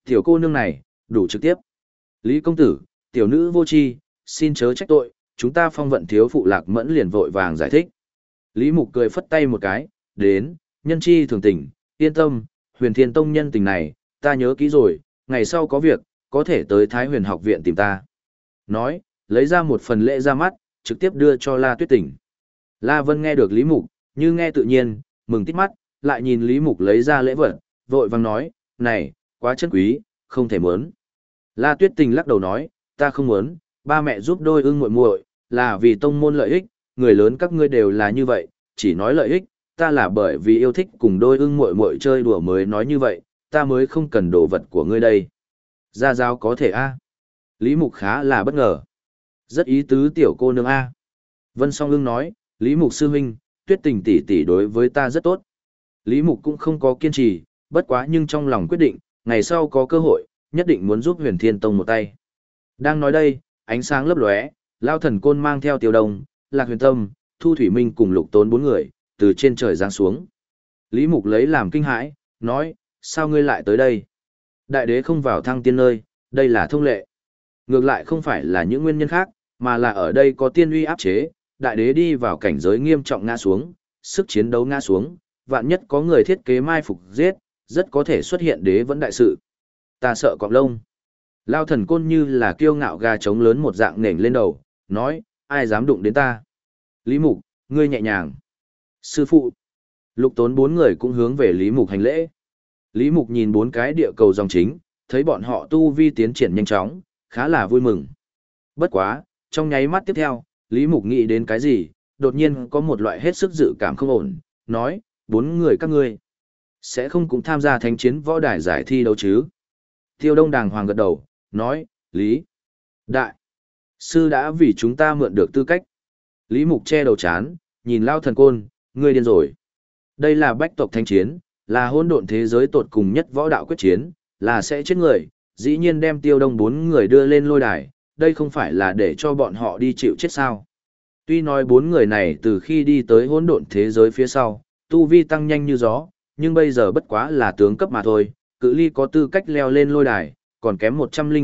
Tiểu cô nương này, đủ trực tiếp. Lý công tử, tiểu nữ vô tri, xin chớ trách tội, chúng ta phong vận thiếu phụ Lạc Mẫn liền vội vàng giải thích. Lý Mục cười phất tay một cái, đến, nhân chi thường tình, yên tâm, Huyền Thiên Tông nhân tình này, ta nhớ kỹ rồi, ngày sau có việc, có thể tới Thái Huyền học viện tìm ta. Nói, lấy ra một phần lễ ra mắt, trực tiếp đưa cho La Tuyết Tỉnh. La Vân nghe được Lý Mục, như nghe tự nhiên, mừng tít mắt, lại nhìn Lý Mục lấy ra lễ vật, vội vàng nói, này, quá chân quý, không thể muốn. La Tuyết Tình lắc đầu nói, ta không muốn, ba mẹ giúp đôi ưng muội muội, là vì tông môn lợi ích, người lớn các ngươi đều là như vậy, chỉ nói lợi ích, ta là bởi vì yêu thích cùng đôi ưng muội muội chơi đùa mới nói như vậy, ta mới không cần đồ vật của ngươi đây. Gia giáo có thể a? Lý Mục khá là bất ngờ. Rất ý tứ tiểu cô nương a. Vân Song Ưng nói, Lý Mục sư huynh, Tuyết Tình tỷ tỷ đối với ta rất tốt. Lý Mục cũng không có kiên trì, bất quá nhưng trong lòng quyết định, ngày sau có cơ hội, nhất định muốn giúp Huyền Thiên Tông một tay. Đang nói đây, ánh sáng lấp lóe, Lao Thần Côn mang theo Tiêu Đông, Lạc Huyền Tâm, Thu Thủy Minh cùng Lục Tốn bốn người, từ trên trời giáng xuống. Lý Mục lấy làm kinh hãi, nói, sao ngươi lại tới đây? Đại đế không vào thăng tiên nơi, đây là thông lệ. Ngược lại không phải là những nguyên nhân khác, mà là ở đây có tiên uy áp chế, đại đế đi vào cảnh giới nghiêm trọng ngã xuống, sức chiến đấu ngã xuống, vạn nhất có người thiết kế mai phục giết, rất có thể xuất hiện đế vẫn đại sự. Ta sợ cọp lông. Lao Thần Côn như là kiêu ngạo gà trống lớn một dạng nểnh lên đầu, nói, ai dám đụng đến ta? Lý Mục, ngươi nhẹ nhàng. Sư phụ. Lục Tốn bốn người cũng hướng về Lý Mục hành lễ. Lý Mục nhìn bốn cái địa cầu dòng chính, thấy bọn họ tu vi tiến triển nhanh chóng, khá là vui mừng. Bất quá, trong nháy mắt tiếp theo, Lý Mục nghĩ đến cái gì, đột nhiên có một loại hết sức dự cảm không ổn, nói, bốn người các ngươi sẽ không cũng tham gia thánh chiến võ đài giải thi đấu chứ? Tiêu Đông đàng hoàng gật đầu, nói, Lý Đại Sư đã vì chúng ta mượn được tư cách. Lý Mục che đầu chán, nhìn Lao Thần Côn, ngươi điên rồi. Đây là bách tộc thánh chiến, là hỗn độn thế giới tột cùng nhất võ đạo quyết chiến, là sẽ chết người, dĩ nhiên đem Tiêu Đông bốn người đưa lên lôi đài, đây không phải là để cho bọn họ đi chịu chết sao? Tuy nói bốn người này từ khi đi tới hỗn độn thế giới phía sau, tu vi tăng nhanh như gió, nhưng bây giờ bất quá là tướng cấp mà thôi, cự ly có tư cách leo lên lôi đài, còn kém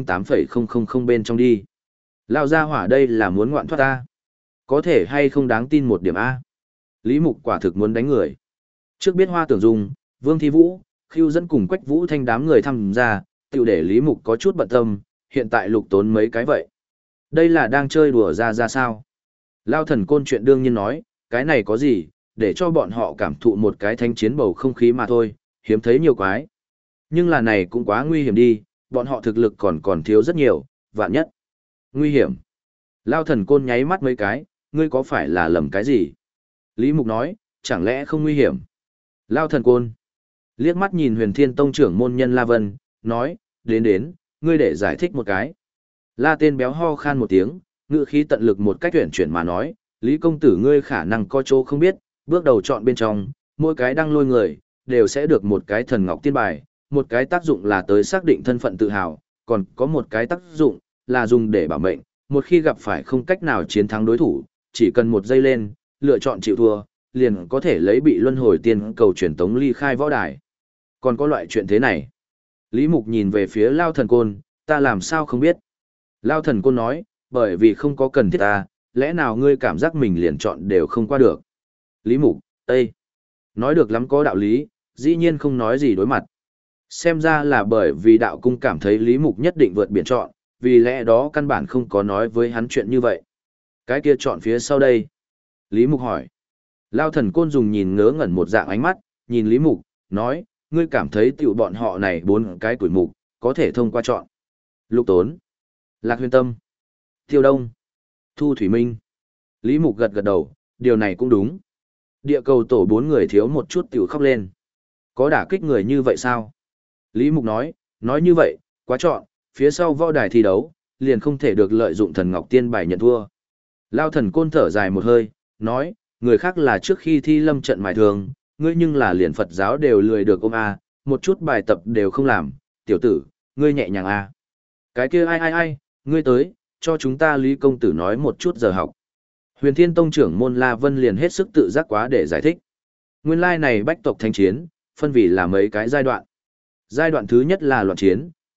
108,000 bên trong đi. Lao ra hỏa đây là muốn ngoạn thoát ta. Có thể hay không đáng tin một điểm A. Lý Mục quả thực muốn đánh người. Trước biết Hoa Tưởng Dung, Vương Thi Vũ, Khưu Dẫn cùng Quách Vũ Thanh đám người tham gia, tiểu để Lý Mục có chút bận tâm, hiện tại Lục Tốn mấy cái vậy. Đây là đang chơi đùa ra sao? Lao Thần Côn chuyện đương nhiên nói, cái này có gì, để cho bọn họ cảm thụ một cái thanh chiến bầu không khí mà thôi, hiếm thấy nhiều quái. Nhưng là này cũng quá nguy hiểm đi, bọn họ thực lực còn thiếu rất nhiều, vạn nhất. Nguy hiểm. Lao Thần Côn nháy mắt mấy cái, ngươi có phải là lầm cái gì? Lý Mục nói, chẳng lẽ không nguy hiểm? Lao Thần Côn liếc mắt nhìn Huyền Thiên Tông trưởng môn nhân La Vân, nói, đến, ngươi để giải thích một cái. La tên béo ho khan một tiếng, ngữ khí tận lực một cách tuyển chuyển mà nói, Lý công tử ngươi khả năng có chỗ không biết, bước đầu chọn bên trong, mỗi cái đăng lôi người, đều sẽ được một cái thần ngọc tiên bài, một cái tác dụng là tới xác định thân phận tự hào, còn có một cái tác dụng là dùng để bảo mệnh, một khi gặp phải không cách nào chiến thắng đối thủ, chỉ cần một giây lên, lựa chọn chịu thua, liền có thể lấy bị luân hồi tiên cầu truyền tống ly khai võ đài. Còn có loại chuyện thế này. Lý Mục nhìn về phía Lao Thần Côn, ta làm sao không biết. Lao Thần Côn nói, bởi vì không có cần thiết ta, lẽ nào ngươi cảm giác mình liền chọn đều không qua được. Lý Mục, Ê! Nói được lắm có đạo lý, dĩ nhiên không nói gì đối mặt. Xem ra là bởi vì đạo cung cảm thấy Lý Mục nhất định vượt biển chọn, vì lẽ đó căn bản không có nói với hắn chuyện như vậy. Cái kia chọn phía sau đây. Lý Mục hỏi. Lao Thần Côn dùng nhìn ngớ ngẩn một dạng ánh mắt, nhìn Lý Mục, nói, ngươi cảm thấy tiểu bọn họ này bốn cái tuổi mục, có thể thông qua chọn. Lục Tốn, Lạc Huyền Tâm, Tiêu Đông, Thu Thủy Minh. Lý Mục gật gật đầu, điều này cũng đúng. Địa cầu tổ bốn người thiếu một chút tiểu khóc lên. Có đả kích người như vậy sao? Lý Mục nói như vậy, quá chọn, phía sau võ đài thi đấu, liền không thể được lợi dụng thần ngọc tiên bài nhận thua. Lao Thần Côn thở dài một hơi, nói, người khác là trước khi thi lâm trận mài thường, ngươi nhưng là liền Phật giáo đều lười được ôm a, một chút bài tập đều không làm, tiểu tử, ngươi nhẹ nhàng a. Cái kia ai, ngươi tới, cho chúng ta Lý công tử nói một chút giờ học. Huyền Thiên Tông trưởng môn La Vân liền hết sức tự giác quá để giải thích. Nguyên lai này bách tộc thánh chiến, phân vì là mấy cái giai đoạn. Giai đoạn thứ nhất là loạn chiến,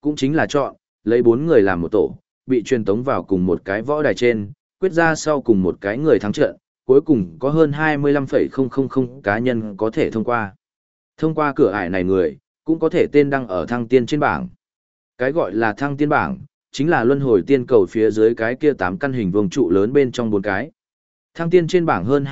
cũng chính là chọn, lấy 4 người làm một tổ, bị truyền tống vào cùng một cái võ đài trên, quyết ra sau cùng một cái người thắng trận, cuối cùng có hơn 25,000 cá nhân có thể thông qua. Thông qua cửa ải này người, cũng có thể tên đăng ở thăng tiên trên bảng. Cái gọi là thăng tiên bảng, chính là luân hồi tiên cầu phía dưới cái kia 8 căn hình vuông trụ lớn bên trong 4 cái. Thăng tiên trên bảng hơn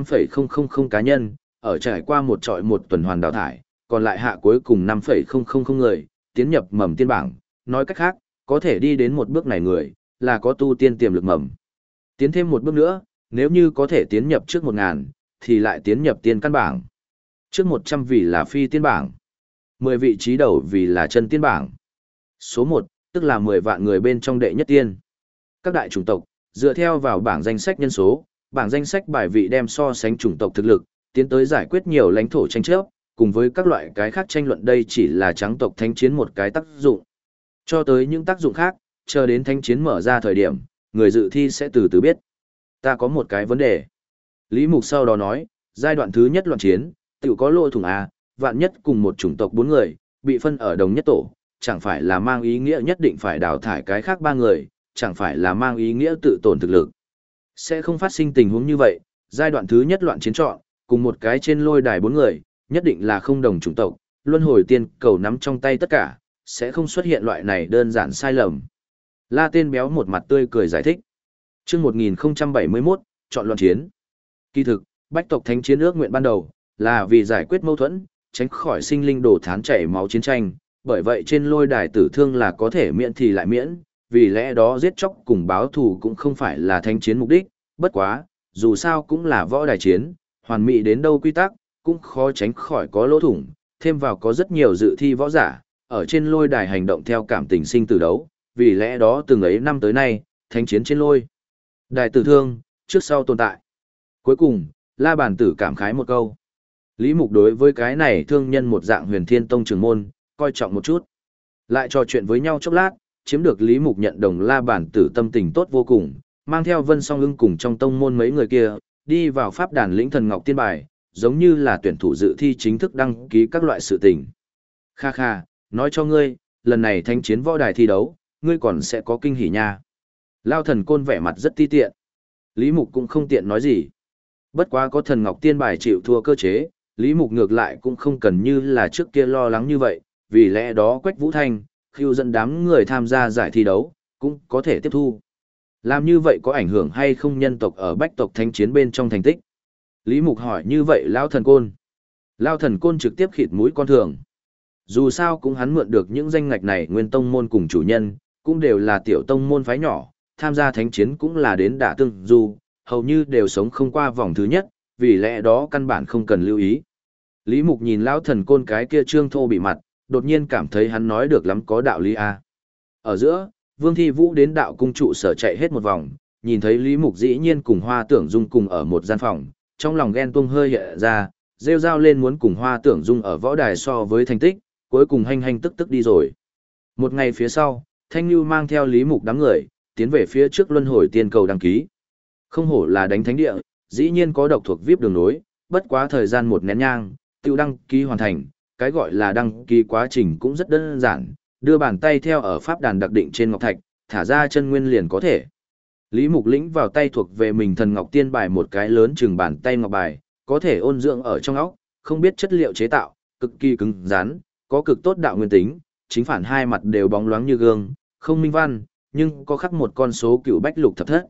25,000 cá nhân, ở trải qua một trọi một tuần hoàn đào thải, còn lại hạ cuối cùng 5,000 người, tiến nhập mầm tiên bảng, nói cách khác, có thể đi đến một bước này người, là có tu tiên tiềm lực mầm. Tiến thêm một bước nữa, nếu như có thể tiến nhập trước 1000, thì lại tiến nhập tiên căn bảng. Trước 100 vì là phi tiên bảng. 10 vị trí đầu vì là chân tiên bảng. Số 1, tức là 10 vạn người bên trong đệ nhất tiên. Các đại chủng tộc, dựa theo vào bảng danh sách nhân số, bảng danh sách bài vị đem so sánh chủng tộc thực lực, tiến tới giải quyết nhiều lãnh thổ tranh chấp, cùng với các loại cái khác tranh luận đây chỉ là trắng tộc thánh chiến một cái tác dụng. Cho tới những tác dụng khác, chờ đến thánh chiến mở ra thời điểm, người dự thi sẽ từ từ biết. Ta có một cái vấn đề. Lý Mục sau đó nói, giai đoạn thứ nhất loạn chiến, tự có lỗ thủng A, vạn nhất cùng một chủng tộc 4 người, bị phân ở đồng nhất tổ, chẳng phải là mang ý nghĩa nhất định phải đào thải cái khác 3 người, chẳng phải là mang ý nghĩa tự tổn thực lực. Sẽ không phát sinh tình huống như vậy, giai đoạn thứ nhất loạn chiến chọn, cùng một cái trên lôi đài 4 người, nhất định là không đồng chủng tộc, luân hồi tiên cầu nắm trong tay tất cả, sẽ không xuất hiện loại này đơn giản sai lầm. La Tên Béo một mặt tươi cười giải thích. Chương 1071, chọn loạn chiến. Kỳ thực, bách tộc thánh chiến ước nguyện ban đầu, là vì giải quyết mâu thuẫn, tránh khỏi sinh linh đổ thán chảy máu chiến tranh, bởi vậy trên lôi đài tử thương là có thể miễn thì lại miễn, vì lẽ đó giết chóc cùng báo thù cũng không phải là thánh chiến mục đích, bất quá, dù sao cũng là võ đài chiến, hoàn mỹ đến đâu quy tắc, cũng khó tránh khỏi có lỗ thủng, thêm vào có rất nhiều dự thi võ giả, ở trên lôi đài hành động theo cảm tình sinh tử đấu, vì lẽ đó từng ấy năm tới nay, thánh chiến trên lôi đài tử thương, trước sau tồn tại. Cuối cùng, La Bàn Tử cảm khái một câu. Lý Mục đối với cái này thương nhân một dạng Huyền Thiên Tông trưởng môn, coi trọng một chút. Lại trò chuyện với nhau chốc lát, chiếm được Lý Mục nhận đồng La Bàn Tử tâm tình tốt vô cùng, mang theo Vân Song Ưng cùng trong tông môn mấy người kia, đi vào pháp đàn lĩnh thần ngọc tiên bài, giống như là tuyển thủ dự thi chính thức đăng ký các loại sự tình. Kha kha, nói cho ngươi, lần này thanh chiến võ đài thi đấu, ngươi còn sẽ có kinh hỉ nha. Lao Thần Côn vẻ mặt rất ti tiện. Lý Mục cũng không tiện nói gì. Bất quá có thần ngọc tiên bài chịu thua cơ chế, Lý Mục ngược lại cũng không cần như là trước kia lo lắng như vậy, vì lẽ đó Quách Vũ Thanh, khiêu dẫn đám người tham gia giải thi đấu, cũng có thể tiếp thu. Làm như vậy có ảnh hưởng hay không nhân tộc ở bách tộc thánh chiến bên trong thành tích? Lý Mục hỏi như vậy Lao Thần Côn. Lao Thần Côn trực tiếp khịt mũi con thường. Dù sao cũng hắn mượn được những danh ngạch này nguyên tông môn cùng chủ nhân, cũng đều là tiểu tông môn phái nhỏ, tham gia thánh chiến cũng là đến đả tương du, hầu như đều sống không qua vòng thứ nhất, vì lẽ đó căn bản không cần lưu ý. Lý Mục nhìn Lão Thần Côn cái kia trương thô bị mặt, đột nhiên cảm thấy hắn nói được lắm có đạo lý a. Ở giữa, Vương Thi Vũ đến đạo cung trụ sở chạy hết một vòng, nhìn thấy Lý Mục dĩ nhiên cùng Hoa Tưởng Dung cùng ở một gian phòng, trong lòng ghen tuông hơi hiện ra, rêu rao lên muốn cùng Hoa Tưởng Dung ở võ đài so với thành tích, cuối cùng hành tức tức đi rồi. Một ngày phía sau, Thanh Nhu mang theo Lý Mục đám người, tiến về phía trước luân hồi tiên cầu đăng ký. Không hổ là đánh thánh địa, dĩ nhiên có độc thuộc VIP đường nối, bất quá thời gian một nén nhang, tiêu đăng ký hoàn thành, cái gọi là đăng ký quá trình cũng rất đơn giản, đưa bàn tay theo ở pháp đàn đặc định trên ngọc thạch, thả ra chân nguyên liền có thể. Lý Mục lĩnh vào tay thuộc về mình thần ngọc tiên bài một cái lớn chừng bàn tay ngọc bài, có thể ôn dưỡng ở trong óc, không biết chất liệu chế tạo, cực kỳ cứng rắn, có cực tốt đạo nguyên tính, chính phản hai mặt đều bóng loáng như gương, không minh văn, nhưng có khắc một con số cựu bách lục thập thất.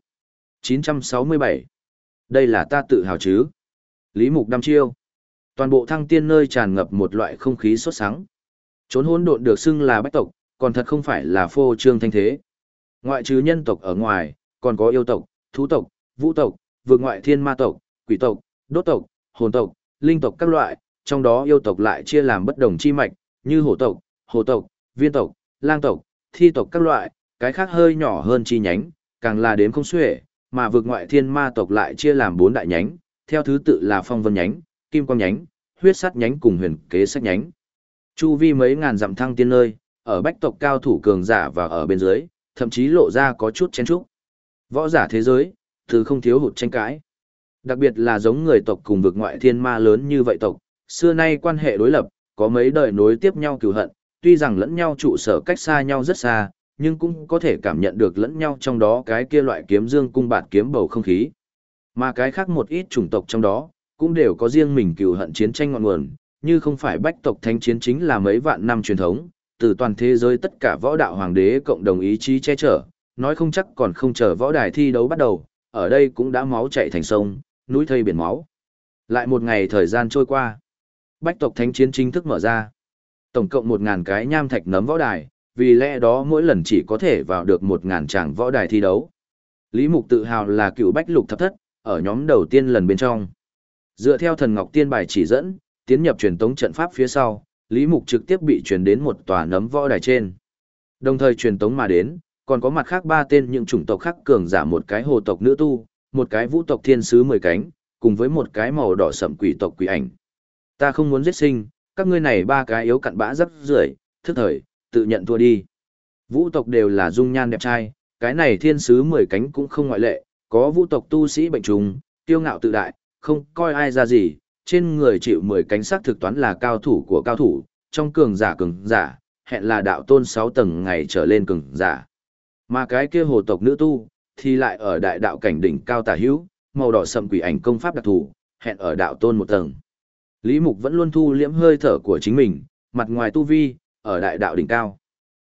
967. Đây là ta tự hào chứ. Lý Mục đăm chiêu. Toàn bộ thăng tiên nơi tràn ngập một loại không khí sốt sắng. Trốn hỗn độn được xưng là bách tộc, còn thật không phải là phô trương thanh thế. Ngoại trừ nhân tộc ở ngoài, còn có yêu tộc, thú tộc, vũ tộc, vượt ngoại thiên ma tộc, quỷ tộc, đốt tộc, hồn tộc, linh tộc các loại, trong đó yêu tộc lại chia làm bất đồng chi mạch, như hổ tộc, hồ tộc, viên tộc, lang tộc, thi tộc các loại, cái khác hơi nhỏ hơn chi nhánh, càng là đếm không xuể, mà vượt ngoại thiên ma tộc lại chia làm 4 đại nhánh, theo thứ tự là phong vân nhánh, kim quang nhánh, huyết sắt nhánh cùng huyền kế sách nhánh. Chu vi mấy ngàn dặm thăng tiên nơi, ở bách tộc cao thủ cường giả và ở bên dưới, thậm chí lộ ra có chút chen chúc. Võ giả thế giới, từ không thiếu hụt tranh cãi. Đặc biệt là giống người tộc cùng vực ngoại thiên ma lớn như vậy tộc, xưa nay quan hệ đối lập, có mấy đời nối tiếp nhau cừu hận, tuy rằng lẫn nhau trụ sở cách xa nhau rất xa, nhưng cũng có thể cảm nhận được lẫn nhau trong đó cái kia loại kiếm dương cung bạt kiếm bầu không khí. Mà cái khác một ít chủng tộc trong đó, cũng đều có riêng mình cừu hận chiến tranh ngọn nguồn, như không phải bách tộc thánh chiến chính là mấy vạn năm truyền thống, từ toàn thế giới tất cả võ đạo hoàng đế cộng đồng ý chí che chở, nói không chắc còn không chờ võ đài thi đấu bắt đầu, ở đây cũng đã máu chảy thành sông, núi thây biển máu. Lại một ngày thời gian trôi qua, bách tộc thánh chiến chính thức mở ra. Tổng cộng 1000 cái nham thạch nấm võ đài, vì lẽ đó mỗi lần chỉ có thể vào được 1000 tràng võ đài thi đấu. Lý Mục tự hào là cựu bách lục thập thất, ở nhóm đầu tiên lần bên trong. Dựa theo thần ngọc tiên bài chỉ dẫn, tiến nhập truyền tống trận pháp phía sau, Lý Mục trực tiếp bị truyền đến một tòa nấm võ đài trên. Đồng thời truyền tống mà đến, còn có mặt khác 3 tên những chủng tộc khác cường giả, một cái hồ tộc nữ tu, một cái vũ tộc thiên sứ 10 cánh, cùng với một cái màu đỏ sẫm quỷ tộc quỷ ảnh. Ta không muốn giết sinh, các ngươi này 3 cái yếu cặn bã rất rưởi, thức thời, tự nhận thua đi. Vũ tộc đều là dung nhan đẹp trai, cái này thiên sứ 10 cánh cũng không ngoại lệ, có vũ tộc tu sĩ bệnh trùng, kiêu ngạo tự đại, không coi ai ra gì, trên người chịu 10 cánh sắc thực toán là cao thủ của cao thủ, trong cường giả, hẹn là đạo tôn 6 tầng ngày trở lên cường giả. Mà cái kia hồ tộc nữ tu, thì lại ở đại đạo cảnh đỉnh cao tả hữu, màu đỏ sậm quỷ ảnh công pháp đặc thù, hẹn ở đạo tôn 1 tầng. Lý Mục vẫn luôn thu liễm hơi thở của chính mình, mặt ngoài tu vi, ở đại đạo đỉnh cao.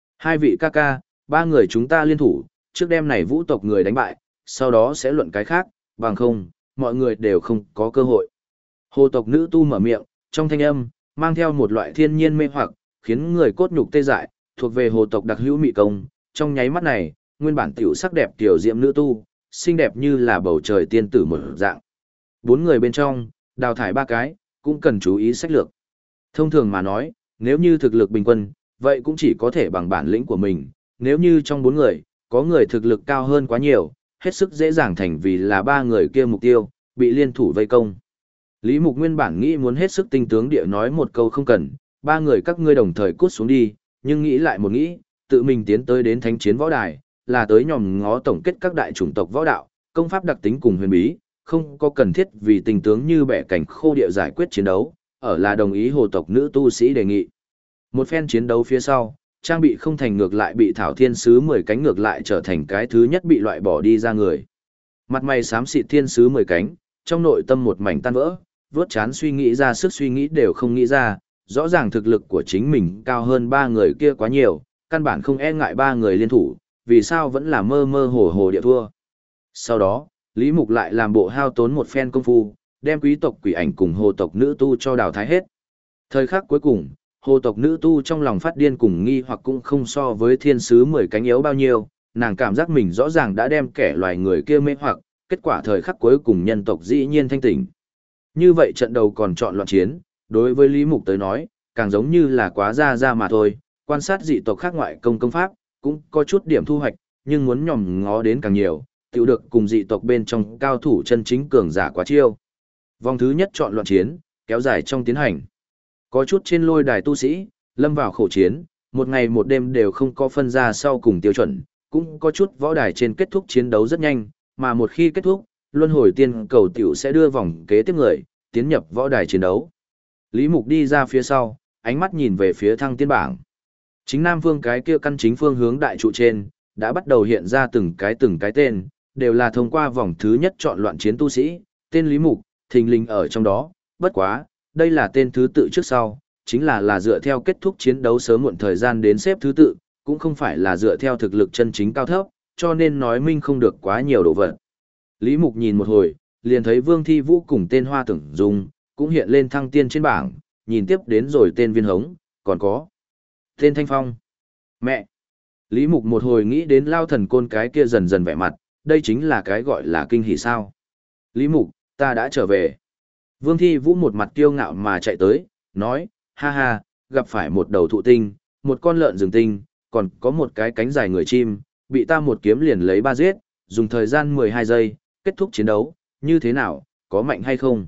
2 vị ca ca, 3 người chúng ta liên thủ, trước đêm này vũ tộc người đánh bại, sau đó sẽ luận cái khác, bằng không, mọi người đều không có cơ hội. Hồ tộc nữ tu mở miệng, trong thanh âm, mang theo một loại thiên nhiên mê hoặc, khiến người cốt nhục tê dại, thuộc về hồ tộc đặc hữu mị công. Trong nháy mắt này, nguyên bản tiểu sắc đẹp tiểu diễm nữ tu, xinh đẹp như là bầu trời tiên tử một dạng. 4 người bên trong, đào thải 3 cái, cũng cần chú ý sách lược. Thông thường mà nói, nếu như thực lực bình quân, vậy cũng chỉ có thể bằng bản lĩnh của mình. Nếu như trong 4 người, có người thực lực cao hơn quá nhiều, hết sức dễ dàng thành vì là 3 người kia mục tiêu, bị liên thủ vây công. Lý Mục nguyên bản nghĩ muốn hết sức tinh tướng địa nói một câu không cần, 3 người các ngươi đồng thời cút xuống đi, nhưng nghĩ lại một nghĩ, tự mình tiến tới đến thánh chiến võ đài, là tới nhòm ngó tổng kết các đại chủng tộc võ đạo, công pháp đặc tính cùng huyền bí, không có cần thiết vì tình tướng như bẻ cảnh khô địa giải quyết chiến đấu, ở là đồng ý hồ tộc nữ tu sĩ đề nghị. Một phen chiến đấu phía sau, trang bị không thành ngược lại bị Thảo Thiên Sứ 10 cánh ngược lại trở thành cái thứ nhất bị loại bỏ đi ra người. Mặt mày xám xịt Thiên Sứ 10 cánh, trong nội tâm một mảnh tan vỡ, vốt chán suy nghĩ ra sức suy nghĩ đều không nghĩ ra, rõ ràng thực lực của chính mình cao hơn 3 người kia quá nhiều, căn bản không e ngại 3 người liên thủ, vì sao vẫn là mơ mơ hồ hồ địa thua. Sau đó, Lý Mục lại làm bộ hao tốn một phen công phu, đem quý tộc quỷ ảnh cùng hồ tộc nữ tu cho đào thái hết. Thời khắc cuối cùng, hồ tộc nữ tu trong lòng phát điên cùng nghi hoặc cũng không so với thiên sứ 10 cánh yếu bao nhiêu, nàng cảm giác mình rõ ràng đã đem kẻ loài người kia mê hoặc, kết quả thời khắc cuối cùng nhân tộc dĩ nhiên thanh tỉnh. Như vậy trận đầu còn chọn loạn chiến, đối với Lý Mục tới nói, càng giống như là quá ra mà thôi, quan sát dị tộc khác ngoại công pháp, cũng có chút điểm thu hoạch, nhưng muốn nhòm ngó đến càng nhiều, tiểu được cùng dị tộc bên trong cao thủ chân chính cường giả quá chiêu. Vòng thứ nhất chọn loạn chiến, kéo dài trong tiến hành. Có chút trên lôi đài tu sĩ, lâm vào khổ chiến, một ngày một đêm đều không có phân ra sau cùng tiêu chuẩn, cũng có chút võ đài trên kết thúc chiến đấu rất nhanh, mà một khi kết thúc, luân hồi tiên cầu tiểu sẽ đưa vòng kế tiếp người, tiến nhập võ đài chiến đấu. Lý Mục đi ra phía sau, ánh mắt nhìn về phía thăng tiên bảng. Chính Nam Vương cái kia căn chính phương hướng đại trụ trên, đã bắt đầu hiện ra từng cái tên, đều là thông qua vòng thứ nhất chọn loạn chiến tu sĩ, tên Lý Mục, thình lình ở trong đó, bất quá, đây là tên thứ tự trước sau, chính là dựa theo kết thúc chiến đấu sớm muộn thời gian đến xếp thứ tự, cũng không phải là dựa theo thực lực chân chính cao thấp, cho nên nói minh không được quá nhiều đồ vật. Lý Mục nhìn một hồi, liền thấy Vương Thi Vũ cùng tên Hoa Tưởng Dung, cũng hiện lên thăng tiên trên bảng, nhìn tiếp đến rồi tên Viên Hống, còn có tên Thanh Phong. Mẹ! Lý Mục một hồi nghĩ đến Lao Thần Côn cái kia dần dần vẻ mặt, đây chính là cái gọi là kinh hỉ sao. Lý Mục, ta đã trở về. Vương Thi Vũ một mặt kiêu ngạo mà chạy tới, nói, ha ha, gặp phải một đầu thụ tinh, một con lợn rừng tinh, còn có một cái cánh dài người chim, bị ta một kiếm liền lấy 3 giết, dùng thời gian 12 giây, kết thúc chiến đấu, như thế nào, có mạnh hay không?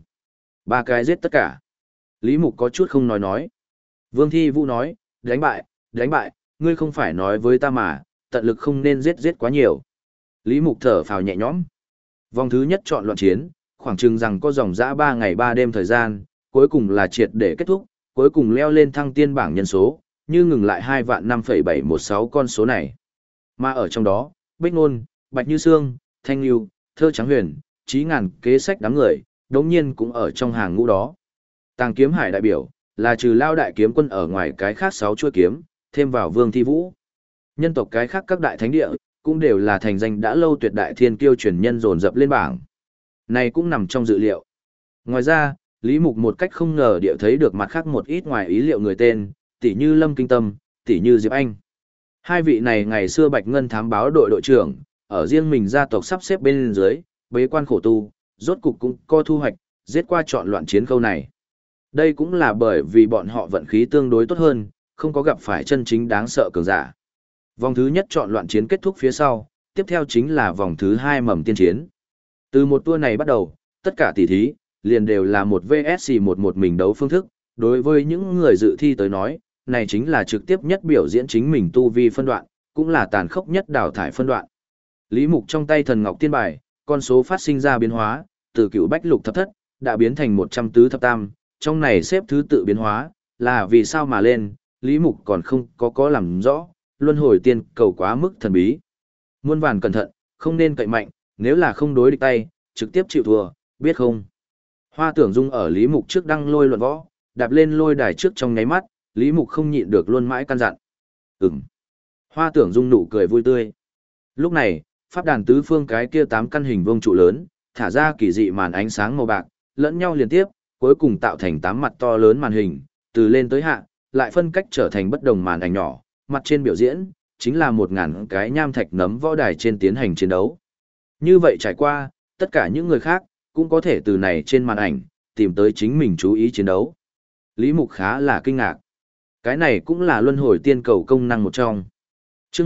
3 cái giết tất cả. Lý Mục có chút không nói. Vương Thi Vũ nói, đánh bại, ngươi không phải nói với ta mà, tận lực không nên giết quá nhiều. Lý Mục thở phào nhẹ nhõm. Vòng thứ nhất chọn loạn chiến, khoảng chừng rằng có dòng dã 3 ngày 3 đêm thời gian, cuối cùng là triệt để kết thúc, cuối cùng leo lên thăng tiên bảng nhân số, như ngừng lại 2.5.716 con số này. Mà ở trong đó, Bích Nôn, Bạch Như Sương, Thanh Lưu, Thơ Trắng Huyền, Chí Ngàn kế sách đám người, đống nhiên cũng ở trong hàng ngũ đó. Tàng Kiếm Hải đại biểu, là trừ Lao đại kiếm quân ở ngoài cái khác 6 chuôi kiếm, thêm vào Vương Thi Vũ. Nhân tộc cái khác các đại thánh địa, cũng đều là thành danh đã lâu tuyệt đại thiên kiêu truyền nhân dồn dập lên bảng. Này cũng nằm trong dự liệu. Ngoài ra, Lý Mục một cách không ngờ địa thấy được mặt khác một ít ngoài ý liệu người tên, tỷ như Lâm Kinh Tâm, tỷ như Diệp Anh. Hai vị này ngày xưa Bạch Ngân thám báo đội đội trưởng, ở riêng mình gia tộc sắp xếp bên dưới, bế quan khổ tu, rốt cục cũng có thu hoạch, giết qua chọn loạn chiến khâu này. Đây cũng là bởi vì bọn họ vận khí tương đối tốt hơn, không có gặp phải chân chính đáng sợ cường giả. Vòng thứ nhất chọn loạn chiến kết thúc phía sau, tiếp theo chính là vòng thứ 2 mầm tiên chiến. Từ một tour này bắt đầu, tất cả tỷ thí, liền đều là một VSC một mình đấu phương thức, đối với những người dự thi tới nói, này chính là trực tiếp nhất biểu diễn chính mình tu vi phân đoạn, cũng là tàn khốc nhất đào thải phân đoạn. Lý Mục trong tay thần ngọc tiên bài, con số phát sinh ra biến hóa, từ cựu bách lục thập thất, đã biến thành 100 tứ thập tam, trong này xếp thứ tự biến hóa, là vì sao mà lên, Lý Mục còn không có làm rõ, luân hồi tiên cầu quá mức thần bí. Muôn vàn cẩn thận, không nên cậy mạnh, nếu là không đối địch tay, trực tiếp chịu thua, biết không? Hoa Tưởng Dung ở Lý Mục trước đăng lôi luận võ, đạp lên lôi đài trước trong nháy mắt, Lý Mục không nhịn được luôn mãi căn dặn. Hoa Tưởng Dung nụ cười vui tươi. Lúc này, pháp đàn tứ phương cái kia 8 căn hình vuông trụ lớn, thả ra kỳ dị màn ánh sáng màu bạc, lẫn nhau liên tiếp, cuối cùng tạo thành 8 mặt to lớn màn hình, từ lên tới hạ, lại phân cách trở thành bất đồng màn ảnh nhỏ, mặt trên biểu diễn, chính là 1000 cái nham thạch nấm võ đài trên tiến hành chiến đấu. Như vậy trải qua, tất cả những người khác, cũng có thể từ này trên màn ảnh, tìm tới chính mình chú ý chiến đấu. Lý Mục khá là kinh ngạc. Cái này cũng là luân hồi tiên cầu công năng một trong. Trước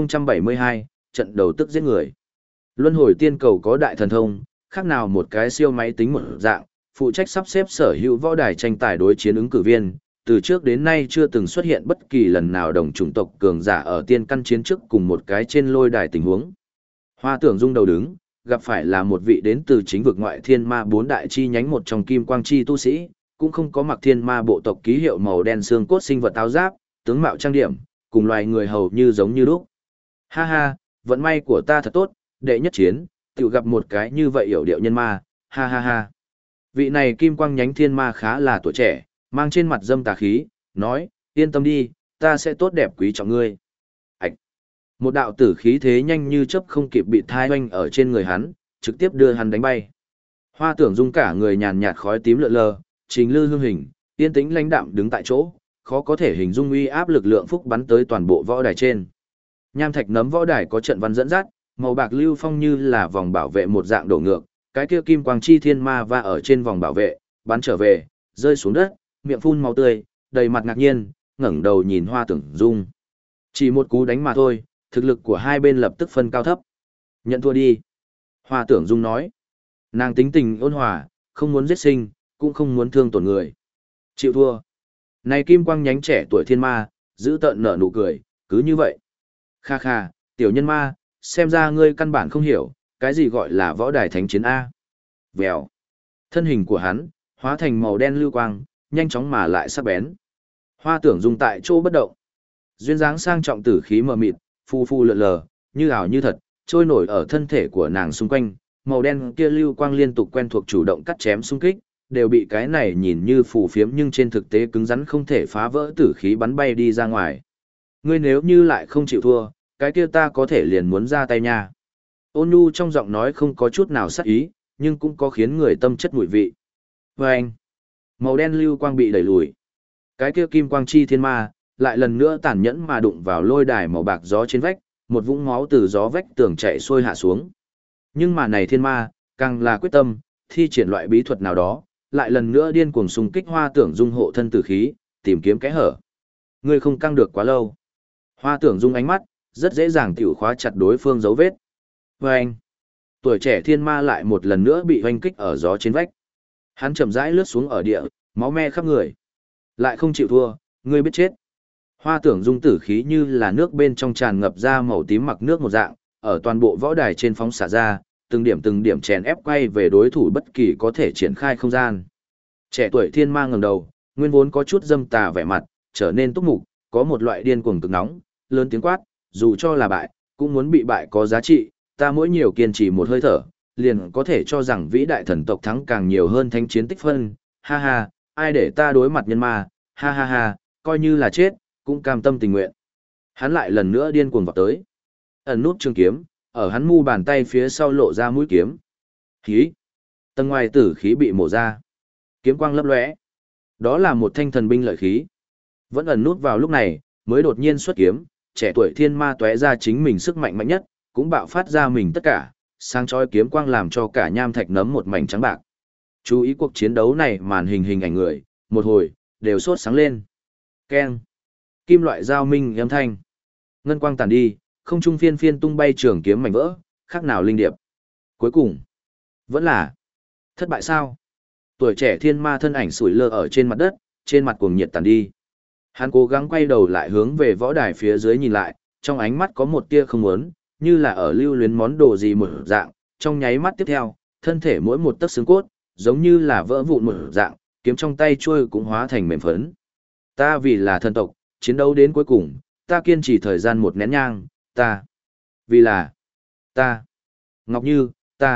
1072, trận đầu tức giết người. Luân hồi tiên cầu có đại thần thông, khác nào một cái siêu máy tính một dạng, phụ trách sắp xếp sở hữu võ đài tranh tài đối chiến ứng cử viên, từ trước đến nay chưa từng xuất hiện bất kỳ lần nào đồng chủng tộc cường giả ở tiên căn chiến trước cùng một cái trên lôi đài tình huống. Hoa Tưởng Dung đầu đứng, gặp phải là một vị đến từ chính vực ngoại thiên ma 4 đại chi nhánh một trong kim quang chi tu sĩ, cũng không có mặc thiên ma bộ tộc ký hiệu màu đen xương cốt sinh vật áo giáp, tướng mạo trang điểm, cùng loài người hầu như giống như lúc. Ha ha, vận may của ta thật tốt, đệ nhất chiến, tự gặp một cái như vậy hiểu điệu nhân ma, ha ha ha. Vị này kim quang nhánh thiên ma khá là tuổi trẻ, mang trên mặt dâm tà khí, nói, yên tâm đi, ta sẽ tốt đẹp quý trọng ngươi. Ảch! Một đạo tử khí thế nhanh như chớp không kịp bị thai oanh ở trên người hắn, trực tiếp đưa hắn đánh bay. Hoa Tưởng Dung cả người nhàn nhạt khói tím lượn lờ, trình lư hương hình, yên tĩnh lãnh đạm đứng tại chỗ, khó có thể hình dung uy áp lực lượng phúc bắn tới toàn bộ võ đài trên. Nham thạch nấm võ đài có trận văn dẫn dắt, màu bạc lưu phong như là vòng bảo vệ một dạng đổ ngược, cái kia kim quang chi thiên ma va ở trên vòng bảo vệ, bắn trở về, rơi xuống đất, miệng phun máu tươi, đầy mặt ngạc nhiên, ngẩng đầu nhìn Hoa Tưởng Dung. Chỉ một cú đánh mà thôi, thực lực của hai bên lập tức phân cao thấp. Nhận thua đi. Hoa Tưởng Dung nói. Nàng tính tình ôn hòa, không muốn giết sinh, cũng không muốn thương tổn người. Chịu thua. Này kim quang nhánh trẻ tuổi thiên ma, giữ tợn nở nụ cười, cứ như vậy. Kha kha, tiểu nhân ma, xem ra ngươi căn bản không hiểu, cái gì gọi là võ đài thánh chiến A. Vèo. Thân hình của hắn, hóa thành màu đen lưu quang, nhanh chóng mà lại sắc bén. Hoa Tưởng Dung tại chỗ bất động. Duyên dáng sang trọng tử khí mờ mịt, phù phù lượn lờ, như ảo như thật, trôi nổi ở thân thể của nàng xung quanh, màu đen kia lưu quang liên tục quen thuộc chủ động cắt chém xung kích, đều bị cái này nhìn như phù phiếm nhưng trên thực tế cứng rắn không thể phá vỡ tử khí bắn bay đi ra ngoài. Ngươi nếu như lại không chịu thua, cái kia ta có thể liền muốn ra tay nha. Ôn nhu trong giọng nói không có chút nào sắc ý, nhưng cũng có khiến người tâm chất mùi vị. Và anh, màu đen lưu quang bị đẩy lùi. Cái kia kim quang chi thiên ma, lại lần nữa tàn nhẫn mà đụng vào lôi đài màu bạc gió trên vách, một vũng máu từ gió vách tường chạy xuôi hạ xuống. Nhưng mà này thiên ma, càng là quyết tâm, thi triển loại bí thuật nào đó, lại lần nữa điên cuồng xung kích Hoa Tưởng Dung hộ thân tử khí, tìm kiếm kẽ hở. Ngươi không căng được quá lâu. Hoa Tưởng Dung ánh mắt, rất dễ dàng tiểu khóa chặt đối phương dấu vết. Và anh, tuổi trẻ thiên ma lại một lần nữa bị hoanh kích ở gió trên vách. Hắn chậm rãi lướt xuống ở địa, máu me khắp người. Lại không chịu thua, ngươi biết chết. Hoa Tưởng Dung tử khí như là nước bên trong tràn ngập ra màu tím mặc nước một dạng, ở toàn bộ võ đài trên phóng xả ra, từng điểm chèn ép quay về đối thủ bất kỳ có thể triển khai không gian. Trẻ tuổi thiên ma ngẩng đầu, nguyên vốn có chút dâm tà vẻ mặt, trở nên túc mục, có một loại điên cuồng cực nóng, lớn tiếng quát, dù cho là bại, cũng muốn bị bại có giá trị, ta mỗi nhiều kiên trì một hơi thở, liền có thể cho rằng vĩ đại thần tộc thắng càng nhiều hơn thánh chiến tích phân, ha ha, ai để ta đối mặt nhân ma, ha ha ha, coi như là chết, cũng cam tâm tình nguyện. Hắn lại lần nữa điên cuồng vào tới. Ẩn nút trường kiếm, ở hắn mu bàn tay phía sau lộ ra mũi kiếm. Khí. Tầng ngoài tử khí bị mổ ra. Kiếm quang lấp lóe. Đó là một thanh thần binh lợi khí. Vẫn ẩn nút vào lúc này, mới đột nhiên xuất kiếm, trẻ tuổi thiên ma tóe ra chính mình sức mạnh mạnh nhất, cũng bạo phát ra mình tất cả, sang chói kiếm quang làm cho cả nham thạch nấm một mảnh trắng bạc. Chú ý cuộc chiến đấu này, màn hình ảnh người, một hồi, đều sốt sáng lên. Keng. Kim loại giao minh âm thanh. Ngân quang tàn đi, không trung phiên phiên tung bay trường kiếm mảnh vỡ, khác nào linh điệp. Cuối cùng, vẫn là thất bại sao? Tuổi trẻ thiên ma thân ảnh sủi lơ ở trên mặt đất, trên mặt cuồng nhiệt tàn đi. Hắn cố gắng quay đầu lại hướng về võ đài phía dưới nhìn lại, trong ánh mắt có một tia không muốn, như là ở lưu luyến món đồ gì một dạng, trong nháy mắt tiếp theo, thân thể mỗi một tấc xương cốt, giống như là vỡ vụn một dạng, kiếm trong tay trôi cũng hóa thành mềm phấn. Ta vì là thần tộc, chiến đấu đến cuối cùng, ta kiên trì thời gian một nén nhang, vì là, Ngọc Như,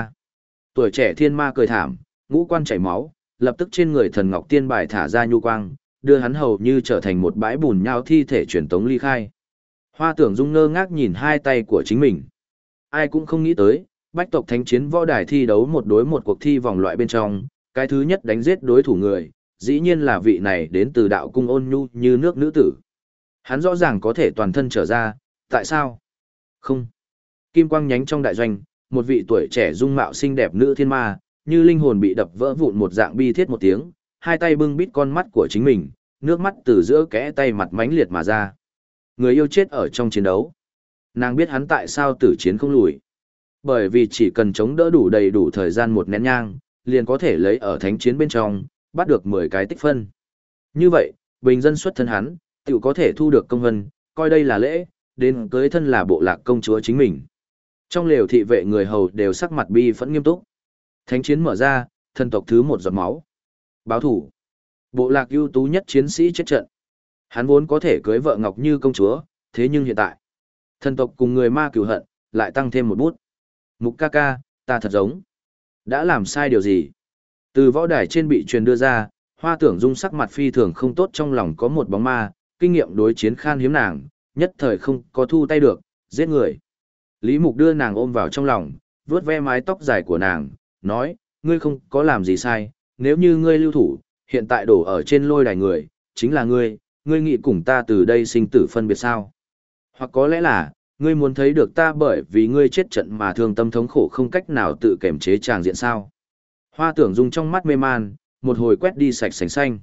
Tuổi trẻ thiên ma cười thảm, ngũ quan chảy máu, lập tức trên người thần Ngọc Tiên bài thả ra nhu quang, đưa hắn hầu như trở thành một bãi bùn nhão thi thể truyền tống ly khai. Hoa Tưởng Dung ngơ ngác nhìn hai tay của chính mình. Ai cũng không nghĩ tới, bách tộc thánh chiến võ đài thi đấu một đối một cuộc thi vòng loại bên trong, cái thứ nhất đánh giết đối thủ người, dĩ nhiên là vị này đến từ đạo cung ôn nhu như nước nữ tử. Hắn rõ ràng có thể toàn thân trở ra, tại sao? Không. Kim quang nhánh trong đại doanh, một vị tuổi trẻ dung mạo xinh đẹp nữ thiên ma, như linh hồn bị đập vỡ vụn một dạng bi thiết một tiếng, hai tay bưng bít con mắt của chính mình, nước mắt từ giữa kẽ tay mặt mãnh liệt mà ra. Người yêu chết ở trong chiến đấu. Nàng biết hắn tại sao tử chiến không lùi. Bởi vì chỉ cần chống đỡ đủ đầy đủ thời gian một nén nhang, liền có thể lấy ở thánh chiến bên trong, bắt được 10 cái tích phân. Như vậy, bình dân xuất thân hắn, tự có thể thu được công vân, coi đây là lễ, đến cưới thân là bộ lạc công chúa chính mình. Trong lều thị vệ người hầu đều sắc mặt bi phẫn nghiêm túc. Thánh chiến mở ra, thần tộc thứ một giọt máu. Báo thủ. Bộ lạc ưu tú nhất chiến sĩ chết trận. Hắn vốn có thể cưới vợ Ngọc Như công chúa, thế nhưng hiện tại, thần tộc cùng người ma cửu hận, lại tăng thêm một bút. Mục ca ca, ta thật giống. Đã làm sai điều gì? Từ võ đài trên bị truyền đưa ra, Hoa Tưởng Dung sắc mặt phi thường không tốt, trong lòng có một bóng ma, kinh nghiệm đối chiến khan hiếm nàng, nhất thời không có thu tay được, giết người. Lý Mục đưa nàng ôm vào trong lòng, vuốt ve mái tóc dài của nàng, nói, ngươi không có làm gì sai, nếu như ngươi lưu thủ, hiện tại đổ ở trên lôi đài người, chính là ngươi nghĩ cùng ta từ đây sinh tử phân biệt sao? Hoặc có lẽ là, ngươi muốn thấy được ta bởi vì ngươi chết trận mà thương tâm thống khổ không cách nào tự kiềm chế tràng diện sao? Hoa Tưởng Dung trong mắt mê man, một hồi quét đi sạch sành xanh.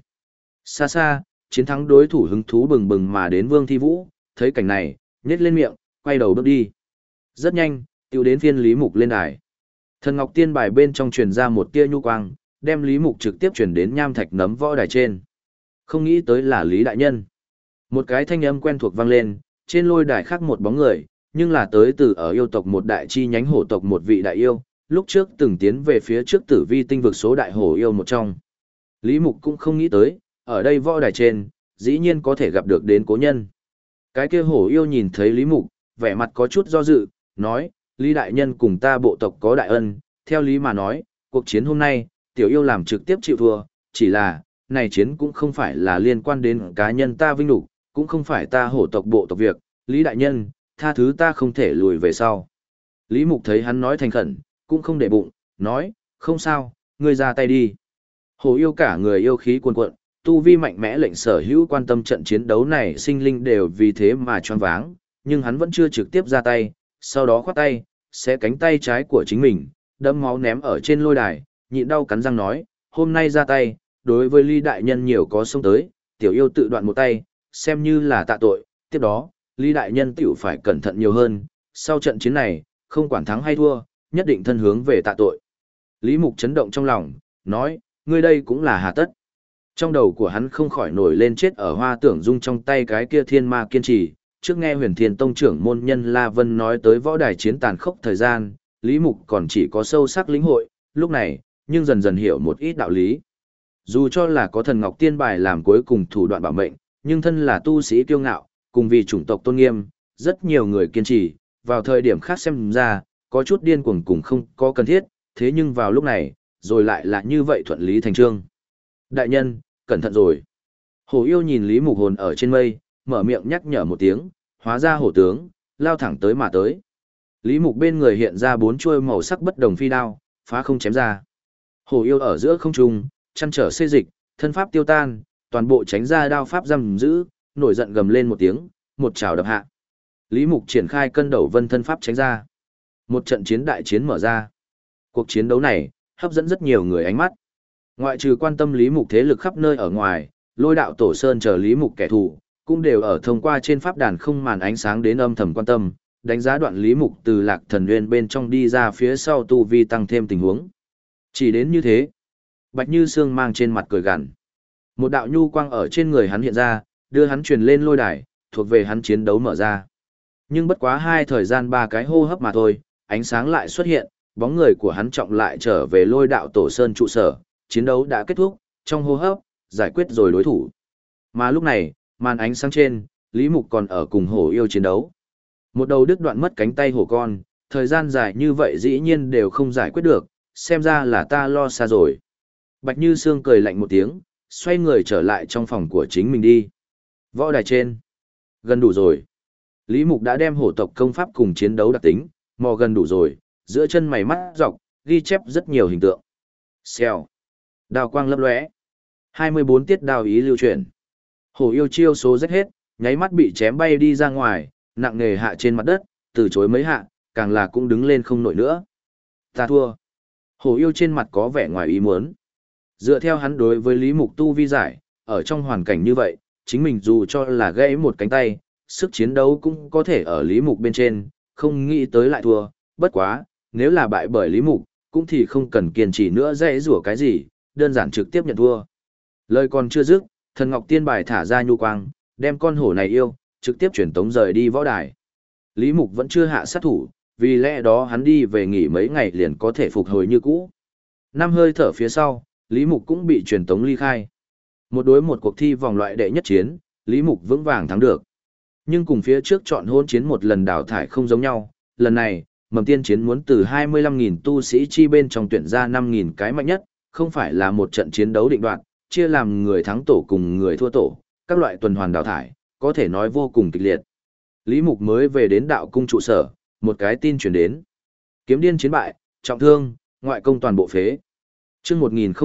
Xa xa, chiến thắng đối thủ hứng thú bừng bừng mà đến Vương Thi Vũ, thấy cảnh này, nhếch lên miệng, quay đầu bước đi. Rất nhanh, tiêu đến phiên Lý Mục lên đài. Thần Ngọc Tiên bài bên trong truyền ra một tia nhu quang, đem Lý Mục trực tiếp truyền đến nham thạch nấm võ đài trên. Không nghĩ tới là Lý đại nhân. Một cái thanh âm quen thuộc vang lên, trên lôi đài khác một bóng người, nhưng là tới từ ở yêu tộc một đại chi nhánh hổ tộc một vị đại yêu, lúc trước từng tiến về phía trước Tử Vi tinh vực số đại hổ yêu một trong. Lý Mục cũng không nghĩ tới, ở đây võ đài trên, dĩ nhiên có thể gặp được đến cố nhân. Cái kia hổ yêu nhìn thấy Lý Mục, vẻ mặt có chút do dự, nói, Lý đại nhân cùng ta bộ tộc có đại ân, theo lý mà nói, cuộc chiến hôm nay, tiểu yêu làm trực tiếp chịu thua, chỉ là, này chiến cũng không phải là liên quan đến cá nhân ta vinh nhục, cũng không phải ta hổ tộc bộ tộc việc, Lý đại nhân, tha thứ ta không thể lùi về sau. Lý Mục thấy hắn nói thành khẩn, cũng không để bụng, nói, không sao, ngươi ra tay đi. Hổ yêu cả người yêu khí cuồn cuộn, tu vi mạnh mẽ lệnh sở hữu quan tâm trận chiến đấu này sinh linh đều vì thế mà choáng váng, nhưng hắn vẫn chưa trực tiếp ra tay, sau đó khoát tay, xé cánh tay trái của chính mình, đẫm máu ném ở trên lôi đài, nhịn đau cắn răng nói, hôm nay ra tay, đối với Lý đại nhân nhiều có xông tới, tiểu yêu tự đoạn một tay, xem như là tạ tội, tiếp đó, Lý đại nhân tiểu phải cẩn thận nhiều hơn, sau trận chiến này, không quản thắng hay thua, nhất định thân hướng về tạ tội. Lý Mục chấn động trong lòng, nói, ngươi đây cũng là hà tất. Trong đầu của hắn không khỏi nổi lên chết ở Hoa Tưởng Dung trong tay cái kia thiên ma kiên trì, trước nghe Huyền Thiên Tông trưởng môn nhân La Vân nói tới võ đài chiến tàn khốc thời gian, Lý Mục còn chỉ có sâu sắc lĩnh hội, lúc này, nhưng dần dần hiểu một ít đạo lý. Dù cho là có thần Ngọc Tiên bài làm cuối cùng thủ đoạn bảo mệnh, nhưng thân là tu sĩ kiêu ngạo, cùng vì chủng tộc tôn nghiêm, rất nhiều người kiên trì, vào thời điểm khác xem ra, có chút điên cuồng cùng không có cần thiết, thế nhưng vào lúc này, rồi lại là như vậy thuận lý thành trương. Đại nhân, cẩn thận rồi. Hổ yêu nhìn Lý Mục hồn ở trên mây, mở miệng nhắc nhở một tiếng, hóa ra hổ tướng, lao thẳng tới mà tới. Lý Mục bên người hiện ra 4 chuôi màu sắc bất đồng phi đao, phá không chém ra. Hổ yêu ở giữa không trung, chăn trở xê dịch, thân pháp tiêu tan, toàn bộ tránh ra đao pháp giam giữ, nổi giận gầm lên một tiếng, một chảo đập hạ. Lý Mục triển khai cân đầu vân thân pháp tránh ra. Một trận chiến đại chiến mở ra. Cuộc chiến đấu này, hấp dẫn rất nhiều người ánh mắt. Ngoại trừ quan tâm Lý Mục thế lực khắp nơi ở ngoài, Lôi đạo tổ sơn chờ Lý Mục kẻ thù, cũng đều ở thông qua trên pháp đàn không màn ánh sáng đến âm thầm quan tâm, đánh giá đoạn Lý Mục từ Lạc Thần Nguyên bên trong đi ra phía sau tu vi tăng thêm tình huống. Chỉ đến như thế, Bạch Như Sương mang trên mặt cười gằn. Một đạo nhu quang ở trên người hắn hiện ra, đưa hắn truyền lên lôi đài, thuộc về hắn chiến đấu mở ra. Nhưng bất quá thời gian 3 cái hô hấp mà thôi, ánh sáng lại xuất hiện, bóng người của hắn trọng lại trở về Lôi đạo tổ sơn trụ sở, chiến đấu đã kết thúc, trong hô hấp, giải quyết rồi đối thủ. Mà lúc này, màn ánh sáng trên, Lý Mục còn ở cùng hổ yêu chiến đấu. Một đầu đứt đoạn mất cánh tay hổ con, thời gian dài như vậy dĩ nhiên đều không giải quyết được, xem ra là ta lo xa rồi. Bạch Như Sương cười lạnh một tiếng, xoay người trở lại trong phòng của chính mình đi. Võ đài trên. Gần đủ rồi. Lý Mục đã đem hổ tộc công pháp cùng chiến đấu đặc tính, mò gần đủ rồi, giữa chân mày mắt dọc, ghi chép rất nhiều hình tượng. Xèo. Đao quang lấp lóe. 24 tiết đao ý lưu chuyển. Hổ yêu chiêu số rách hết, nháy mắt bị chém bay đi ra ngoài, nặng nề hạ trên mặt đất, từ chối mấy hạ, càng là cũng đứng lên không nổi nữa. Ta thua. Hổ yêu trên mặt có vẻ ngoài ý muốn. Dựa theo hắn đối với Lý Mục tu vi giải, ở trong hoàn cảnh như vậy, chính mình dù cho là gãy một cánh tay, sức chiến đấu cũng có thể ở Lý Mục bên trên, không nghĩ tới lại thua, bất quá, nếu là bại bởi Lý Mục, cũng thì không cần kiên trì nữa dễ rủa cái gì, đơn giản trực tiếp nhận thua. Lời còn chưa dứt, Thần Ngọc Tiên bài thả ra nhu quang, đem con hổ này yêu, trực tiếp chuyển tống rời đi võ đài. Lý Mục vẫn chưa hạ sát thủ, vì lẽ đó hắn đi về nghỉ mấy ngày liền có thể phục hồi như cũ. 5 hơi thở phía sau, Lý Mục cũng bị truyền tống ly khai. Một đối một cuộc thi vòng loại đệ nhất chiến, Lý Mục vững vàng thắng được. Nhưng cùng phía trước chọn hôn chiến một lần đào thải không giống nhau, lần này, Mầm Tiên chiến muốn từ 25.000 tu sĩ chi bên trong tuyển ra 5.000 cái mạnh nhất, không phải là một trận chiến đấu định đoạt, chia làm người thắng tổ cùng người thua tổ, các loại tuần hoàn đào thải, có thể nói vô cùng kịch liệt. Lý Mục mới về đến đạo cung trụ sở, một cái tin truyền đến. Kiếm điên chiến bại, trọng thương, ngoại công toàn bộ phế. Chương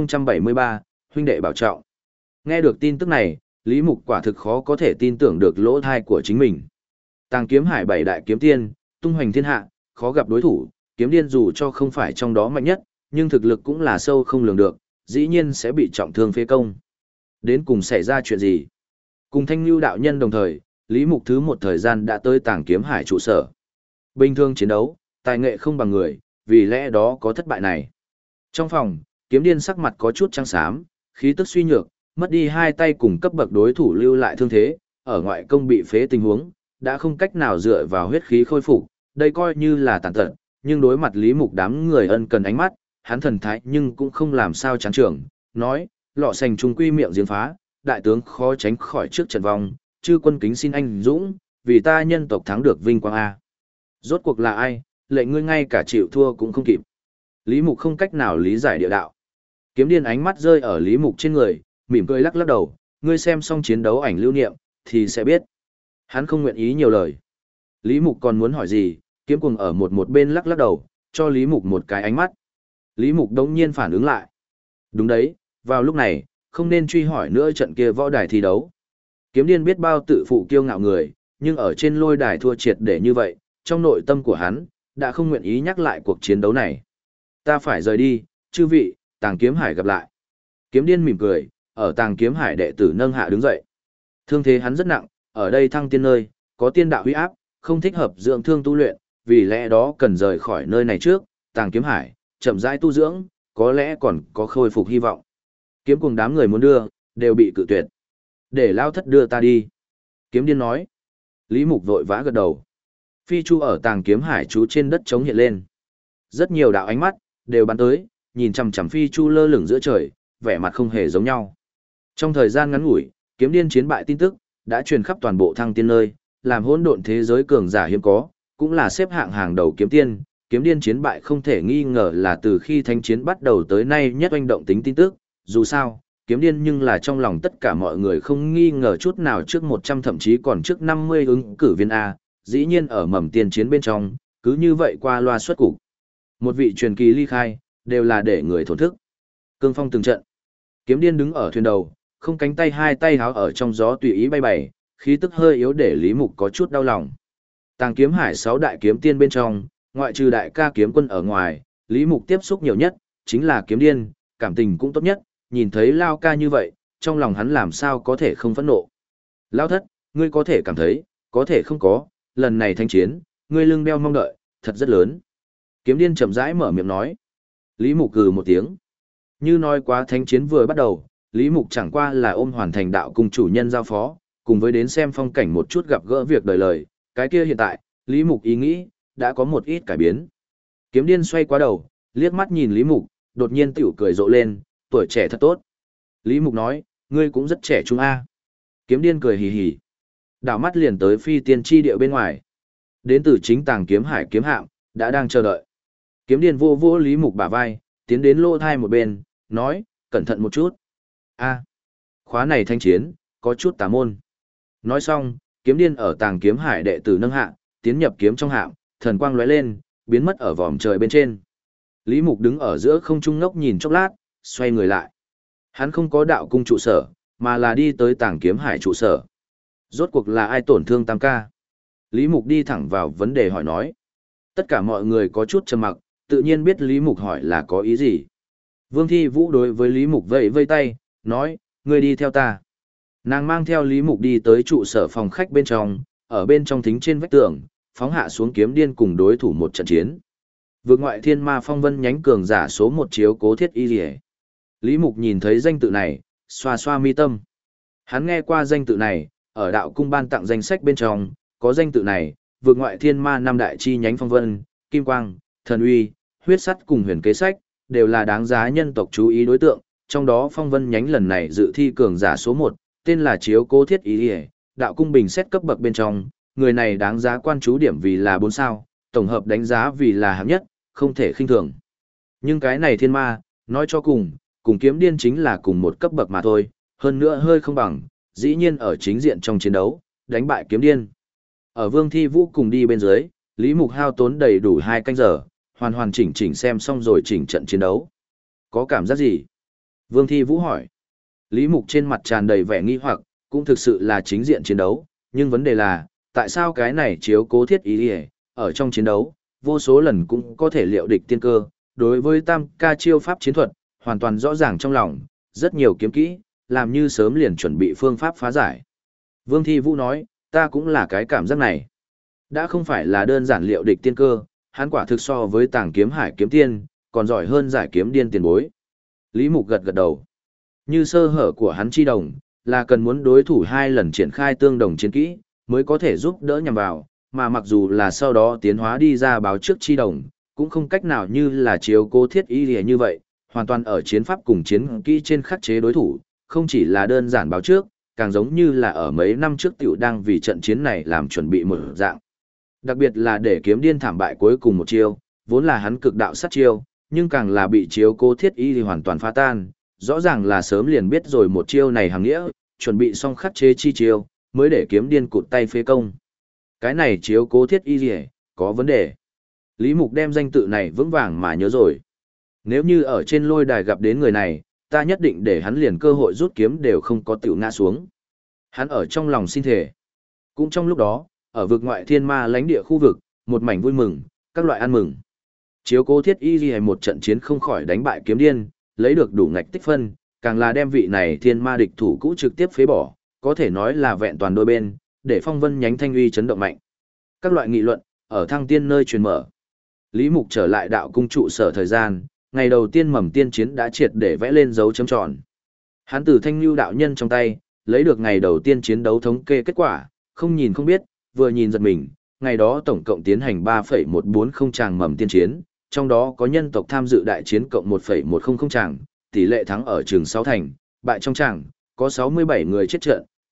1073, huynh đệ bảo trọng. Nghe được tin tức này, Lý Mục quả thực khó có thể tin tưởng được lỗ thai của chính mình. Tàng kiếm hải 7 đại kiếm tiên, tung hoành thiên hạ, khó gặp đối thủ, kiếm điên dù cho không phải trong đó mạnh nhất, nhưng thực lực cũng là sâu không lường được, dĩ nhiên sẽ bị trọng thương phế công. Đến cùng xảy ra chuyện gì? Cùng Thanh Nhu đạo nhân đồng thời, Lý Mục thứ một thời gian đã tới Tàng kiếm hải trụ sở. Bình thường chiến đấu, tài nghệ không bằng người, vì lẽ đó có thất bại này. Trong phòng, kiếm điên sắc mặt có chút trắng xám, khí tức suy nhược, mất đi 2 tay cùng cấp bậc đối thủ lưu lại thương thế, ở ngoại công bị phế tình huống, đã không cách nào dựa vào huyết khí khôi phục, đây coi như là tàn tật, nhưng đối mặt Lý Mục đám người ân cần ánh mắt, hắn thần thái nhưng cũng không làm sao chán trưởng, nói, lọ sành trung quy miệng giếng phá, đại tướng khó tránh khỏi trước trận vong, chư quân kính xin anh dũng, vì ta nhân tộc thắng được vinh quang a. Rốt cuộc là ai, lệnh ngươi ngay cả chịu thua cũng không kịp. Lý Mục không cách nào lý giải địa đạo. Kiếm điên ánh mắt rơi ở Lý Mục trên người, mỉm cười lắc lắc đầu, ngươi xem xong chiến đấu ảnh lưu niệm, thì sẽ biết. Hắn không nguyện ý nhiều lời. Lý Mục còn muốn hỏi gì, kiếm cuồng ở một bên lắc lắc đầu, cho Lý Mục một cái ánh mắt. Lý Mục đống nhiên phản ứng lại. Đúng đấy, vào lúc này, không nên truy hỏi nữa trận kia võ đài thi đấu. Kiếm điên biết bao tự phụ kiêu ngạo người, nhưng ở trên lôi đài thua triệt để như vậy, trong nội tâm của hắn, đã không nguyện ý nhắc lại cuộc chiến đấu này. Ta phải rời đi, chư vị, Tàng kiếm hải gặp lại. Kiếm điên mỉm cười, ở Tàng kiếm hải đệ tử nâng hạ đứng dậy. Thương thế hắn rất nặng, ở đây thăng tiên nơi, có tiên đạo huy áp, không thích hợp dưỡng thương tu luyện, vì lẽ đó cần rời khỏi nơi này trước, Tàng kiếm hải, chậm rãi tu dưỡng, có lẽ còn có khôi phục hy vọng. Kiếm cùng đám người muốn đưa, đều bị cự tuyệt. Để lao thất đưa ta đi. Kiếm điên nói. Lý Mục vội vã gật đầu. Phi chu ở Tàng kiếm hải chú trên đất trống hiện lên. Rất nhiều đạo ánh mắt, đều bắn tới, nhìn chằm chằm phi chu lơ lửng giữa trời, vẻ mặt không hề giống nhau. Trong thời gian ngắn ngủi, kiếm điên chiến bại tin tức, đã truyền khắp toàn bộ thăng tiên nơi, làm hỗn độn thế giới cường giả hiếm có, cũng là xếp hạng hàng đầu kiếm tiên, kiếm điên chiến bại không thể nghi ngờ là từ khi thánh chiến bắt đầu tới nay nhất oanh động tính tin tức, dù sao, kiếm điên nhưng là trong lòng tất cả mọi người không nghi ngờ chút nào trước 100 thậm chí còn trước 50 ứng cử viên A, dĩ nhiên ở mầm tiên chiến bên trong, cứ như vậy qua loa xuất cục. Một vị truyền kỳ ly khai, đều là để người thổn thức. Cương phong từng trận. Kiếm điên đứng ở thuyền đầu, không cánh tay hai tay háo ở trong gió tùy ý bay bày, khí tức hơi yếu để Lý Mục có chút đau lòng. Tàng kiếm hải 6 đại kiếm tiên bên trong, ngoại trừ đại ca kiếm quân ở ngoài, Lý Mục tiếp xúc nhiều nhất, chính là kiếm điên, cảm tình cũng tốt nhất, nhìn thấy Lao ca như vậy, trong lòng hắn làm sao có thể không phẫn nộ. Lao thất, ngươi có thể cảm thấy, có thể không có, lần này thanh chiến, ngươi lưng đeo mong đợi, thật rất lớn. Kiếm điên chậm rãi mở miệng nói. Lý Mục cừ một tiếng. Như nói quá thanh chiến vừa bắt đầu, Lý Mục chẳng qua là ôm hoàn thành đạo cùng chủ nhân giao phó, cùng với đến xem phong cảnh một chút gặp gỡ việc đời lời, cái kia hiện tại, Lý Mục ý nghĩ, đã có một ít cải biến. Kiếm điên xoay qua đầu, liếc mắt nhìn Lý Mục, đột nhiên tiểu cười rộ lên, tuổi trẻ thật tốt. Lý Mục nói, ngươi cũng rất trẻ trung a. Kiếm điên cười hì hì. Đảo mắt liền tới phi tiên tri địa bên ngoài. Đến từ chính tàng kiếm hải kiếm hạm, đã đang chờ đợi. Kiếm điên vô vô Lý Mục bả vai, tiến đến lô thai một bên, nói, cẩn thận một chút. A, khóa này thanh chiến, có chút tà môn. Nói xong, kiếm điên ở tàng kiếm hải đệ tử nâng hạ, tiến nhập kiếm trong hạm, thần quang lóe lên, biến mất ở vòm trời bên trên. Lý Mục đứng ở giữa không trung ngốc nhìn chốc lát, xoay người lại. Hắn không có đạo cung trụ sở, mà là đi tới tàng kiếm hải trụ sở. Rốt cuộc là ai tổn thương Tam ca? Lý Mục đi thẳng vào vấn đề hỏi nói. Tất cả mọi người có chút trầm mặc, tự nhiên biết Lý Mục hỏi là có ý gì. Vương Thi Vũ đối với Lý Mục vẫy vây tay, nói, ngươi đi theo ta. Nàng mang theo Lý Mục đi tới trụ sở phòng khách bên trong, ở bên trong thính trên vách tường, phóng hạ xuống kiếm điên cùng đối thủ một trận chiến. Vượt ngoại thiên ma phong vân nhánh cường giả số 1 chiếu cố thiết y rỉa. Lý Mục nhìn thấy danh tự này, xoa xoa mi tâm. Hắn nghe qua danh tự này, ở đạo cung ban tặng danh sách bên trong, có danh tự này, vượt ngoại thiên ma năm đại chi nhánh phong vân, kim quang, thần uy, huyết sắt cùng huyền kế sách, đều là đáng giá nhân tộc chú ý đối tượng, trong đó phong vân nhánh lần này dự thi cường giả số 1, tên là chiếu cố thiết y rỉa, đạo cung bình xét cấp bậc bên trong, người này đáng giá quan chú điểm vì là 4 sao, tổng hợp đánh giá vì là hạng nhất, không thể khinh thường. Nhưng cái này thiên ma, nói cho cùng kiếm điên chính là cùng một cấp bậc mà thôi, hơn nữa hơi không bằng, dĩ nhiên ở chính diện trong chiến đấu, đánh bại kiếm điên. Ở Vương Thi Vũ cùng đi bên dưới, Lý Mục hao tốn đầy đủ 2 canh giờ, hoàn hoàn chỉnh xem xong rồi chỉnh trận chiến đấu. Có cảm giác gì? Vương Thi Vũ hỏi. Lý Mục trên mặt tràn đầy vẻ nghi hoặc, cũng thực sự là chính diện chiến đấu, nhưng vấn đề là, tại sao cái này chiếu cố thiết ý đi ở trong chiến đấu, vô số lần cũng có thể liệu địch tiên cơ, đối với tam ca chiêu pháp chiến thuật, hoàn toàn rõ ràng trong lòng, rất nhiều kiếm kỹ, làm như sớm liền chuẩn bị phương pháp phá giải. Vương Thi Vũ nói, ta cũng là cái cảm giác này. Đã không phải là đơn giản liệu địch tiên cơ, hắn quả thực so với tàng kiếm hải kiếm tiên, còn giỏi hơn giải kiếm điên tiền bối. Lý Mục gật gật đầu. Như sơ hở của hắn chi đồng, là cần muốn đối thủ 2 lần triển khai tương đồng chiến kỹ, mới có thể giúp đỡ nhằm vào, mà mặc dù là sau đó tiến hóa đi ra báo trước chi đồng, cũng không cách nào như là chiếu cố thiết y lìa như vậy, hoàn toàn ở chiến pháp cùng chiến kỹ trên khắc chế đối thủ, không chỉ là đơn giản báo trước, càng giống như là ở mấy năm trước tiểu đang vì trận chiến này làm chuẩn bị một dạng. Đặc biệt là để kiếm điên thảm bại cuối cùng một chiêu, vốn là hắn cực đạo sát chiêu, nhưng càng là bị chiếu cố thiết y thì hoàn toàn phá tan, rõ ràng là sớm liền biết rồi một chiêu này hàng nghĩa, chuẩn bị xong khắc chế chi chiêu, mới để kiếm điên cụt tay phế công. Cái này chiếu cố thiết y gì có vấn đề. Lý Mục đem danh tự này vững vàng mà nhớ rồi. Nếu như ở trên lôi đài gặp đến người này, ta nhất định để hắn liền cơ hội rút kiếm đều không có tiểu ngã xuống. Hắn ở trong lòng xin thề. Cũng trong lúc đó, ở vực ngoại thiên ma lãnh địa khu vực, một mảnh vui mừng, các loại ăn mừng. Chiếu cố thiết y gì một trận chiến không khỏi đánh bại kiếm điên, lấy được đủ ngạch tích phân, càng là đem vị này thiên ma địch thủ cũ trực tiếp phế bỏ, có thể nói là vẹn toàn đôi bên, để phong vân nhánh thanh uy chấn động mạnh. Các loại nghị luận, ở thăng tiên nơi truyền mở. Lý Mục trở lại đạo cung trụ sở thời gian, ngày đầu tiên mầm tiên chiến đã triệt để vẽ lên dấu chấm tròn. Hắn từ thanh lưu đạo nhân trong tay, lấy được ngày đầu tiên chiến đấu thống kê kết quả, không nhìn không biết, vừa nhìn giật mình, ngày đó tổng cộng tiến hành 3,140 tràng mầm tiên chiến, trong đó có nhân tộc tham dự đại chiến cộng 1,100 tràng, tỷ lệ thắng ở trường 6 thành, bại trong tràng, có 67 người chết trận,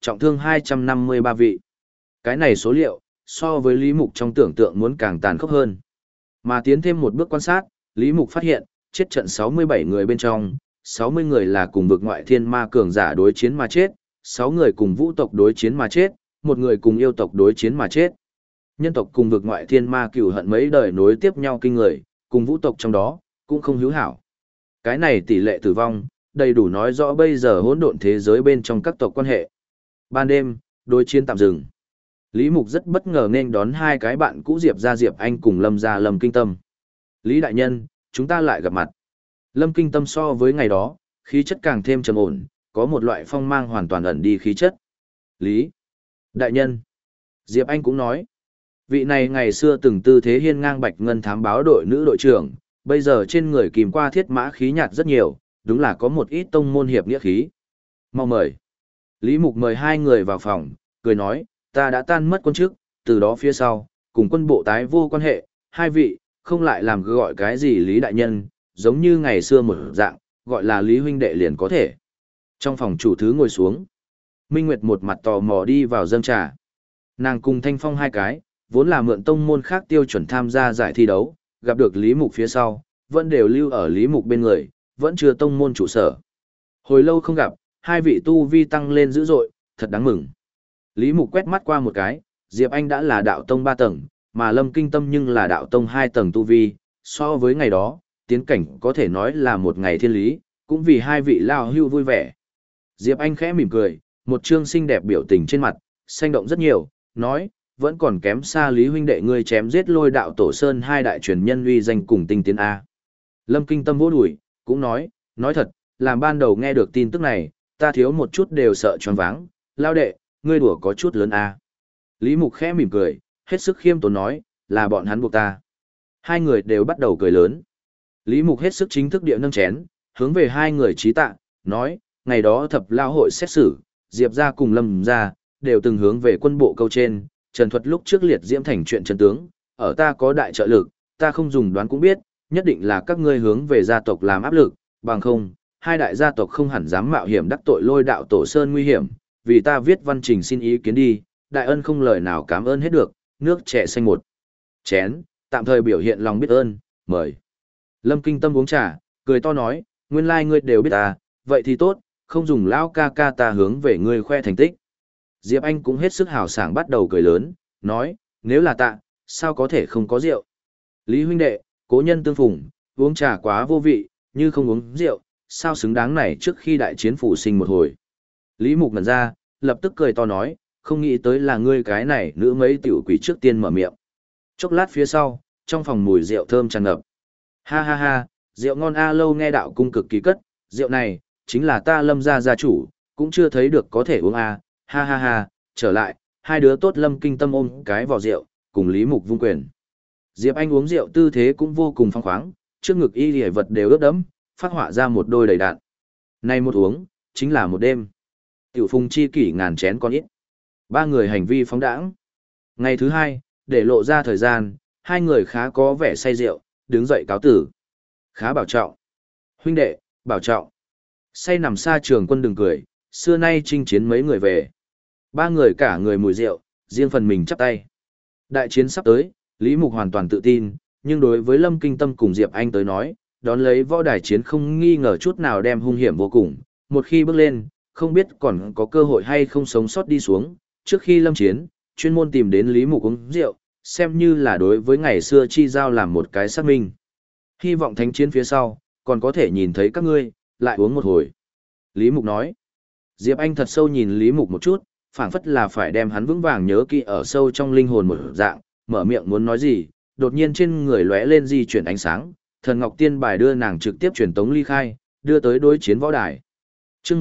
trọng thương 253 vị. Cái này số liệu, so với Lý Mục trong tưởng tượng muốn càng tàn khốc hơn. Mà tiến thêm một bước quan sát, Lý Mục phát hiện, chết trận 67 người bên trong, 60 người là cùng vực ngoại thiên ma cường giả đối chiến mà chết, 6 người cùng vũ tộc đối chiến mà chết, 1 người cùng yêu tộc đối chiến mà chết. Nhân tộc cùng vực ngoại thiên ma cửu hận mấy đời nối tiếp nhau kinh người, cùng vũ tộc trong đó, cũng không hữu hảo. Cái này tỷ lệ tử vong, đầy đủ nói rõ bây giờ hỗn độn thế giới bên trong các tộc quan hệ. Ban đêm, đối chiến tạm dừng. Lý Mục rất bất ngờ nên đón hai cái bạn cũ Diệp ra Diệp Anh cùng Lâm ra Lâm Kinh Tâm. Lý đại nhân, chúng ta lại gặp mặt. Lâm Kinh Tâm so với ngày đó, khí chất càng thêm trầm ổn, có một loại phong mang hoàn toàn ẩn đi khí chất. Lý đại nhân. Diệp Anh cũng nói, vị này ngày xưa từng tư thế hiên ngang bạch ngân thám báo đội nữ đội trưởng, bây giờ trên người kìm qua thiết mã khí nhạt rất nhiều, đúng là có một ít tông môn hiệp nghĩa khí. Mau mời. Lý Mục mời hai người vào phòng, cười nói, ta đã tan mất quân chức, từ đó phía sau, cùng quân bộ tái vô quan hệ, hai vị, không lại làm gọi cái gì Lý đại nhân, giống như ngày xưa một dạng, gọi là Lý huynh đệ liền có thể. Trong phòng chủ thứ ngồi xuống, Minh Nguyệt một mặt tò mò đi vào dâng trà. Nàng cùng Thanh Phong hai cái, vốn là mượn tông môn khác tiêu chuẩn tham gia giải thi đấu, gặp được Lý Mục phía sau, vẫn đều lưu ở Lý Mục bên người, vẫn chưa tông môn trụ sở. Hồi lâu không gặp, hai vị tu vi tăng lên dữ dội, thật đáng mừng. Lý Mục quét mắt qua một cái, Diệp Anh đã là đạo tông 3 tầng, mà Lâm Kinh Tâm nhưng là đạo tông 2 tầng tu vi, so với ngày đó, tiến cảnh có thể nói là một ngày thiên lý, cũng vì hai vị lao hưu vui vẻ. Diệp Anh khẽ mỉm cười, một trương xinh đẹp biểu tình trên mặt, sinh động rất nhiều, nói, vẫn còn kém xa Lý huynh đệ ngươi chém giết Lôi đạo tổ sơn hai đại truyền nhân uy danh cùng tinh tiến A. Lâm Kinh Tâm vỗ đùi, cũng nói thật, làm ban đầu nghe được tin tức này, ta thiếu một chút đều sợ choáng váng, lao đệ, ngươi đùa có chút lớn A. Lý Mục khẽ mỉm cười, hết sức khiêm tốn nói, là bọn hắn buộc ta. Hai người đều bắt đầu cười lớn. Lý Mục hết sức chính thức địa nâng chén, hướng về hai người trí tạ, nói, ngày đó thập lao hội xét xử, Diệp ra cùng Lâm ra, đều từng hướng về quân bộ câu trên, trần thuật lúc trước liệt diễm thành chuyện chân tướng, ở ta có đại trợ lực, ta không dùng đoán cũng biết, nhất định là các ngươi hướng về gia tộc làm áp lực, bằng không, hai đại gia tộc không hẳn dám mạo hiểm đắc tội Lôi đạo tổ sơn nguy hiểm, vì ta viết văn trình xin ý kiến đi, đại ân không lời nào cảm ơn hết được, nước trẻ xanh một chén, tạm thời biểu hiện lòng biết ơn, mời. Lâm Kinh Tâm uống trà, cười to nói, nguyên lai ngươi đều biết ta, vậy thì tốt, không dùng lão ca ca ta hướng về ngươi khoe thành tích. Diệp Anh cũng hết sức hào sảng bắt đầu cười lớn, nói, nếu là tạ, sao có thể không có rượu. Lý huynh đệ, cố nhân tương phùng, uống trà quá vô vị, như không uống rượu, sao xứng đáng này trước khi đại chiến phủ sinh một hồi. Lý Mục ngẩn ra, lập tức cười to nói, không nghĩ tới là ngươi cái này nữ mấy tiểu quỷ trước tiên mở miệng. Chốc lát phía sau, trong phòng mùi rượu thơm tràn ngập. Ha ha ha, rượu ngon a lâu nghe đạo cung cực kỳ cất, rượu này, chính là ta Lâm gia gia chủ, cũng chưa thấy được có thể uống a. Ha ha ha, trở lại, hai đứa tốt Lâm Kinh Tâm ôm cái vò rượu, cùng Lý Mục vung quyền. Diệp Anh uống rượu tư thế cũng vô cùng phong khoáng, trước ngực y liễu vật đều ướt đẫm, phát họa ra một đôi đầy đạn. Nay một uống, chính là một đêm. Tiểu phùng chi kỷ ngàn chén con ít. Ba người hành vi phóng đãng. Ngày thứ hai, để lộ ra thời gian, hai người khá có vẻ say rượu, đứng dậy cáo tử. Khá bảo trọng. Huynh đệ, bảo trọng. Say nằm xa trường quân đừng cười, xưa nay chinh chiến mấy người về. Ba người cả người mùi rượu, riêng phần mình chắp tay. Đại chiến sắp tới, Lý Mục hoàn toàn tự tin, nhưng đối với Lâm Kinh Tâm cùng Diệp Anh tới nói, đón lấy võ đài chiến không nghi ngờ chút nào đem hung hiểm vô cùng. Một khi bước lên, không biết còn có cơ hội hay không sống sót đi xuống. Trước khi lâm chiến, chuyên môn tìm đến Lý Mục uống rượu, xem như là đối với ngày xưa chi giao làm một cái xác minh. Hy vọng thánh chiến phía sau, còn có thể nhìn thấy các ngươi, lại uống một hồi. Lý Mục nói. Diệp Anh thật sâu nhìn Lý Mục một chút, phảng phất là phải đem hắn vững vàng nhớ kỹ ở sâu trong linh hồn một dạng, mở miệng muốn nói gì, đột nhiên trên người lóe lên di chuyển ánh sáng, Thần Ngọc Tiên bài đưa nàng trực tiếp truyền tống ly khai, đưa tới đối chiến võ đài. Chương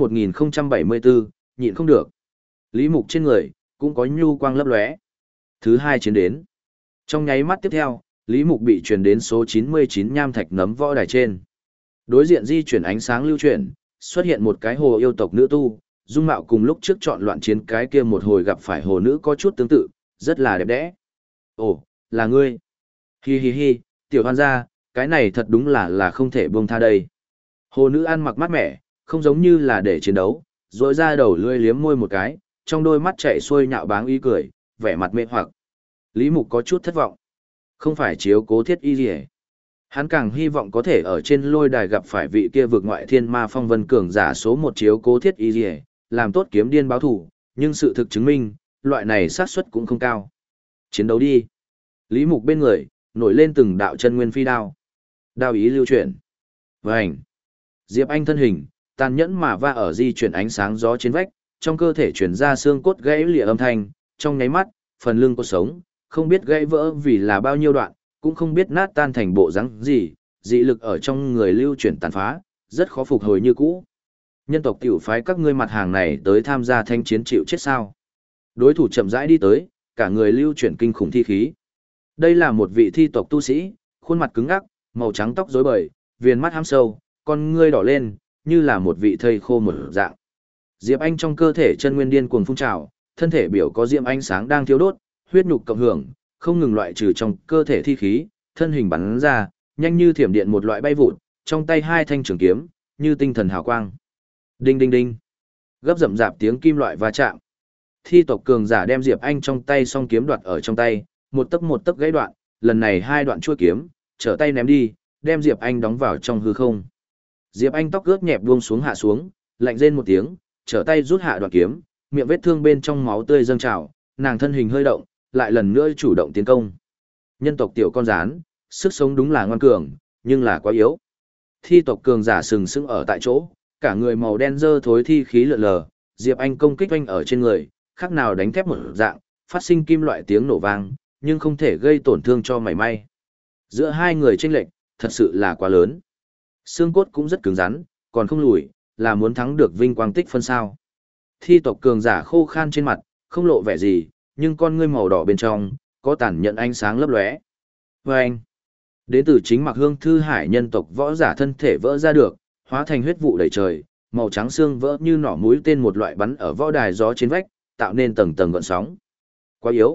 1074, nhịn không được. Lý Mục trên người cũng có nhu quang lấp lóe. Thứ hai chiến đến. Trong nháy mắt tiếp theo, Lý Mục bị truyền đến số 99 nham thạch nấm võ đài trên. Đối diện di chuyển ánh sáng lưu chuyển, xuất hiện một cái hồ yêu tộc nữ tu, dung mạo cùng lúc trước chọn loạn chiến cái kia một hồi gặp phải hồ nữ có chút tương tự, rất là đẹp đẽ. Ồ, là ngươi. Hi hi hi, tiểu hoan gia, cái này thật đúng là không thể buông tha đây. Hồ nữ ăn mặc mát mẻ, không giống như là để chiến đấu, rỗi ra đầu lươi liếm môi một cái, trong đôi mắt chạy xuôi nhạo báng ý cười, vẻ mặt mê hoặc. Lý Mục có chút thất vọng. Không phải chiếu cố Thiết Y Lìa. Hắn càng hy vọng có thể ở trên lôi đài gặp phải vị kia vượt ngoại thiên ma phong vân cường giả số một chiếu cố Thiết Y Lìa, làm tốt kiếm điên báo thủ, nhưng sự thực chứng minh, loại này xác suất cũng không cao. Chiến đấu đi. Lý Mục bên người, nổi lên từng đạo chân nguyên phi đao. Đao ý lưu chuyển. Vành. Diệp Anh thân hình, tàn nhẫn mà va ở di chuyển ánh sáng gió trên vách, trong cơ thể chuyển ra xương cốt gãy lìa âm thanh, trong nháy mắt, phần lưng cột sống, không biết gãy vỡ vì là bao nhiêu đoạn, cũng không biết nát tan thành bộ rắn gì, dị lực ở trong người lưu chuyển tàn phá, rất khó phục hồi như cũ. Nhân tộc tiểu phái các ngươi mặt hàng này tới tham gia thanh chiến chịu chết sao? Đối thủ chậm rãi đi tới, cả người lưu chuyển kinh khủng thi khí. Đây là một vị thi tộc tu sĩ, khuôn mặt cứng ngắc, màu trắng tóc rối bời, viền mắt hăm sâu, con ngươi đỏ lên, như là một vị thây khô một dạng. Diệp Anh trong cơ thể chân nguyên điên cuồng phun trào, thân thể biểu có diễm ánh sáng đang thiêu đốt, huyết nhục cộng hưởng, không ngừng loại trừ trong cơ thể thi khí, thân hình bắn ra, nhanh như thiểm điện một loại bay vụt, trong tay hai thanh trường kiếm, như tinh thần hào quang. Đinh đinh đinh. Gấp rậm rạp tiếng kim loại va chạm. Thi tộc cường giả đem Diệp Anh trong tay song kiếm đoạt ở trong tay, một tấc gãy đoạn, lần này hai đoạn chuôi kiếm, trở tay ném đi, đem Diệp Anh đóng vào trong hư không. Diệp Anh tóc ướt nhẹp buông xuống hạ xuống, lạnh rên một tiếng, trở tay rút hạ đoạn kiếm, miệng vết thương bên trong máu tươi dâng trào, nàng thân hình hơi động, lại lần nữa chủ động tiến công. Nhân tộc tiểu con rán, sức sống đúng là ngoan cường, nhưng là quá yếu. Thi tộc cường giả sừng sững ở tại chỗ, cả người màu đen dơ thối thi khí lượn lờ, Diệp Anh công kích oanh ở trên người, khác nào đánh thép một dạng, phát sinh kim loại tiếng nổ vang, nhưng không thể gây tổn thương cho mảy may. Giữa hai người chênh lệch, thật sự là quá lớn. Xương cốt cũng rất cứng rắn, còn không lùi, là muốn thắng được vinh quang tích phân sao. Thi tộc cường giả khô khan trên mặt, không lộ vẻ gì, nhưng con ngươi màu đỏ bên trong, có tàn nhận ánh sáng lấp lóe. Và anh, đến từ chính Mạc Hương Thư Hải nhân tộc võ giả thân thể vỡ ra được, hóa thành huyết vụ đầy trời, màu trắng xương vỡ như nỏ mũi tên một loại bắn ở võ đài gió trên vách, tạo nên tầng tầng gợn sóng. Quá yếu.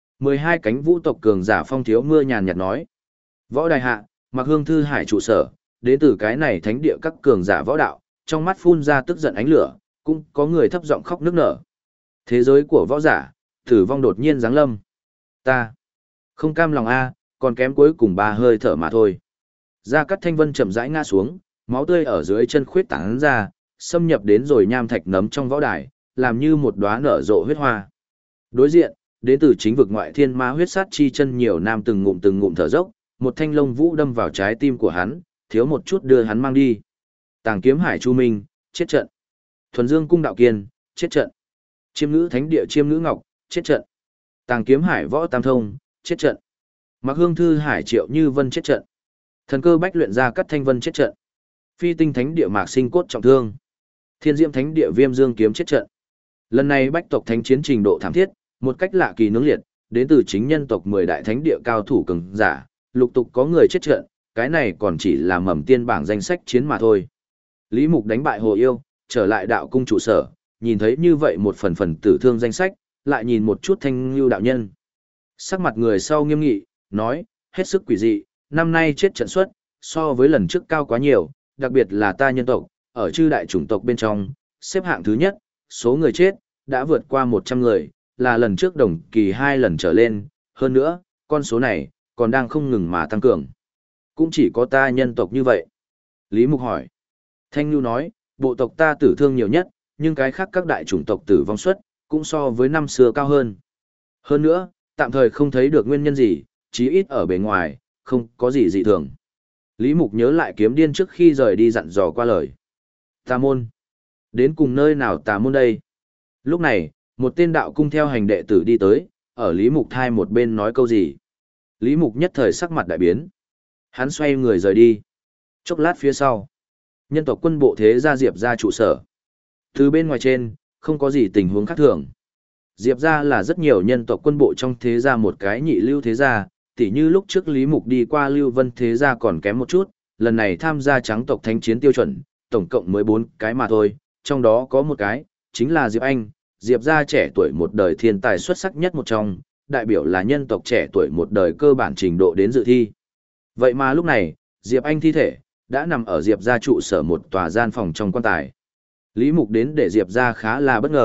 12 cánh vũ tộc cường giả Phong Thiếu Mưa nhàn nhạt nói. Võ đài hạ, Mạc Hương Thư Hải trụ sở, đến từ cái này thánh địa các cường giả võ đạo, trong mắt phun ra tức giận ánh lửa, cũng có người thấp giọng khóc nức nở. Thế giới của võ giả, tử vong đột nhiên giáng lâm. Ta không cam lòng a, còn kém cuối cùng 3 hơi thở mà thôi. Gia Cát Thanh Vân chậm rãi ngã xuống, máu tươi ở dưới chân khuyết tán ra, xâm nhập đến rồi nham thạch nấm trong võ đài, làm như một đóa nở rộ huyết hoa. Đối diện, đến từ chính vực ngoại thiên ma huyết sát chi chân nhiều nam từng ngụm thở dốc, một thanh lông vũ đâm vào trái tim của hắn, thiếu một chút đưa hắn mang đi. Tàng Kiếm Hải Chu Minh, chết trận. Thuần Dương Cung Đạo Kiên, chết trận. Chiêm Ngữ Thánh Địa Chiêm Ngữ Ngọc, chết trận. Tàng Kiếm Hải Võ Tam Thông, chết trận. Mạc Hương Thư Hải Triệu Như Vân chết trận. Thần Cơ Bách luyện ra Cát Thanh Vân chết trận. Phi Tinh Thánh Địa Mạc Sinh Cốt trọng thương. Thiên Diễm Thánh Địa Viêm Dương kiếm chết trận. Lần này bách tộc thánh chiến trình độ thảm thiết, một cách lạ kỳ nướng liệt, đến từ chính nhân tộc 10 đại thánh địa cao thủ cường giả, lục tục có người chết trận, cái này còn chỉ là mầm tiên bảng danh sách chiến mà thôi. Lý Mục đánh bại Hồ Yêu, trở lại đạo cung trụ sở, nhìn thấy như vậy một phần tử thương danh sách, lại nhìn một chút Thanh Lưu đạo nhân. Sắc mặt người sau nghiêm nghị, nói, hết sức quỷ dị, năm nay chết trận suất, so với lần trước cao quá nhiều, đặc biệt là ta nhân tộc, ở chư đại chủng tộc bên trong, xếp hạng thứ nhất, số người chết, đã vượt qua 100 người, là lần trước đồng kỳ 2 lần trở lên, hơn nữa, con số này, còn đang không ngừng mà tăng cường. Cũng chỉ có ta nhân tộc như vậy. Lý Mục hỏi. Thanh Nhu nói, bộ tộc ta tử thương nhiều nhất, nhưng cái khác các đại chủng tộc tử vong suất, cũng so với năm xưa cao hơn. Hơn nữa, tạm thời không thấy được nguyên nhân gì, chí ít ở bề ngoài, không có gì dị thường. Lý Mục nhớ lại kiếm điên trước khi rời đi dặn dò qua lời. Tà môn. Đến cùng nơi nào tà môn đây? Lúc này, một tên đạo cung theo hành đệ tử đi tới, ở Lý Mục thai một bên nói câu gì. Lý Mục nhất thời sắc mặt đại biến. Hắn xoay người rời đi. Chốc lát phía sau, nhân tộc quân bộ thế gia Diệp ra trụ sở. Từ bên ngoài trên, không có gì tình huống khác thường. Diệp ra là rất nhiều nhân tộc quân bộ trong thế gia một cái nhị lưu thế gia, tỉ như lúc trước Lý Mục đi qua Lưu Vân thế gia còn kém một chút, lần này tham gia trắng tộc thánh chiến tiêu chuẩn, tổng cộng 14 cái mà thôi, trong đó có một cái, chính là Diệp Anh, Diệp gia trẻ tuổi một đời thiên tài xuất sắc nhất một trong, đại biểu là nhân tộc trẻ tuổi một đời cơ bản trình độ đến dự thi. Vậy mà lúc này, Diệp Anh thi thể, đã nằm ở Diệp gia trụ sở một tòa gian phòng trong quan tài. Lý Mục đến để Diệp gia khá là bất ngờ,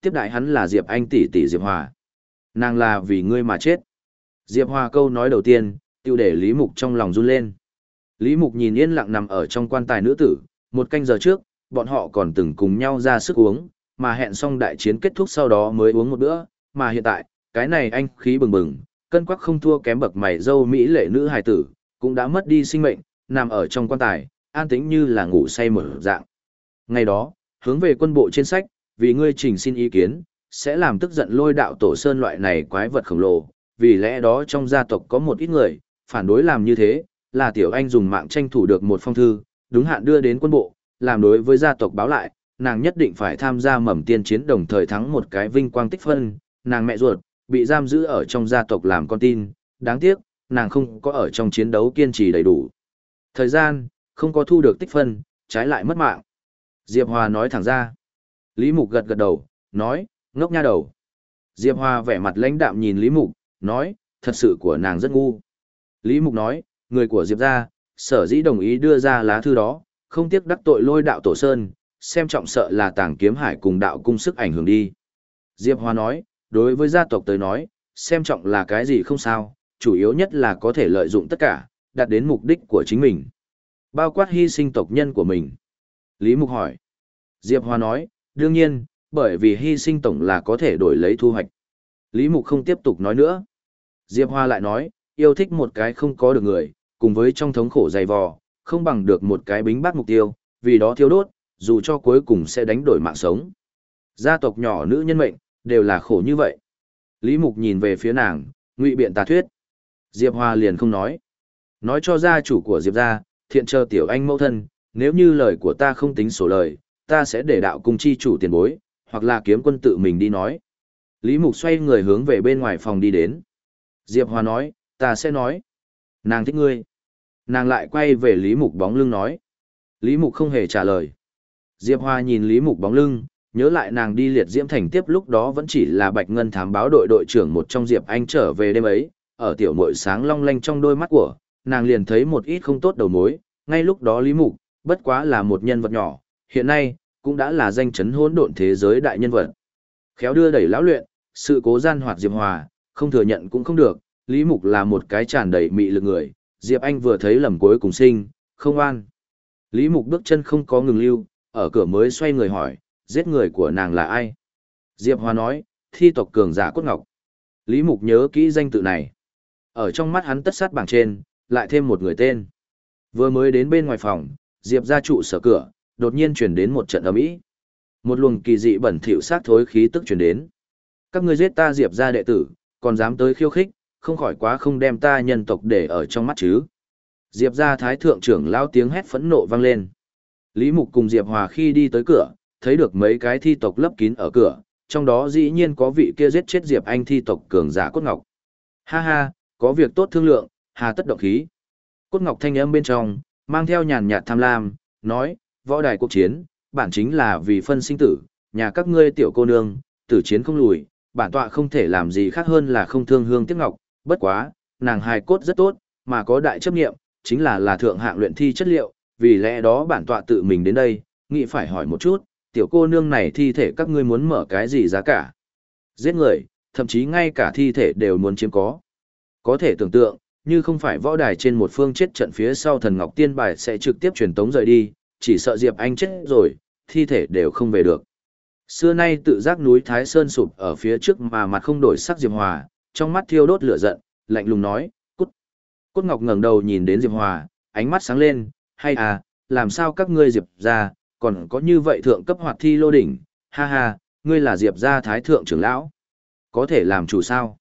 tiếp đại hắn là Diệp Anh tỷ tỷ Diệp Hòa. Nàng là vì ngươi mà chết. Diệp Hòa câu nói đầu tiên, tiêu để Lý Mục trong lòng run lên. Lý Mục nhìn yên lặng nằm ở trong quan tài nữ tử, một canh giờ trước, bọn họ còn từng cùng nhau ra sức uống, mà hẹn xong đại chiến kết thúc sau đó mới uống một bữa, mà hiện tại, cái này anh khí bừng bừng, cân quắc không thua kém bậc mày dâu mỹ lệ nữ hài tử, cũng đã mất đi sinh mệnh, nằm ở trong quan tài, an tĩnh như là ngủ say mở dạng. Ngày đó, hướng về quân bộ trên sách, vì ngươi trình xin ý kiến, sẽ làm tức giận Lôi Đạo Tổ Sơn loại này quái vật khổng lồ, vì lẽ đó trong gia tộc có một ít người, phản đối làm như thế, là tiểu anh dùng mạng tranh thủ được một phong thư, đúng hạn đưa đến quân bộ, làm đối với gia tộc báo lại, nàng nhất định phải tham gia mầm tiên chiến đồng thời thắng một cái vinh quang tích phân, nàng mẹ ruột, bị giam giữ ở trong gia tộc làm con tin, đáng tiếc, nàng không có ở trong chiến đấu kiên trì đầy đủ. Thời gian, không có thu được tích phân, trái lại mất mạng. Diệp Hòa nói thẳng ra. Lý Mục gật gật đầu, nói, ngốc nha đầu. Diệp Hòa vẻ mặt lãnh đạm nhìn Lý Mục, nói, thật sự của nàng rất ngu. Lý Mục nói, người của Diệp gia, sở dĩ đồng ý đưa ra lá thư đó, không tiếc đắc tội Lôi Đạo Tổ Sơn, xem trọng sợ là Tàng Kiếm Hải cùng đạo cung sức ảnh hưởng đi. Diệp Hòa nói, đối với gia tộc tới nói, xem trọng là cái gì không sao, chủ yếu nhất là có thể lợi dụng tất cả, đạt đến mục đích của chính mình. Bao quát hy sinh tộc nhân của mình. Lý Mục hỏi. Diệp Hòa nói, đương nhiên, bởi vì hy sinh tổng là có thể đổi lấy thu hoạch. Lý Mục không tiếp tục nói nữa. Diệp Hòa lại nói, yêu thích một cái không có được người, cùng với trong thống khổ dày vò, không bằng được một cái bính bát mục tiêu, vì đó thiêu đốt, dù cho cuối cùng sẽ đánh đổi mạng sống. Gia tộc nhỏ nữ nhân mệnh, đều là khổ như vậy. Lý Mục nhìn về phía nàng, ngụy biện tà thuyết. Diệp Hòa liền không nói. Nói cho gia chủ của Diệp gia, thiện chờ tiểu anh mẫu thân, nếu như lời của ta không tính sổ lời, ta sẽ để đạo cung chi chủ tiền bối, hoặc là kiếm quân tự mình đi nói. Lý Mục xoay người hướng về bên ngoài phòng đi đến. Diệp Hòa nói, ta sẽ nói. Nàng thích ngươi. Nàng lại quay về Lý Mục bóng lưng nói. Lý Mục không hề trả lời. Diệp Hòa nhìn Lý Mục bóng lưng, nhớ lại nàng đi liệt diễm thành tiếp lúc đó vẫn chỉ là Bạch Ngân thám báo đội đội trưởng một trong Diệp Anh trở về đêm ấy, ở tiểu muội sáng long lanh trong đôi mắt của, nàng liền thấy một ít không tốt đầu mối, ngay lúc đó Lý Mục, bất quá là một nhân vật nhỏ, hiện nay, cũng đã là danh chấn hỗn độn thế giới đại nhân vật. Khéo đưa đẩy lão luyện, sự cố gian hoạt Diệp Hòa, không thừa nhận cũng không được, Lý Mục là một cái tràn đầy mị lực người, Diệp Anh vừa thấy lầm cuối cùng sinh, không an. Lý Mục bước chân không có ngừng lưu, ở cửa mới xoay người hỏi, giết người của nàng là ai? Diệp Hòa nói, thi tộc cường giả Cốt Ngọc. Lý Mục nhớ kỹ danh tự này. Ở trong mắt hắn tất sát bảng trên, lại thêm một người tên. Vừa mới đến bên ngoài phòng, Diệp gia trụ sở cửa, đột nhiên chuyển đến một trận ầm ĩ. Một luồng kỳ dị bẩn thỉu sát thối khí tức chuyển đến. Các ngươi giết ta Diệp gia đệ tử, còn dám tới khiêu khích, không khỏi quá không đem ta nhân tộc để ở trong mắt chứ. Diệp gia thái thượng trưởng lao tiếng hét phẫn nộ vang lên. Lý Mục cùng Diệp Hòa khi đi tới cửa, thấy được mấy cái thi tộc lấp kín ở cửa, trong đó dĩ nhiên có vị kia giết chết Diệp Anh thi tộc cường giả Cốt Ngọc. Ha ha, có việc tốt thương lượng, hà tất động khí. Cốt Ngọc thanh âm bên trong, mang theo nhàn nhạt tham lam, nói, võ đài cuộc chiến, bản chính là vì phân sinh tử, nhà các ngươi tiểu cô nương, tử chiến không lùi, bản tọa không thể làm gì khác hơn là không thương hương tiếc ngọc, bất quá, nàng hài cốt rất tốt, mà có đại chấp nghiệm, chính là thượng hạng luyện thi chất liệu, vì lẽ đó bản tọa tự mình đến đây, nghĩ phải hỏi một chút, tiểu cô nương này thi thể các ngươi muốn mở cái gì giá cả? Giết người, thậm chí ngay cả thi thể đều muốn chiếm có. Có thể tưởng tượng, như không phải võ đài trên một phương chết trận phía sau thần Ngọc Tiên Bài sẽ trực tiếp truyền tống rời đi, chỉ sợ Diệp Anh chết rồi, thi thể đều không về được. Xưa nay tự giác núi Thái Sơn sụp ở phía trước mà mặt không đổi sắc Diệp Hòa, trong mắt thiêu đốt lửa giận, lạnh lùng nói, cút. Cốt Ngọc ngẩng đầu nhìn đến Diệp Hòa, ánh mắt sáng lên, hay à, làm sao các ngươi Diệp gia còn có như vậy thượng cấp hoạt thi lô đỉnh, ha ha, ngươi là Diệp gia thái thượng trưởng lão. Có thể làm chủ sao?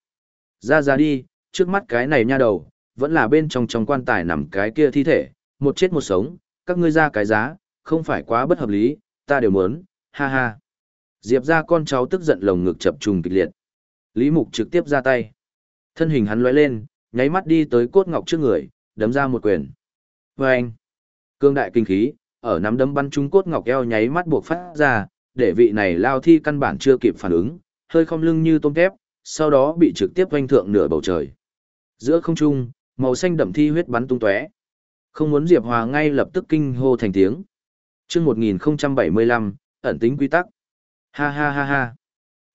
Ra đi, trước mắt cái này nha đầu, vẫn là bên trong quan tài nằm cái kia thi thể, một chết một sống, các ngươi ra cái giá, không phải quá bất hợp lý, ta đều muốn, ha ha. Diệp gia con cháu tức giận lồng ngực chập trùng kịch liệt. Lý Mục trực tiếp ra tay. Thân hình hắn lóe lên, nháy mắt đi tới Cốt Ngọc trước người, đấm ra một quyền. Vâng! Cương đại kinh khí, ở nắm đấm bắn trúng Cốt Ngọc eo nháy mắt buộc phát ra, để vị này lao thi căn bản chưa kịp phản ứng, hơi khom lưng như tôm tép, sau đó bị trực tiếp vanh thượng nửa bầu trời. Giữa không trung, màu xanh đậm thi huyết bắn tung tóe. Không muốn Diệp Hòa ngay lập tức kinh hô thành tiếng. Chương 1075, ẩn tính quy tắc. Ha ha ha ha.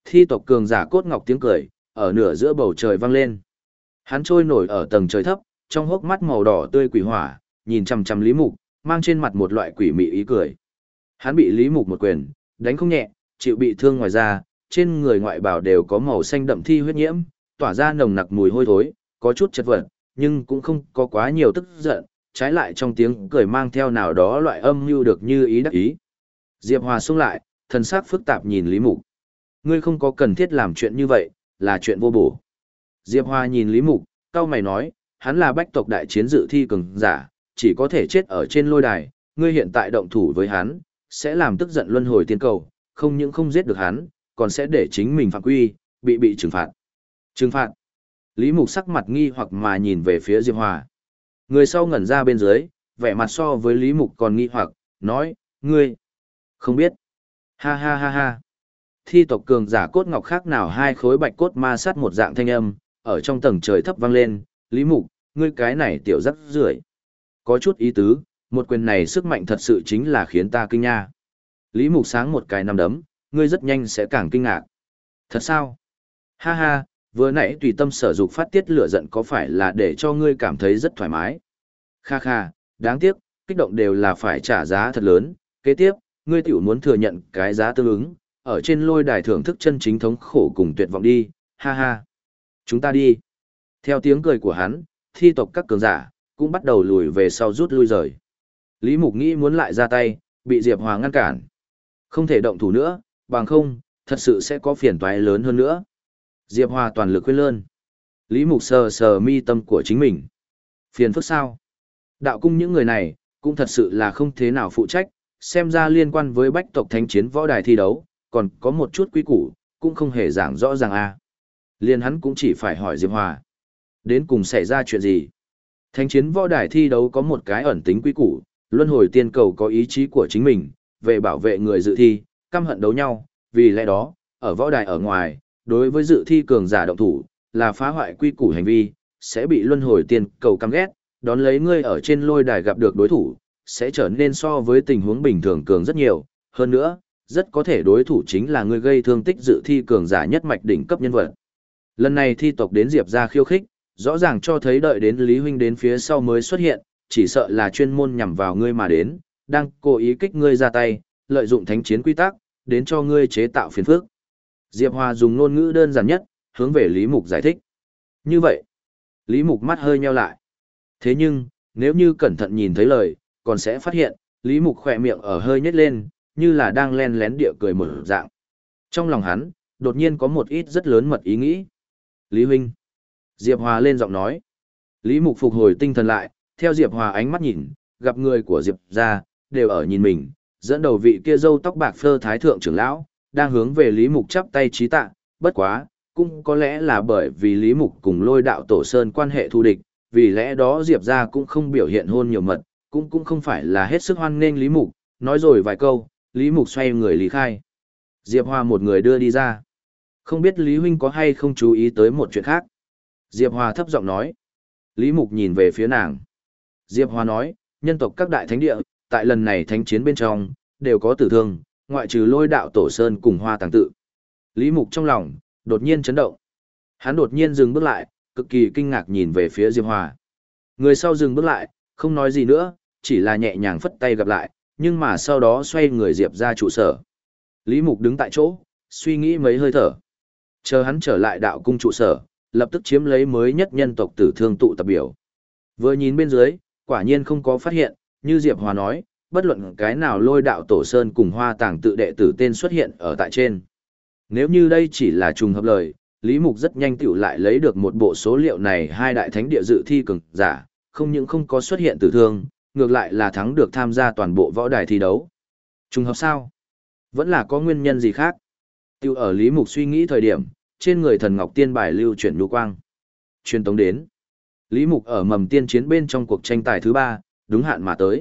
Thi tộc cường giả cốt ngọc tiếng cười, ở nửa giữa bầu trời vang lên. Hắn trôi nổi ở tầng trời thấp, trong hốc mắt màu đỏ tươi quỷ hỏa, nhìn chằm chằm Lý Mục, mang trên mặt một loại quỷ mị ý cười. Hắn bị Lý Mục một quyền, đánh không nhẹ, chịu bị thương ngoài ra, trên người ngoại bào đều có màu xanh đậm thi huyết nhiễm, tỏa ra nồng nặc mùi hôi thối, có chút chật vật, nhưng cũng không có quá nhiều tức giận, trái lại trong tiếng cười mang theo nào đó loại âm mưu được như ý đắc ý. Diệp Hòa xông lại, thần sắc phức tạp nhìn Lý Mục. Ngươi không có cần thiết làm chuyện như vậy, là chuyện vô bổ. Diệp Hòa nhìn Lý Mục, cau mày nói, hắn là bách tộc đại chiến dự thi cường giả, chỉ có thể chết ở trên lôi đài, ngươi hiện tại động thủ với hắn, sẽ làm tức giận luân hồi tiên cầu, không những không giết được hắn, còn sẽ để chính mình phạm quy, bị trừng phạt. Trừng phạt? Lý Mục sắc mặt nghi hoặc mà nhìn về phía Diệp Hòa. Người sau ngẩn ra bên dưới, vẻ mặt so với Lý Mục còn nghi hoặc, nói, ngươi không biết. Ha ha ha ha. Thi tộc cường giả cốt ngọc khác nào hai khối bạch cốt ma sát một dạng thanh âm, ở trong tầng trời thấp vang lên, Lý Mục, ngươi cái này tiểu rắc rưởi. Có chút ý tứ, một quyền này sức mạnh thật sự chính là khiến ta kinh nha. Lý Mục sáng một cái nắm đấm, ngươi rất nhanh sẽ càng kinh ngạc. Thật sao? Ha ha, vừa nãy tùy tâm sở dục phát tiết lửa giận có phải là để cho ngươi cảm thấy rất thoải mái? Kha kha, đáng tiếc, kích động đều là phải trả giá thật lớn, kế tiếp, ngươi tiểu muốn thừa nhận cái giá tương ứng, ở trên lôi đài thưởng thức chân chính thống khổ cùng tuyệt vọng đi, ha ha. Chúng ta đi. Theo tiếng cười của hắn, thi tộc các cường giả, cũng bắt đầu lùi về sau rút lui rời. Lý Mục nghĩ muốn lại ra tay, bị Diệp Hòa ngăn cản. Không thể động thủ nữa, bằng không, thật sự sẽ có phiền toái lớn hơn nữa. Diệp Hòa toàn lực khuyên lơn. Lý Mục sờ sờ mi tâm của chính mình. Phiền phức sao? Đạo cung những người này, cũng thật sự là không thế nào phụ trách, xem ra liên quan với bách tộc thánh chiến võ đài thi đấu, còn có một chút quý củ, cũng không hề giảng rõ ràng a. Liên hắn cũng chỉ phải hỏi Diệp Hòa. Đến cùng xảy ra chuyện gì? Thánh chiến võ đài thi đấu có một cái ẩn tính quý củ, luân hồi tiên cầu có ý chí của chính mình, về bảo vệ người dự thi, căm hận đấu nhau, vì lẽ đó, ở võ đài ở ngoài, đối với dự thi cường giả động thủ, là phá hoại quy củ hành vi, sẽ bị luân hồi tiên cầu căm ghét, đón lấy ngươi ở trên lôi đài gặp được đối thủ, sẽ trở nên so với tình huống bình thường cường rất nhiều, hơn nữa, rất có thể đối thủ chính là ngươi gây thương tích dự thi cường giả nhất mạch đỉnh cấp nhân vật. Lần này thi tộc đến Diệp ra khiêu khích, rõ ràng cho thấy đợi đến Lý Huynh đến phía sau mới xuất hiện, chỉ sợ là chuyên môn nhằm vào ngươi mà đến, đang cố ý kích ngươi ra tay, lợi dụng thánh chiến quy tắc, đến cho ngươi chế tạo phiền phức. Diệp Hòa dùng ngôn ngữ đơn giản nhất, hướng về Lý Mục giải thích. Như vậy, Lý Mục mắt hơi nheo lại. Thế nhưng, nếu như cẩn thận nhìn thấy lời, còn sẽ phát hiện, Lý Mục khỏe miệng ở hơi nhếch lên, như là đang len lén địa cười một dạng. Trong lòng hắn, đột nhiên có một ít rất lớn mật ý nghĩ. Lý Huynh. Diệp Hòa lên giọng nói. Lý Mục phục hồi tinh thần lại, theo Diệp Hòa ánh mắt nhìn, gặp người của Diệp ra, đều ở nhìn mình, dẫn đầu vị kia râu tóc bạc phơ thái thượng trưởng lão, đang hướng về Lý Mục chắp tay trí tạ, bất quá, cũng có lẽ là bởi vì Lý Mục cùng Lôi đạo tổ sơn quan hệ thù địch, vì lẽ đó Diệp ra cũng không biểu hiện hôn nhiều mật, cũng không phải là hết sức hoan nghênh Lý Mục, nói rồi vài câu, Lý Mục xoay người lý khai. Diệp Hòa một người đưa đi ra. Không biết Lý Huynh có hay không chú ý tới một chuyện khác. Diệp Hòa thấp giọng nói. Lý Mục nhìn về phía nàng. Diệp Hòa nói, nhân tộc các đại thánh địa, tại lần này thánh chiến bên trong, đều có tử thương, ngoại trừ Lôi đạo tổ sơn cùng Hoa Tàng tự. Lý Mục trong lòng, đột nhiên chấn động. Hắn đột nhiên dừng bước lại, cực kỳ kinh ngạc nhìn về phía Diệp Hòa. Người sau dừng bước lại, không nói gì nữa, chỉ là nhẹ nhàng phất tay gặp lại, nhưng mà sau đó xoay người Diệp ra trụ sở. Lý Mục đứng tại chỗ, suy nghĩ mấy hơi thở. Chờ hắn trở lại đạo cung trụ sở, lập tức chiếm lấy mới nhất nhân tộc tử thương tụ tập biểu. Vừa nhìn bên dưới, quả nhiên không có phát hiện, như Diệp Hòa nói, bất luận cái nào Lôi đạo tổ sơn cùng Hoa Tàng tự đệ tử tên xuất hiện ở tại trên. Nếu như đây chỉ là trùng hợp lời, Lý Mục rất nhanh tựu lại lấy được một bộ số liệu này hai đại thánh địa dự thi cường giả, không những không có xuất hiện tử thương, ngược lại là thắng được tham gia toàn bộ võ đài thi đấu. Trùng hợp sao? Vẫn là có nguyên nhân gì khác? Tựu ở Lý Mục suy nghĩ thời điểm, trên người thần ngọc tiên bài lưu chuyển nhu quang. Truyền tống đến. Lý Mục ở mầm tiên chiến bên trong cuộc tranh tài thứ 3, đúng hạn mà tới.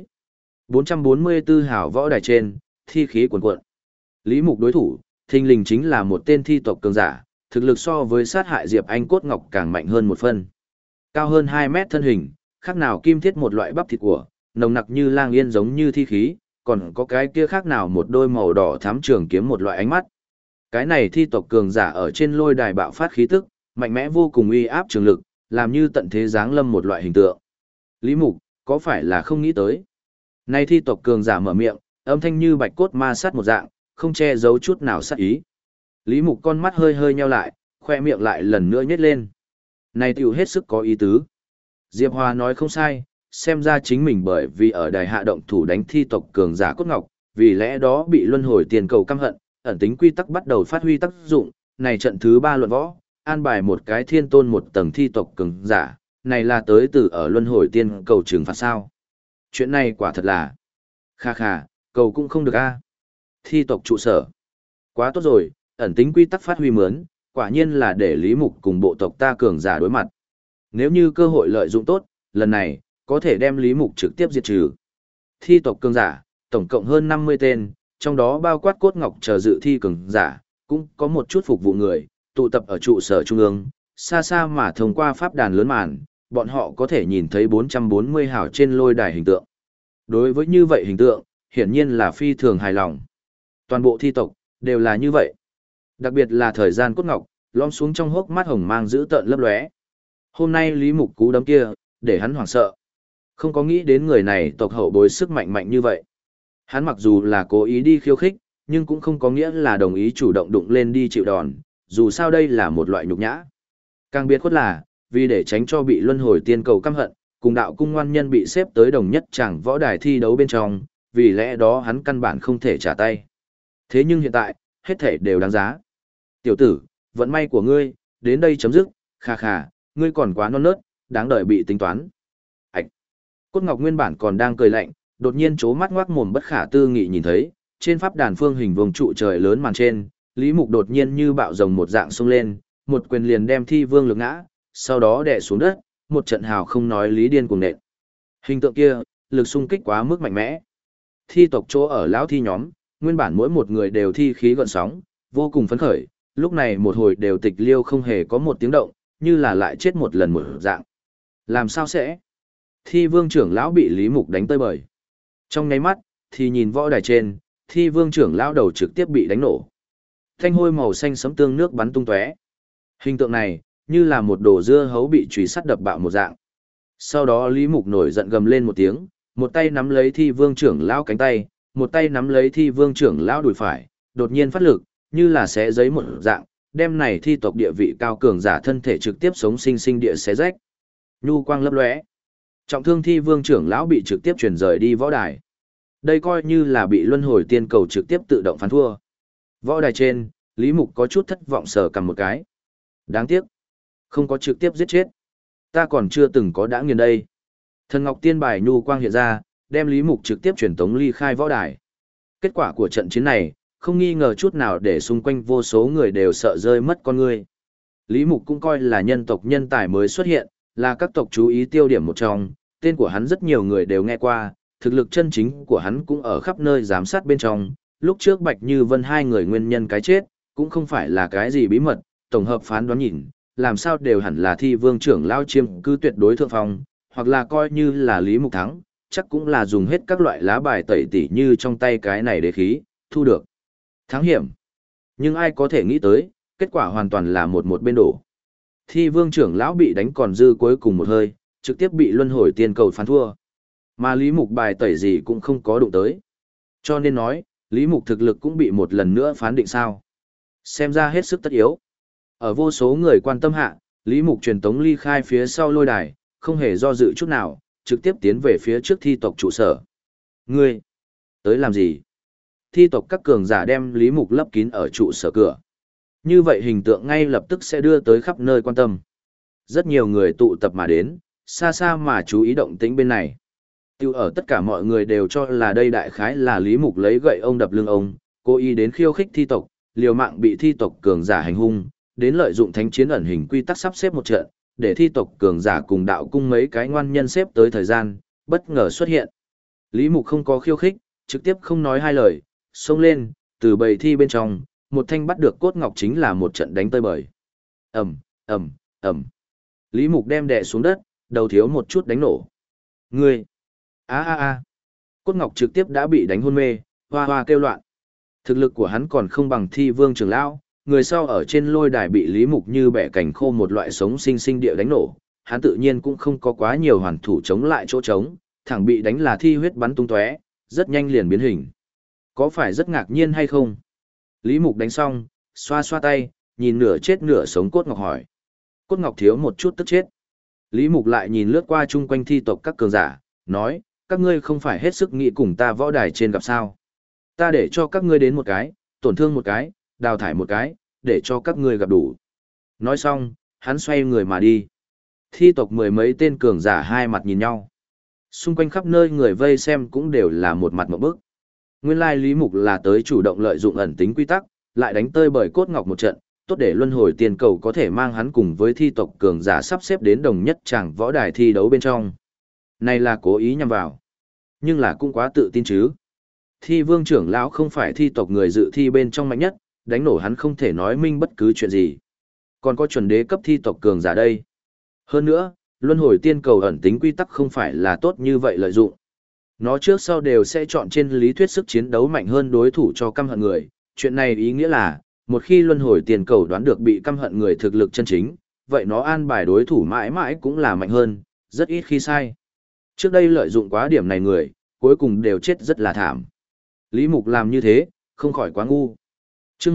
444 hảo võ đài trên, thi khí cuồn cuộn. Lý Mục đối thủ, thình lình chính là một tên thi tộc cường giả, thực lực so với sát hại Diệp Anh cốt ngọc càng mạnh hơn một phân. Cao hơn 2 mét thân hình, khác nào kim thiết một loại bắp thịt của, nồng nặc như lang yên giống như thi khí, còn có cái kia khác nào một đôi màu đỏ thắm trường kiếm một loại ánh mắt. Cái này thi tộc cường giả ở trên lôi đài bạo phát khí tức, mạnh mẽ vô cùng uy áp trường lực, làm như tận thế giáng lâm một loại hình tượng. Lý Mục, có phải là không nghĩ tới? Nay thi tộc cường giả mở miệng, âm thanh như bạch cốt ma sát một dạng, không che giấu chút nào sát ý. Lý Mục con mắt hơi hơi nheo lại, khoe miệng lại lần nữa nhếch lên. Này tiểu hết sức có ý tứ. Diệp Hoa nói không sai, xem ra chính mình bởi vì ở đài hạ động thủ đánh thi tộc cường giả cốt ngọc, vì lẽ đó bị luân hồi tiền cầu căm hận, ẩn tính quy tắc bắt đầu phát huy tác dụng, này trận thứ 3 luận võ, an bài một cái thiên tôn một tầng thi tộc cường giả, này là tới từ ở luân hồi tiên cầu trừng phạt sao. Chuyện này quả thật là, kha kha, cầu cũng không được a. Thi tộc trụ sở. Quá tốt rồi, ẩn tính quy tắc phát huy mướn, quả nhiên là để Lý Mục cùng bộ tộc ta cường giả đối mặt. Nếu như cơ hội lợi dụng tốt, lần này, có thể đem Lý Mục trực tiếp diệt trừ. Thi tộc cường giả, tổng cộng hơn 50 tên, trong đó bao quát cốt ngọc chờ dự thi cường giả, cũng có một chút phục vụ người, tụ tập ở trụ sở trung ương, xa xa mà thông qua pháp đàn lớn màn, bọn họ có thể nhìn thấy 440 hào trên lôi đài hình tượng. Đối với như vậy hình tượng, hiển nhiên là phi thường hài lòng. Toàn bộ thi tộc, đều là như vậy. Đặc biệt là thời gian cốt ngọc, lom xuống trong hốc mắt hồng mang giữ tợn lấp lóe. Hôm nay Lý Mục cú đấm kia, để hắn hoảng sợ. Không có nghĩ đến người này tộc hậu bối sức mạnh mạnh như vậy. Hắn mặc dù là cố ý đi khiêu khích, nhưng cũng không có nghĩa là đồng ý chủ động đụng lên đi chịu đòn, dù sao đây là một loại nhục nhã. Càng biệt khuất là, vì để tránh cho bị luân hồi tiên cầu căm hận, cùng đạo cung ngoan nhân bị xếp tới đồng nhất chẳng võ đài thi đấu bên trong, vì lẽ đó hắn căn bản không thể trả tay. Thế nhưng hiện tại, hết thể đều đáng giá. Tiểu tử, vận may của ngươi, đến đây chấm dứt, khà khà, ngươi còn quá non nớt, đáng đợi bị tính toán. Ảch! Cốt Ngọc nguyên bản còn đang cười lạnh, đột nhiên chố mắt ngoác mồm bất khả tư nghị nhìn thấy, trên pháp đàn phương hình vuông trụ trời lớn màn trên, Lý Mục đột nhiên như bạo rồng một dạng xông lên, một quyền liền đem Thi Vương lực ngã, sau đó đè xuống đất, một trận hào không nói lý điên cuồng nện. Hình tượng kia, lực xung kích quá mức mạnh mẽ. Thi tộc chỗ ở lão thi nhóm, nguyên bản mỗi một người đều thi khí gợn sóng, vô cùng phấn khởi, lúc này một hồi đều tịch liêu không hề có một tiếng động, như là lại chết một lần một dạng. Làm sao sẽ? Thi Vương trưởng lão bị Lý Mục đánh tơi bời. Trong nháy mắt, thì nhìn võ đài trên, Thi Vương trưởng lão đầu trực tiếp bị đánh nổ. Thanh hôi màu xanh sẫm tương nước bắn tung tóe. Hình tượng này, như là một đồ dưa hấu bị chùy sắt đập bạo một dạng. Sau đó Lý Mục nổi giận gầm lên một tiếng, một tay nắm lấy Thi Vương trưởng lão cánh tay, một tay nắm lấy Thi Vương trưởng lão đùi phải, đột nhiên phát lực, như là xé giấy một dạng, đem này thi tộc địa vị cao cường giả thân thể trực tiếp sống sinh sinh địa xé rách. Nhu quang lấp lóe. Trọng thương Thi Vương trưởng lão bị trực tiếp chuyển rời đi võ đài. Đây coi như là bị luân hồi tiên cầu trực tiếp tự động phán thua. Võ đài trên, Lý Mục có chút thất vọng sờ cầm một cái. Đáng tiếc, không có trực tiếp giết chết. Ta còn chưa từng có đã nghiền đây. Thần Ngọc Tiên bài nhu quang hiện ra, đem Lý Mục trực tiếp truyền tống ly khai võ đài. Kết quả của trận chiến này, không nghi ngờ chút nào để xung quanh vô số người đều sợ rơi mất con người. Lý Mục cũng coi là nhân tộc nhân tài mới xuất hiện, là các tộc chú ý tiêu điểm một trong, tên của hắn rất nhiều người đều nghe qua, thực lực chân chính của hắn cũng ở khắp nơi giám sát bên trong. Lúc trước Bạch Như Vân hai người nguyên nhân cái chết, cũng không phải là cái gì bí mật, tổng hợp phán đoán nhìn, làm sao đều hẳn là Thi Vương trưởng lao chiêm cư tuyệt đối thượng phong, hoặc là coi như là Lý Mục thắng, chắc cũng là dùng hết các loại lá bài tẩy tỉ như trong tay cái này đế khí, thu được thắng hiểm. Nhưng ai có thể nghĩ tới, kết quả hoàn toàn là một bên đổ. Thi Vương trưởng lão bị đánh còn dư cuối cùng một hơi, trực tiếp bị luân hồi tiên cầu phán thua. Mà Lý Mục bài tẩy gì cũng không có đụng tới. Cho nên nói, Lý Mục thực lực cũng bị một lần nữa phán định sao. Xem ra hết sức tất yếu. Ở vô số người quan tâm hạ, Lý Mục truyền tống ly khai phía sau lôi đài, không hề do dự chút nào, trực tiếp tiến về phía trước thi tộc trụ sở. Ngươi, tới làm gì? Thi tộc các cường giả đem Lý Mục lấp kín ở trụ sở cửa. Như vậy hình tượng ngay lập tức sẽ đưa tới khắp nơi quan tâm. Rất nhiều người tụ tập mà đến, xa xa mà chú ý động tĩnh bên này. Tiêu ở tất cả mọi người đều cho là đây đại khái là Lý Mục lấy gậy ông đập lưng ông, cố ý đến khiêu khích thi tộc, liều mạng bị thi tộc cường giả hành hung, đến lợi dụng thánh chiến ẩn hình quy tắc sắp xếp một trận, để thi tộc cường giả cùng đạo cung mấy cái ngoan nhân xếp tới thời gian, bất ngờ xuất hiện. Lý Mục không có khiêu khích, trực tiếp không nói hai lời, xông lên, từ bầy thi bên trong, một thanh bắt được cốt ngọc chính là một trận đánh tơi bời. Ầm, ầm, ầm. Lý Mục đem đè xuống đất, đầu thiếu một chút đánh nổ. Ngươi! A a a! Cốt ngọc trực tiếp đã bị đánh hôn mê, hoa hoa kêu loạn. Thực lực của hắn còn không bằng Thi Vương trưởng lão, người sau ở trên lôi đài bị Lý Mục như bẻ cành khô một loại sống sinh sinh địa đánh nổ, hắn tự nhiên cũng không có quá nhiều hoàn thủ chống lại chỗ trống, thẳng bị đánh là thi huyết bắn tung tóe, rất nhanh liền biến hình. Có phải rất ngạc nhiên hay không? Lý Mục đánh xong, xoa xoa tay, nhìn nửa chết nửa sống Cốt Ngọc hỏi. Cốt Ngọc thiếu một chút tức chết. Lý Mục lại nhìn lướt qua chung quanh thi tộc các cường giả, nói, các ngươi không phải hết sức nghĩ cùng ta võ đài trên gặp sao. Ta để cho các ngươi đến một cái, tổn thương một cái, đào thải một cái, để cho các ngươi gặp đủ. Nói xong, hắn xoay người mà đi. Thi tộc mười mấy tên cường giả hai mặt nhìn nhau. Xung quanh khắp nơi người vây xem cũng đều là một mặt một bức. Nguyên lai Lý Mục là tới chủ động lợi dụng ẩn tính quy tắc, lại đánh tơi bởi Cốt Ngọc một trận, tốt để luân hồi tiền cầu có thể mang hắn cùng với thi tộc cường giả sắp xếp đến đồng nhất tràng võ đài thi đấu bên trong. Này là cố ý nhằm vào. Nhưng là cũng quá tự tin chứ. Thi Vương trưởng lão không phải thi tộc người dự thi bên trong mạnh nhất, đánh nổ hắn không thể nói minh bất cứ chuyện gì. Còn có chuẩn đế cấp thi tộc cường giả đây. Hơn nữa, luân hồi tiên cầu ẩn tính quy tắc không phải là tốt như vậy lợi dụng. Nó trước sau đều sẽ chọn trên lý thuyết sức chiến đấu mạnh hơn đối thủ cho căm hận người. Chuyện này ý nghĩa là, một khi luân hồi tiên cầu đoán được bị căm hận người thực lực chân chính, vậy nó an bài đối thủ mãi mãi cũng là mạnh hơn, rất ít khi sai. Trước đây lợi dụng quá điểm này người, cuối cùng đều chết rất là thảm. Lý Mục làm như thế, không khỏi quá ngu. Trước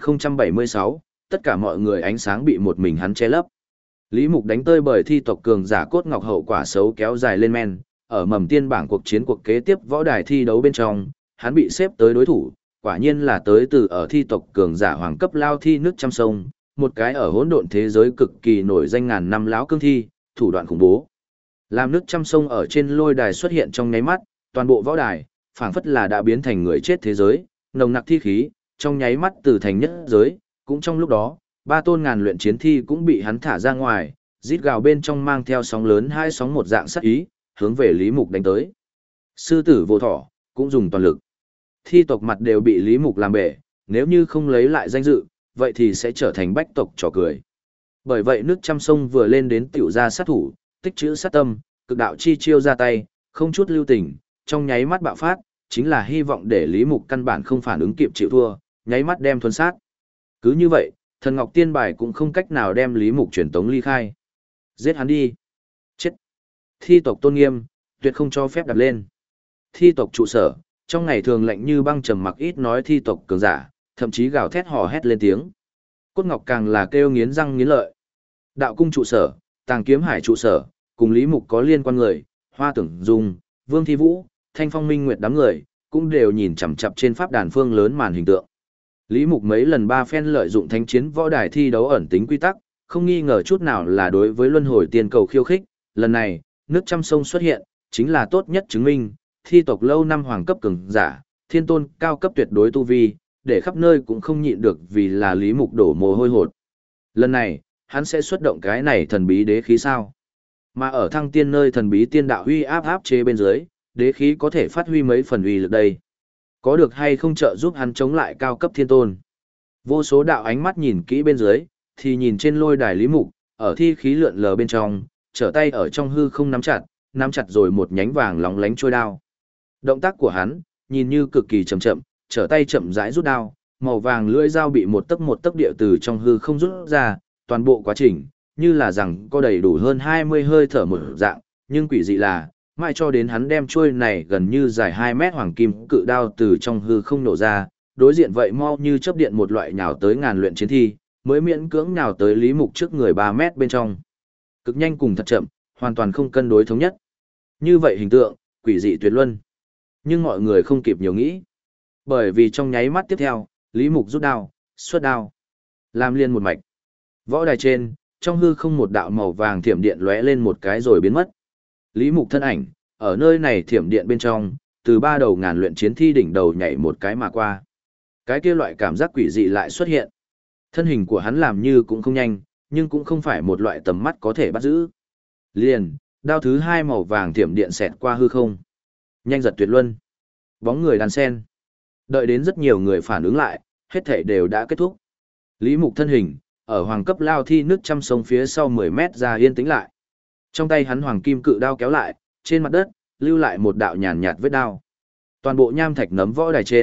1076, tất cả mọi người ánh sáng bị một mình hắn che lấp. Lý Mục đánh tơi bởi thi tộc cường giả Cốt Ngọc hậu quả xấu kéo dài lên men, ở mầm tiên bảng cuộc chiến cuộc kế tiếp võ đài thi đấu bên trong, hắn bị xếp tới đối thủ, quả nhiên là tới từ ở thi tộc cường giả hoàng cấp lao thi nước trăm sông, một cái ở hỗn độn thế giới cực kỳ nổi danh ngàn năm lão cương thi, thủ đoạn khủng bố. Làm nước trăm sông ở trên lôi đài xuất hiện trong nháy mắt, toàn bộ võ đài, phảng phất là đã biến thành người chết thế giới, nồng nặc thi khí, trong nháy mắt từ thành nhất giới, cũng trong lúc đó, ba tôn ngàn luyện chiến thi cũng bị hắn thả ra ngoài, rít gào bên trong mang theo sóng lớn hai sóng một dạng sát ý, hướng về Lý Mục đánh tới. Sư tử vô thỏ, cũng dùng toàn lực. Thi tộc mặt đều bị Lý Mục làm bể, nếu như không lấy lại danh dự, vậy thì sẽ trở thành bách tộc trò cười. Bởi vậy nước trăm sông vừa lên đến tiểu ra sát thủ, tích trữ sát tâm, cực đạo chi chiêu ra tay, không chút lưu tình, trong nháy mắt bạo phát, chính là hy vọng để Lý Mục căn bản không phản ứng kịp chịu thua, nháy mắt đem thuần sát. Cứ như vậy, thần ngọc tiên bài cũng không cách nào đem Lý Mục truyền tống ly khai. Giết hắn đi. Chết. Thi tộc tôn nghiêm, tuyệt không cho phép đặt lên. Thi tộc trụ sở, trong ngày thường lạnh như băng trầm mặc ít nói thi tộc cường giả, thậm chí gào thét hò hét lên tiếng. Cốt Ngọc càng là kêu nghiến răng nghiến lợi. Đạo cung trụ sở, Tàng Kiếm Hải trụ sở, cùng Lý Mục có liên quan người, Hoa Tưởng Dung, Vương Thi Vũ, Thanh Phong Minh Nguyệt đám người, cũng đều nhìn chằm chằm trên pháp đàn phương lớn màn hình tượng. Lý Mục mấy lần ba phen lợi dụng thánh chiến võ đài thi đấu ẩn tính quy tắc, không nghi ngờ chút nào là đối với luân hồi tiên cầu khiêu khích, lần này, nước trăm sông xuất hiện, chính là tốt nhất chứng minh, thi tộc lâu năm hoàng cấp cường giả, thiên tôn cao cấp tuyệt đối tu vi, để khắp nơi cũng không nhịn được vì là Lý Mục đổ mồ hôi hột. Lần này, hắn sẽ xuất động cái này thần bí đế khí sao? Mà ở thăng tiên nơi thần bí tiên đạo huy áp chế bên dưới, đế khí có thể phát huy mấy phần uy lực đây. Có được hay không trợ giúp hắn chống lại cao cấp thiên tôn? Vô số đạo ánh mắt nhìn kỹ bên dưới, thì nhìn trên lôi đài Lý Mục, ở thi khí lượn lờ bên trong, trở tay ở trong hư không nắm chặt rồi một nhánh vàng lóng lánh trôi đao. Động tác của hắn, nhìn như cực kỳ chậm chậm, trở tay chậm rãi rút đao, màu vàng lưỡi dao bị một tấc địa từ trong hư không rút ra, toàn bộ quá trình, như là rằng có đầy đủ hơn 20 hơi thở một dạng, nhưng quỷ dị là, mãi cho đến hắn đem chuôi này gần như dài 2 mét hoàng kim cự đao từ trong hư không nổ ra, đối diện vậy mau như chớp điện một loại nhào tới ngàn luyện chiến thi, mới miễn cưỡng nhào tới Lý Mục trước người 3 mét bên trong. Cực nhanh cùng thật chậm, hoàn toàn không cân đối thống nhất. Như vậy hình tượng, quỷ dị tuyệt luân. Nhưng mọi người không kịp nhiều nghĩ. Bởi vì trong nháy mắt tiếp theo, Lý Mục rút đao, xuất đao, làm liên một mạch. Võ đài trên, trong hư không một đạo màu vàng thiểm điện lóe lên một cái rồi biến mất. Lý Mục thân ảnh, ở nơi này thiểm điện bên trong, từ ba đầu ngàn luyện chiến thi đỉnh đầu nhảy một cái mà qua. Cái kia loại cảm giác quỷ dị lại xuất hiện. Thân hình của hắn làm như cũng không nhanh, nhưng cũng không phải một loại tầm mắt có thể bắt giữ. Liền, đao thứ hai màu vàng thiểm điện xẹt qua hư không. Nhanh giật tuyệt luân. Bóng người đan sen. Đợi đến rất nhiều người phản ứng lại, hết thảy đều đã kết thúc. Lý Mục thân hình, ở hoàng cấp lao thi nước trăm sông phía sau 10 mét ra yên tĩnh lại. Trong tay hắn hoàng kim cự đao kéo lại, trên mặt đất, lưu lại một đạo nhàn nhạt vết đao. Toàn bộ nham thạch nấm võ đài trên,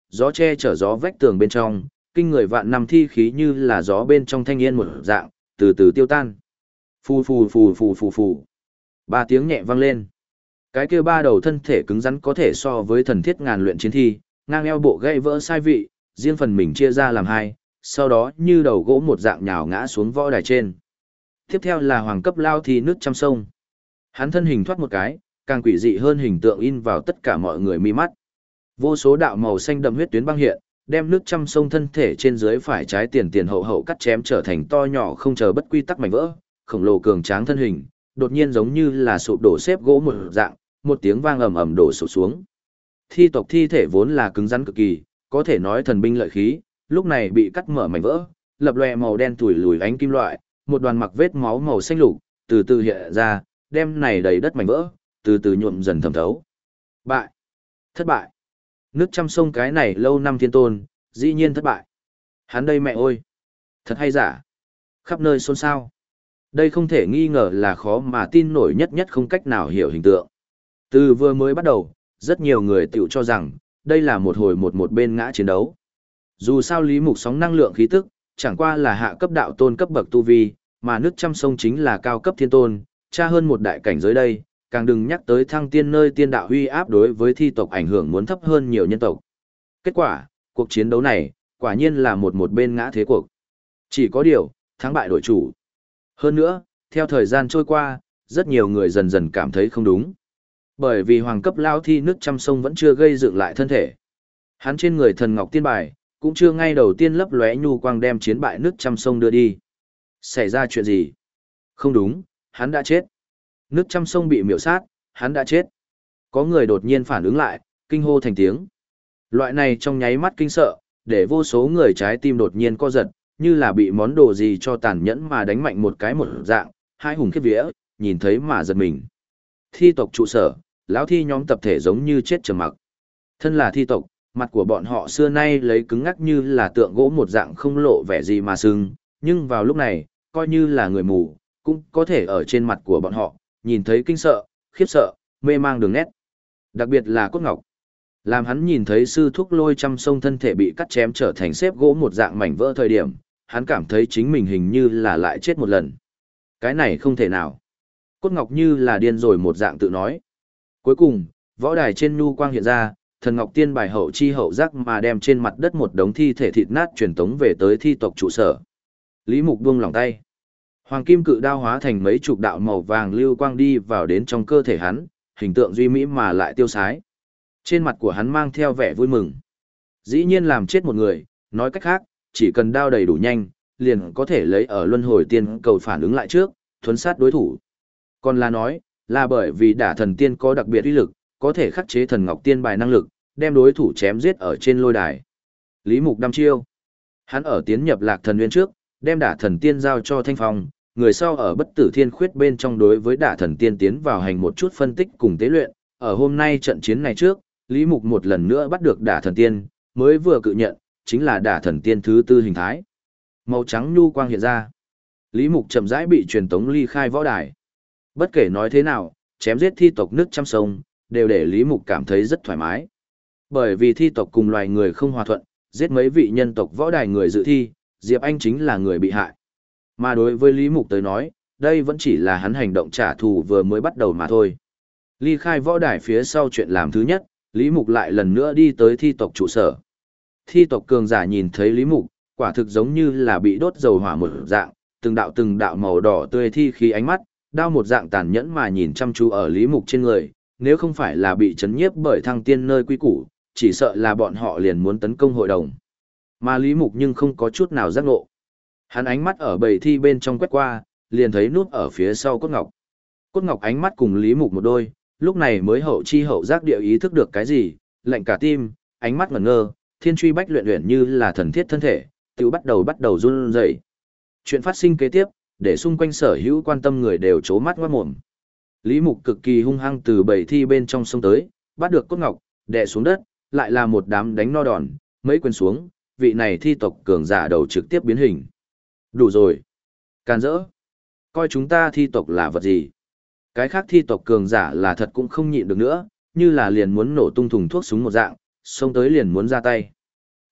gió che chở gió vách tường bên trong, kinh người vạn năm thi khí như là gió bên trong thanh yên một dạng, từ từ tiêu tan. Phù phù phù phù phù phù. Ba tiếng nhẹ vang lên. Cái kia ba đầu thân thể cứng rắn có thể so với thần thiết ngàn luyện chiến thi, ngang eo bộ gãy vỡ sai vị, riêng phần mình chia ra làm hai, sau đó như đầu gỗ một dạng nhào ngã xuống võ đài trên. Tiếp theo là hoàng cấp lao thi nước trăm sông. Hắn thân hình thoát một cái, càng quỷ dị hơn hình tượng in vào tất cả mọi người mi mắt. Vô số đạo màu xanh đậm huyết tuyến băng hiện, đem nước trăm sông thân thể trên dưới phải trái tiền tiền hậu hậu cắt chém trở thành to nhỏ không chờ bất quy tắc mảnh vỡ, khổng lồ cường tráng thân hình, đột nhiên giống như là sụp đổ xếp gỗ một dạng, một tiếng vang ầm ầm đổ sụp xuống. Thi tộc thi thể vốn là cứng rắn cực kỳ, có thể nói thần binh lợi khí, lúc này bị cắt mở mảnh vỡ, lập lòe màu đen tủi lùi ánh kim loại, một đoàn mặc vết máu màu xanh lục, từ từ hiện ra, đem này đầy đất mảnh vỡ, từ từ nhuộm dần thẩm thấu. Bại. Thất bại. Nước trăm sông cái này lâu năm thiên tôn, dĩ nhiên thất bại. Hắn đây mẹ ơi. Thật hay giả. Khắp nơi xôn xao. Đây không thể nghi ngờ là khó mà tin nổi nhất không cách nào hiểu hình tượng. Từ vừa mới bắt đầu, rất nhiều người tiểu cho rằng, đây là một hồi một bên ngã chiến đấu. Dù sao Lý Mục sóng năng lượng khí tức, chẳng qua là hạ cấp đạo tôn cấp bậc tu vi, mà nước trăm sông chính là cao cấp thiên tôn, cha hơn một đại cảnh giới đây, càng đừng nhắc tới thăng tiên nơi tiên đạo huy áp đối với thi tộc ảnh hưởng muốn thấp hơn nhiều nhân tộc. Kết quả, cuộc chiến đấu này, quả nhiên là một bên ngã thế cuộc. Chỉ có điều, thắng bại đổi chủ. Hơn nữa, theo thời gian trôi qua, rất nhiều người dần dần cảm thấy không đúng. Bởi vì hoàng cấp lao thi nước trăm sông vẫn chưa gây dựng lại thân thể. Hắn trên người thần ngọc tiên bài, cũng chưa ngay đầu tiên lấp lóe nhu quang đem chiến bại nước trăm sông đưa đi. Xảy ra chuyện gì? Không đúng, hắn đã chết. Nước trăm sông bị miểu sát, hắn đã chết. Có người đột nhiên phản ứng lại, kinh hô thành tiếng. Loại này trong nháy mắt kinh sợ, để vô số người trái tim đột nhiên co giật, như là bị món đồ gì cho tàn nhẫn mà đánh mạnh một cái một dạng, hai hùng khiếp vía, nhìn thấy mà giật mình. Thi tộc trụ sở, lão thi nhóm tập thể giống như chết trầm mặc. Thân là thi tộc, mặt của bọn họ xưa nay lấy cứng ngắc như là tượng gỗ một dạng không lộ vẻ gì mà sưng, nhưng vào lúc này, coi như là người mù, cũng có thể ở trên mặt của bọn họ, nhìn thấy kinh sợ, khiếp sợ, mê mang đường nét. Đặc biệt là Cốt Ngọc. Làm hắn nhìn thấy sư thúc Lôi trăm sông thân thể bị cắt chém trở thành xếp gỗ một dạng mảnh vỡ thời điểm, hắn cảm thấy chính mình hình như là lại chết một lần. Cái này không thể nào. Cốt Ngọc như là điên rồi một dạng tự nói. Cuối cùng, võ đài trên nhu quang hiện ra, thần ngọc tiên bài hậu chi hậu giác mà đem trên mặt đất một đống thi thể thịt nát truyền tống về tới thi tộc trụ sở. Lý Mục buông lòng tay. Hoàng kim cự đao hóa thành mấy chục đạo màu vàng lưu quang đi vào đến trong cơ thể hắn, hình tượng duy mỹ mà lại tiêu sái. Trên mặt của hắn mang theo vẻ vui mừng. Dĩ nhiên làm chết một người, nói cách khác, chỉ cần đao đầy đủ nhanh, liền có thể lấy ở luân hồi tiên cầu phản ứng lại trước, thuấn sát đối thủ. Còn là nói, là bởi vì đả thần tiên có đặc biệt uy lực, có thể khắc chế thần ngọc tiên bài năng lực, đem đối thủ chém giết ở trên lôi đài. Lý Mục đăm chiêu. Hắn ở tiến nhập Lạc Thần Nguyên trước, đem đả thần tiên giao cho Thanh Phong, người sau ở Bất Tử Thiên Khuyết bên trong đối với đả thần tiên tiến vào hành một chút phân tích cùng tế luyện. Ở hôm nay trận chiến này trước, Lý Mục một lần nữa bắt được đả thần tiên, mới vừa cự nhận, chính là đả thần tiên thứ tư hình thái. Màu trắng nhu quang hiện ra. Lý Mục chậm rãi bị truyền tống ly khai võ đài. Bất kể nói thế nào, chém giết thi tộc nước trăm sông, đều để Lý Mục cảm thấy rất thoải mái. Bởi vì thi tộc cùng loài người không hòa thuận, giết mấy vị nhân tộc võ đài người dự thi, Diệp Anh chính là người bị hại. Mà đối với Lý Mục tới nói, đây vẫn chỉ là hắn hành động trả thù vừa mới bắt đầu mà thôi. Ly khai võ đài phía sau chuyện làm thứ nhất, Lý Mục lại lần nữa đi tới thi tộc trụ sở. Thi tộc cường giả nhìn thấy Lý Mục, quả thực giống như là bị đốt dầu hỏa một dạng, từng đạo màu đỏ tươi thi khí ánh mắt, đao một dạng tàn nhẫn mà nhìn chăm chú ở Lý Mục trên người, nếu không phải là bị chấn nhiếp bởi thăng tiên nơi quy củ, chỉ sợ là bọn họ liền muốn tấn công hội đồng. Mà Lý Mục nhưng không có chút nào giác ngộ. Hắn ánh mắt ở bầy thi bên trong quét qua, liền thấy núp ở phía sau Cốt Ngọc. Cốt Ngọc ánh mắt cùng Lý Mục một đôi, lúc này mới hậu chi hậu giác địa ý thức được cái gì, lạnh cả tim, ánh mắt ngẩn ngơ, thiên truy bách luyện luyện như là thần thiết thân thể, tự bắt đầu run rẩy. Chuyện phát sinh kế tiếp, để xung quanh sở hữu quan tâm người đều trố mắt ngoát mồm. Lý Mục cực kỳ hung hăng từ bầy thi bên trong sông tới, bắt được Cốt Ngọc, đè xuống đất, lại là một đám đánh no đòn, mấy quyền xuống, vị này thi tộc cường giả đầu trực tiếp biến hình. Đủ rồi. Can dỡ. Coi chúng ta thi tộc là vật gì? Cái khác thi tộc cường giả là thật cũng không nhịn được nữa, như là liền muốn nổ tung thùng thuốc súng một dạng, xông tới liền muốn ra tay.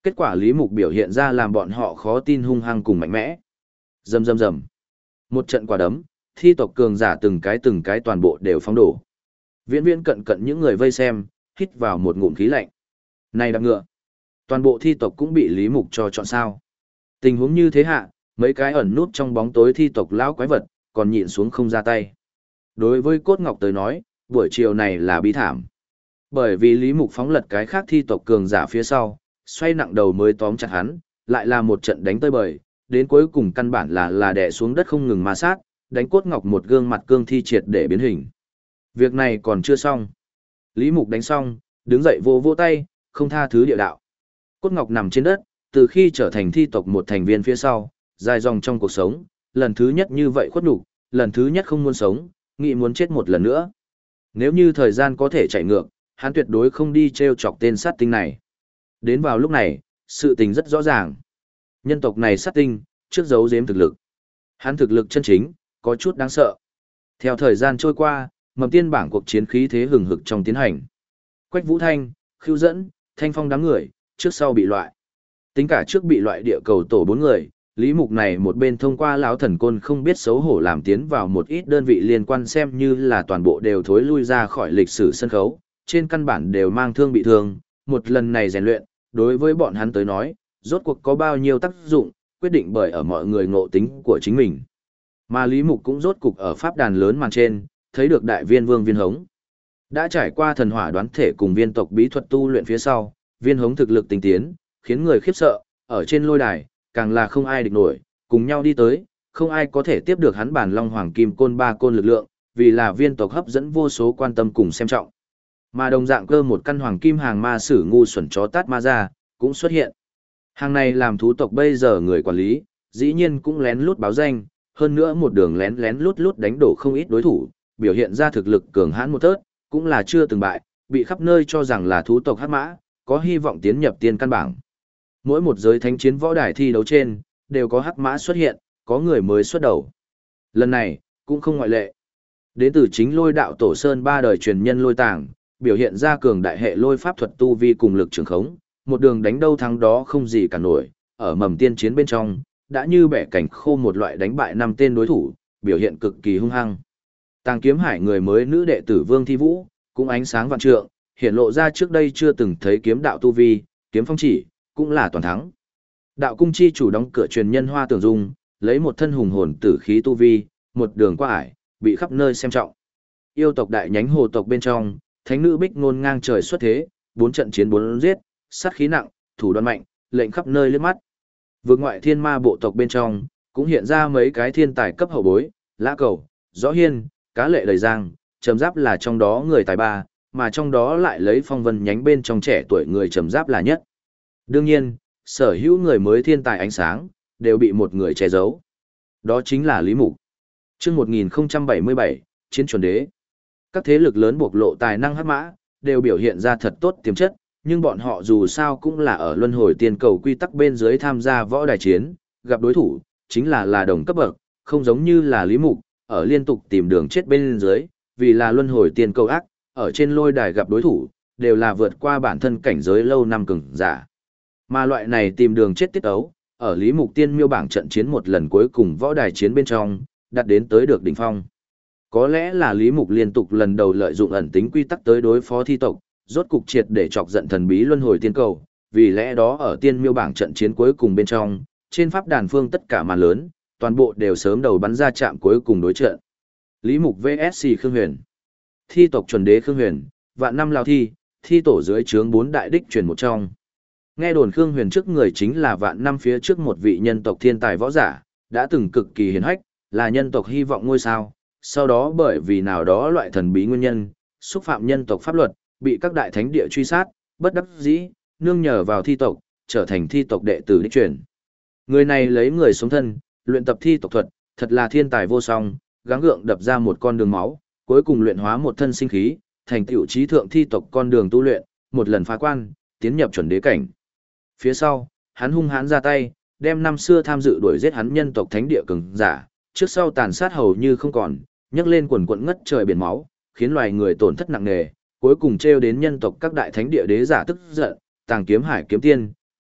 Kết quả Lý Mục biểu hiện ra làm bọn họ khó tin hung hăng cùng mạnh mẽ. Rầm rầm rầm. Một trận quả đấm, thi tộc cường giả từng cái toàn bộ đều phóng đổ. Viễn viễn cận cận những người vây xem, hít vào một ngụm khí lạnh. Này đạp ngựa. Toàn bộ thi tộc cũng bị Lý Mục cho chọn sao. Tình huống như thế hạ, mấy cái ẩn nút trong bóng tối thi tộc lão quái vật, còn nhịn xuống không ra tay. Đối với Cốt Ngọc tới nói, buổi chiều này là bi thảm. Bởi vì Lý Mục phóng lật cái khác thi tộc cường giả phía sau, xoay nặng đầu mới tóm chặt hắn, lại là một trận đánh tơi bời, đến cuối cùng căn bản là đè xuống đất không ngừng ma sát, đánh Cốt Ngọc một gương mặt cương thi triệt để biến hình. Việc này còn chưa xong. Lý Mục đánh xong, đứng dậy vô vô tay, không tha thứ địa đạo. Cốt Ngọc nằm trên đất, từ khi trở thành thi tộc một thành viên phía sau, dài dòng trong cuộc sống, lần thứ nhất như vậy khuất nhục, lần thứ nhất không muốn sống, nghĩ muốn chết một lần nữa. Nếu như thời gian có thể chạy ngược, hắn tuyệt đối không đi treo chọc tên sát tinh này. Đến vào lúc này, sự tình rất rõ ràng. Nhân tộc này sát tinh, trước giấu giếm thực lực. Hắn thực lực chân chính, có chút đáng sợ. Theo thời gian trôi qua, mầm tiên bảng cuộc chiến khí thế hừng hực trong tiến hành. Quách Vũ Thanh, Khưu Dẫn, Thanh Phong đám người, trước sau bị loại. Tính cả trước bị loại địa cầu tổ 4 người, Lý Mục này một bên thông qua lão thần côn không biết xấu hổ làm tiến vào một ít đơn vị liên quan xem như là toàn bộ đều thối lui ra khỏi lịch sử sân khấu, trên căn bản đều mang thương bị thương, một lần này rèn luyện, đối với bọn hắn tới nói, rốt cuộc có bao nhiêu tác dụng, quyết định bởi ở mọi người ngộ tính của chính mình. Mà Lý Mục cũng rốt cục ở pháp đàn lớn màn trên, thấy được đại viên vương Viên Hống. Đã trải qua thần hỏa đoán thể cùng viên tộc bí thuật tu luyện phía sau, Viên Hống thực lực tinh tiến, khiến người khiếp sợ, ở trên lôi đài, càng là không ai địch nổi, cùng nhau đi tới, không ai có thể tiếp được hắn bản long hoàng kim côn ba côn lực lượng, vì là viên tộc hấp dẫn vô số quan tâm cùng xem trọng. Mà đồng dạng cơ một căn hoàng kim hàng ma sử ngu xuẩn chó tát ma ra, cũng xuất hiện. Hàng này làm thú tộc bây giờ người quản lý, dĩ nhiên cũng lén lút báo danh, hơn nữa một đường lén lén lút lút đánh đổ không ít đối thủ, biểu hiện ra thực lực cường hãn một tớt, cũng là chưa từng bại, bị khắp nơi cho rằng là thú tộc hắc mã, có hy vọng tiến nhập tiên căn bảng. Mỗi một giới thánh chiến võ đài thi đấu trên, đều có hắc mã xuất hiện, có người mới xuất đầu. Lần này, cũng không ngoại lệ. Đến từ chính lôi đạo tổ sơn ba đời truyền nhân lôi tàng, biểu hiện ra cường đại hệ lôi pháp thuật tu vi cùng lực trường khống, một đường đánh đâu thắng đó không gì cả nổi, ở mầm tiên chiến bên trong, đã như bẻ cảnh khô một loại đánh bại 5 tên đối thủ, biểu hiện cực kỳ hung hăng. Tàng kiếm hải người mới nữ đệ tử Vương Thi Vũ, cũng ánh sáng vạn trượng, hiện lộ ra trước đây chưa từng thấy kiếm đạo tu vi, kiếm phong chỉ, cũng là toàn thắng. Đạo cung chi chủ đóng cửa truyền nhân Hoa Tưởng Dung, lấy một thân hùng hồn tử khí tu vi, một đường qua ải, bị khắp nơi xem trọng. Yêu tộc đại nhánh hồ tộc bên trong, thánh nữ Bích Ngôn ngang trời xuất thế, 4 trận chiến 4 giết, sát khí nặng, thủ đoạn mạnh, lệnh khắp nơi liếc mắt. Vượt ngoại thiên ma bộ tộc bên trong, cũng hiện ra mấy cái thiên tài cấp hậu bối, Lã Cầu, Rõ Hiên, Cá Lệ Đầy Giang, Trầm Giáp là trong đó người tài ba, mà trong đó lại lấy Phong Vân nhánh bên trong trẻ tuổi người Trầm Giáp là nhất. Đương nhiên, sở hữu người mới thiên tài ánh sáng, đều bị một người che giấu. Đó chính là Lý Mục. Chương 1077, Chiến chuẩn đế. Các thế lực lớn bộc lộ tài năng hắc mã, đều biểu hiện ra thật tốt tiềm chất, nhưng bọn họ dù sao cũng là ở luân hồi tiên cầu quy tắc bên dưới tham gia võ đài chiến, gặp đối thủ, chính là đồng cấp bậc, không giống như là Lý Mục, ở liên tục tìm đường chết bên dưới, vì là luân hồi tiên cầu ác, ở trên lôi đài gặp đối thủ, đều là vượt qua bản thân cảnh giới lâu năm cường giả. Mà loại này tìm đường chết tiết ấu, ở Lý Mục tiên miêu bảng trận chiến một lần cuối cùng võ đài chiến bên trong, đạt đến tới được đỉnh phong. Có lẽ là Lý Mục liên tục lần đầu lợi dụng ẩn tính quy tắc tới đối phó thi tộc, rốt cục triệt để chọc giận thần bí luân hồi tiên cầu, vì lẽ đó ở tiên miêu bảng trận chiến cuối cùng bên trong, trên pháp đàn phương tất cả màn lớn, toàn bộ đều sớm đầu bắn ra chạm cuối cùng đối trận. Lý Mục vs Khương Huyền. Thi tộc chuẩn đế Khương Huyền, vạn năm lao thi, thi tổ dưới trướng 4 đại đích truyền một trong. Nghe đồn Khương Huyền trước người chính là vạn năm phía trước một vị nhân tộc thiên tài võ giả, đã từng cực kỳ hiển hách, là nhân tộc hy vọng ngôi sao, sau đó bởi vì nào đó loại thần bí nguyên nhân, xúc phạm nhân tộc pháp luật, bị các đại thánh địa truy sát, bất đắc dĩ, nương nhờ vào thi tộc, trở thành thi tộc đệ tử đích truyền. Người này lấy người sống thân, luyện tập thi tộc thuật, thật là thiên tài vô song, gắng gượng đập ra một con đường máu, cuối cùng luyện hóa một thân sinh khí, thành tựu trí thượng thi tộc con đường tu luyện, một lần phá quan, tiến nhập chuẩn đế cảnh. Phía sau, hắn hung hãn ra tay, đem năm xưa tham dự đuổi giết hắn nhân tộc thánh địa cường giả, trước sau tàn sát hầu như không còn, nhấc lên quần quần ngất trời biển máu, khiến loài người tổn thất nặng nề, cuối cùng trêu đến nhân tộc các đại thánh địa đế giả tức giận, Tàng Kiếm Hải kiếm tiên,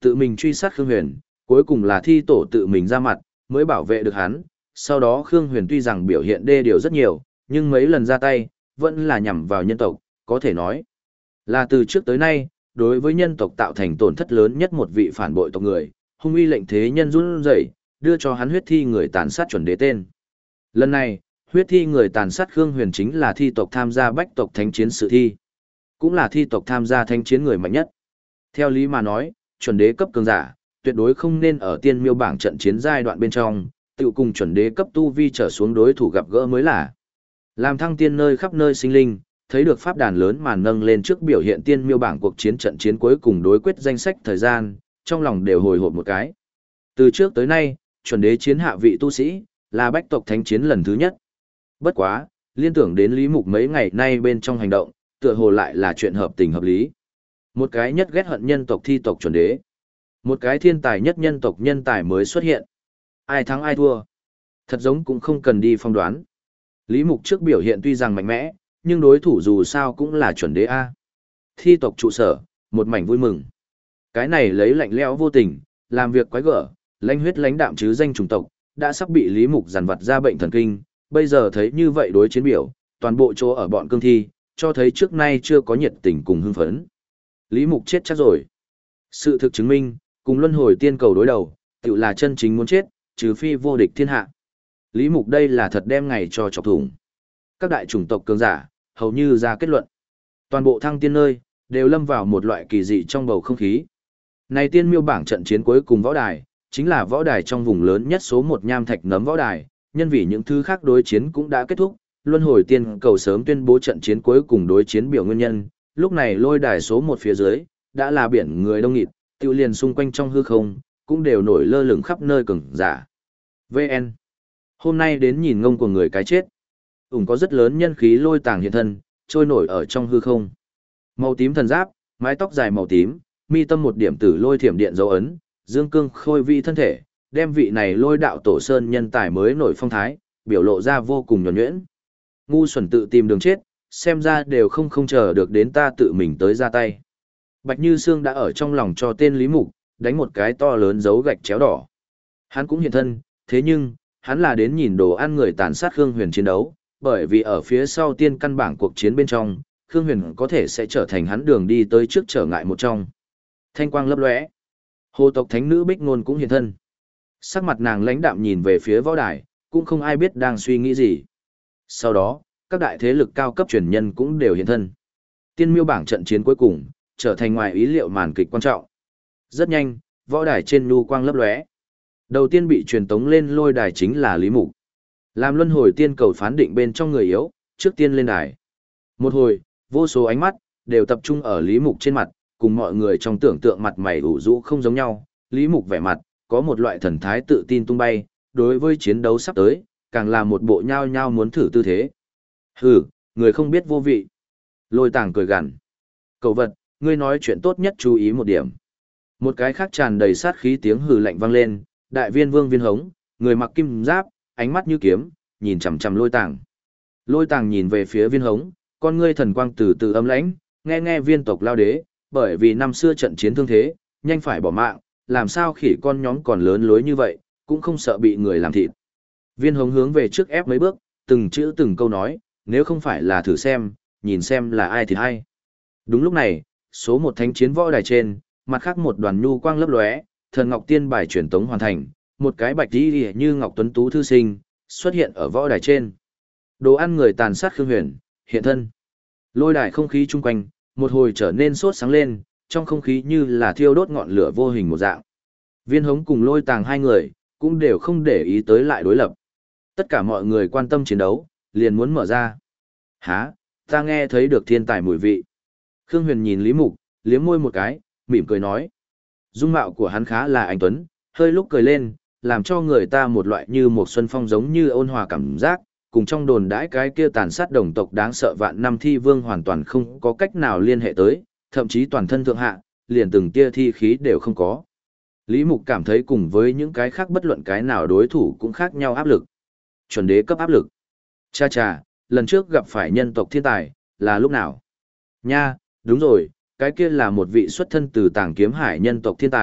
tự mình truy sát Khương Huyền, cuối cùng là thi tổ tự mình ra mặt, mới bảo vệ được hắn. Sau đó Khương Huyền tuy rằng biểu hiện đê điều rất nhiều, nhưng mấy lần ra tay, vẫn là nhằm vào nhân tộc, có thể nói là từ trước tới nay, đối với nhân tộc tạo thành tổn thất lớn nhất một vị phản bội tộc người, hung uy lệnh thế nhân run rẩy, đưa cho hắn huyết thi người tàn sát chuẩn đế tên. Lần này, huyết thi người tàn sát Khương Huyền chính là thi tộc tham gia bách tộc thánh chiến sự thi, cũng là thi tộc tham gia thánh chiến người mạnh nhất. Theo lý mà nói, chuẩn đế cấp cường giả, tuyệt đối không nên ở tiên miêu bảng trận chiến giai đoạn bên trong, tự cùng chuẩn đế cấp tu vi trở xuống đối thủ gặp gỡ mới là. Làm thăng tiên nơi khắp nơi sinh linh, thấy được pháp đàn lớn màn nâng lên trước biểu hiện tiên miêu bảng cuộc chiến trận chiến cuối cùng đối quyết danh sách thời gian, trong lòng đều hồi hộp một cái. Từ trước tới nay, chuẩn đế chiến hạ vị tu sĩ, là bách tộc thánh chiến lần thứ nhất. Bất quá, liên tưởng đến Lý Mục mấy ngày nay bên trong hành động, tựa hồ lại là chuyện hợp tình hợp lý. Một cái nhất ghét hận nhân tộc thi tộc chuẩn đế. Một cái thiên tài nhất nhân tộc nhân tài mới xuất hiện. Ai thắng ai thua. Thật giống cũng không cần đi phong đoán. Lý Mục trước biểu hiện tuy rằng mạnh mẽ, nhưng đối thủ dù sao cũng là chuẩn đế A. Thi tộc trụ sở, một mảnh vui mừng. Cái này lấy lạnh lẽo vô tình, làm việc quái gở, lãnh huyết lãnh đạm chứ danh chủng tộc, đã sắp bị Lý Mục dằn vặt ra bệnh thần kinh, bây giờ thấy như vậy đối chiến biểu, toàn bộ chỗ ở bọn cương thi, cho thấy trước nay chưa có nhiệt tình cùng hưng phấn. Lý Mục chết chắc rồi. Sự thực chứng minh, cùng luân hồi tiên cầu đối đầu, tự là chân chính muốn chết, trừ phi vô địch thiên hạ. Lý Mục đây là thật đem ngày cho chọc thủng. Các đại chủng tộc cường giả, hầu như ra kết luận. Toàn bộ thăng tiên nơi, đều lâm vào một loại kỳ dị trong bầu không khí. Này tiên miêu bảng trận chiến cuối cùng võ đài, chính là võ đài trong vùng lớn nhất số một nham thạch nấm võ đài, nhân vì những thứ khác đối chiến cũng đã kết thúc, luân hồi tiên cầu sớm tuyên bố trận chiến cuối cùng đối chiến biểu nguyên nhân, lúc này lôi đài số một phía dưới, đã là biển người đông nghịt, tiêu liền xung quanh trong hư không, cũng đều nổi lơ lửng khắp nơi cường giả. VN. Hôm nay đến nhìn ngông của người cái chết. Có rất lớn nhân khí lôi tàng hiện thân, trôi nổi ở trong hư không. Màu tím thần giáp, mái tóc dài màu tím, mi tâm một điểm tử lôi thiểm điện dấu ấn, dương cương khôi vị thân thể, đem vị này lôi đạo tổ sơn nhân tài mới nổi phong thái, biểu lộ ra vô cùng nhuần nhuyễn. Ngu xuẩn tự tìm đường chết, xem ra đều không chờ được đến ta tự mình tới ra tay. Bạch Như Sương đã ở trong lòng cho tên Lý Mục, đánh một cái to lớn dấu gạch chéo đỏ. Hắn cũng hiện thân, thế nhưng, hắn là đến nhìn đồ ăn người tàn sát Khương Huyền chiến đấu, bởi vì ở phía sau tiên căn bảng cuộc chiến bên trong, Khương Huyền có thể sẽ trở thành hắn đường đi tới trước trở ngại một trong. Thanh quang lấp lóe. Hồ tộc thánh nữ Bích Nôn cũng hiện thân. Sắc mặt nàng lãnh đạm nhìn về phía võ đài, cũng không ai biết đang suy nghĩ gì. Sau đó, các đại thế lực cao cấp truyền nhân cũng đều hiện thân. Tiên miêu bảng trận chiến cuối cùng, trở thành ngoài ý liệu màn kịch quan trọng. Rất nhanh, võ đài trên nhu quang lấp lóe. Đầu tiên bị truyền tống lên lôi đài chính là Lý Mục. Làm luân hồi tiên cầu phán định bên trong người yếu, trước tiên lên đài. Một hồi, vô số ánh mắt, đều tập trung ở Lý Mục trên mặt, cùng mọi người trong tưởng tượng mặt mày ủ rũ không giống nhau. Lý Mục vẻ mặt, có một loại thần thái tự tin tung bay, đối với chiến đấu sắp tới, càng là một bộ nhao nhao muốn thử tư thế. Hừ, người không biết vô vị. Lôi tàng cười gằn. Cậu vật, ngươi nói chuyện tốt nhất chú ý một điểm. Một cái khác tràn đầy sát khí tiếng hừ lạnh vang lên, đại viên vương Viên Hống, người mặc kim giáp, ánh mắt như kiếm, nhìn chằm chằm lôi tàng. Lôi tàng nhìn về phía Viên Hống, con ngươi thần quang từ từ âm lãnh, nghe viên tộc lao đế, bởi vì năm xưa trận chiến thương thế, nhanh phải bỏ mạng, làm sao khỉ con nhóm còn lớn lối như vậy, cũng không sợ bị người làm thịt. Viên Hống hướng về trước ép mấy bước, từng chữ từng câu nói, nếu không phải là thử xem, nhìn xem là ai thì hay. Đúng lúc này, số một thánh chiến võ đài trên, mặt khác một đoàn nhu quang lấp lóe, thần ngọc tiên bài truyền tống hoàn thành, một cái bạch y như ngọc tuấn tú thư sinh xuất hiện ở võ đài trên. Đồ ăn người tàn sát Khương Huyền, hiện thân. Lôi đài không khí chung quanh, một hồi trở nên sốt sáng lên, trong không khí như là thiêu đốt ngọn lửa vô hình một dạng. Viên Hống cùng Lôi Tàng hai người, cũng đều không để ý tới lại đối lập. Tất cả mọi người quan tâm chiến đấu, liền muốn mở ra. Hả, ta nghe thấy được thiên tài mùi vị. Khương Huyền nhìn Lý Mục, liếm môi một cái, mỉm cười nói. Dung mạo của hắn khá là anh tuấn, hơi lúc cười lên, làm cho người ta một loại như một xuân phong giống như ôn hòa cảm giác, cùng trong đồn đãi cái kia tàn sát đồng tộc đáng sợ vạn năm thi vương hoàn toàn không có cách nào liên hệ tới, thậm chí toàn thân thượng hạ, liền từng tia thi khí đều không có. Lý Mục cảm thấy cùng với những cái khác bất luận cái nào đối thủ cũng khác nhau áp lực. Chuẩn đế cấp áp lực. Cha cha, lần trước gặp phải nhân tộc thiên tài, là lúc nào? Nha, đúng rồi, cái kia là một vị xuất thân từ Tàng Kiếm Hải nhân tộc thiên tài,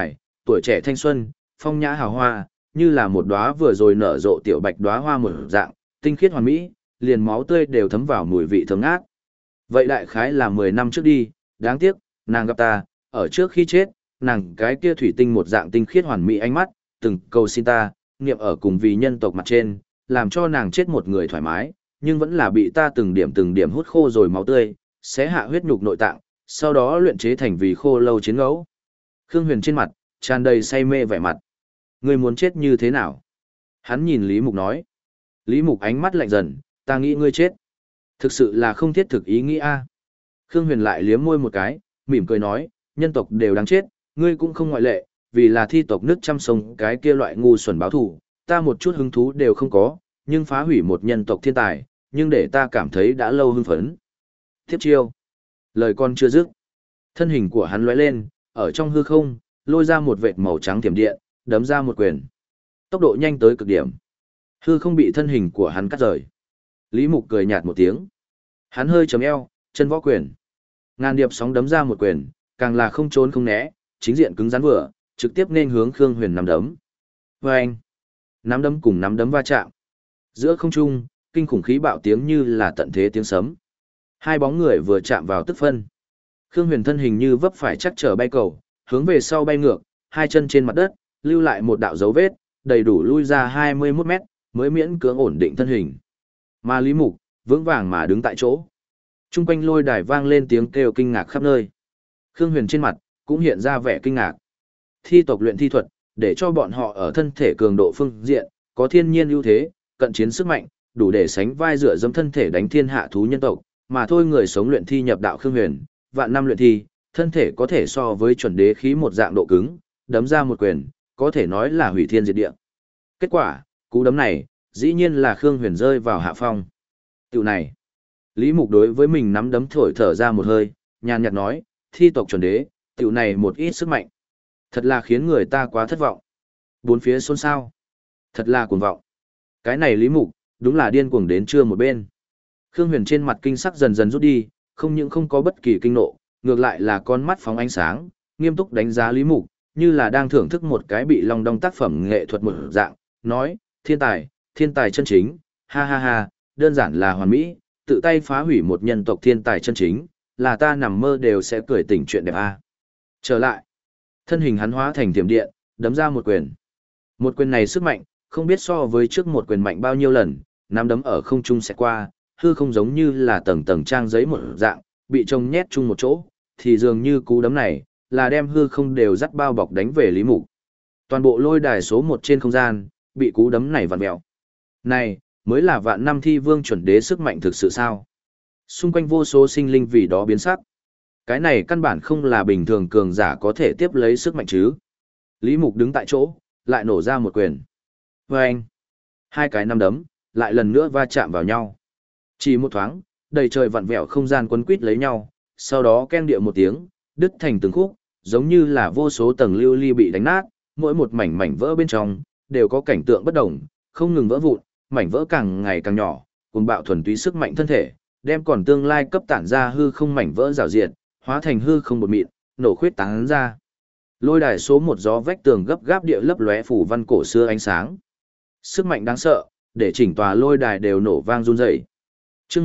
tuổi trẻ thanh xuân, phong nhã hào hoa, như là một đóa vừa rồi nở rộ tiểu bạch đóa hoa một dạng, tinh khiết hoàn mỹ, liền máu tươi đều thấm vào mùi vị thơm ngát. Vậy đại khái là 10 năm trước đi, đáng tiếc, nàng gặp ta, ở trước khi chết, nàng cái kia thủy tinh một dạng tinh khiết hoàn mỹ ánh mắt, từng cầu xin ta, niệm ở cùng vì nhân tộc mặt trên, làm cho nàng chết một người thoải mái, nhưng vẫn là bị ta từng điểm hút khô rồi máu tươi, xé hạ huyết nhục nội tạng, sau đó luyện chế thành vì khô lâu chiến ngẫu. Khương Huyền trên mặt, tràn đầy say mê vẻ mặt. Ngươi muốn chết như thế nào? Hắn nhìn Lý Mục nói. Lý Mục ánh mắt lạnh dần, ta nghĩ ngươi chết. Thực sự là không thiết thực ý nghĩ a. Khương Huyền lại liếm môi một cái, mỉm cười nói, nhân tộc đều đáng chết, ngươi cũng không ngoại lệ, vì là thi tộc nước trăm sông cái kia loại ngu xuẩn báo thù, ta một chút hứng thú đều không có, nhưng phá hủy một nhân tộc thiên tài, nhưng để ta cảm thấy đã lâu hưng phấn. Tiếp chiêu. Lời con chưa dứt. Thân hình của hắn lóe lên, ở trong hư không, lôi ra một vệt màu trắng thiểm điện, đấm ra một quyền. Tốc độ nhanh tới cực điểm. Hư không bị thân hình của hắn cắt rời. Lý Mục cười nhạt một tiếng. Hắn hơi chấm eo, chân võ quyền. Ngàn điệp sóng đấm ra một quyền, càng là không trốn không né, chính diện cứng rắn vừa, trực tiếp nên hướng Khương Huyền nắm đấm. Vâng! Nắm đấm cùng nắm đấm va chạm. Giữa không trung, kinh khủng khí bạo tiếng như là tận thế tiếng sấm. Hai bóng người vừa chạm vào tức phân. Khương Huyền thân hình như vấp phải chắc trở bay cầu, hướng về sau bay ngược, hai chân trên mặt đất, lưu lại một đạo dấu vết, đầy đủ lui ra 21 mét, mới miễn cưỡng ổn định thân hình. Mà Lý Mục, vững vàng mà đứng tại chỗ. Trung quanh lôi đài vang lên tiếng kêu kinh ngạc khắp nơi. Khương Huyền trên mặt, cũng hiện ra vẻ kinh ngạc. Thi tộc luyện thi thuật, để cho bọn họ ở thân thể cường độ phương diện, có thiên nhiên ưu thế, cận chiến sức mạnh, đủ để sánh vai dựa dẫm thân thể đánh thiên hạ thú nhân tộc, mà thôi người sống luyện thi nhập đạo Khương Huyền, vạn năm luyện thi, thân thể có thể so với chuẩn đế khí một dạng độ cứng, đấm ra một quyền, có thể nói là hủy thiên diệt địa. Kết quả, cú đấm này, dĩ nhiên là Khương Huyền rơi vào hạ phong. Tiểu này, Lý Mục đối với mình nắm đấm thổi thở ra một hơi, nhàn nhạt nói, thi tộc chuẩn đế, tiểu này một ít sức mạnh. Thật là khiến người ta quá thất vọng. Bốn phía xôn xao. Thật là cuồng vọng. Cái này Lý Mục, đúng là điên cuồng đến chưa một bên. Khương Huyền trên mặt kinh sắc dần dần rút đi, không những không có bất kỳ kinh nộ, ngược lại là con mắt phóng ánh sáng, nghiêm túc đánh giá Lý Mục, như là đang thưởng thức một cái bị long đong tác phẩm nghệ thuật một dạng, nói, thiên tài chân chính, ha ha ha, đơn giản là hoàn mỹ, tự tay phá hủy một nhân tộc thiên tài chân chính, là ta nằm mơ đều sẽ cười tỉnh chuyện đẹp a. Trở lại, thân hình hắn hóa thành thiểm điện, đấm ra một quyền. Một quyền này sức mạnh, không biết so với trước một quyền mạnh bao nhiêu lần, nắm đấm ở không trung sẽ qua, hư không giống như là tầng tầng trang giấy một dạng, bị chồng nhét chung một chỗ, thì dường như cú đấm này, là đem hư không đều dắt bao bọc đánh về Lý Mục. Toàn bộ lôi đài số 1 trên không gian, bị cú đấm này vặn mèo. Này, mới là vạn năm thi vương chuẩn đế sức mạnh thực sự sao? Xung quanh vô số sinh linh vì đó biến sắc. Cái này căn bản không là bình thường cường giả có thể tiếp lấy sức mạnh chứ. Lý Mục đứng tại chỗ, lại nổ ra một quyền. Vâng! Hai cái nắm đấm, lại lần nữa va chạm vào nhau. Chỉ một thoáng, đầy trời vặn vẹo không gian quấn quít lấy nhau, sau đó keng điệu một tiếng, đứt thành từng khúc, giống như là vô số tầng lưu ly bị đánh nát, mỗi một mảnh mảnh vỡ bên trong, đều có cảnh tượng bất đồng, không ngừng vỡ vụn, mảnh vỡ càng ngày càng nhỏ, cùng bạo thuần túy sức mạnh thân thể, đem còn tương lai cấp tản ra hư không mảnh vỡ rào diệt, hóa thành hư không bột mịn, nổ khuyết tán ra. Lôi đài số 1 gió vách tường gấp gáp địa lấp lóe phủ văn cổ xưa ánh sáng. Sức mạnh đáng sợ, để chỉnh tòa lôi đài đều nổ vang run rẩy. Chương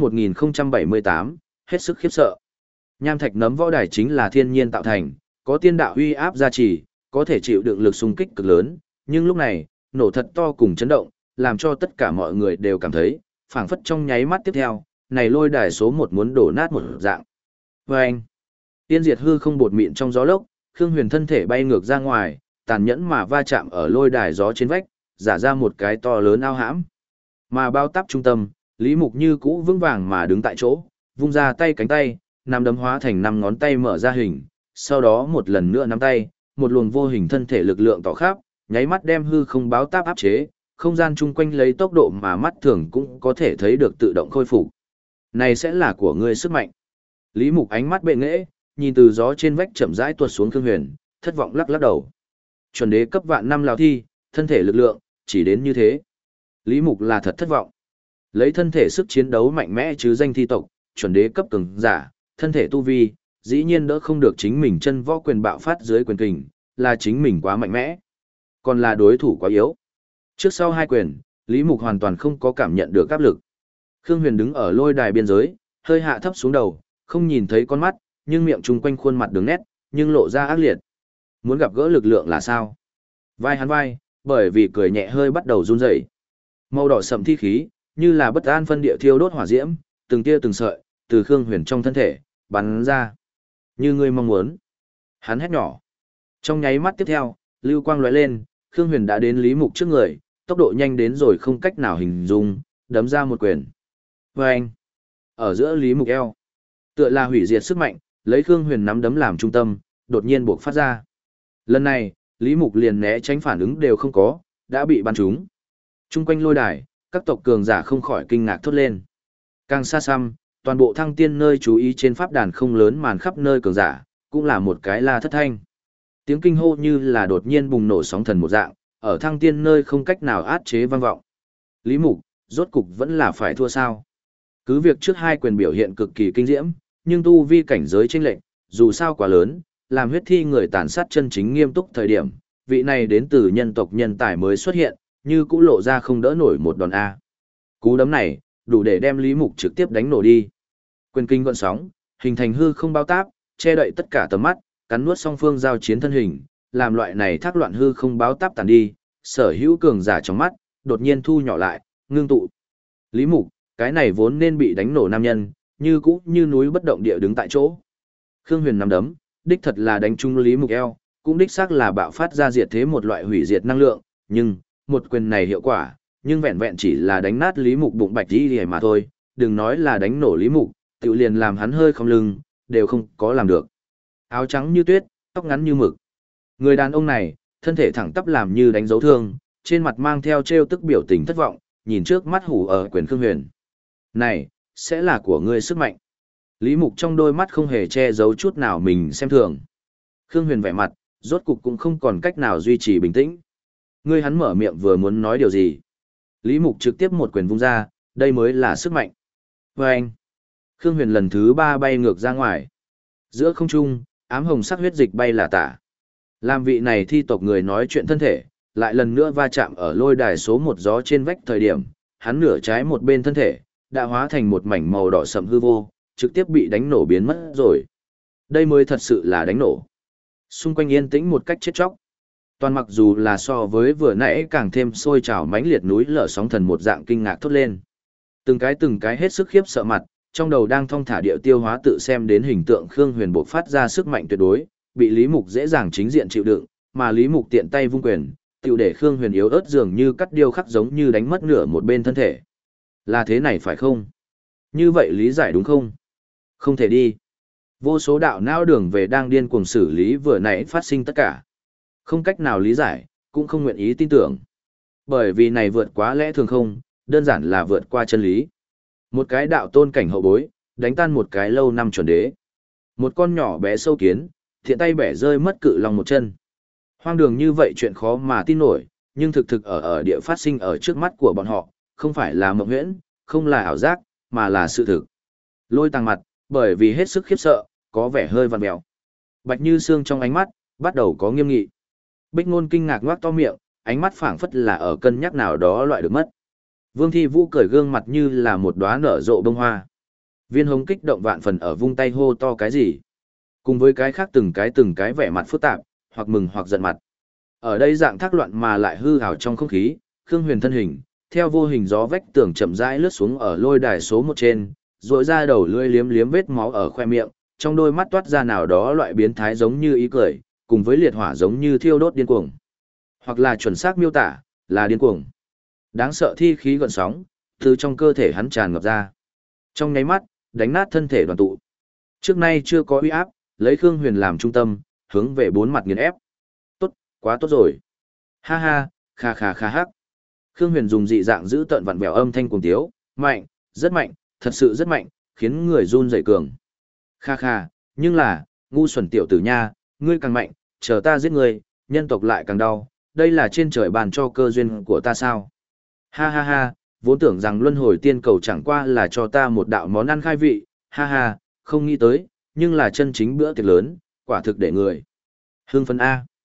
1078, hết sức khiếp sợ. Nham thạch nấm võ đài chính là thiên nhiên tạo thành, có tiên đạo uy áp gia trì, có thể chịu đựng lực xung kích cực lớn, nhưng lúc này, nổ thật to cùng chấn động, làm cho tất cả mọi người đều cảm thấy, phảng phất trong nháy mắt tiếp theo, này lôi đài số 1 muốn đổ nát một dạng. Vâng! Tiên diệt hư không bột mịn trong gió lốc, Khương Huyền thân thể bay ngược ra ngoài, tàn nhẫn mà va chạm ở lôi đài gió trên vách, giả ra một cái to lớn ao hãm. Mà bao táp trung tâm, Lý Mục như cũ vững vàng mà đứng tại chỗ, vung ra tay cánh tay, nắm đấm hóa thành 5 ngón tay mở ra hình, sau đó một lần nữa nắm tay, một luồng vô hình thân thể lực lượng tỏ khắp, nháy mắt đem hư không báo táp áp chế, không gian chung quanh lấy tốc độ mà mắt thường cũng có thể thấy được tự động khôi phục. Này sẽ là của ngươi sức mạnh. Lý Mục ánh mắt bệ nghễ, nhìn từ gió trên vách chậm rãi tuột xuống Khương Huyền, thất vọng lắc lắc đầu. Chuẩn đế cấp vạn năm lão thi, thân thể lực lượng, chỉ đến như thế. Lý Mục là thật thất vọng. Lấy thân thể sức chiến đấu mạnh mẽ chứ danh thi tộc, chuẩn đế cấp cường giả, thân thể tu vi, dĩ nhiên đỡ không được chính mình chân võ quyền bạo phát dưới quyền kình, là chính mình quá mạnh mẽ, còn là đối thủ quá yếu. Trước sau hai quyền, Lý Mục hoàn toàn không có cảm nhận được áp lực. Khương Huyền đứng ở lôi đài biên giới, hơi hạ thấp xuống đầu, không nhìn thấy con mắt, nhưng miệng chung quanh khuôn mặt đường nét, nhưng lộ ra ác liệt. Muốn gặp gỡ lực lượng là sao? Vai hắn vai, bởi vì cười nhẹ hơi bắt đầu run rẩy. Màu đỏ sậm thi khí, như là bất an phân địa thiêu đốt hỏa diễm, từng tia từng sợi, từ Khương Huyền trong thân thể, bắn ra. Như ngươi mong muốn. Hắn hét nhỏ. Trong nháy mắt tiếp theo, lưu quang lóe lên, Khương Huyền đã đến Lý Mục trước người, tốc độ nhanh đến rồi không cách nào hình dung, đấm ra một quyền. Vâng! Ở giữa Lý Mục eo, tựa là hủy diệt sức mạnh, lấy Khương Huyền nắm đấm làm trung tâm, đột nhiên buộc phát ra. Lần này, Lý Mục liền né tránh phản ứng đều không có, đã bị bắn trúng. Trung quanh lôi đài, các tộc cường giả không khỏi kinh ngạc thốt lên. Càng xa xăm, toàn bộ thăng tiên nơi chú ý trên pháp đàn không lớn màn khắp nơi cường giả, cũng là một cái la thất thanh. Tiếng kinh hô như là đột nhiên bùng nổ sóng thần một dạng, ở thăng tiên nơi không cách nào át chế vang vọng. Lý Mục, rốt cục vẫn là phải thua sao? Cứ việc trước hai quyền biểu hiện cực kỳ kinh diễm, nhưng tu vi cảnh giới chênh lệch, dù sao quá lớn, làm huyết thi người tàn sát chân chính nghiêm túc thời điểm, vị này đến từ nhân tộc nhân tài mới xuất hiện, như cũ lộ ra không đỡ nổi một đòn A. Cú đấm này, đủ để đem Lý Mục trực tiếp đánh nổ đi. Quyền kinh gợn sóng, hình thành hư không bao táp, che đậy tất cả tầm mắt, cắn nuốt song phương giao chiến thân hình, làm loại này thác loạn hư không báo táp tàn đi, sở hữu cường giả trong mắt, đột nhiên thu nhỏ lại, ngưng tụ. Lý Mục, cái này vốn nên bị đánh nổ nam nhân, như cũ như núi bất động địa đứng tại chỗ. Khương Huyền nắm đấm, đích thật là đánh trúng Lý Mục eo, cũng đích xác là bạo phát ra diệt thế một loại hủy diệt năng lượng, nhưng một quyền này hiệu quả, nhưng vẹn vẹn chỉ là đánh nát Lý Mục bụng bạch đi mà thôi, đừng nói là đánh nổ Lý Mục, tự liền làm hắn hơi không lưng, đều không có làm được. Áo trắng như tuyết, tóc ngắn như mực. Người đàn ông này, thân thể thẳng tắp làm như đánh dấu thương, trên mặt mang theo trêu tức biểu tình thất vọng, nhìn trước mắt hủ ở quyền Khương Huyền. Này, sẽ là của ngươi sức mạnh. Lý Mục trong đôi mắt không hề che giấu chút nào mình xem thường. Khương Huyền vẻ mặt, rốt cục cũng không còn cách nào duy trì bình tĩnh. Ngươi hắn mở miệng vừa muốn nói điều gì. Lý Mục trực tiếp một quyền vung ra, đây mới là sức mạnh. Và anh, Khương Huyền lần thứ 3 bay ngược ra ngoài. Giữa không trung, ám hồng sắc huyết dịch bay là tả. Làm vị này thi tộc người nói chuyện thân thể, lại lần nữa va chạm ở lôi đài số 1 gió trên vách thời điểm, hắn nửa trái một bên thân thể, đã hóa thành một mảnh màu đỏ sậm hư vô, trực tiếp bị đánh nổ biến mất rồi. Đây mới thật sự là đánh nổ. Xung quanh yên tĩnh một cách chết chóc. Toàn mặc dù là so với vừa nãy càng thêm sôi trào mãnh liệt núi lở sóng thần một dạng kinh ngạc thốt lên. Từng cái hết sức khiếp sợ mặt, trong đầu đang thong thả điệu tiêu hóa tự xem đến hình tượng Khương Huyền bộc phát ra sức mạnh tuyệt đối, bị Lý Mục dễ dàng chính diện chịu đựng, mà Lý Mục tiện tay vung quyền, tiểu để Khương Huyền yếu ớt dường như cắt điêu khắc giống như đánh mất nửa một bên thân thể. Là thế này phải không? Như vậy lý giải đúng không? Không thể đi. Vô số đạo não đường về đang điên cuồng xử lý vừa nãy phát sinh tất cả. Không cách nào lý giải, cũng không nguyện ý tin tưởng. Bởi vì này vượt quá lẽ thường không, đơn giản là vượt qua chân lý. Một cái đạo tôn cảnh hậu bối, đánh tan một cái lâu năm chuẩn đế. Một con nhỏ bé sâu kiến, thiện tay bẻ rơi mất cự long một chân. Hoang đường như vậy chuyện khó mà tin nổi, nhưng thực ở địa phát sinh ở trước mắt của bọn họ, không phải là mộng huyễn, không là ảo giác, mà là sự thực. Lôi Tàng mặt, bởi vì hết sức khiếp sợ, có vẻ hơi vằn mèo. Bạch Như Sương trong ánh mắt, bắt đầu có nghiêm nghị. Bích Ngôn kinh ngạc ngoác to miệng, ánh mắt phảng phất là ở cân nhắc nào đó loại được mất. Vương Thi Vũ cởi gương mặt như là một đóa nở rộ bông hoa. Viên Hồng kích động vạn phần ở vung tay hô to cái gì. Cùng với cái khác từng cái vẻ mặt phức tạp, hoặc mừng hoặc giận mặt. Ở đây dạng thác loạn mà lại hư ảo trong không khí, Khương Huyền thân hình, theo vô hình gió vách tường chậm rãi lướt xuống ở lôi đài số 1 trên, rỗi ra đầu lưỡi liếm liếm vết máu ở khoe miệng, trong đôi mắt toát ra nào đó loại biến thái giống như ý cười, cùng với liệt hỏa giống như thiêu đốt điên cuồng. Hoặc là chuẩn xác miêu tả, là điên cuồng. Đáng sợ thi khí gợn sóng, từ trong cơ thể hắn tràn ngập ra. Trong nháy mắt, đánh nát thân thể đoàn tụ. Trước nay chưa có uy áp, lấy Khương Huyền làm trung tâm, hướng về bốn mặt nghiền ép. Tốt, quá tốt rồi. Ha ha, kha kha kha hắc. Khương Huyền dùng dị dạng giữ tợn vặn vẹo âm thanh cuồng tiếu, mạnh, thật sự rất mạnh, khiến người run rẩy cường. Kha kha, nhưng là, ngu xuẩn tiểu tử nha, ngươi càng mạnh, chờ ta giết ngươi, nhân tộc lại càng đau, đây là trên trời bàn cho cơ duyên của ta sao? Ha ha ha, vốn tưởng rằng luân hồi tiên cầu chẳng qua là cho ta một đạo món ăn khai vị, ha ha, không nghĩ tới, nhưng là chân chính bữa tiệc lớn, quả thực để người hưng phấn A.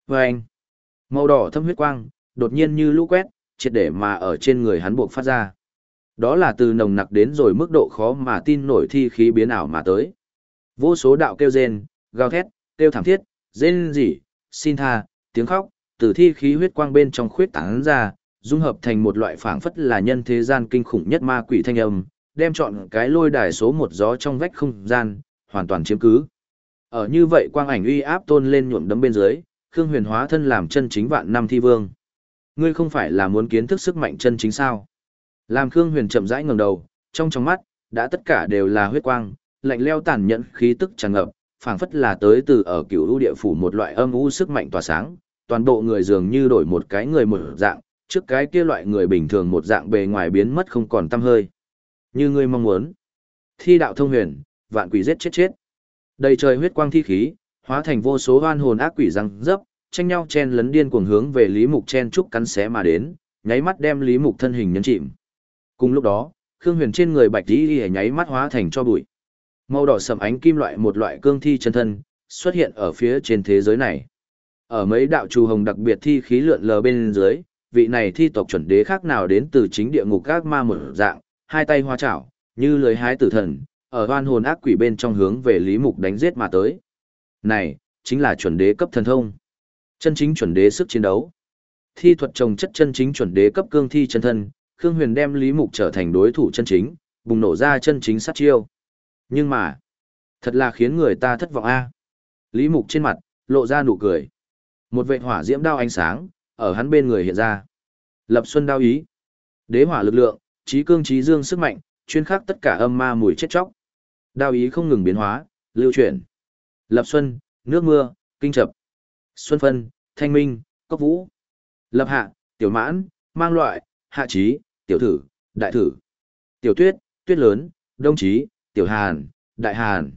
Vâng! Màu đỏ thâm huyết quang, đột nhiên như lũ quét, triệt để mà ở trên người hắn buộc phát ra. Đó là từ nồng nặc đến rồi mức độ khó mà tin nổi thi khí biến ảo mà tới. Vô số đạo kêu rên, gào thét, kêu thảm thiết, rên rỉ, xin tha, tiếng khóc, từ thi khí huyết quang bên trong khuyết tán ra, dung hợp thành một loại phảng phất là nhân thế gian kinh khủng nhất ma quỷ thanh âm, đem trọn cái lôi đài số một gió trong vách không gian, hoàn toàn chiếm cứ. Ở như vậy quang ảnh uy áp tôn lên nhuộm đấm bên dưới, Khương Huyền hóa thân làm chân chính vạn năm thi vương. Ngươi không phải là muốn kiến thức sức mạnh chân chính sao? Làm Khương Huyền chậm rãi ngẩng đầu, trong mắt đã tất cả đều là huyết quang, lạnh lẽo tàn nhẫn khí tức tràn ngập, phảng phất là tới từ ở cựu u địa phủ một loại âm u sức mạnh tỏa sáng, toàn bộ người dường như đổi một cái người một dạng, trước cái kia loại người bình thường một dạng bề ngoài biến mất không còn tăm hơi. Như ngươi mong muốn. Thi đạo thông huyền, vạn quỷ giết chết chết. Đầy trời huyết quang thi khí, hóa thành vô số oan hồn ác quỷ răng dấp, tranh nhau chen lấn điên cuồng hướng về Lý Mục chen trúc cắn xé mà đến, nháy mắt đem Lý Mục thân hình nhấn chìm. Cùng lúc đó, Khương Huyền trên người bạch y nháy mắt hóa thành cho bụi. Màu đỏ sẫm ánh kim loại một loại cương thi chân thân xuất hiện ở phía trên thế giới này. Ở mấy đạo trù hồng đặc biệt thi khí lượn lờ bên dưới, vị này thi tộc chuẩn đế khác nào đến từ chính địa ngục các ma một dạng, hai tay hoa chảo, như lưới hái tử thần, ở oan hồn ác quỷ bên trong hướng về Lý Mục đánh giết mà tới. Này, chính là chuẩn đế cấp thần thông. Chân chính chuẩn đế sức chiến đấu. Thi thuật trồng chất chân chính chuẩn đế cấp cương thi chân thân, Khương Huyền đem Lý Mục trở thành đối thủ chân chính, bùng nổ ra chân chính sát chiêu. Nhưng mà, thật là khiến người ta thất vọng a. Lý Mục trên mặt lộ ra nụ cười. Một vệt hỏa diễm đao ánh sáng ở hắn bên người hiện ra. Lập Xuân đao ý. Đế hỏa lực lượng, trí cương trí dương sức mạnh, chuyên khắc tất cả âm ma mùi chết chóc. Đao ý không ngừng biến hóa, lưu chuyển. Lập Xuân, nước mưa, kinh chập. Xuân phân, thanh minh, cốc vũ. Lập hạ, tiểu mãn, mang loại, hạ trí, tiểu thử, đại thử. Tiểu tuyết, tuyết lớn, đông trí, tiểu hàn, đại hàn.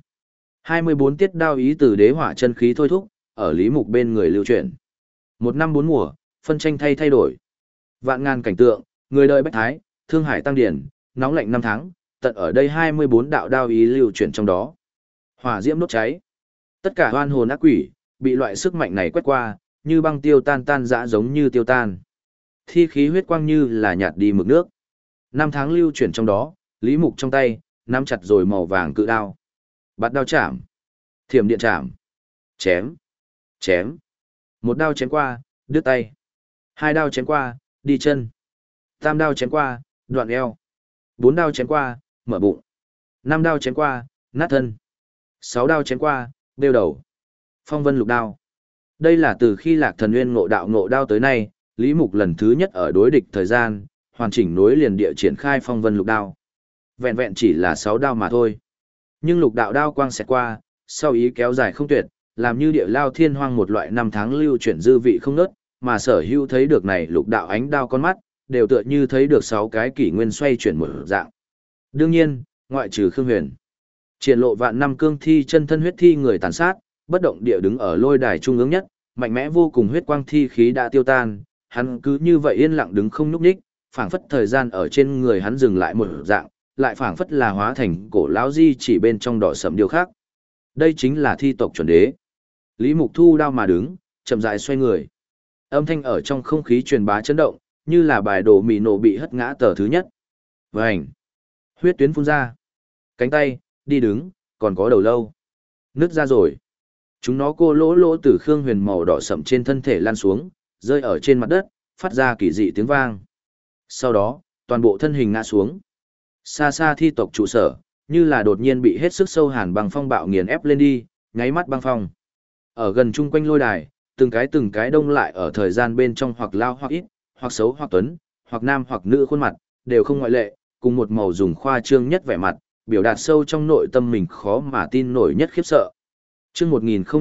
24 tiết đao ý từ đế hỏa chân khí thôi thúc, ở Lý Mục bên người lưu chuyển. Một năm bốn mùa, phân tranh thay đổi. Vạn ngàn cảnh tượng, người đời bách thái, thương hải tăng điển, nóng lạnh năm tháng, tận ở đây 24 đạo đao ý lưu chuyển trong đó. Hỏa diễm đốt cháy. Tất cả oan hồn ác quỷ, bị loại sức mạnh này quét qua, như băng tiêu tan tan dã giống như tiêu tan. Thi khí huyết quang như là nhạt đi mực nước. Năm tháng lưu chuyển trong đó, Lý Mục trong tay, nắm chặt rồi màu vàng cự đao. Bạt đao chạm. Thiểm điện chạm. Chém. Chém. Một đao chém qua, đứt tay. Hai đao chém qua, đi chân. Tam đao chém qua, đoạn eo. Bốn đao chém qua, mở bụng. Năm đao chém qua, nát thân. Sáu đao chém qua, đeo đầu. Phong vân lục đao. Đây là từ khi Lạc Thần Nguyên ngộ đao tới nay, Lý Mục lần thứ nhất ở đối địch thời gian, hoàn chỉnh nối liền địa triển khai phong vân lục đao. Vẹn vẹn chỉ là 6 đao mà thôi. Nhưng lục đạo đao quang xẹt qua, sau ý kéo dài không tuyệt, làm như địa lao thiên hoang một loại năm tháng lưu chuyển dư vị không nớt, mà sở hữu thấy được này lục đạo ánh đao con mắt, đều tựa như thấy được 6 cái kỷ nguyên xoay chuyển một dạng. Đương nhiên, ngoại trừ Khương Huyền, triển lộ vạn năm cương thi chân thân huyết thi người tàn sát, bất động địa đứng ở lôi đài trung ương nhất, mạnh mẽ vô cùng huyết quang thi khí đã tiêu tan, hắn cứ như vậy yên lặng đứng không nhúc nhích, phảng phất thời gian ở trên người hắn dừng lại một dạng, lại phảng phất là hóa thành cổ lão di chỉ bên trong đỏ sẫm điều khác. Đây chính là thi tộc chuẩn đế. Lý Mục thu đao mà đứng, chậm rãi xoay người. Âm thanh ở trong không khí truyền bá chấn động, như là bài đồ mì nổ bị hất ngã tờ thứ nhất. Vành. Huyết tuyến phun ra. Cánh tay, đi đứng, còn có đầu lâu. Nứt ra rồi. Chúng nó cô lỗ lỗ từ Khương Huyền màu đỏ sậm trên thân thể lan xuống, rơi ở trên mặt đất, phát ra kỳ dị tiếng vang. Sau đó, toàn bộ thân hình ngã xuống. Xa xa thi tộc trụ sở, như là đột nhiên bị hết sức sâu hàn băng phong bạo nghiền ép lên đi, nháy mắt băng phong. Ở gần chung quanh lôi đài, từng cái đông lại ở thời gian bên trong hoặc lao hoặc ít, hoặc xấu hoặc tuấn, hoặc nam hoặc nữ khuôn mặt, đều không ngoại lệ, cùng một màu dùng khoa trương nhất vẻ mặt, biểu đạt sâu trong nội tâm mình khó mà tin nổi nhất khiếp sợ. Chương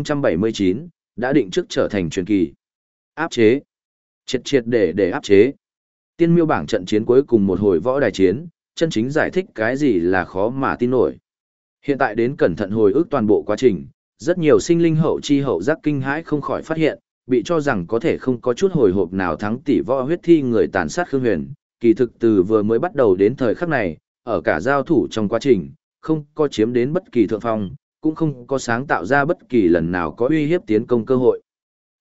1079, đã định trước trở thành truyền kỳ. Áp chế. Triệt để áp chế. Tiên miêu bảng trận chiến cuối cùng một hồi võ đài chiến, chân chính giải thích cái gì là khó mà tin nổi. Hiện tại đến cẩn thận hồi ức toàn bộ quá trình, rất nhiều sinh linh hậu chi hậu giác kinh hãi không khỏi phát hiện, bị cho rằng có thể không có chút hồi hộp nào thắng tỷ võ huyết thi người tàn sát Khương Huyền, kỳ thực từ vừa mới bắt đầu đến thời khắc này, ở cả giao thủ trong quá trình, không có chiếm đến bất kỳ thượng phong, cũng không có sáng tạo ra bất kỳ lần nào có uy hiếp tiến công cơ hội.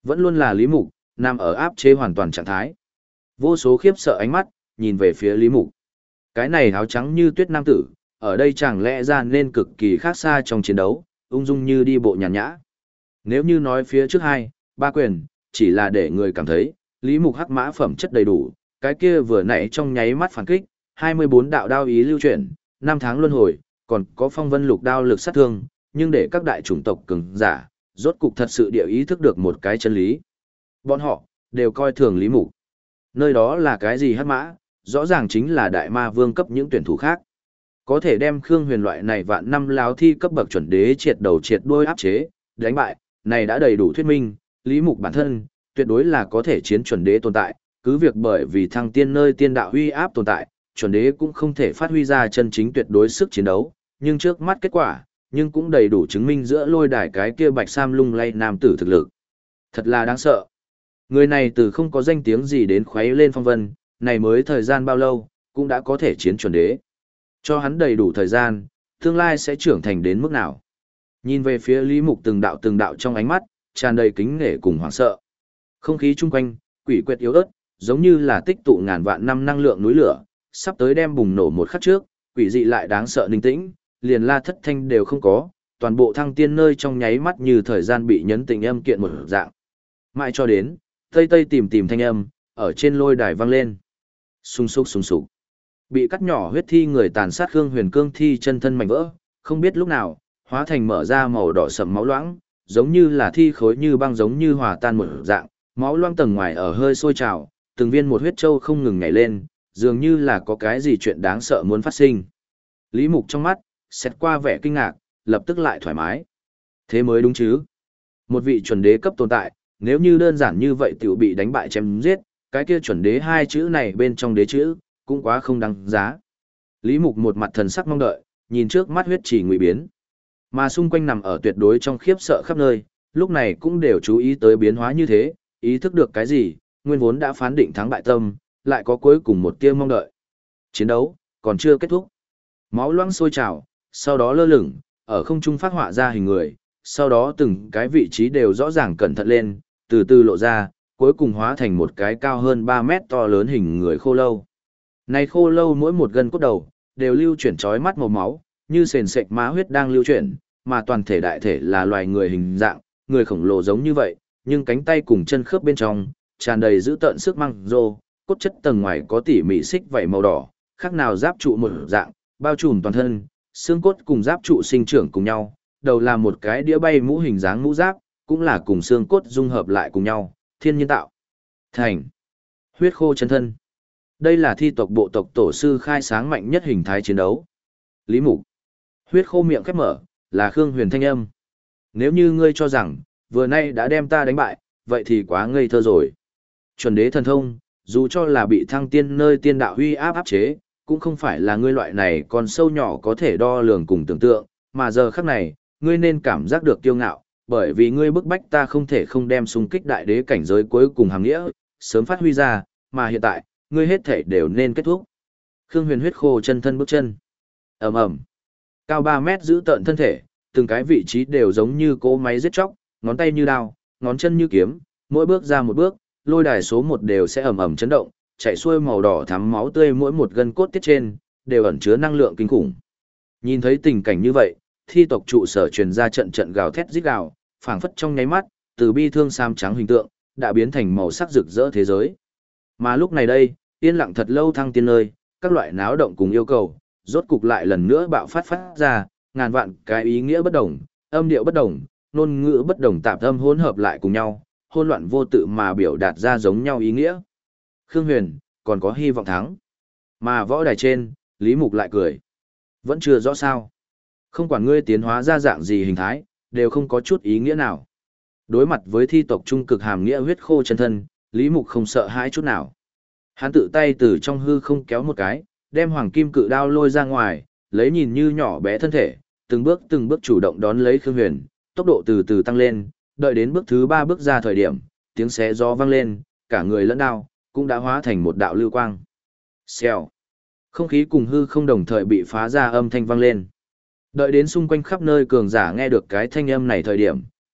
Vẫn luôn là Lý Mục, nằm ở áp chế hoàn toàn trạng thái. Vô số khiếp sợ ánh mắt, nhìn về phía Lý Mục. Cái này áo trắng như tuyết nam tử, ở đây chẳng lẽ ra nên cực kỳ khác xa trong chiến đấu, ung dung như đi bộ nhàn nhã. Nếu như nói phía trước hai, ba quyền, chỉ là để người cảm thấy, Lý Mục hắc mã phẩm chất đầy đủ, cái kia vừa nãy trong nháy mắt phản kích, 24 đạo đao ý lưu chuyển, 5 tháng luân hồi, còn có phong vân lục đao lực sát thương, nhưng để các đại chủng tộc cường giả, rốt cục thật sự địa ý thức được một cái chân lý. Bọn họ, đều coi thường Lý Mục. Nơi đó là cái gì hắc mã, rõ ràng chính là đại ma vương cấp những tuyển thủ khác. Có thể đem Khương Huyền loại này vạn năm láo thi cấp bậc chuẩn đế triệt đầu triệt đuôi áp chế, đánh bại, này đã đầy đủ thuyết minh, Lý Mục bản thân, tuyệt đối là có thể chiến chuẩn đế tồn tại, cứ việc bởi vì thăng tiên nơi tiên đạo huy áp tồn tại, chuẩn đế cũng không thể phát huy ra chân chính tuyệt đối sức chiến đấu, nhưng trước mắt kết quả, nhưng cũng đầy đủ chứng minh giữa lôi đài cái kia bạch sam lung lay nam tử thực lực. Thật là đáng sợ. Người này từ không có danh tiếng gì đến khuấy lên phong vân, này mới thời gian bao lâu, cũng đã có thể chiến chuẩn đế. Cho hắn đầy đủ thời gian, tương lai sẽ trưởng thành đến mức nào. Nhìn về phía Lý Mục từng đạo trong ánh mắt, tràn đầy kính nể cùng hoảng sợ. Không khí chung quanh, quỷ quyệt yếu ớt, giống như là tích tụ ngàn vạn năm năng lượng núi lửa, sắp tới đem bùng nổ một khắc trước, quỷ dị lại đáng sợ ninh tĩnh, liền la thất thanh đều không có, toàn bộ thăng tiên nơi trong nháy mắt như thời gian bị nhấn tình âm kiện một dạng. Mãi cho đến, tây tây tìm thanh âm, ở trên lôi đài vang lên. Sung sục. Bị cắt nhỏ huyết thi người tàn sát Khương Huyền cương thi chân thân mảnh vỡ, không biết lúc nào, hóa thành mở ra màu đỏ sẫm máu loãng, giống như là thi khối như băng giống như hòa tan một dạng, máu loãng tầng ngoài ở hơi sôi trào, từng viên một huyết châu không ngừng nhảy lên, dường như là có cái gì chuyện đáng sợ muốn phát sinh. Lý Mục trong mắt, xét qua vẻ kinh ngạc, lập tức lại thoải mái. Thế mới đúng chứ. Một vị chuẩn đế cấp tồn tại, nếu như đơn giản như vậy tiểu bị đánh bại chém giết, cái kia chuẩn đế hai chữ này bên trong đế chữ, cũng quá không đáng giá. Lý Mục một mặt thần sắc mong đợi, nhìn trước mắt huyết chỉ ngụy biến. Mà xung quanh nằm ở tuyệt đối trong khiếp sợ khắp nơi, lúc này cũng đều chú ý tới biến hóa như thế, ý thức được cái gì, nguyên vốn đã phán định thắng bại tâm, lại có cuối cùng một tia mong đợi. Chiến đấu, còn chưa kết thúc. Máu loãng sôi trào, sau đó lơ lửng, ở không trung phát họa ra hình người, sau đó từng cái vị trí đều rõ ràng cẩn thận lên, từ từ lộ ra, cuối cùng hóa thành một cái cao hơn 3 mét to lớn hình người khô lâu. Này khô lâu mỗi một gân cốt đầu, đều lưu chuyển chói mắt màu máu, như sền sệt má huyết đang lưu chuyển, mà toàn thể đại thể là loài người hình dạng, người khổng lồ giống như vậy, nhưng cánh tay cùng chân khớp bên trong, tràn đầy giữ tợn sức măng rô, cốt chất tầng ngoài có tỉ mỉ xích vảy màu đỏ, khác nào giáp trụ một dạng, bao trùm toàn thân, xương cốt cùng giáp trụ sinh trưởng cùng nhau, đầu là một cái đĩa bay mũ hình dáng mũ giáp, cũng là cùng xương cốt dung hợp lại cùng nhau, thiên nhiên tạo thành huyết khô chân thân. Đây là thi tộc bộ tộc tổ sư khai sáng mạnh nhất hình thái chiến đấu. Lý Mục. Huyết khô miệng khép mở, là Khương Huyền thanh âm. Nếu như ngươi cho rằng, vừa nay đã đem ta đánh bại, vậy thì quá ngây thơ rồi. Chuẩn đế thần thông, dù cho là bị thăng tiên nơi tiên đạo huy áp chế, cũng không phải là ngươi loại này còn sâu nhỏ có thể đo lường cùng tưởng tượng, mà giờ khắc này, ngươi nên cảm giác được kiêu ngạo, bởi vì ngươi bức bách ta không thể không đem xung kích đại đế cảnh giới cuối cùng hàm nghĩa, sớm phát huy ra, mà hiện tại, ngươi hết thể đều nên kết thúc. Khương Huyền huyết khô chân thân bước chân. Ầm ầm. Cao 3 mét giữ tợn thân thể, từng cái vị trí đều giống như cỗ máy giết chóc, ngón tay như đao, ngón chân như kiếm, mỗi bước ra một bước, lôi đài số 1 đều sẽ ầm ầm chấn động, chảy xuôi màu đỏ thắm máu tươi mỗi một gân cốt tiết trên, đều ẩn chứa năng lượng kinh khủng. Nhìn thấy tình cảnh như vậy, thi tộc trụ sở truyền ra trận trận gào thét rít gào, phảng phất trong nháy mắt, từ bi thương sam trắng hình tượng, đã biến thành màu sắc rực rỡ thế giới. Mà lúc này đây, yên lặng thật lâu thăng tiên nơi, các loại náo động cùng yêu cầu, rốt cục lại lần nữa bạo phát ra, ngàn vạn cái ý nghĩa bất đồng, âm điệu bất đồng, ngôn ngữ bất đồng tạp âm hỗn hợp lại cùng nhau, hỗn loạn vô tự mà biểu đạt ra giống nhau ý nghĩa. Khương Huyền, còn có hy vọng thắng. Mà võ đài trên, Lý Mục lại cười. Vẫn chưa rõ sao. Không quản ngươi tiến hóa ra dạng gì hình thái, đều không có chút ý nghĩa nào. Đối mặt với thi tộc trung cực hàm nghĩa huyết khô chân thân, Lý Mục không sợ hãi chút nào. Hắn tự tay từ trong hư không kéo một cái, đem hoàng kim cự đao lôi ra ngoài, lấy nhìn như nhỏ bé thân thể, từng bước chủ động đón lấy Khương Huyền, tốc độ từ từ tăng lên, đợi đến bước thứ 3 bước ra thời điểm, tiếng xé gió vang lên, cả người lẫn đao cũng đã hóa thành một đạo lưu quang. Xèo. Không khí cùng hư không đồng thời bị phá ra âm thanh vang lên. Đợi đến xung quanh khắp nơi cường giả nghe được cái thanh âm này thời điểm,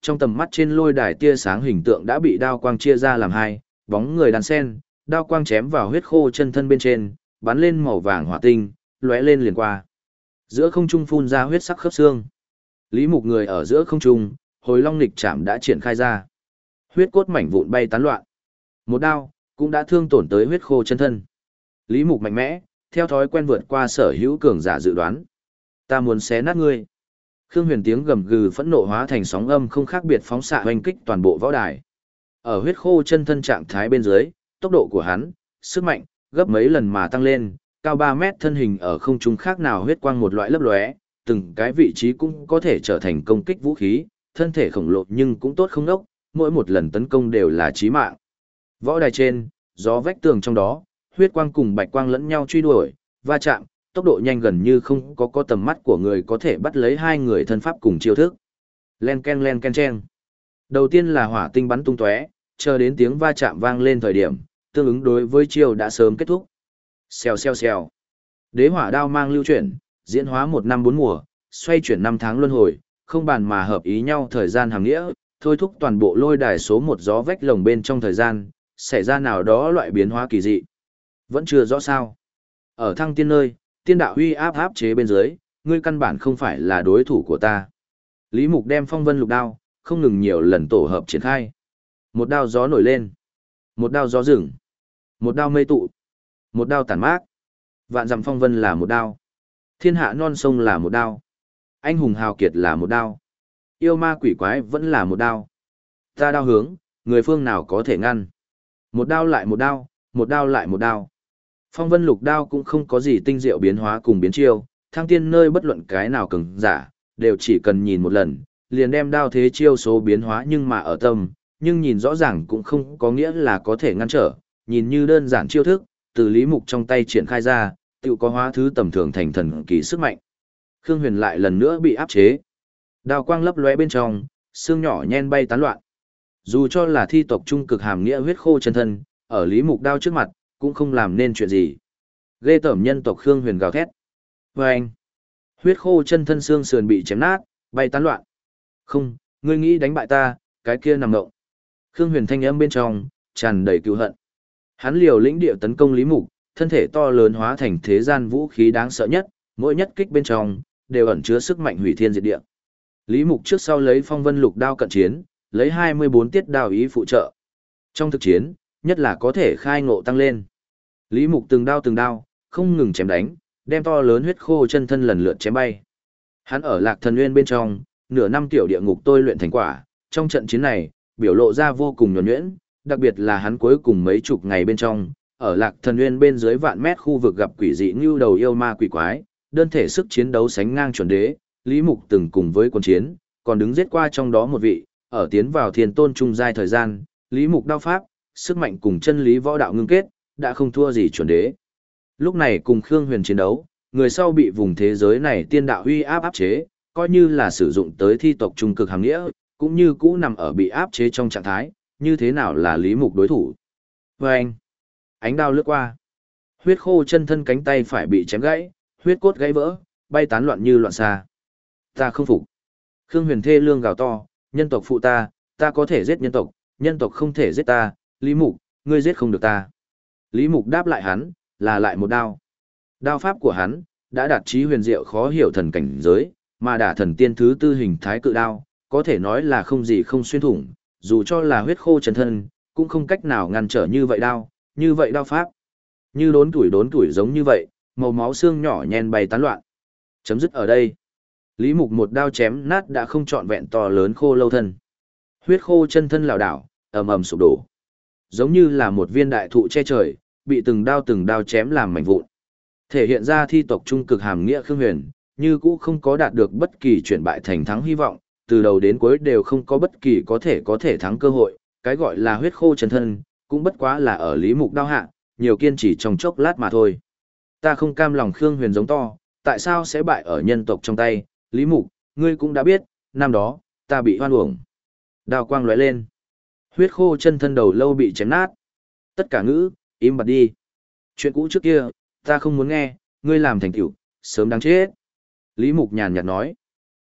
trong tầm mắt trên lôi đài tia sáng hình tượng đã bị đao quang chia ra làm hai, bóng người đan sen, đao quang chém vào huyết khô chân thân bên trên, bắn lên màu vàng hỏa tinh, lóe lên liền qua. Giữa không trung phun ra huyết sắc khớp xương. Lý Mục người ở giữa không trung, hồi long nghịch chạm đã triển khai ra. Huyết cốt mảnh vụn bay tán loạn. Một đao cũng đã thương tổn tới huyết khô chân thân. Lý Mục mạnh mẽ, theo thói quen vượt qua sở hữu cường giả dự đoán. Ta muốn xé nát ngươi. Khương Huyền tiếng gầm gừ phẫn nộ hóa thành sóng âm không khác biệt phóng xạ hoành kích toàn bộ võ đài. Ở huyết khô chân thân trạng thái bên dưới, tốc độ của hắn, sức mạnh, gấp mấy lần mà tăng lên, cao 3 mét thân hình ở không trung khác nào huyết quang một loại lấp lóe, từng cái vị trí cũng có thể trở thành công kích vũ khí, thân thể khổng lồ nhưng cũng tốt không đốc, mỗi một lần tấn công đều là chí mạng. Võ đài trên, gió vách tường trong đó, huyết quang cùng bạch quang lẫn nhau truy đuổi, va chạm, tốc độ nhanh gần như không có tầm mắt của người có thể bắt lấy hai người thân pháp cùng chiêu thức. Len ken chen. Đầu tiên là hỏa tinh bắn tung tóe, chờ đến tiếng va chạm vang lên thời điểm, tương ứng đối với chiêu đã sớm kết thúc. Xèo xèo xèo. Đế hỏa đao mang lưu chuyển, diễn hóa 1 năm 4 mùa, xoay chuyển 5 tháng luân hồi, không bàn mà hợp ý nhau thời gian hàng nghĩa, thôi thúc toàn bộ lôi đài số 1 gió vách lồng bên trong thời gian, xảy ra nào đó loại biến hóa kỳ dị. Vẫn chưa rõ sao. Ở thăng tiên nơi, tiên đạo huy áp chế bên dưới, ngươi căn bản không phải là đối thủ của ta. Lý Mục đem phong vân lục đao, không ngừng nhiều lần tổ hợp triển khai. Một đao gió nổi lên, một đao gió rừng, một đao mây tụ, một đao tản mát. Vạn dặm phong vân là một đao, thiên hạ non sông là một đao, anh hùng hào kiệt là một đao, yêu ma quỷ quái vẫn là một đao. Ta đao hướng, người phương nào có thể ngăn? Một đao lại một đao, một đao lại một đao. Phong vân lục đao cũng không có gì tinh diệu biến hóa cùng biến chiêu, thăng tiên nơi bất luận cái nào cường giả, đều chỉ cần nhìn một lần, liền đem đao thế chiêu số biến hóa nhưng mà ở tâm, nhưng nhìn rõ ràng cũng không có nghĩa là có thể ngăn trở, nhìn như đơn giản chiêu thức, từ Lý Mục trong tay triển khai ra, tự có hóa thứ tầm thường thành thần kỳ sức mạnh. Khương Huyền lại lần nữa bị áp chế. Đao quang lấp lóe bên trong, xương nhỏ nhen bay tán loạn. Dù cho là thi tộc trung cực hàm nghĩa huyết khô chân thân, ở Lý Mục đao trước mặt, cũng không làm nên chuyện gì. Ghê tởm nhân tộc Khương Huyền gào thét. Và anh, huyết khô chân thân xương sườn bị chém nát, bay tán loạn. Không, ngươi nghĩ đánh bại ta, cái kia nằm ngộng. Khương Huyền thanh âm bên trong, tràn đầy cừu hận. Hắn liều lĩnh địa tấn công Lý Mục, thân thể to lớn hóa thành thế gian vũ khí đáng sợ nhất, mỗi nhất kích bên trong, đều ẩn chứa sức mạnh hủy thiên diệt địa. Lý Mục trước sau lấy phong vân lục đao cận chiến, lấy 24 tiết đao ý phụ trợ. Trong thực chiến, nhất là có thể khai ngộ tăng lên. Lý Mục từng đao, không ngừng chém đánh, đem to lớn huyết khô chân thân lần lượt chém bay. Hắn ở Lạc Thần Nguyên bên trong, nửa năm tiểu địa ngục tôi luyện thành quả, trong trận chiến này, biểu lộ ra vô cùng nhuần nhuyễn, đặc biệt là hắn cuối cùng mấy chục ngày bên trong, ở Lạc Thần Nguyên bên dưới vạn mét khu vực gặp quỷ dị như đầu yêu ma quỷ quái, đơn thể sức chiến đấu sánh ngang chuẩn đế, Lý Mục từng cùng với quân chiến, còn đứng giết qua trong đó một vị, ở tiến vào thiên tôn trung giai thời gian, Lý Mục đao pháp, sức mạnh cùng chân lý võ đạo ngưng kết, đã không thua gì chuẩn đế. Lúc này cùng Khương Huyền chiến đấu, người sau bị vùng thế giới này tiên đạo huy áp chế, coi như là sử dụng tới thi tộc trung cực hàm nghĩa, cũng như cũ nằm ở bị áp chế trong trạng thái, như thế nào là Lý Mục đối thủ. Và anh, ánh đao lướt qua, huyết khô chân thân cánh tay phải bị chém gãy, huyết cốt gãy vỡ, bay tán loạn như loạn xa. Ta không phục. Khương Huyền thê lương gào to, nhân tộc phụ ta, ta có thể giết nhân tộc không thể giết ta, Lý Mục, ngươi giết không được ta. Lý Mục đáp lại hắn, là lại một đao. Đao pháp của hắn, đã đạt chí huyền diệu khó hiểu thần cảnh giới, mà đả thần tiên thứ tư hình thái cự đao, có thể nói là không gì không xuyên thủng, dù cho là huyết khô chân thân, cũng không cách nào ngăn trở như vậy đao pháp. Như đốn tuổi giống như vậy, màu máu xương nhỏ nhen bay tán loạn. Chấm dứt ở đây. Lý Mục một đao chém nát đã không trọn vẹn to lớn khô lâu thân. Huyết khô chân thân lảo đảo, ầm ầm sụp đổ. Giống như là một viên đại thụ che trời, bị từng đao chém làm mảnh vụn. Thể hiện ra thi tộc trung cực hàm nghĩa Khương Huyền, như cũ không có đạt được bất kỳ chuyển bại thành thắng hy vọng, từ đầu đến cuối đều không có bất kỳ có thể thắng cơ hội, cái gọi là huyết khô chân thân, cũng bất quá là ở Lý Mục đao hạ, nhiều kiên trì trong chốc lát mà thôi. Ta không cam lòng Khương Huyền giống to, tại sao sẽ bại ở nhân tộc trong tay, Lý Mục, ngươi cũng đã biết, năm đó, ta bị hoan uổng. Đao quang lóe lên. Huyết khô chân thân đầu lâu bị chém nát. Tất cả ngữ, im bặt đi. Chuyện cũ trước kia, ta không muốn nghe, ngươi làm thành tựu, sớm đáng chết. Lý Mục nhàn nhạt nói.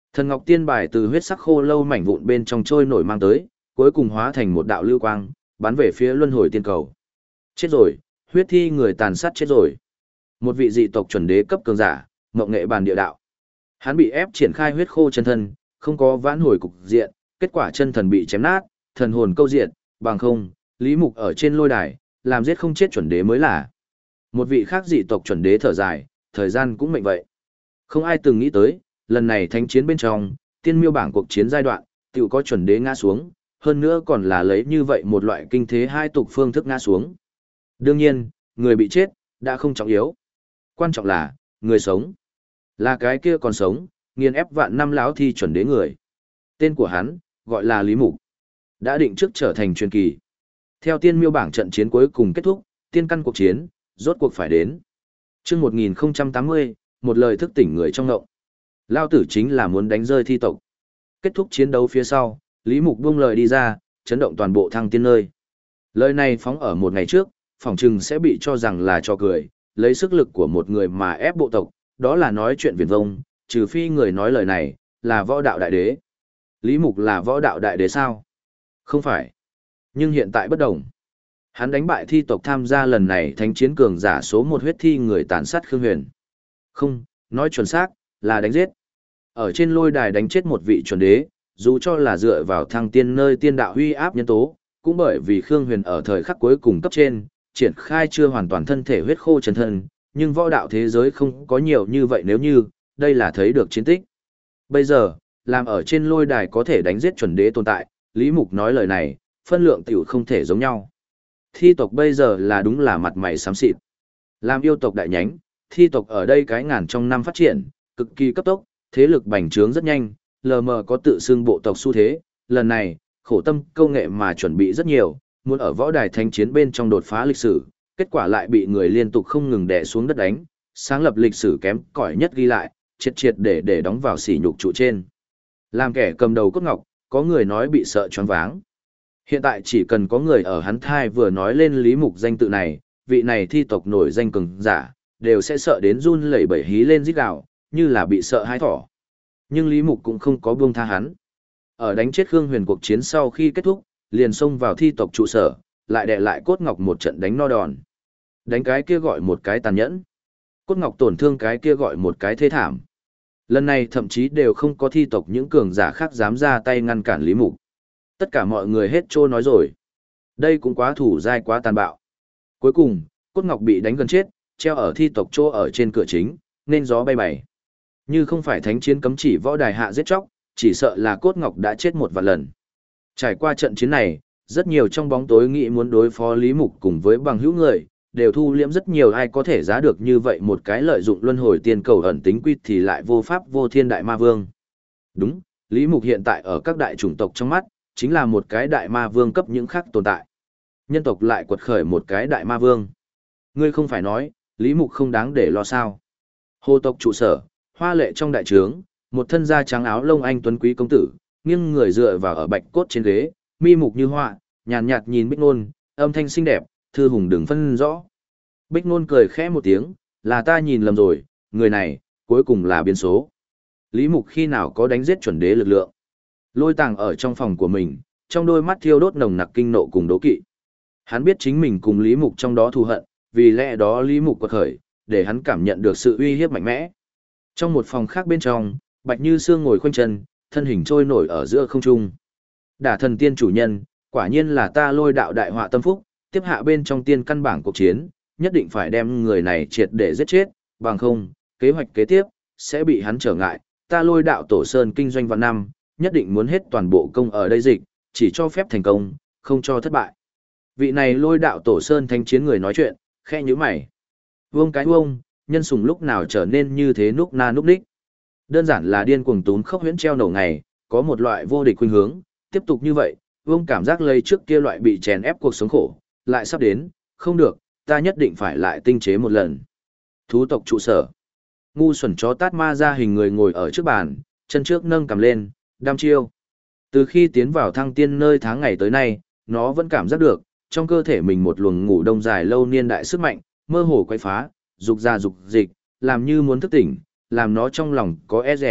Thần Ngọc Tiên bài từ huyết sắc khô lâu mảnh vụn bên trong trôi nổi mang tới, cuối cùng hóa thành một đạo lưu quang, bắn về phía luân hồi tiên cầu. Chết rồi, huyết thi người tàn sát chết rồi. Một vị dị tộc chuẩn đế cấp cường giả, ngộng nghệ bàn địa đạo. Hắn bị ép triển khai huyết khô chân thân, không có vãn hồi cục diện, kết quả chân thần bị chém nát, thần hồn câu diện, bằng không, Lý Mục ở trên lôi đài, làm giết không chết chuẩn đế mới là. Một vị khác dị tộc chuẩn đế thở dài, thời gian cũng mệnh vậy. Không ai từng nghĩ tới, lần này thánh chiến bên trong, tiên miêu bảng cuộc chiến giai đoạn, tiểu có chuẩn đế ngã xuống, hơn nữa còn là lấy như vậy một loại kinh thế hai tục phương thức ngã xuống. Đương nhiên, người bị chết, đã không trọng yếu. Quan trọng là, người sống. Là cái kia còn sống, nghiền ép vạn năm lão thi chuẩn đế người. Tên của hắn, gọi là Lý Mục. Đã định trước trở thành truyền kỳ. Theo tiên miêu bảng trận chiến cuối cùng kết thúc, tiên căn cuộc chiến, rốt cuộc phải đến. Chương 1080, một lời thức tỉnh người trong ngộng. Lao tử chính là muốn đánh rơi thi tộc. Kết thúc chiến đấu phía sau, Lý Mục buông lời đi ra, chấn động toàn bộ thăng tiên nơi. Lời này phóng ở một ngày trước, phỏng chừng sẽ bị cho rằng là cho cười, lấy sức lực của một người mà ép bộ tộc, đó là nói chuyện viển vông, trừ phi người nói lời này, là võ đạo đại đế. Lý Mục là võ đạo đại đế sao? Không phải. Nhưng hiện tại bất đồng. Hắn đánh bại thi tộc tham gia lần này thánh chiến cường giả số 1 huyết thi người tàn sát Khương Huyền. Không, nói chuẩn xác, là đánh giết. Ở trên lôi đài đánh chết một vị chuẩn đế, dù cho là dựa vào thăng tiên nơi tiên đạo huy áp nhân tố, cũng bởi vì Khương Huyền ở thời khắc cuối cùng cấp trên, triển khai chưa hoàn toàn thân thể huyết khô chân thân, nhưng võ đạo thế giới không có nhiều như vậy nếu như, đây là thấy được chiến tích. Bây giờ, làm ở trên lôi đài có thể đánh giết chuẩn đế tồn tại, Lý Mục nói lời này, phân lượng tiểu không thể giống nhau. Thi tộc bây giờ là đúng là mặt mày xám xịt. Làm yêu tộc đại nhánh, thi tộc ở đây cái ngàn trong năm phát triển, cực kỳ cấp tốc, thế lực bành trướng rất nhanh, lờ mờ có tự xưng bộ tộc xu thế. Lần này, khổ tâm câu nghệ mà chuẩn bị rất nhiều, muốn ở võ đài thánh chiến bên trong đột phá lịch sử, kết quả lại bị người liên tục không ngừng đè xuống đất đánh, sáng lập lịch sử kém cỏi nhất ghi lại, triệt triệt để đóng vào sỉ nhục trụ trên. Làm kẻ cầm đầu cốt ngọc, có người nói bị sợ choáng váng. Hiện tại chỉ cần có người ở hắn thai vừa nói lên Lý Mục danh tự này, vị này thi tộc nổi danh cường giả, đều sẽ sợ đến run lẩy bẩy hí lên rít gào, như là bị sợ hãi thỏ. Nhưng Lý Mục cũng không có buông tha hắn. Ở đánh chết Khương Huyền cuộc chiến sau khi kết thúc, liền xông vào thi tộc trụ sở, lại đè lại cốt ngọc một trận đánh no đòn. Đánh cái kia gọi một cái tàn nhẫn. Cốt ngọc tổn thương cái kia gọi một cái thê thảm. Lần này thậm chí đều không có thi tộc những cường giả khác dám ra tay ngăn cản Lý Mục. Tất cả mọi người hết trô nói rồi. Đây cũng quá thủ dai quá tàn bạo. Cuối cùng, cốt ngọc bị đánh gần chết, treo ở thi tộc chỗ ở trên cửa chính, nên gió bay bày. Như không phải thánh chiến cấm chỉ võ đài hạ giết chóc, chỉ sợ là cốt ngọc đã chết một vạn lần. Trải qua trận chiến này, rất nhiều trong bóng tối nghĩ muốn đối phó Lý Mục cùng với bằng hữu người, đều thu liễm rất nhiều ai có thể giá được như vậy một cái lợi dụng luân hồi tiên cầu ẩn tính quy thì lại vô pháp vô thiên đại ma vương. Đúng, Lý Mục hiện tại ở các đại chủng tộc trong mắt, chính là một cái đại ma vương cấp những khác tồn tại. Nhân tộc lại quật khởi một cái đại ma vương. Ngươi không phải nói, Lý Mục không đáng để lo sao. Hồ tộc trụ sở, hoa lệ trong đại trướng, một thân da trắng áo lông anh tuấn quý công tử, nghiêng người dựa vào ở bạch cốt trên ghế, mi mục như họa, nhàn nhạt nhìn Bích Nôn, âm thanh xinh đẹp, thư hùng đừng phân rõ. Bích Nôn cười khẽ một tiếng, là ta nhìn lầm rồi, người này, cuối cùng là biến số. Lý Mục khi nào có đánh giết chuẩn đế lực lượng. Lôi Tàng ở trong phòng của mình, trong đôi mắt thiêu đốt nồng nặc kinh nộ cùng đố kỵ. Hắn biết chính mình cùng Lý Mục trong đó thù hận, vì lẽ đó Lý Mục quật khởi, để hắn cảm nhận được sự uy hiếp mạnh mẽ. Trong một phòng khác bên trong, Bạch Như Sương ngồi khoanh chân, thân hình trôi nổi ở giữa không trung. Đả thần tiên chủ nhân, quả nhiên là ta Lôi đạo đại họa tâm phúc, tiếp hạ bên trong tiên căn bảng cuộc chiến, nhất định phải đem người này triệt để giết chết, bằng không, kế hoạch kế tiếp, sẽ bị hắn trở ngại, ta Lôi đạo tổ sơn kinh doanh vạn năm, nhất định muốn hết toàn bộ công ở đây dịch, chỉ cho phép thành công, không cho thất bại. Vị này Lôi đạo tổ sơn thanh chiến người nói chuyện, khẽ nhíu mày. Vương cái vương, nhân sùng lúc nào trở nên như thế núc na núc ních. Đơn giản là điên cuồng tún khốc huyễn treo nổ ngày, có một loại vô địch khuynh hướng, tiếp tục như vậy, Vương cảm giác lấy trước kia loại bị chèn ép cuộc sống khổ, lại sắp đến, không được, ta nhất định phải lại tinh chế một lần. Thú tộc trụ sở. Ngu xuẩn chó tát ma ra hình người ngồi ở trước bàn, chân trước nâng cầm lên, đăm chiêu. Từ khi tiến vào thăng tiên nơi tháng ngày tới nay, nó vẫn cảm giác được, trong cơ thể mình một luồng ngủ đông dài lâu niên đại sức mạnh, mơ hồ quay phá, dục ra dục dịch, làm như muốn thức tỉnh, làm nó trong lòng có e rẻ,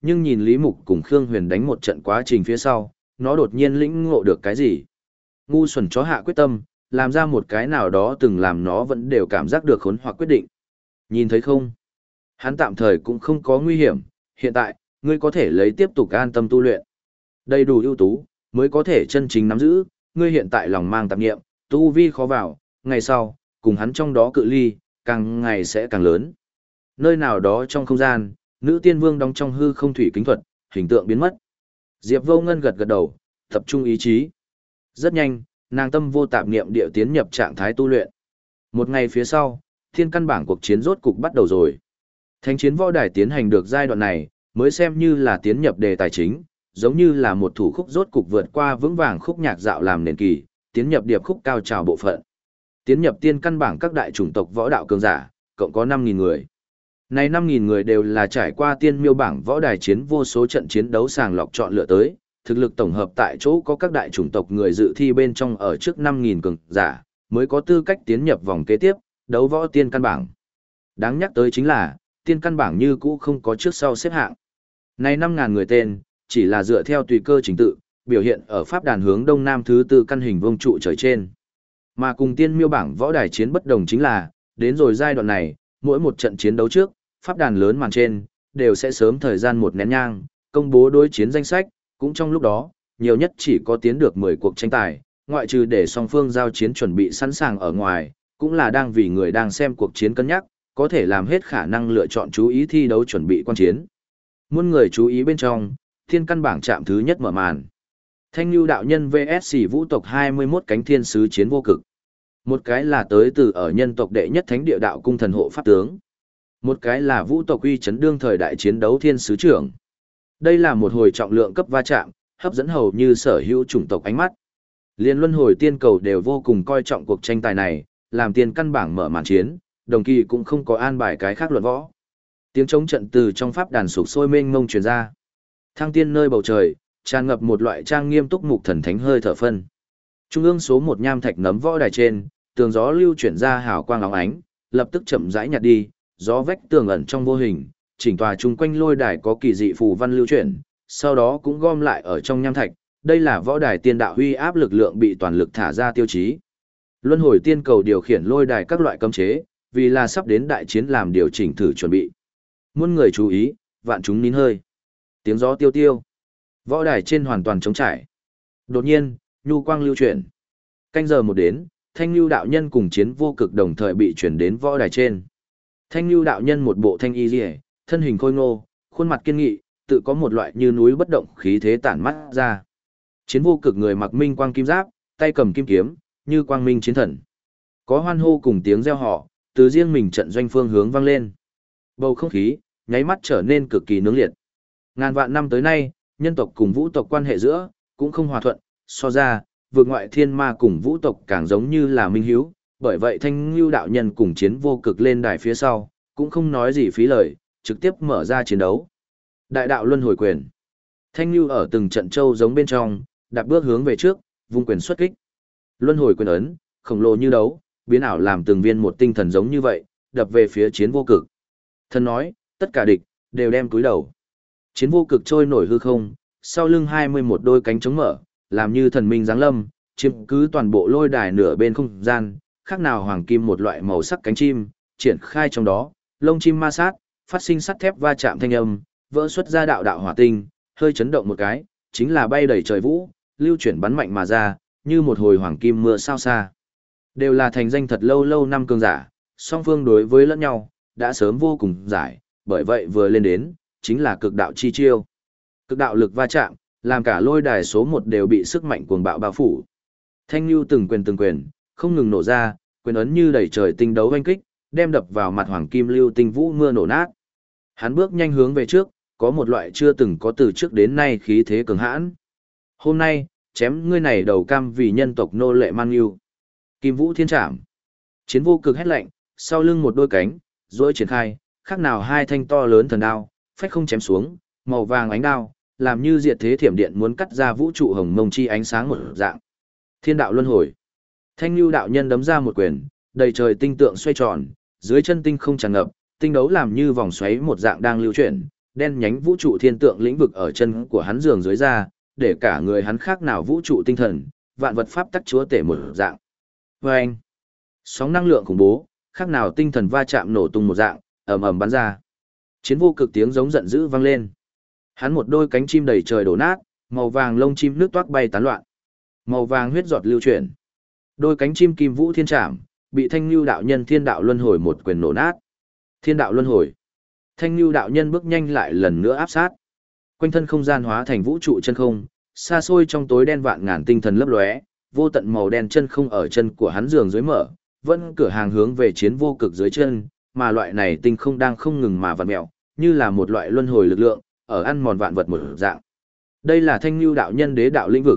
nhưng nhìn Lý Mục cùng Khương Huyền đánh một trận quá trình phía sau, nó đột nhiên lĩnh ngộ được cái gì. Ngu xuẩn chó hạ quyết tâm, làm ra một cái nào đó từng làm nó vẫn đều cảm giác được khốn hoặc quyết định. Nhìn thấy không? Hắn tạm thời cũng không có nguy hiểm, hiện tại, ngươi có thể lấy tiếp tục an tâm tu luyện. Đầy đủ ưu tú, mới có thể chân chính nắm giữ, ngươi hiện tại lòng mang tạp nghiệm, tu vi khó vào, ngày sau, cùng hắn trong đó cự ly, càng ngày sẽ càng lớn. Nơi nào đó trong không gian, nữ tiên vương đóng trong hư không thủy kính thuật, hình tượng biến mất. Diệp Vô Ngân gật gật đầu, tập trung ý chí. Rất nhanh, nàng tâm vô tạp niệm địa tiến nhập trạng thái tu luyện. Một ngày phía sau, thiên căn bảng cuộc chiến rốt cục bắt đầu rồi. Thánh chiến võ đài tiến hành được giai đoạn này, mới xem như là tiến nhập đề tài chính, giống như là một thủ khúc rốt cục vượt qua vững vàng khúc nhạc dạo làm nền kỳ, tiến nhập điệp khúc cao trào bộ phận. Tiến nhập tiên căn bảng các đại chủng tộc võ đạo cường giả, cộng có 5.000 người. Này 5.000 người đều là trải qua tiên miêu bảng võ đài chiến vô số trận chiến đấu sàng lọc chọn lựa tới, thực lực tổng hợp tại chỗ có các đại chủng tộc người dự thi bên trong ở trước 5.000 cường giả, mới có tư cách tiến nhập vòng kế tiếp, đấu võ tiên căn bảng. Đáng nhắc tới chính là, tiên căn bảng như cũ không có trước sau xếp hạng. Này 5.000 người tên, chỉ là dựa theo tùy cơ trình tự, biểu hiện ở pháp đàn hướng đông nam thứ tư căn hình vuông trụ trời trên. Mà cùng tiên miêu bảng võ đài chiến bất đồng chính là, đến rồi giai đoạn này, mỗi một trận chiến đấu trước, pháp đàn lớn màn trên, đều sẽ sớm thời gian một nén nhang, công bố đối chiến danh sách, cũng trong lúc đó, nhiều nhất chỉ có tiến được 10 cuộc tranh tài, ngoại trừ để song phương giao chiến chuẩn bị sẵn sàng ở ngoài, cũng là đang vì người đang xem cuộc chiến cân nhắc, có thể làm hết khả năng lựa chọn chú ý thi đấu chuẩn bị quan chiến. Muôn người chú ý bên trong, thiên căn bảng chạm thứ nhất mở màn. Thanh Nhu đạo nhân vs vũ tộc 21 cánh thiên sứ chiến vô cực. Một cái là tới từ ở nhân tộc đệ nhất thánh địa đạo cung thần hộ pháp tướng. Một cái là vũ tộc uy chấn đương thời đại chiến đấu thiên sứ trưởng. Đây là một hồi trọng lượng cấp va chạm, hấp dẫn hầu như sở hữu chủng tộc ánh mắt. Liên luân hồi tiên cầu đều vô cùng coi trọng cuộc tranh tài này, làm tiền căn bảng mở màn chiến, đồng kỳ cũng không có an bài cái khác luận võ. Tiếng trống trận từ trong pháp đàn sục sôi mênh mông truyền ra. Thăng tiên nơi bầu trời, tràn ngập một loại trang nghiêm túc mục thần thánh hơi thở phân. Trung ương số 1 nham thạch nấm võ đài trên, tường gió lưu chuyển ra hào quang óng ánh, lập tức chậm rãi nhạt đi, gió vách tường ẩn trong vô hình, chỉnh tòa chung quanh lôi đài có kỳ dị phù văn lưu chuyển, sau đó cũng gom lại ở trong nham thạch, đây là võ đài tiên đạo huy áp lực lượng bị toàn lực thả ra tiêu chí. Luân hồi tiên cầu điều khiển lôi đài các loại cấm chế, vì là sắp đến đại chiến làm điều chỉnh thử chuẩn bị. Muôn người chú ý, vạn chúng nín hơi. Tiếng gió tiêu tiêu. Võ đài trên hoàn toàn trống trải. Đột nhiên, nhu quang lưu chuyển. Canh giờ một đến, Thanh Nhu đạo nhân cùng chiến vô cực đồng thời bị chuyển đến võ đài trên. Thanh Nhu đạo nhân một bộ thanh y liễu, thân hình khôi ngô, khuôn mặt kiên nghị, tự có một loại như núi bất động khí thế tản mắt ra. Chiến vô cực người mặc minh quang kim giáp, tay cầm kim kiếm, như quang minh chiến thần. Có hoan hô cùng tiếng reo hò, từ riêng mình trận doanh phương hướng vang lên. Bầu không khí nháy mắt trở nên cực kỳ nướng liệt. Ngàn vạn năm tới nay, nhân tộc cùng vũ tộc quan hệ giữa cũng không hòa thuận, so ra, vượt ngoại thiên ma cùng vũ tộc càng giống như là minh hiếu, bởi vậy Thanh Nhu đạo nhân cùng chiến vô cực lên đài phía sau, cũng không nói gì phí lời, trực tiếp mở ra chiến đấu. Đại đạo luân hồi quyền. Thanh Nhu ở từng trận châu giống bên trong, đạp bước hướng về trước, vung quyền xuất kích. Luân hồi quyền ấn, khổng lồ như đấu, biến ảo làm từng viên một tinh thần giống như vậy, đập về phía chiến vô cực. Thần nói, tất cả địch, đều đem cúi đầu. Chiến vô cực trôi nổi hư không, sau lưng 21 đôi cánh trống mở, làm như thần minh giáng lâm, chiếm cứ toàn bộ lôi đài nửa bên không gian, khác nào hoàng kim một loại màu sắc cánh chim, triển khai trong đó, lông chim ma sát, phát sinh sắt thép va chạm thanh âm, vỡ xuất ra đạo đạo hỏa tinh, hơi chấn động một cái, chính là bay đầy trời vũ, lưu chuyển bắn mạnh mà ra, như một hồi hoàng kim mưa sao xa. Đều là thành danh thật lâu lâu năm cường giả, song phương đối với lẫn nhau, đã sớm vô cùng giải, bởi vậy vừa lên đến, chính là cực đạo chi chiêu. Cực đạo lực va chạm, làm cả lôi đài số 1 đều bị sức mạnh cuồng bạo bao phủ. Thanh Nhu từng quyền, không ngừng nổ ra, quyền ấn như đẩy trời tinh đấu oanh kích, đem đập vào mặt hoàng kim lưu tinh vũ mưa nổ nát. Hắn bước nhanh hướng về trước, có một loại chưa từng có từ trước đến nay khí thế cường hãn. Hôm nay, chém ngươi này đầu cam vì nhân tộc nô lệ man yêu. Kim vũ thiên trảm. Chiến vô cực hét lạnh, sau lưng một đôi cánh, duỗi triển khai, khác nào hai thanh to lớn thần đao, phách không chém xuống, màu vàng ánh đao, làm như diệt thế thiểm điện muốn cắt ra vũ trụ hồng mông chi ánh sáng một dạng. Thiên đạo luân hồi. Thanh Nhu đạo nhân đấm ra một quyền, đầy trời tinh tượng xoay tròn, dưới chân tinh không tràn ngập, tinh đấu làm như vòng xoáy một dạng đang lưu chuyển, đen nhánh vũ trụ thiên tượng lĩnh vực ở chân của hắn giường dưới ra, để cả người hắn khác nào vũ trụ tinh thần, vạn vật pháp tắc chúa tể một dạng. Vâng! Sóng năng lượng khủng bố, khác nào tinh thần va chạm nổ tung một dạng, ầm ầm bắn ra. Chiến vô cực tiếng giống giận dữ vang lên. Hắn một đôi cánh chim đầy trời đổ nát, màu vàng lông chim nước toát bay tán loạn. Màu vàng huyết giọt lưu chuyển. Đôi cánh chim kim vũ thiên trảm, bị Thanh Nưu đạo nhân Thiên đạo luân hồi một quyền nổ nát. Thiên đạo luân hồi. Thanh Nưu đạo nhân bước nhanh lại lần nữa áp sát. Quanh thân không gian hóa thành vũ trụ chân không, xa xôi trong tối đen vạn ngàn tinh thần lấp lóe, vô tận màu đen chân không ở chân của hắn giường dưới mở, vẫn cửa hàng hướng về chiến vô cực dưới chân, mà loại này tinh không đang không ngừng mà vặn mèo, như là một loại luân hồi lực lượng, ở ăn mòn vạn vật một dạng. Đây là Thanh Nưu đạo nhân đế đạo lĩnh vực.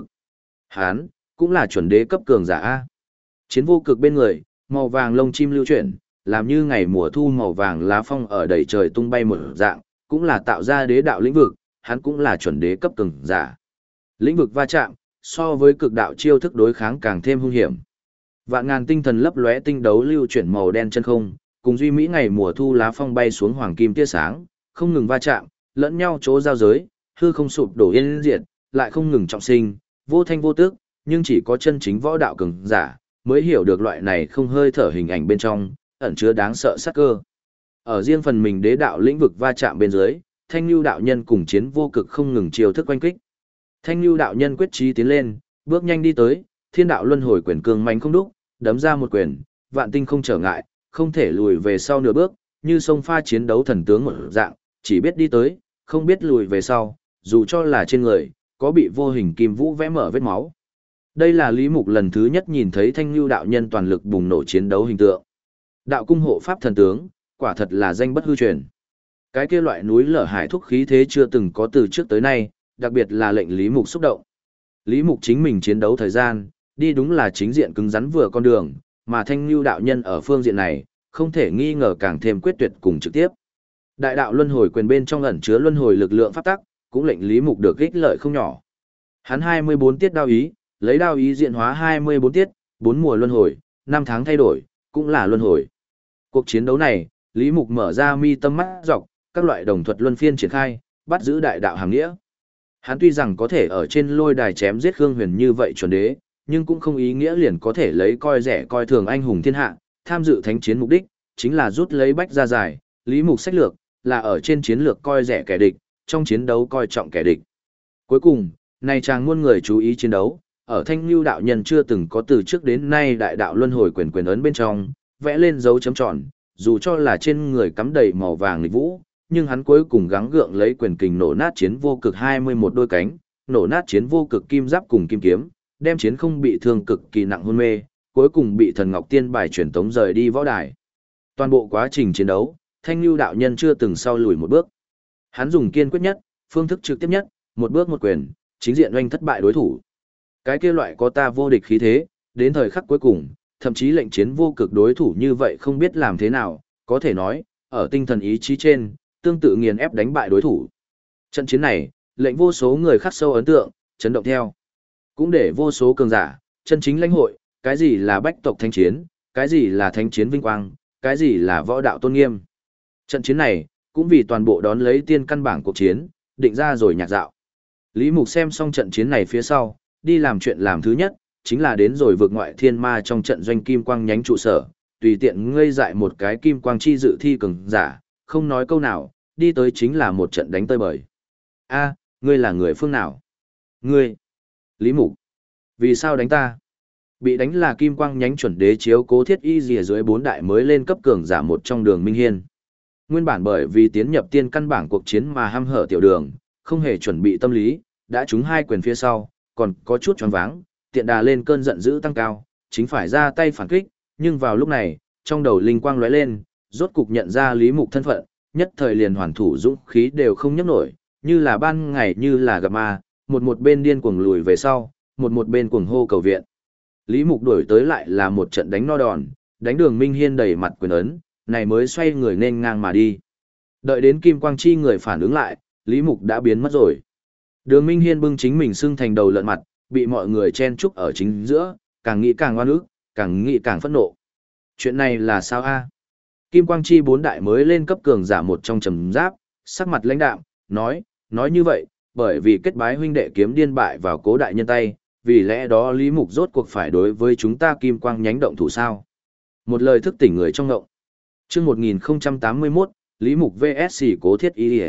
Hắn cũng là chuẩn đế cấp cường giả a. Chiến vô cực bên người, màu vàng lông chim lưu chuyển, làm như ngày mùa thu màu vàng lá phong ở đầy trời tung bay một dạng, cũng là tạo ra đế đạo lĩnh vực, hắn cũng là chuẩn đế cấp cường giả. Lĩnh vực va chạm, so với cực đạo chiêu thức đối kháng càng thêm hung hiểm. Vạn ngàn tinh thần lấp lóe tinh đấu lưu chuyển màu đen chân không, cùng duy mỹ ngày mùa thu lá phong bay xuống hoàng kim tia sáng, không ngừng va chạm, lẫn nhau chỗ giao giới, hư không sụp đổ yên diệt, lại không ngừng trọng sinh, vô thanh vô tức, nhưng chỉ có chân chính võ đạo cường giả mới hiểu được loại này không hơi thở hình ảnh bên trong ẩn chứa đáng sợ sát cơ. Ở riêng phần mình đế đạo lĩnh vực va chạm bên dưới, Thanh Nưu đạo nhân cùng chiến vô cực không ngừng chiêu thức oanh kích. Thanh Nưu đạo nhân quyết chí tiến lên, bước nhanh đi tới, Thiên đạo luân hồi quyền cương mạnh không đúc, đấm ra một quyền, vạn tinh không trở ngại, không thể lùi về sau nửa bước, như sông pha chiến đấu thần tướng một dạng, chỉ biết đi tới, không biết lùi về sau, dù cho là trên người, có bị vô hình kim vũ vẽ mở vết máu. Đây là Lý Mục lần thứ nhất nhìn thấy Thanh Nưu đạo nhân toàn lực bùng nổ chiến đấu hình tượng. Đạo cung hộ pháp thần tướng, quả thật là danh bất hư truyền. Cái kia loại núi lở hải thúc khí thế chưa từng có từ trước tới nay, đặc biệt là lệnh Lý Mục xúc động. Lý Mục chính mình chiến đấu thời gian, đi đúng là chính diện cứng rắn vừa con đường, mà Thanh Nưu đạo nhân ở phương diện này, không thể nghi ngờ càng thêm quyết tuyệt cùng trực tiếp. Đại đạo luân hồi quyền bên trong ẩn chứa luân hồi lực lượng pháp tắc, cũng lệnh Lý Mục được ích lợi không nhỏ. Hắn 24 tiết đao ý, lấy đao ý diện hóa 24 tiết, 4 mùa luân hồi, 5 tháng thay đổi, cũng là luân hồi. Cuộc chiến đấu này, Lý Mục mở ra mi tâm mắt dọc, các loại đồng thuật luân phiên triển khai, bắt giữ đại đạo hàm nghĩa. Hắn tuy rằng có thể ở trên lôi đài chém giết Khương Huyền như vậy chuẩn đế, nhưng cũng không ý nghĩa liền có thể lấy coi rẻ coi thường anh hùng thiên hạ, tham dự thánh chiến mục đích, chính là rút lấy bách ra giải, Lý Mục sách lược, là ở trên chiến lược coi rẻ kẻ địch, trong chiến đấu coi trọng kẻ địch. Cuối cùng, này chàng muôn người chú ý chiến đấu, ở Thanh Nưu đạo nhân chưa từng có từ trước đến nay đại đạo luân hồi quyền quyền ấn bên trong, vẽ lên dấu chấm tròn, dù cho là trên người cắm đầy màu vàng lịch vũ, nhưng hắn cuối cùng gắng gượng lấy quyền kình nổ nát chiến vô cực 21 đôi cánh, nổ nát chiến vô cực kim giáp cùng kim kiếm, đem chiến không bị thương cực kỳ nặng hôn mê, cuối cùng bị thần ngọc tiên bài truyền tống rời đi võ đài. Toàn bộ quá trình chiến đấu, Thanh Nưu đạo nhân chưa từng sau lùi một bước. Hắn dùng kiên quyết nhất, phương thức trực tiếp nhất, một bước một quyền, chính diện oanh thất bại đối thủ. Cái kia loại có ta vô địch khí thế, đến thời khắc cuối cùng, thậm chí lệnh chiến vô cực đối thủ như vậy không biết làm thế nào, có thể nói, ở tinh thần ý chí trên, tương tự nghiền ép đánh bại đối thủ. Trận chiến này, lệnh vô số người khắc sâu ấn tượng, chấn động theo. Cũng để vô số cường giả, chân chính lãnh hội, cái gì là bách tộc thánh chiến, cái gì là thánh chiến vinh quang, cái gì là võ đạo tôn nghiêm. Trận chiến này, cũng vì toàn bộ đón lấy tiên căn bảng cuộc chiến, định ra rồi nhạc dạo. Lý Mục xem xong trận chiến này phía sau, đi làm chuyện làm thứ nhất, chính là đến rồi vượt ngoại thiên ma trong trận doanh kim quang nhánh trụ sở, tùy tiện ngây dại một cái kim quang chi dự thi cường giả, không nói câu nào, đi tới chính là một trận đánh tơi bời. A, ngươi là người phương nào? Ngươi? Lý Mục. Vì sao đánh ta? Bị đánh là kim quang nhánh chuẩn đế chiếu cố thiết y rìa dưới 4 đại mới lên cấp cường giả một trong Đường Minh Hiên. Nguyên bản bởi vì tiến nhập tiên căn bảng cuộc chiến mà hăm hở tiểu đường, không hề chuẩn bị tâm lý, đã trúng 2 quyền phía sau, còn có chút choáng váng, tiện đà lên cơn giận dữ tăng cao, chính phải ra tay phản kích, nhưng vào lúc này, trong đầu linh quang lóe lên, rốt cục nhận ra Lý Mục thân phận, nhất thời liền hoàn thủ dũng khí đều không nhấc nổi, như là ban ngày như là gặp ma, một bên điên cuồng lùi về sau, một bên cuồng hô cầu viện. Lý Mục đuổi tới lại là một trận đánh no đòn, đánh Đường Minh Hiên đầy mặt quyền ấn, này mới xoay người nên ngang mà đi. Đợi đến Kim Quang Chi người phản ứng lại, Lý Mục đã biến mất rồi. Đường Minh Hiên bưng chính mình xưng thành đầu lợn mặt, bị mọi người chen chúc ở chính giữa, càng nghĩ càng oan ức, càng nghĩ càng phẫn nộ. Chuyện này là sao a? Kim Quang Chi 4 đại mới lên cấp cường giả một trong trầm giáp, sắc mặt lãnh đạm, nói như vậy, bởi vì kết bái huynh đệ kiếm điên bại vào Cố đại nhân tay, vì lẽ đó Lý Mục rốt cuộc phải đối với chúng ta Kim Quang nhánh động thủ sao? Một lời thức tỉnh người trong ngộng. Chương 1081, Lý Mục vs Cố Thiết Y.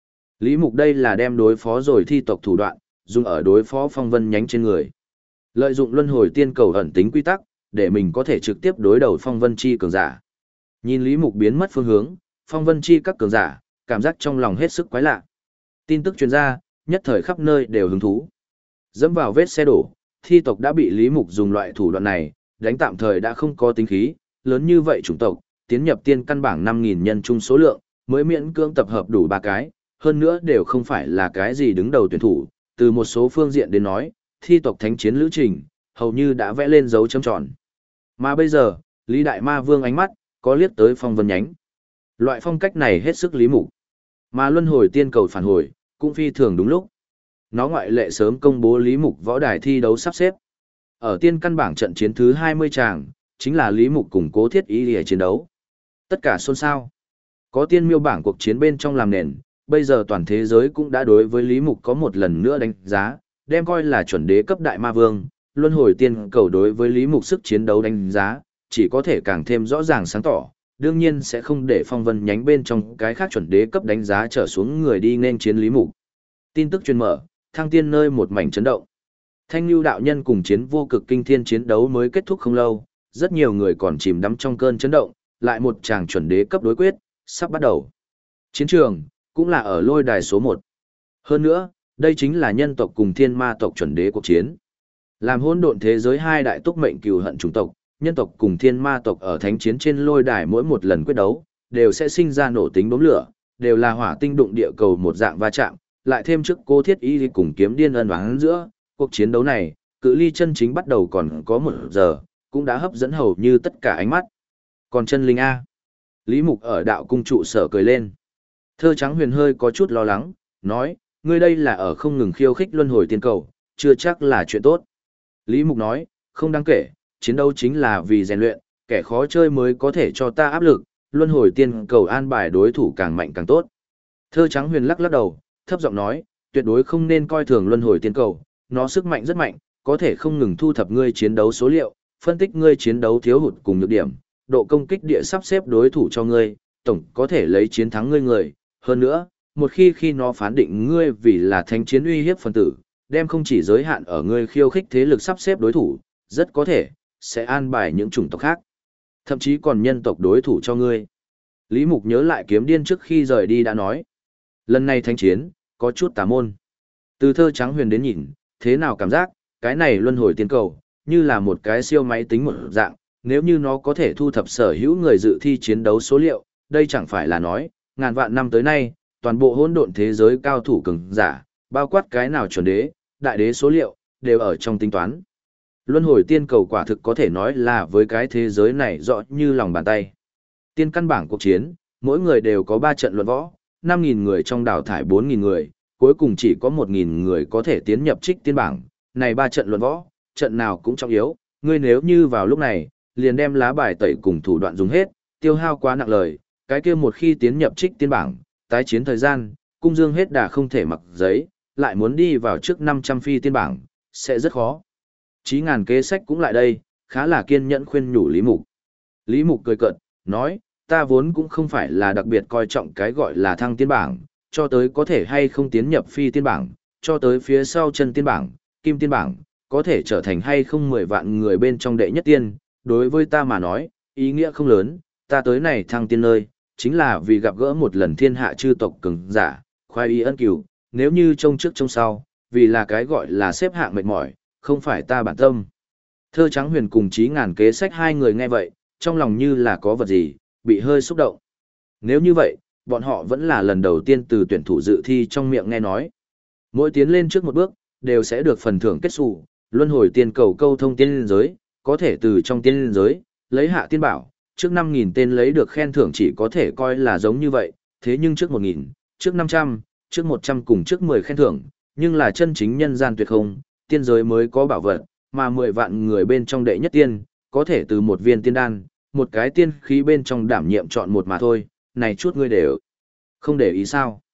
Lý Mục đây là đem đối phó rồi thi tộc thủ đoạn, dùng ở đối phó Phong Vân nhánh trên người. Lợi dụng luân hồi tiên cầu ẩn tính quy tắc, để mình có thể trực tiếp đối đầu Phong Vân chi cường giả. Nhìn Lý Mục biến mất phương hướng, Phong Vân chi các cường giả, cảm giác trong lòng hết sức quái lạ. Tin tức truyền ra, nhất thời khắp nơi đều hứng thú. Dẫm vào vết xe đổ, thi tộc đã bị Lý Mục dùng loại thủ đoạn này, đánh tạm thời đã không có tính khí, lớn như vậy chủng tộc, tiến nhập tiên căn bảng 5.000 nhân chung số lượng, mới miễn cưỡng tập hợp đủ 3 cái, hơn nữa đều không phải là cái gì đứng đầu tuyển thủ, từ một số phương diện đến nói, thi tộc thánh chiến lữ trình, hầu như đã vẽ lên dấu chấm tròn. Mà bây giờ, Lý Đại Ma Vương ánh mắt, có liếc tới Phong Vân nhánh. Loại phong cách này hết sức Lý Mục. Mà luân hồi tiên cầu phản hồi, cũng phi thường đúng lúc. Nó ngoại lệ sớm công bố Lý Mục võ đài thi đấu sắp xếp. Ở tiên căn bảng trận chiến thứ 20 tràng, chính là Lý Mục cùng Cố Thiết Y để chiến đấu. Tất cả xôn xao. Có tiên miêu bảng cuộc chiến bên trong làm nền, bây giờ toàn thế giới cũng đã đối với Lý Mục có một lần nữa đánh giá, đem coi là chuẩn đế cấp đại ma vương, luân hồi tiên cầu đối với Lý Mục sức chiến đấu đánh giá, chỉ có thể càng thêm rõ ràng sáng tỏ, đương nhiên sẽ không để Phong Vân nhánh bên trong cái khác chuẩn đế cấp đánh giá trở xuống người đi nên chiến Lý Mục. Tin tức truyền mở, thăng tiên nơi một mảnh chấn động. Thanh Nhu đạo nhân cùng chiến vô cực kinh thiên chiến đấu mới kết thúc không lâu, rất nhiều người còn chìm đắm trong cơn chấn động, lại một chàng chuẩn đế cấp đối quyết, sắp bắt đầu. Chiến trường, cũng là ở lôi đài số 1. Hơn nữa, đây chính là nhân tộc cùng thiên ma tộc chuẩn đế cuộc chiến. Làm hỗn độn thế giới hai đại túc mệnh cừu hận chủng tộc, nhân tộc cùng thiên ma tộc ở thánh chiến trên lôi đài mỗi một lần quyết đấu, đều sẽ sinh ra nổ tính đốm lửa, đều là hỏa tinh đụng địa cầu một dạng va chạm, lại thêm trước Cố Thiết Y cùng kiếm điên ân oán giữa, cuộc chiến đấu này, cự ly chân chính bắt đầu còn có 1 giờ, cũng đã hấp dẫn hầu như tất cả ánh mắt. Còn chân linh A. Lý Mục ở đạo cung trụ sở cười lên. Thơ Trắng Huyền hơi có chút lo lắng, nói, ngươi đây là ở không ngừng khiêu khích luân hồi tiên cầu, chưa chắc là chuyện tốt. Lý Mục nói, không đáng kể, chiến đấu chính là vì rèn luyện, kẻ khó chơi mới có thể cho ta áp lực, luân hồi tiên cầu an bài đối thủ càng mạnh càng tốt. Thơ Trắng Huyền lắc lắc đầu, thấp giọng nói, tuyệt đối không nên coi thường luân hồi tiên cầu, nó sức mạnh rất mạnh, có thể không ngừng thu thập ngươi chiến đấu số liệu, phân tích ngươi chiến đấu thiếu hụt cùng nhược điểm, độ công kích địa sắp xếp đối thủ cho ngươi, tổng có thể lấy chiến thắng ngươi người. Hơn nữa, một khi nó phán định ngươi vì là thánh chiến uy hiếp phân tử, đem không chỉ giới hạn ở ngươi khiêu khích thế lực sắp xếp đối thủ, rất có thể sẽ an bài những chủng tộc khác, thậm chí còn nhân tộc đối thủ cho ngươi. Lý Mục nhớ lại kiếm điên trước khi rời đi đã nói, lần này thánh chiến có chút tà môn. Từ Thơ Trắng Huyền đến nhìn, thế nào cảm giác cái này luân hồi tiên cầu như là một cái siêu máy tính một dạng, nếu như nó có thể thu thập sở hữu người dự thi chiến đấu số liệu, đây chẳng phải là nói, ngàn vạn năm tới nay, toàn bộ hỗn độn thế giới cao thủ cường giả, bao quát cái nào chuẩn đế, đại đế số liệu, đều ở trong tính toán. Luân hồi tiên cầu quả thực có thể nói là với cái thế giới này rõ như lòng bàn tay. Tiên căn bảng cuộc chiến, mỗi người đều có 3 trận luận võ, 5.000 người trong đào thải 4.000 người, cuối cùng chỉ có 1.000 người có thể tiến nhập trích tiên bảng. Này 3 trận luận võ, trận nào cũng trọng yếu, ngươi nếu như vào lúc này, liền đem lá bài tẩy cùng thủ đoạn dùng hết, tiêu hao quá nặng lời, cái kia một khi tiến nhập trích tiên bảng, tái chiến thời gian, cung dương hết đà không thể mặc giấy, lại muốn đi vào trước 500 phi tiên bảng, sẽ rất khó. Chí Ngàn kế sách cũng lại đây, khá là kiên nhẫn khuyên nhủ Lý Mục. Lý Mục cười cợt, nói, ta vốn cũng không phải là đặc biệt coi trọng cái gọi là thăng tiên bảng, cho tới có thể hay không tiến nhập phi tiên bảng, cho tới phía sau chân tiên bảng, kim tiên bảng, có thể trở thành hay không 10 vạn người bên trong đệ nhất tiên, đối với ta mà nói, ý nghĩa không lớn, ta tới này thăng tiên nơi, chính là vì gặp gỡ một lần thiên hạ chư tộc cường giả, khoai y ân cửu, nếu như trông trước trông sau, vì là cái gọi là xếp hạng mệt mỏi, không phải ta bản tâm. Thơ Trắng Huyền cùng Chí Ngàn kế sách hai người nghe vậy, trong lòng như là có vật gì, bị hơi xúc động. Nếu như vậy, bọn họ vẫn là lần đầu tiên từ tuyển thủ dự thi trong miệng nghe nói. Mỗi tiến lên trước một bước, đều sẽ được phần thưởng kết xù, luân hồi tiên cầu câu thông tiên liên giới, có thể từ trong tiên liên giới, lấy hạ tiên bảo, trước 5.000 tên lấy được khen thưởng chỉ có thể coi là giống như vậy, thế nhưng trước 1.000, trước 500, trước 100 cùng trước 10 khen thưởng, nhưng là chân chính nhân gian tuyệt không, tiên giới mới có bảo vật, mà 10 vạn người bên trong đệ nhất tiên, có thể từ một viên tiên đan, một cái tiên khí bên trong đảm nhiệm chọn một mà thôi, này chút ngươi đều không để ý sao.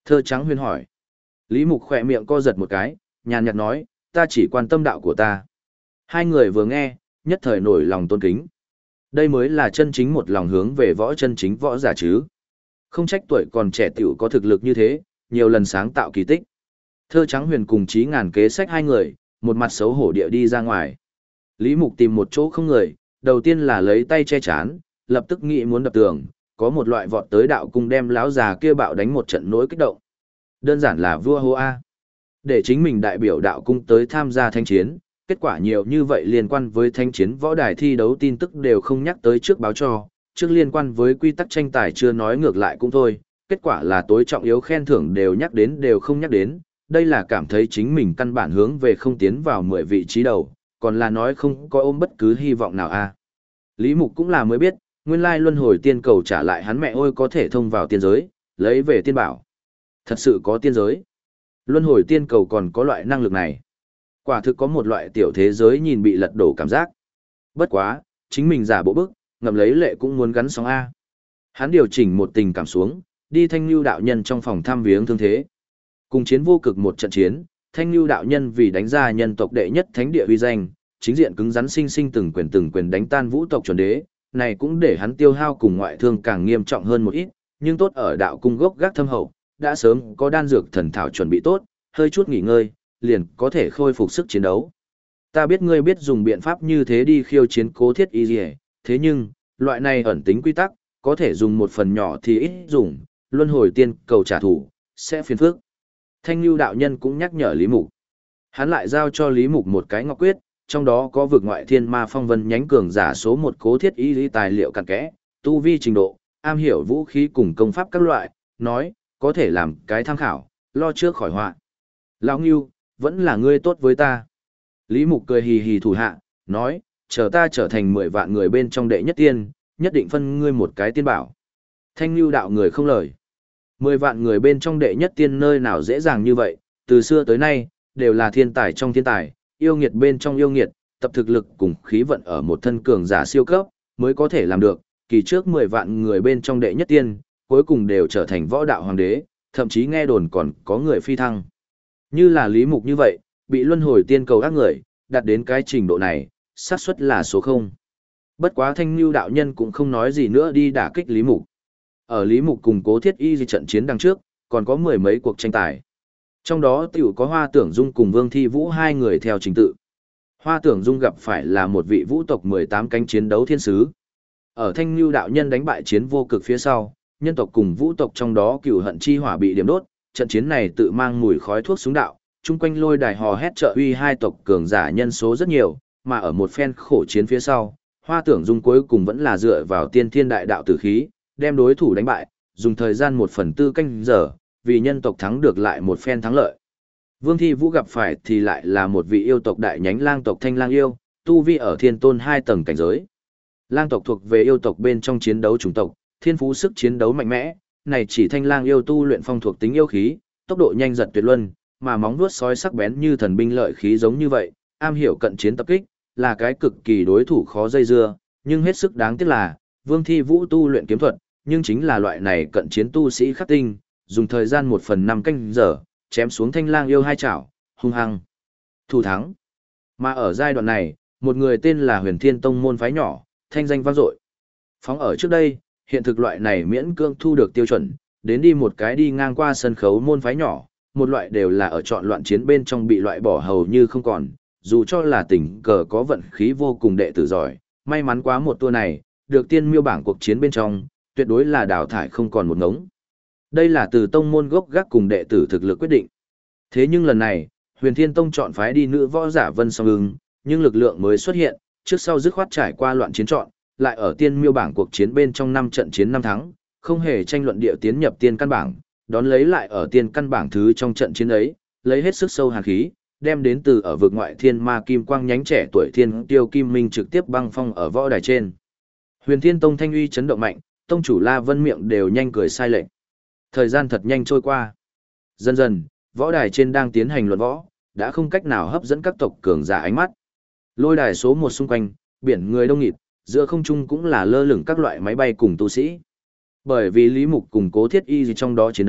Thơ trắng huyền hỏi. Lý Mục khỏe miệng co giật một cái, nhàn nhạt nói, ta chỉ quan tâm đạo của ta. Hai người vừa nghe, nhất thời nổi lòng tôn kính. Đây mới là chân chính một lòng hướng về võ chân chính võ giả chứ. Không trách tuổi còn trẻ tiểu có thực lực như thế, nhiều lần sáng tạo kỳ tích. Thơ trắng huyền cùng Chí Ngàn kế sách hai người, một mặt xấu hổ địa đi ra ngoài. Lý Mục tìm một chỗ không người, đầu tiên là lấy tay che chán, lập tức nghĩ muốn đập tường, có một loại vọt tới đạo cung đem lão già kia bạo đánh một trận nỗi kích động. Đơn giản là vua hô a. Để chính mình đại biểu đạo cung tới tham gia thanh chiến, kết quả nhiều như vậy liên quan với thanh chiến võ đài thi đấu tin tức đều không nhắc tới trước báo cho, trước liên quan với quy tắc tranh tài chưa nói ngược lại cũng thôi, kết quả là tối trọng yếu khen thưởng đều nhắc đến đều không nhắc đến, đây là cảm thấy chính mình căn bản hướng về không tiến vào 10 vị trí đầu, còn là nói không có ôm bất cứ hy vọng nào a. Lý Mục cũng là mới biết, nguyên lai luân hồi tiên cầu trả lại hắn mẹ ôi có thể thông vào tiên giới, lấy về tiên bảo. Thật sự có tiên giới. Luân hồi tiên cầu còn có loại năng lực này. Quả thực có một loại tiểu thế giới nhìn bị lật đổ cảm giác. Bất quá, chính mình giả bộ bức, ngậm lấy lệ cũng muốn gắn sóng A. Hắn điều chỉnh một tình cảm xuống, đi Thanh Nhu đạo nhân trong phòng thăm viếng thương thế. Cùng chiến vô cực một trận chiến, Thanh Nhu đạo nhân vì đánh ra nhân tộc đệ nhất thánh địa uy danh, chính diện cứng rắn sinh sinh từng quyền đánh tan vũ tộc chuẩn đế, này cũng để hắn tiêu hao cùng ngoại thương càng nghiêm trọng hơn một ít, nhưng tốt ở đạo cung gốc gác thâm hậu, đã sớm có đan dược thần thảo chuẩn bị tốt, hơi chút nghỉ ngơi, liền có thể khôi phục sức chiến đấu. Ta biết ngươi biết dùng biện pháp như thế đi khiêu chiến Cố Thiết Y Liễu, thế nhưng, loại này ẩn tính quy tắc, có thể dùng một phần nhỏ thì ít dùng, luân hồi tiên cầu trả thù, sẽ phiền phức. Thanh Nhu đạo nhân cũng nhắc nhở Lý Mục. Hắn lại giao cho Lý Mục một cái ngọc quyết, trong đó có vực ngoại thiên ma phong vân nhánh cường giả số 1 Cố Thiết Y Liễu tài liệu cặn kẽ, tu vi trình độ, am hiểu vũ khí cùng công pháp các loại, nói, có thể làm cái tham khảo, lo trước khỏi họa. Lão Ngưu, vẫn là ngươi tốt với ta. Lý Mục cười hì hì thủ hạ, nói, chờ ta trở thành 10 vạn người bên trong đệ nhất tiên, nhất định phân ngươi một cái tiên bảo. Thanh Ngưu đạo người không lời. 10 vạn người bên trong đệ nhất tiên nơi nào dễ dàng như vậy, từ xưa tới nay, đều là thiên tài trong thiên tài, yêu nghiệt bên trong yêu nghiệt, tập thực lực cùng khí vận ở một thân cường giả siêu cấp, mới có thể làm được, kỳ trước 10 vạn người bên trong đệ nhất tiên, cuối cùng đều trở thành võ đạo hoàng đế, thậm chí nghe đồn còn có người phi thăng. Như là Lý Mục như vậy, bị luân hồi tiên cầu ác người, đạt đến cái trình độ này, xác suất là số 0. Bất quá Thanh Nhu đạo nhân cũng không nói gì nữa đi đả kích Lý Mục. Ở Lý Mục cùng Cố Thiết Y trận chiến đằng trước, còn có 10 mấy cuộc tranh tài. Trong đó tiểu có Hoa Tưởng Dung cùng Vương Thi Vũ hai người theo trình tự. Hoa Tưởng Dung gặp phải là một vị vũ tộc 18 cánh chiến đấu thiên sứ. Ở Thanh Nhu đạo nhân đánh bại chiến vô cực phía sau, nhân tộc cùng vũ tộc trong đó cửu hận chi hỏa bị điểm đốt, trận chiến này tự mang mùi khói thuốc súng đạo, chung quanh lôi đài hò hét trợ uy hai tộc cường giả nhân số rất nhiều, mà ở một phen khổ chiến phía sau, Hoa Tưởng Dung cuối cùng vẫn là dựa vào tiên thiên đại đạo tử khí, đem đối thủ đánh bại, dùng thời gian 1/4 canh giờ, vì nhân tộc thắng được lại một phen thắng lợi. Vương Thi Vũ gặp phải thì lại là một vị yêu tộc đại nhánh lang tộc Thanh Lang yêu, tu vi ở thiên tôn 2 tầng cảnh giới. Lang tộc thuộc về yêu tộc bên trong chiến đấu chủng tộc, thiên phú sức chiến đấu mạnh mẽ, này chỉ Thanh Lang yêu tu luyện phong thuộc tính yêu khí, tốc độ nhanh giật tuyệt luân, mà móng vuốt sói sắc bén như thần binh lợi khí giống như vậy, am hiểu cận chiến tập kích, là cái cực kỳ đối thủ khó dây dưa, nhưng hết sức đáng tiếc là, Vương Thi Vũ tu luyện kiếm thuật, nhưng chính là loại này cận chiến tu sĩ khắc tinh, dùng thời gian 1/5 canh giờ, chém xuống Thanh Lang yêu hai chảo, hung hăng thủ thắng. Mà ở giai đoạn này, một người tên là Huyền Thiên Tông môn phái nhỏ, thanh danh vang dội. Phóng ở trước đây, hiện thực loại này miễn cưỡng thu được tiêu chuẩn, đến đi một cái đi ngang qua sân khấu môn phái nhỏ, một loại đều là ở chọn loạn chiến bên trong bị loại bỏ hầu như không còn, dù cho là tình cờ có vận khí vô cùng đệ tử giỏi, may mắn quá một tour này, được tiên miêu bảng cuộc chiến bên trong, tuyệt đối là đào thải không còn một ngống. Đây là từ tông môn gốc gác cùng đệ tử thực lực quyết định. Thế nhưng lần này, Huyền Thiên Tông chọn phái đi nữ võ giả Vân Song Ưng, nhưng lực lượng mới xuất hiện, trước sau dứt khoát trải qua loạn chiến chọn, lại ở tiên miêu bảng cuộc chiến bên trong 5 trận chiến 5 thắng, không hề tranh luận địa tiến nhập tiên căn bảng, đón lấy lại ở tiên căn bảng thứ trong trận chiến ấy, lấy hết sức sâu hàn khí, đem đến từ ở vực ngoại thiên ma kim quang nhánh trẻ tuổi thiên tiêu kim minh trực tiếp băng phong ở võ đài trên. Huyền Thiên Tông thanh uy chấn động mạnh, tông chủ La Vân miệng đều nhanh cười sai lệch. Thời gian thật nhanh trôi qua. Dần dần, võ đài trên đang tiến hành luận võ, đã không cách nào hấp dẫn các tộc cường giả ánh mắt. Lôi đài số 1 xung quanh, biển người đông nghịt, giữa không trung cũng là lơ lửng các loại máy bay cùng tu sĩ. Bởi vì Lý Mục cùng Cố Thiết Y gì trong đó chiến đấu,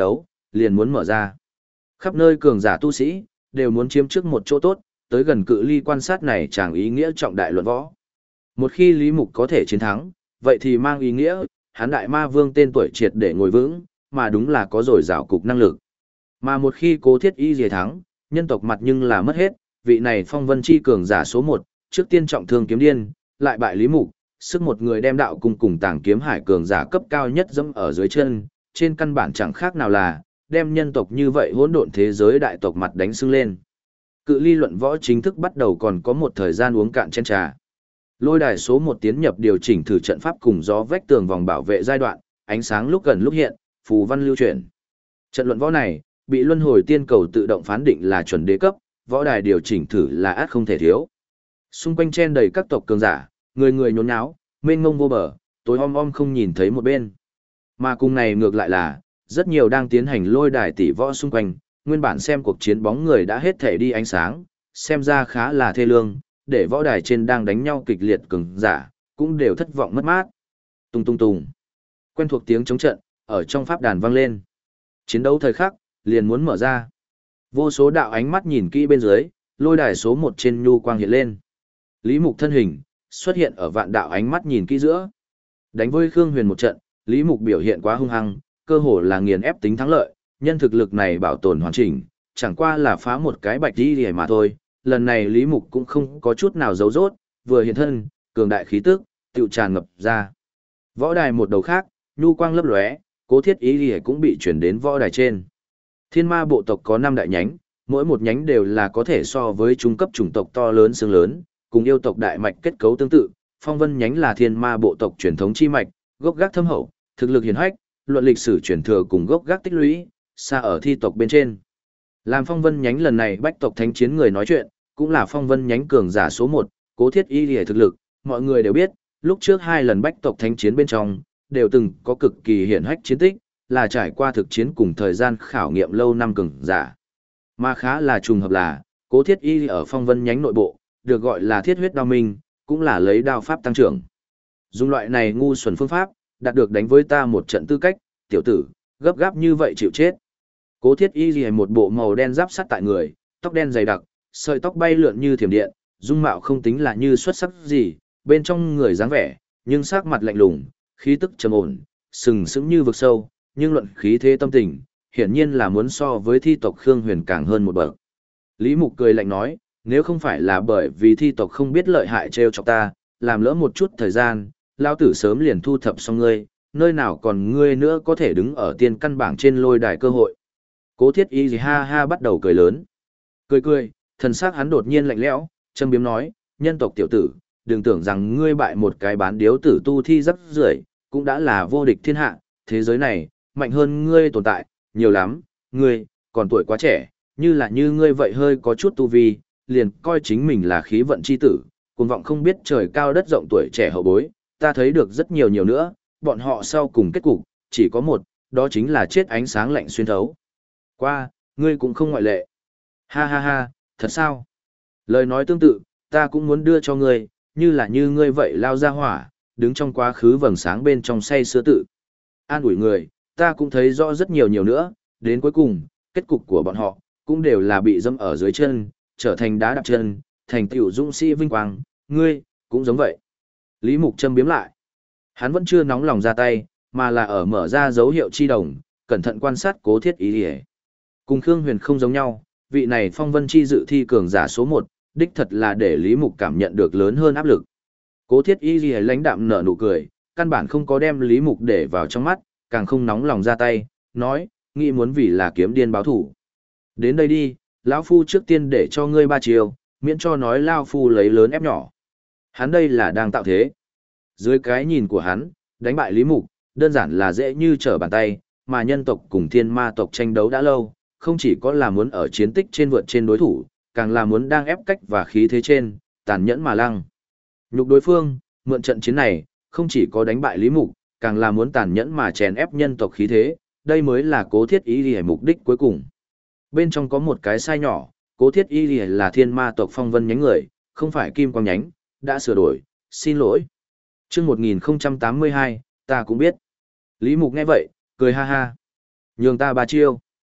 liền muốn mở ra. Khắp nơi cường giả tu sĩ, đều muốn chiếm trước một chỗ tốt, tới gần cự ly quan sát này chẳng ý nghĩa trọng đại luận võ. Một khi Lý Mục có thể chiến thắng, vậy thì mang ý nghĩa, hắn đại ma vương tên tuổi triệt để ngồi vững, mà đúng là có dồi dào cục năng lực. Mà một khi Cố Thiết Y Lìa thắng, nhân tộc mặt nhưng là mất hết, vị này phong vân chi cường giả số 1, trước tiên trọng thương kiếm điên, lại bại Lý Mục, sức một người đem đạo cung cùng tàng kiếm hải cường giả cấp cao nhất dẫm ở dưới chân, trên căn bản chẳng khác nào là đem nhân tộc như vậy hỗn độn thế giới đại tộc mặt đánh sưng lên. Cự ly luận võ chính thức bắt đầu còn có một thời gian uống cạn chén trà. Lôi đài số 1 tiến nhập điều chỉnh thử trận pháp cùng gió vách tường vòng bảo vệ giai đoạn, ánh sáng lúc gần lúc hiện, phù văn lưu chuyển. Trận luận võ này bị luân hồi tiên cầu tự động phán định là chuẩn đế cấp, võ đài điều chỉnh thử là át không thể thiếu. Xung quanh chen đầy các tộc cường giả, người người nhốn nháo, mênh mông vô bờ, tối om om không nhìn thấy một bên. Mà cùng này ngược lại là, rất nhiều đang tiến hành lôi đài tỷ võ xung quanh, nguyên bản xem cuộc chiến bóng người đã hết thể đi ánh sáng, xem ra khá là thê lương, để võ đài trên đang đánh nhau kịch liệt cường giả, cũng đều thất vọng mất mát. Tung tung tung. Quen thuộc tiếng chống trận, ở trong pháp đàn vang lên. Chiến đấu thời khắc, liền muốn mở ra. Vô số đạo ánh mắt nhìn kỹ bên dưới, lôi đài số 1 trên nhu quang hiện lên. Lý Mục thân hình, xuất hiện ở vạn đạo ánh mắt nhìn kỹ giữa. Đánh với Khương Huyền một trận, Lý Mục biểu hiện quá hung hăng, cơ hồ là nghiền ép tính thắng lợi, nhân thực lực này bảo tồn hoàn chỉnh, chẳng qua là phá một cái bạch đi hề mà thôi. Lần này Lý Mục cũng không có chút nào giấu rốt, vừa hiện thân, cường đại khí tức, tựu tràn ngập ra. Võ đài một đầu khác, nhu quang lấp lóe, Cố Thiết Y Lìa cũng bị chuyển đến võ đài trên. Thiên ma bộ tộc có 5 đại nhánh, mỗi một nhánh đều là có thể so với trung cấp chủng tộc to lớn xương lớn, cùng yêu tộc đại mạch kết cấu tương tự. Phong Vân nhánh là thiên ma bộ tộc truyền thống chi mạch, gốc gác thâm hậu, thực lực hiển hách, luận lịch sử truyền thừa cùng gốc gác tích lũy, xa ở thi tộc bên trên. Làm Phong Vân nhánh lần này bách tộc thánh chiến người nói chuyện, cũng là Phong Vân nhánh cường giả số 1, Cố Thiết Y Lìa thực lực, mọi người đều biết, lúc trước 2 lần bách tộc thánh chiến bên trong, đều từng có cực kỳ hiển hách chiến tích, là trải qua thực chiến cùng thời gian khảo nghiệm lâu năm cường giả. Mà khá là trùng hợp là, Cố Thiết Y ở Phong Vân nhánh nội bộ, được gọi là thiết huyết đao minh, cũng là lấy đao pháp tăng trưởng. Dùng loại này ngu xuẩn phương pháp, đạt được đánh với ta một trận tư cách, tiểu tử, gấp gáp như vậy chịu chết. Cố Thiết Y lìa một bộ màu đen giáp sắt tại người, tóc đen dày đặc, sợi tóc bay lượn như thiểm điện, dung mạo không tính là như xuất sắc gì, bên trong người dáng vẻ, nhưng sắc mặt lạnh lùng, khí tức trầm ổn, sừng sững như vực sâu, nhưng luận khí thế tâm tình, hiển nhiên là muốn so với thi tộc Khương Huyền càng hơn một bậc. Lý Mục cười lạnh nói, nếu không phải là bởi vì thi tộc không biết lợi hại trêu chọc ta, làm lỡ một chút thời gian, lao tử sớm liền thu thập xong ngươi, nơi nào còn ngươi nữa có thể đứng ở tiên căn bảng trên lôi đài cơ hội. Cố Thiết Y gì ha ha bắt đầu cười lớn. Cười, thần sắc hắn đột nhiên lạnh lẽo, châm biếm nói, nhân tộc tiểu tử, đừng tưởng rằng ngươi bại một cái bán điếu tử tu thi rắc rưởi, cũng đã là vô địch thiên hạ, thế giới này, mạnh hơn ngươi tồn tại, nhiều lắm, ngươi, còn tuổi quá trẻ, như ngươi vậy hơi có chút tu vi, liền coi chính mình là khí vận chi tử, cuồng vọng không biết trời cao đất rộng tuổi trẻ hậu bối, ta thấy được rất nhiều nữa, bọn họ sau cùng kết cục, chỉ có một, đó chính là chết ánh sáng lạnh xuyên thấu. Qua, ngươi cũng không ngoại lệ. Ha ha ha, thật sao? Lời nói tương tự, ta cũng muốn đưa cho ngươi, như ngươi vậy lao ra hỏa, đứng trong quá khứ vầng sáng bên trong say sưa tự. An ủi người, ta cũng thấy rõ rất nhiều nữa, đến cuối cùng, kết cục của bọn họ, cũng đều là bị dẫm ở dưới chân, trở thành đá đạp chân, thành tiểu dũng sĩ vinh quang, ngươi, cũng giống vậy. Lý Mục châm biếm lại. Hắn vẫn chưa nóng lòng ra tay, mà là ở mở ra dấu hiệu chi đồng, cẩn thận quan sát Cố Thiết Y Lìa. Cùng Khương Huyền không giống nhau, vị này phong vân chi dự thi cường giả số 1, đích thật là để Lý Mục cảm nhận được lớn hơn áp lực. Cố Thiết Y Lìa lãnh đạm nở nụ cười, căn bản không có đem Lý Mục để vào trong mắt, càng không nóng lòng ra tay, nói, nghĩ muốn vì là kiếm điên báo thủ. Đến đây đi, lão phu trước tiên để cho ngươi 3 chiều, miễn cho nói lão phu lấy lớn ép nhỏ. Hắn đây là đang tạo thế. Dưới cái nhìn của hắn, đánh bại Lý Mục, đơn giản là dễ như trở bàn tay, mà nhân tộc cùng thiên ma tộc tranh đấu đã lâu, không chỉ có là muốn ở chiến tích trên vượt trên đối thủ, càng là muốn đang ép cách và khí thế trên, tàn nhẫn mà lăng. Nhục đối phương, mượn trận chiến này, không chỉ có đánh bại Lý Mục, càng là muốn tàn nhẫn mà chèn ép nhân tộc khí thế, đây mới là Cố Thiết Y Lìa mục đích cuối cùng. Bên trong có một cái sai nhỏ, Cố Thiết Y Lìa là thiên ma tộc phong vân nhánh người, không phải kim quang nhánh, đã sửa đổi, xin lỗi. Chương 1082, ta cũng biết. Lý Mục nghe vậy, cười ha ha. Nhường ta 3 chiêu.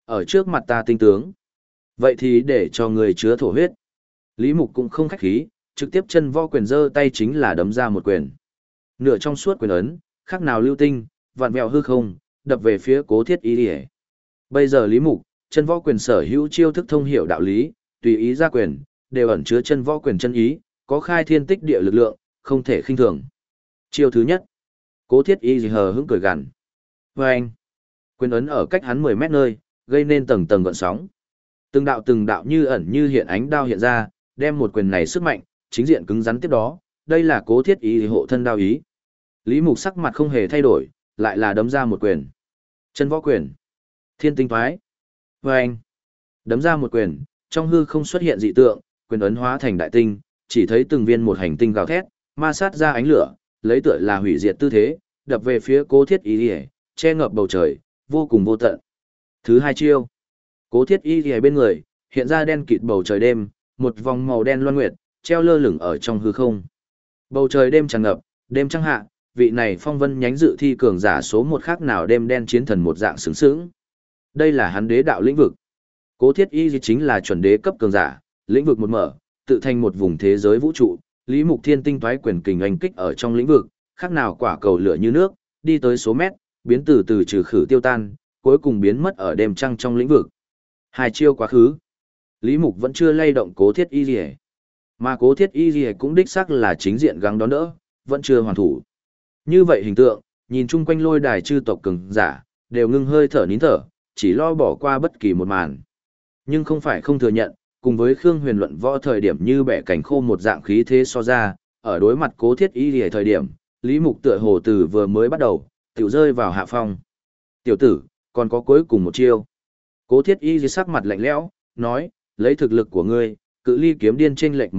Ở trước mặt ta tinh tướng. Vậy thì để cho người chứa thổ huyết. Lý Mục cũng không khách khí, trực tiếp chân võ quyền giơ tay chính là đấm ra một quyền. Nửa trong suốt quyền ấn, khác nào lưu tinh, vặn vẹo hư không, đập về phía Cố Thiết Y Lìa. Bây giờ Lý Mục, chân võ quyền sở hữu chiêu thức thông hiểu đạo lý, tùy ý ra quyền, đều ẩn chứa chân võ quyền chân ý, có khai thiên tích địa lực lượng, không thể khinh thường. Chiêu thứ nhất, Cố Thiết Y hờ hững cười gằn. Vâng! Quyền ấn ở cách hắn 10 mét nơi, gây nên tầng tầng gợn sóng. Từng đạo như ẩn như hiện ánh đao hiện ra, đem một quyền này sức mạnh, chính diện cứng rắn tiếp đó, đây là Cố Thiết Y hộ thân đao ý. Lý Mục sắc mặt không hề thay đổi, lại là đấm ra một quyền. Chân võ quyền. Thiên tinh thoái. Vâng! Đấm ra một quyền, trong hư không xuất hiện dị tượng, quyền ấn hóa thành đại tinh, chỉ thấy từng viên một hành tinh gào thét, ma sát ra ánh lửa, lấy tựa là hủy diệt tư thế, đập về phía Cố Thiết Y Lìa, che ngập bầu trời, vô cùng vô tận. Thứ hai chiêu, Cố Thiết Y Lìa bên người, hiện ra đen kịt bầu trời đêm, một vòng màu đen loan nguyệt, treo lơ lửng ở trong hư không. Bầu trời đêm tràn ngập, đêm trăng hạ, vị này phong vân nhánh dự thi cường giả số một khác nào đêm đen chiến thần một dạng sướng sướng. Đây là hắn đế đạo lĩnh vực. Cố Thiết Y chính là chuẩn đế cấp cường giả, lĩnh vực một mở, tự thành một vùng thế giới vũ trụ, Lý Mục Thiên tinh toái quyền kình anh kích ở trong lĩnh vực, khác nào quả cầu lửa như nước, đi tới số mét, biến từ từ trừ khử tiêu tan, cuối cùng biến mất ở đêm trăng trong lĩnh vực. Hai chiêu quá khứ, Lý Mục vẫn chưa lay động Cố Thiết Y Lìa, mà Cố Thiết Y Lìa cũng đích xác là chính diện gắng đón đỡ, vẫn chưa hoàn thủ. Như vậy hình tượng, nhìn chung quanh lôi đài chư tộc cường giả, đều ngưng hơi thở nín thở, chỉ lo bỏ qua bất kỳ một màn. Nhưng không phải không thừa nhận, cùng với Khương Huyền luận võ thời điểm như bẻ cảnh khô một dạng khí thế so ra, ở đối mặt Cố Thiết Y Lìa thời điểm, Lý Mục tựa hồ từ vừa mới bắt đầu, tiểu rơi vào hạ phong. Tiểu tử, còn có cuối cùng một chiêu. Cố Thiết Y Lìa sắc mặt lạnh lẽo, nói, lấy thực lực của ngươi, cự ly kiếm điên chênh lệch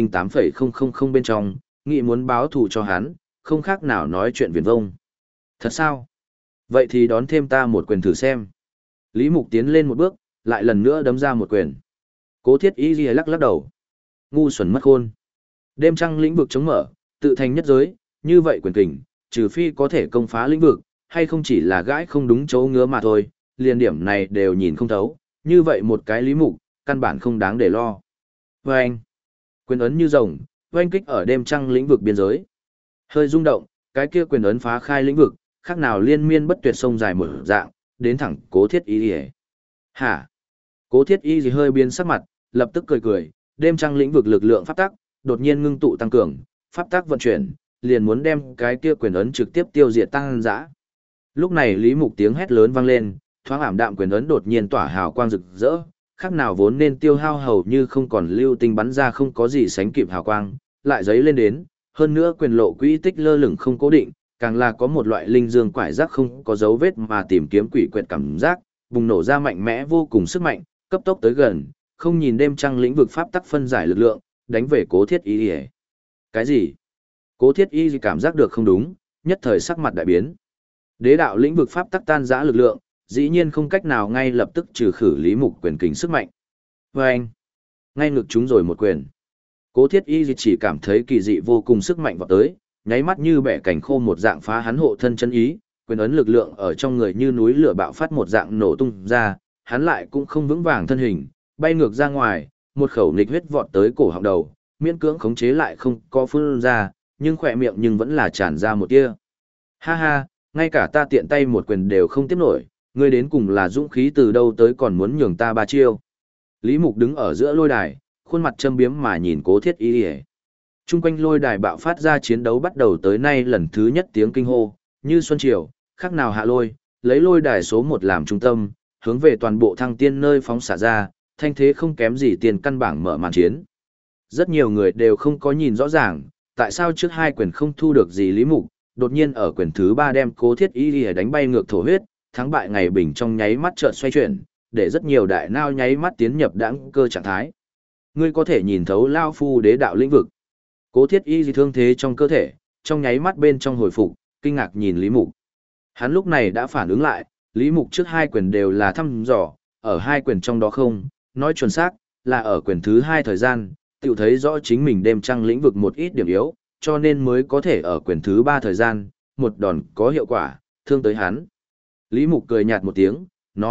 108,000 bên trong, nghĩ muốn báo thù cho hắn, không khác nào nói chuyện viển vông. Thật sao? Vậy thì đón thêm ta một quyền thử xem. Lý Mục tiến lên một bước, lại lần nữa đấm ra một quyền. Cố Thiết Y Lìa lắc lắc đầu. Ngu xuẩn mất khôn. Đêm trăng lĩnh vực chống mở, tự thành nhất giới, như vậy quyền kình, trừ phi có thể công phá lĩnh vực, hay không chỉ là gãi không đúng chỗ ngứa mà thôi, liền điểm này đều nhìn không thấu, như vậy một cái Lý Mục, căn bản không đáng để lo. Vâng! Quyền ấn như rồng, oanh kích ở đêm trăng lĩnh vực biên giới. Hơi rung động, cái kia quyền ấn phá khai lĩnh vực, khác nào liên miên bất tuyệt sông dài một dạng, đến thẳng Cố Thiết Y Lìa. Hả? Cố Thiết Y hơi biến sắc mặt, lập tức cười cười, đêm trăng lĩnh vực lực lượng pháp tắc, đột nhiên ngưng tụ tăng cường, pháp tắc vận chuyển, liền muốn đem cái kia quyền ấn trực tiếp tiêu diệt tăng dã. Lúc này Lý Mục tiếng hét lớn vang lên, thoáng ảm đạm quyền ấn đột nhiên tỏa hào quang rực rỡ, khác nào vốn nên tiêu hao hầu như không còn lưu tinh bắn ra không có gì sánh kịp hào quang, lại giấy lên đến, hơn nữa quyền lộ quỹ tích lơ lửng không cố định, càng là có một loại linh dương quải giác không có dấu vết mà tìm kiếm quỷ quyệt cảm giác, bùng nổ ra mạnh mẽ vô cùng sức mạnh, cấp tốc tới gần, không nhìn đêm trăng lĩnh vực pháp tắc phân giải lực lượng, đánh về Cố Thiết Y Lìa. Cái gì? Cố Thiết Y cảm giác được không đúng, nhất thời sắc mặt đại biến. Đế đạo lĩnh vực pháp tắc tan rã lực lượng, dĩ nhiên không cách nào ngay lập tức trừ khử Lý Mục quyền kình sức mạnh. Vâng! Ngay ngực chúng rồi một quyền. Cố Thiết Y chỉ cảm thấy kỳ dị vô cùng sức mạnh vọt tới, nháy mắt như bẻ cảnh khô một dạng phá hắn hộ thân chân ý, quyền ấn lực lượng ở trong người như núi lửa bạo phát một dạng nổ tung ra, hắn lại cũng không vững vàng thân hình, bay ngược ra ngoài, một khẩu nghịch huyết vọt tới cổ họng đầu, miễn cưỡng khống chế lại không có phun ra, nhưng khỏe miệng nhưng vẫn là tràn ra một tia. Ha ha, ngay cả ta tiện tay một quyền đều không tiếp nổi, ngươi đến cùng là dũng khí từ đâu tới còn muốn nhường ta ba chiêu. Lý Mục đứng ở giữa lôi đài, khuôn mặt châm biếm mà nhìn Cố Thiết Y Lìa. Trung quanh lôi đài bạo phát ra chiến đấu bắt đầu tới nay lần thứ nhất tiếng kinh hô, như xuân triều, khác nào hạ lôi, lấy lôi đài số 1 làm trung tâm, hướng về toàn bộ thăng tiên nơi phóng xả ra, thanh thế không kém gì tiền căn bảng mở màn chiến. Rất nhiều người đều không có nhìn rõ ràng, tại sao trước hai quyền không thu được gì Lý Mục, đột nhiên ở quyền thứ 3 đem Cố Thiết Y Lìa đánh bay ngược thổ huyết, thắng bại ngày bình trong nháy mắt chợt xoay chuyển, để rất nhiều đại nao nháy mắt tiến nhập đãng cơ trạng thái. Ngươi có thể nhìn thấu lao phu đế đạo lĩnh vực. Cố Thiết Y thương thế trong cơ thể, trong nháy mắt bên trong hồi phục, kinh ngạc nhìn Lý Mục. Hắn lúc này đã phản ứng lại, Lý Mục trước hai quyền đều là thăm dò, ở hai quyền trong đó không, nói chuẩn xác, là ở quyền thứ 2 thời gian, tiểu thấy rõ chính mình đêm trăng lĩnh vực một ít điểm yếu, cho nên mới có thể ở quyền thứ 3 thời gian, một đòn có hiệu quả, thương tới hắn. Lý Mục cười nhạt một tiếng, nói,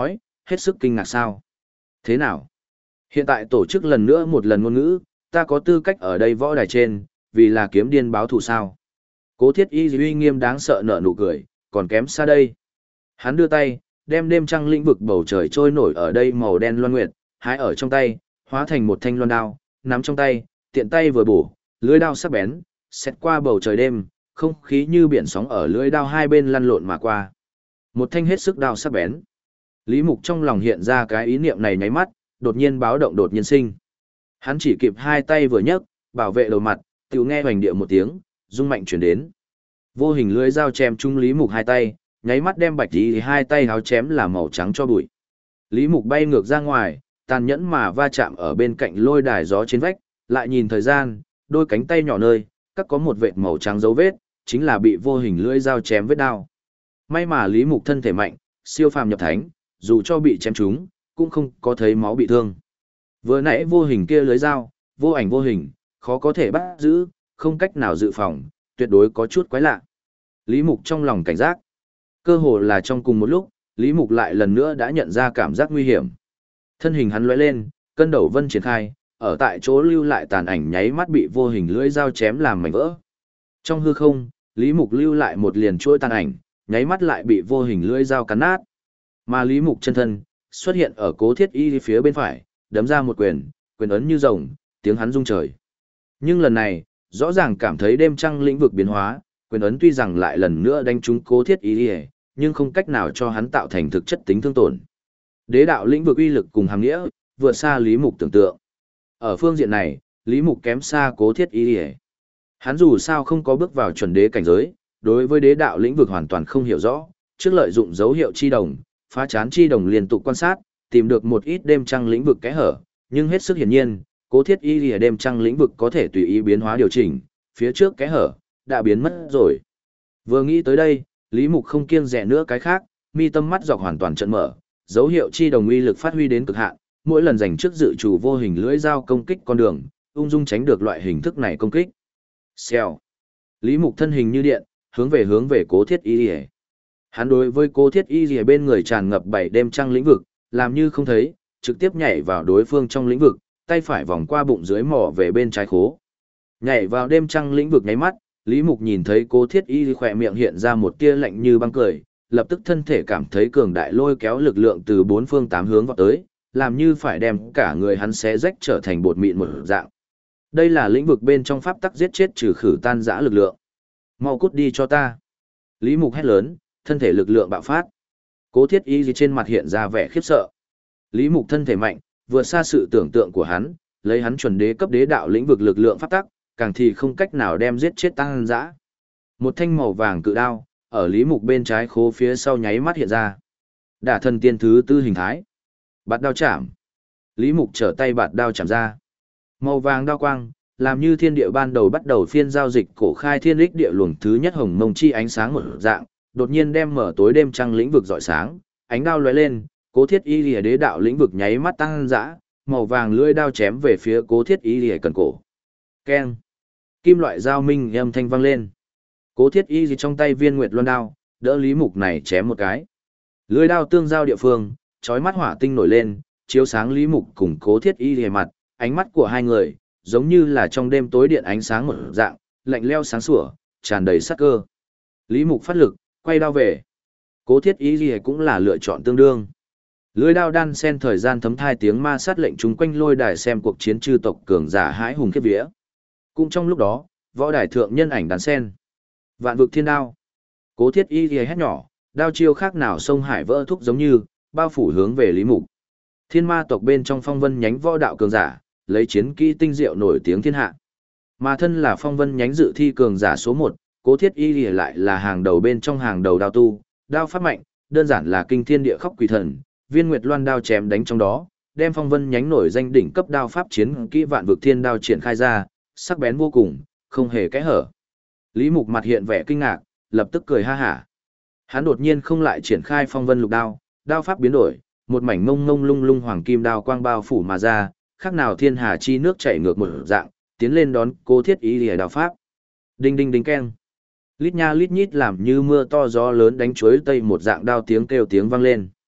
hết sức kinh ngạc sao. Thế nào? Hiện tại tổ chức lần nữa một lần ngôn ngữ, ta có tư cách ở đây võ đài trên, vì là kiếm điên báo thù sao. Cố Thiết Y uy nghiêm đáng sợ nở nụ cười, còn kém xa đây. Hắn đưa tay, đem đêm trăng lĩnh vực bầu trời trôi nổi ở đây màu đen loan nguyệt, hái ở trong tay, hóa thành một thanh loan đao, nắm trong tay, tiện tay vừa bổ, lưỡi đao sắc bén, xét qua bầu trời đêm, không khí như biển sóng ở lưỡi đao hai bên lăn lộn mà qua. Một thanh hết sức đao sắc bén. Lý Mục trong lòng hiện ra cái ý niệm này nháy mắt, đột nhiên báo động đột nhiên sinh. Hắn chỉ kịp hai tay vừa nhấc, bảo vệ đầu mặt, tiểu nghe hoành địa một tiếng, rung mạnh chuyển đến. Vô hình lưỡi dao chém trúng Lý Mục hai tay, nháy mắt đem bạch tí hai tay háo chém là màu trắng cho bụi. Lý Mục bay ngược ra ngoài, tàn nhẫn mà va chạm ở bên cạnh lôi đài gió trên vách, lại nhìn thời gian, đôi cánh tay nhỏ nơi, các có một vệt màu trắng dấu vết, chính là bị vô hình lưỡi dao chém vết đao. May mà Lý Mục thân thể mạnh, siêu phàm nhập thánh, dù cho bị chém trúng, cũng không có thấy máu bị thương. Vừa nãy vô hình kia lưới dao, vô ảnh vô hình, khó có thể bắt giữ, không cách nào dự phòng, tuyệt đối có chút quái lạ. Lý Mục trong lòng cảnh giác. Cơ hồ là trong cùng một lúc, Lý Mục lại lần nữa đã nhận ra cảm giác nguy hiểm. Thân hình hắn lóe lên, cân đầu vân triển khai, ở tại chỗ lưu lại tàn ảnh nháy mắt bị vô hình lưỡi dao chém làm mảnh vỡ. Trong hư không, Lý Mục lưu lại một liền chuỗi tàn ảnh, nháy mắt lại bị vô hình lưỡi dao cắn nát. Mà Lý Mục chân thân xuất hiện ở Cố Thiết Y phía bên phải, đấm ra một quyền, quyền ấn như rồng, tiếng hắn rung trời. Nhưng lần này, rõ ràng cảm thấy đêm trăng lĩnh vực biến hóa, quyền ấn tuy rằng lại lần nữa đánh trúng Cố Thiết Y, nhưng không cách nào cho hắn tạo thành thực chất tính thương tổn. Đế đạo lĩnh vực uy lực cùng hàm nghĩa, vượt xa Lý Mục tưởng tượng. Ở phương diện này, Lý Mục kém xa Cố Thiết Y. Hắn dù sao không có bước vào chuẩn đế cảnh giới, đối với đế đạo lĩnh vực hoàn toàn không hiểu rõ, trước lợi dụng dấu hiệu chi đồng, phá chán chi đồng liên tục quan sát, tìm được một ít đêm trăng lĩnh vực kẽ hở, nhưng hết sức hiển nhiên, Cố Thiết Y ở đêm trăng lĩnh vực có thể tùy ý biến hóa điều chỉnh, phía trước kẽ hở đã biến mất rồi. Vừa nghĩ tới đây, Lý Mục không kiêng dè nữa cái khác, mi tâm mắt dọc hoàn toàn trận mở, dấu hiệu chi đồng uy lực phát huy đến cực hạn, mỗi lần giành trước dự chủ vô hình lưỡi dao công kích con đường, ung dung tránh được loại hình thức này công kích. Xèo. Lý Mục thân hình như điện, hướng về Cố Thiết Y. Hắn đối với Cố Thiết Y bên người tràn ngập bảy đêm trăng lĩnh vực, làm như không thấy, trực tiếp nhảy vào đối phương trong lĩnh vực, tay phải vòng qua bụng dưới mỏ về bên trái khố. Nhảy vào đêm trăng lĩnh vực nháy mắt, Lý Mục nhìn thấy Cố Thiết Y khỏe miệng hiện ra một tia lạnh như băng cười, lập tức thân thể cảm thấy cường đại lôi kéo lực lượng từ bốn phương tám hướng vào tới, làm như phải đem cả người hắn xé rách trở thành bột mịn một dạng. Đây là lĩnh vực bên trong pháp tắc giết chết trừ khử tan rã lực lượng. Mau cút đi cho ta. Lý Mục hét lớn, thân thể lực lượng bạo phát. Cố Thiết Y trên mặt hiện ra vẻ khiếp sợ. Lý Mục thân thể mạnh, vượt xa sự tưởng tượng của hắn, lấy hắn chuẩn đế cấp đế đạo lĩnh vực lực lượng pháp tắc, càng thì không cách nào đem giết chết tăng dã. Một thanh màu vàng cự đao, ở Lý Mục bên trái khố phía sau nháy mắt hiện ra. Đả thần tiên thứ tư hình thái. Bạt đao chạm. Lý Mục trở tay bạt đao chạm ra. Màu vàng đao quang, làm như thiên địa ban đầu bắt đầu phiên giao dịch cổ khai thiên đích địa luồng thứ nhất hồng mông chi ánh sáng một dạng, đột nhiên đem mở tối đêm trăng lĩnh vực rọi sáng, ánh đao lóe lên, Cố Thiết Y lìa đế đạo lĩnh vực nháy mắt tăng dã, màu vàng lưỡi đao chém về phía Cố Thiết Y lìa cần cổ. Keng. Kim loại dao minh âm thanh vang lên. Cố Thiết Y trong tay viên nguyệt luân đao, đỡ Lý Mục này chém một cái. Lưỡi đao tương giao địa phương, chói mắt hỏa tinh nổi lên, chiếu sáng Lý Mục cùng Cố Thiết Y lìa mặt, ánh mắt của hai người giống như là trong đêm tối điện ánh sáng một dạng, lạnh lẽo sáng sủa, tràn đầy sát cơ. Lý Mục phát lực, quay đao về. Cố Thiết Y lìa cũng là lựa chọn tương đương. Lưỡi đao đan sen thời gian thấm thai tiếng ma sát lệnh chúng quanh lôi đài xem cuộc chiến chư tộc cường giả hãi hùng khiếp vía. Cũng trong lúc đó, võ đài thượng nhân ảnh đan sen. Vạn vực thiên đao. Cố Thiết Y hét nhỏ, đao chiêu khác nào sông hải vỡ thúc giống như, bao phủ hướng về Lý Mục. Thiên ma tộc bên trong phong vân nhánh võ đạo cường giả, lấy chiến kỹ tinh diệu nổi tiếng thiên hạ. Mà thân là phong vân nhánh dự thi cường giả số 1, Cố Thiết Y lại là hàng đầu bên trong hàng đầu đao tu, đao pháp mạnh, đơn giản là kinh thiên địa khóc quỷ thần, viên nguyệt loan đao chém đánh trong đó, đem phong vân nhánh nổi danh đỉnh cấp đao pháp chiến kỹ vạn vực thiên đao triển khai ra, sắc bén vô cùng, không hề kẽ hở. Lý Mục mặt hiện vẻ kinh ngạc, lập tức cười ha hả. Hắn đột nhiên không lại triển khai phong vân lục đao, đao pháp biến đổi, một mảnh mông mông lung lung hoàng kim đao quang bao phủ mà ra, khác nào thiên hà chi nước chảy ngược một dạng, tiến lên đón Cố Thiết Y lìa đao pháp. Đinh đinh đinh keng. Lít nha lít nhít làm như mưa to gió lớn đánh chuối tây một dạng đao tiếng kêu tiếng vang lên.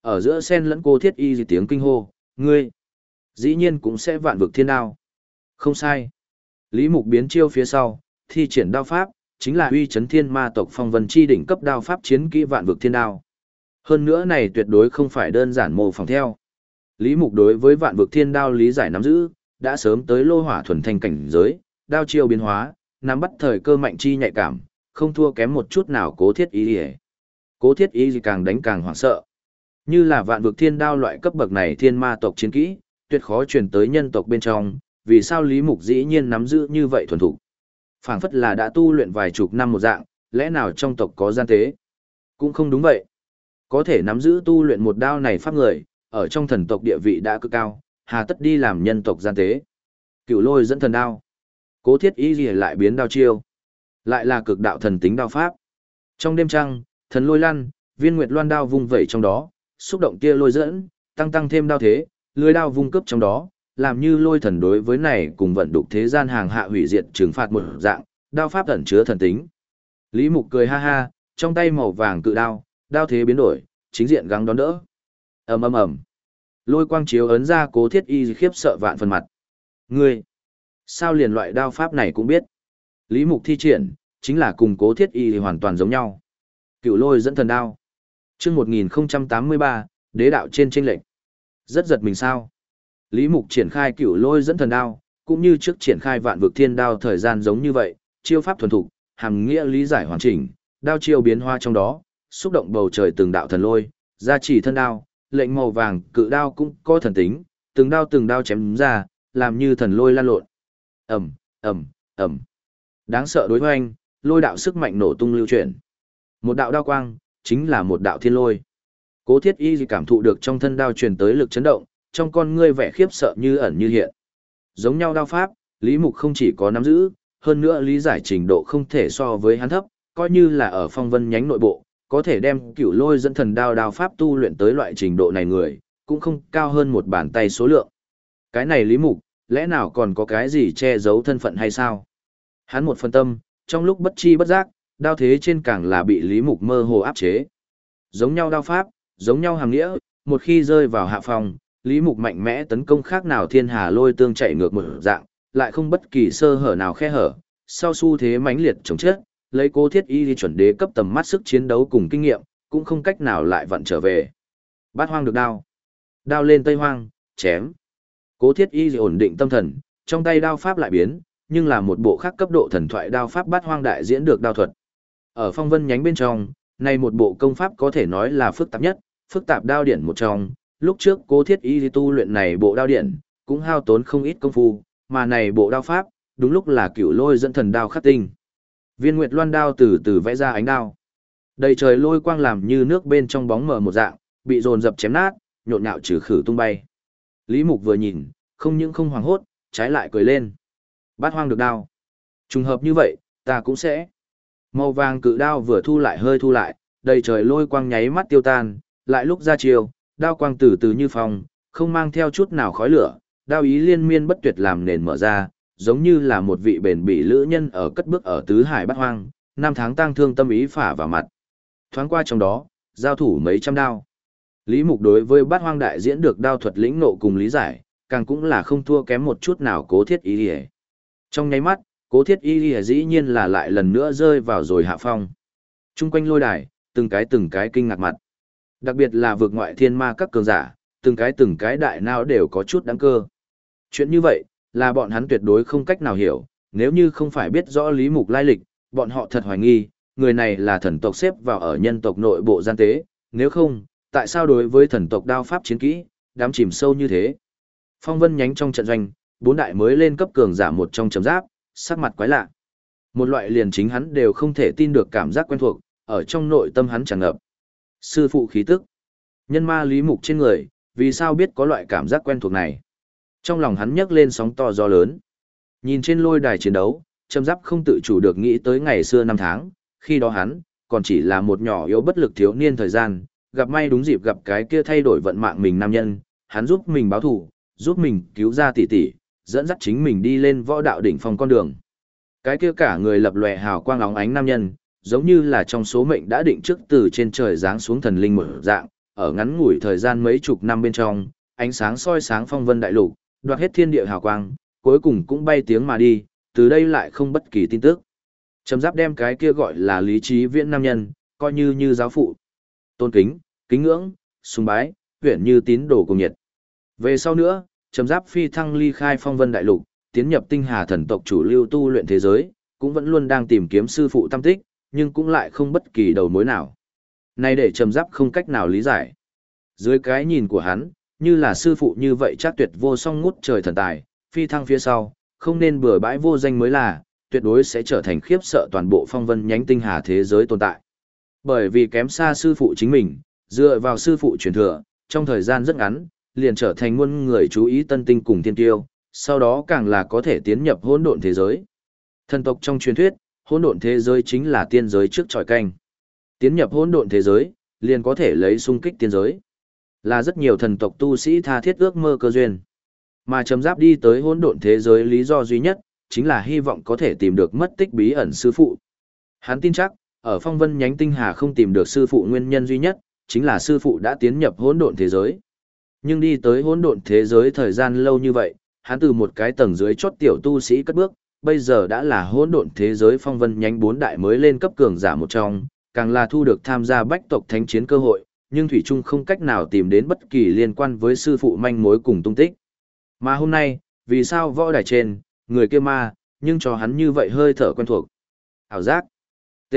Ở giữa sen lẫn Cố Thiết Y tiếng kinh hô, ngươi, dĩ nhiên cũng sẽ vạn vực thiên đao. Không sai. Lý Mục biến chiêu phía sau, thi triển đao pháp, chính là uy chấn thiên ma tộc phong vân chi đỉnh cấp đao pháp chiến kỹ vạn vực thiên đao. Hơn nữa này tuyệt đối không phải đơn giản mô phỏng theo. Lý Mục đối với vạn vực thiên đao lý giải nắm giữ, đã sớm tới lô hỏa thuần thanh cảnh giới, đao chiêu biến hóa, nắm bắt thời cơ mạnh chi nhạy cảm, không thua kém một chút nào Cố Thiết Y. Cố Thiết Y càng đánh càng hoảng sợ. Như là vạn vực thiên đao loại cấp bậc này thiên ma tộc chiến kỹ, tuyệt khó truyền tới nhân tộc bên trong, vì sao Lý Mục dĩ nhiên nắm giữ như vậy thuần thục. Phảng phất là đã tu luyện vài chục năm một dạng, lẽ nào trong tộc có gian tế? Cũng không đúng vậy. Có thể nắm giữ tu luyện một đao này pháp người, ở trong thần tộc địa vị đã cực cao, hà tất đi làm nhân tộc gian tế. Cửu Lôi dẫn thần đao. Cố Thiết Y lại biến đao chiêu. Lại là cực đạo thần tính đao pháp. Trong đêm trăng, thần lôi lăn, viên nguyệt loan đao vung vẩy trong đó, xúc động kia lôi dẫn, tăng thêm đao thế, lưới đao vung cấp trong đó, làm như lôi thần đối với này cùng vận đục thế gian hàng hạ hủy diệt trừng phạt một dạng, đao pháp ẩn chứa thần tính. Lý Mục cười ha ha, trong tay màu vàng cự đao, đao thế biến đổi, chính diện gắng đón đỡ. Ầm ầm ầm. Lôi quang chiếu ấn ra Cố Thiết Y khiếp sợ vạn phần mặt. Ngươi, sao liền loại đao pháp này cũng biết? Lý Mục thi triển, chính là cùng Cố Thiết Y hoàn toàn giống nhau. Cựu Lôi dẫn thần đao. Chương 1083, đế đạo trên chênh lệch. Rất giật mình sao? Lý Mục triển khai Cựu Lôi dẫn thần đao, cũng như trước triển khai vạn vực thiên đao thời gian giống như vậy, chiêu pháp thuần thục, hàm nghĩa lý giải hoàn chỉnh, đao chiêu biến hóa trong đó, xúc động bầu trời từng đạo thần lôi, gia trì thân đao, lệnh màu vàng cự đao cũng có thần tính, từng đao chém ra, làm như thần lôi lan lộn. Ầm, ầm, ầm. Đáng sợ đối hoành, lôi đạo sức mạnh nổ tung lưu chuyển. Một đạo đao quang, chính là một đạo thiên lôi. Cố Thiết Y cảm thụ được trong thân đao truyền tới lực chấn động, trong con ngươi vẻ khiếp sợ như ẩn như hiện. Giống nhau đao pháp, Lý Mục không chỉ có nắm giữ, hơn nữa lý giải trình độ không thể so với hắn thấp, coi như là ở phong vân nhánh nội bộ, có thể đem Cửu Lôi dẫn thần đao pháp tu luyện tới loại trình độ này người, cũng không cao hơn một bàn tay số lượng. Cái này Lý Mục, lẽ nào còn có cái gì che giấu thân phận hay sao? Hắn một phân tâm, trong lúc bất chi bất giác, đao thế trên càng là bị Lý Mục mơ hồ áp chế. Giống nhau đao pháp, giống nhau hàm nghĩa, một khi rơi vào hạ phòng, Lý Mục mạnh mẽ tấn công khác nào thiên hà lôi tương chạy ngược một dạng, lại không bất kỳ sơ hở nào khe hở, sau xu thế mãnh liệt chống chết, lấy Cố Thiết Y đi chuẩn đế cấp tầm mắt sức chiến đấu cùng kinh nghiệm, cũng không cách nào lại vận trở về. Bát hoang được đao. Đao lên tây hoang, chém. Cố Thiết Y ổn định tâm thần, trong tay đao pháp lại biến, nhưng là một bộ khác cấp độ thần thoại đao pháp bát hoang đại diễn được đao thuật. Ở phong vân nhánh bên trong, này một bộ công pháp có thể nói là phức tạp nhất, phức tạp đao điển một trong. Lúc trước Cố Thiết Y tu luyện này bộ đao điển, cũng hao tốn không ít công phu, mà này bộ đao pháp, đúng lúc là Cửu Lôi dẫn thần đao khắc tinh. Viên nguyệt loan đao từ từ vẽ ra ánh đao. Đầy trời lôi quang làm như nước bên trong bóng mờ một dạng, bị dồn dập chém nát, nhộn nhạo trừ khử tung bay. Lý Mục vừa nhìn, không những không hoảng hốt, trái lại cười lên. Bát hoang được đao. Trùng hợp như vậy, ta cũng sẽ. Màu vàng cự đao vừa thu lại hơi thu lại, đầy trời lôi quang nháy mắt tiêu tan, lại lúc ra chiều, đao quang từ từ như phong, không mang theo chút nào khói lửa, đao ý liên miên bất tuyệt làm nền mở ra, giống như là một vị bền bỉ lữ nhân ở cất bước ở tứ hải bát hoang, năm tháng tang thương tâm ý phả vào mặt. Thoáng qua trong đó, giao thủ mấy trăm đao. Lý Mục đối với bát hoang đại diễn được đao thuật lĩnh nộ cùng lý giải, càng cũng là không thua kém một chút nào Cố Thiết Y. Trong nháy mắt, Cố Thiết Y dĩ nhiên là lại lần nữa rơi vào rồi hạ phong. Trung quanh lôi đài, từng cái kinh ngạc mặt. Đặc biệt là vượt ngoại thiên ma các cường giả, từng cái đại não đều có chút đáng cơ. Chuyện như vậy, là bọn hắn tuyệt đối không cách nào hiểu, nếu như không phải biết rõ Lý Mục lai lịch, bọn họ thật hoài nghi, người này là thần tộc xếp vào ở nhân tộc nội bộ gian tế, nếu không, tại sao đối với thần tộc đao pháp chiến kỹ, đám chìm sâu như thế. Phong vân nhánh trong trận doanh, bốn đại mới lên cấp cường giả một trong chấm giáp, sắc mặt quái lạ. Một loại liền chính hắn đều không thể tin được cảm giác quen thuộc, ở trong nội tâm hắn tràn ngập. Sư phụ khí tức. Nhân ma Lý Mục trên người, vì sao biết có loại cảm giác quen thuộc này? Trong lòng hắn nhấc lên sóng to gió lớn. Nhìn trên lôi đài chiến đấu, Trầm Giáp không tự chủ được nghĩ tới ngày xưa năm tháng, khi đó hắn còn chỉ là một nhỏ yếu bất lực thiếu niên thời gian, gặp may đúng dịp gặp cái kia thay đổi vận mạng mình nam nhân, hắn giúp mình báo thù, giúp mình cứu ra tỷ tỷ, dẫn dắt chính mình đi lên võ đạo đỉnh phong con đường. Cái kia cả người lập lòe hào quang óng ánh nam nhân, giống như là trong số mệnh đã định trước từ trên trời giáng xuống thần linh một dạng, ở ngắn ngủi thời gian mấy chục năm bên trong, ánh sáng soi sáng phong vân đại lục, đoạt hết thiên địa hào quang, cuối cùng cũng bay tiếng mà đi, từ đây lại không bất kỳ tin tức. Trầm Giáp đem cái kia gọi là lý trí viễn nam nhân, coi như giáo phụ. Tôn kính, kính ngưỡng, sùng bái, huyện như tín đồ cùng nhiệt. Về sau nữa, Trầm Giáp phi thăng ly khai phong vân đại lục, tiến nhập tinh hà thần tộc chủ lưu tu luyện thế giới, cũng vẫn luôn đang tìm kiếm sư phụ tâm tích, nhưng cũng lại không bất kỳ đầu mối nào. Này để Trầm Giáp không cách nào lý giải. Dưới cái nhìn của hắn, như là sư phụ như vậy chắc tuyệt vô song ngút trời thần tài, phi thăng phía sau, không nên bừa bãi vô danh mới là, tuyệt đối sẽ trở thành khiếp sợ toàn bộ phong vân nhánh tinh hà thế giới tồn tại. Bởi vì kém xa sư phụ chính mình, dựa vào sư phụ truyền thừa, trong thời gian rất ngắn, liền trở thành muôn người chú ý tân tinh cùng thiên tiêu, sau đó càng là có thể tiến nhập hỗn độn thế giới. Thần tộc trong truyền thuyết, hỗn độn thế giới chính là tiên giới trước chòi canh. Tiến nhập hỗn độn thế giới, liền có thể lấy xung kích tiên giới. Là rất nhiều thần tộc tu sĩ tha thiết ước mơ cơ duyên. Mà Trầm Giáp đi tới hỗn độn thế giới lý do duy nhất, chính là hy vọng có thể tìm được mất tích bí ẩn sư phụ. Hắn tin chắc, ở phong vân nhánh tinh hà không tìm được sư phụ nguyên nhân duy nhất, chính là sư phụ đã tiến nhập hỗn độn thế giới. Nhưng đi tới hỗn độn thế giới thời gian lâu như vậy, hắn từ một cái tầng dưới chót tiểu tu sĩ cất bước, bây giờ đã là hỗn độn thế giới phong vân nhánh 4 đại mới lên cấp cường giả một trong, càng là thu được tham gia bách tộc thánh chiến cơ hội, nhưng thủy chung không cách nào tìm đến bất kỳ liên quan với sư phụ manh mối cùng tung tích. Mà hôm nay, vì sao võ đài trên, người kia ma, nhưng cho hắn như vậy hơi thở quen thuộc. Ảo giác. T.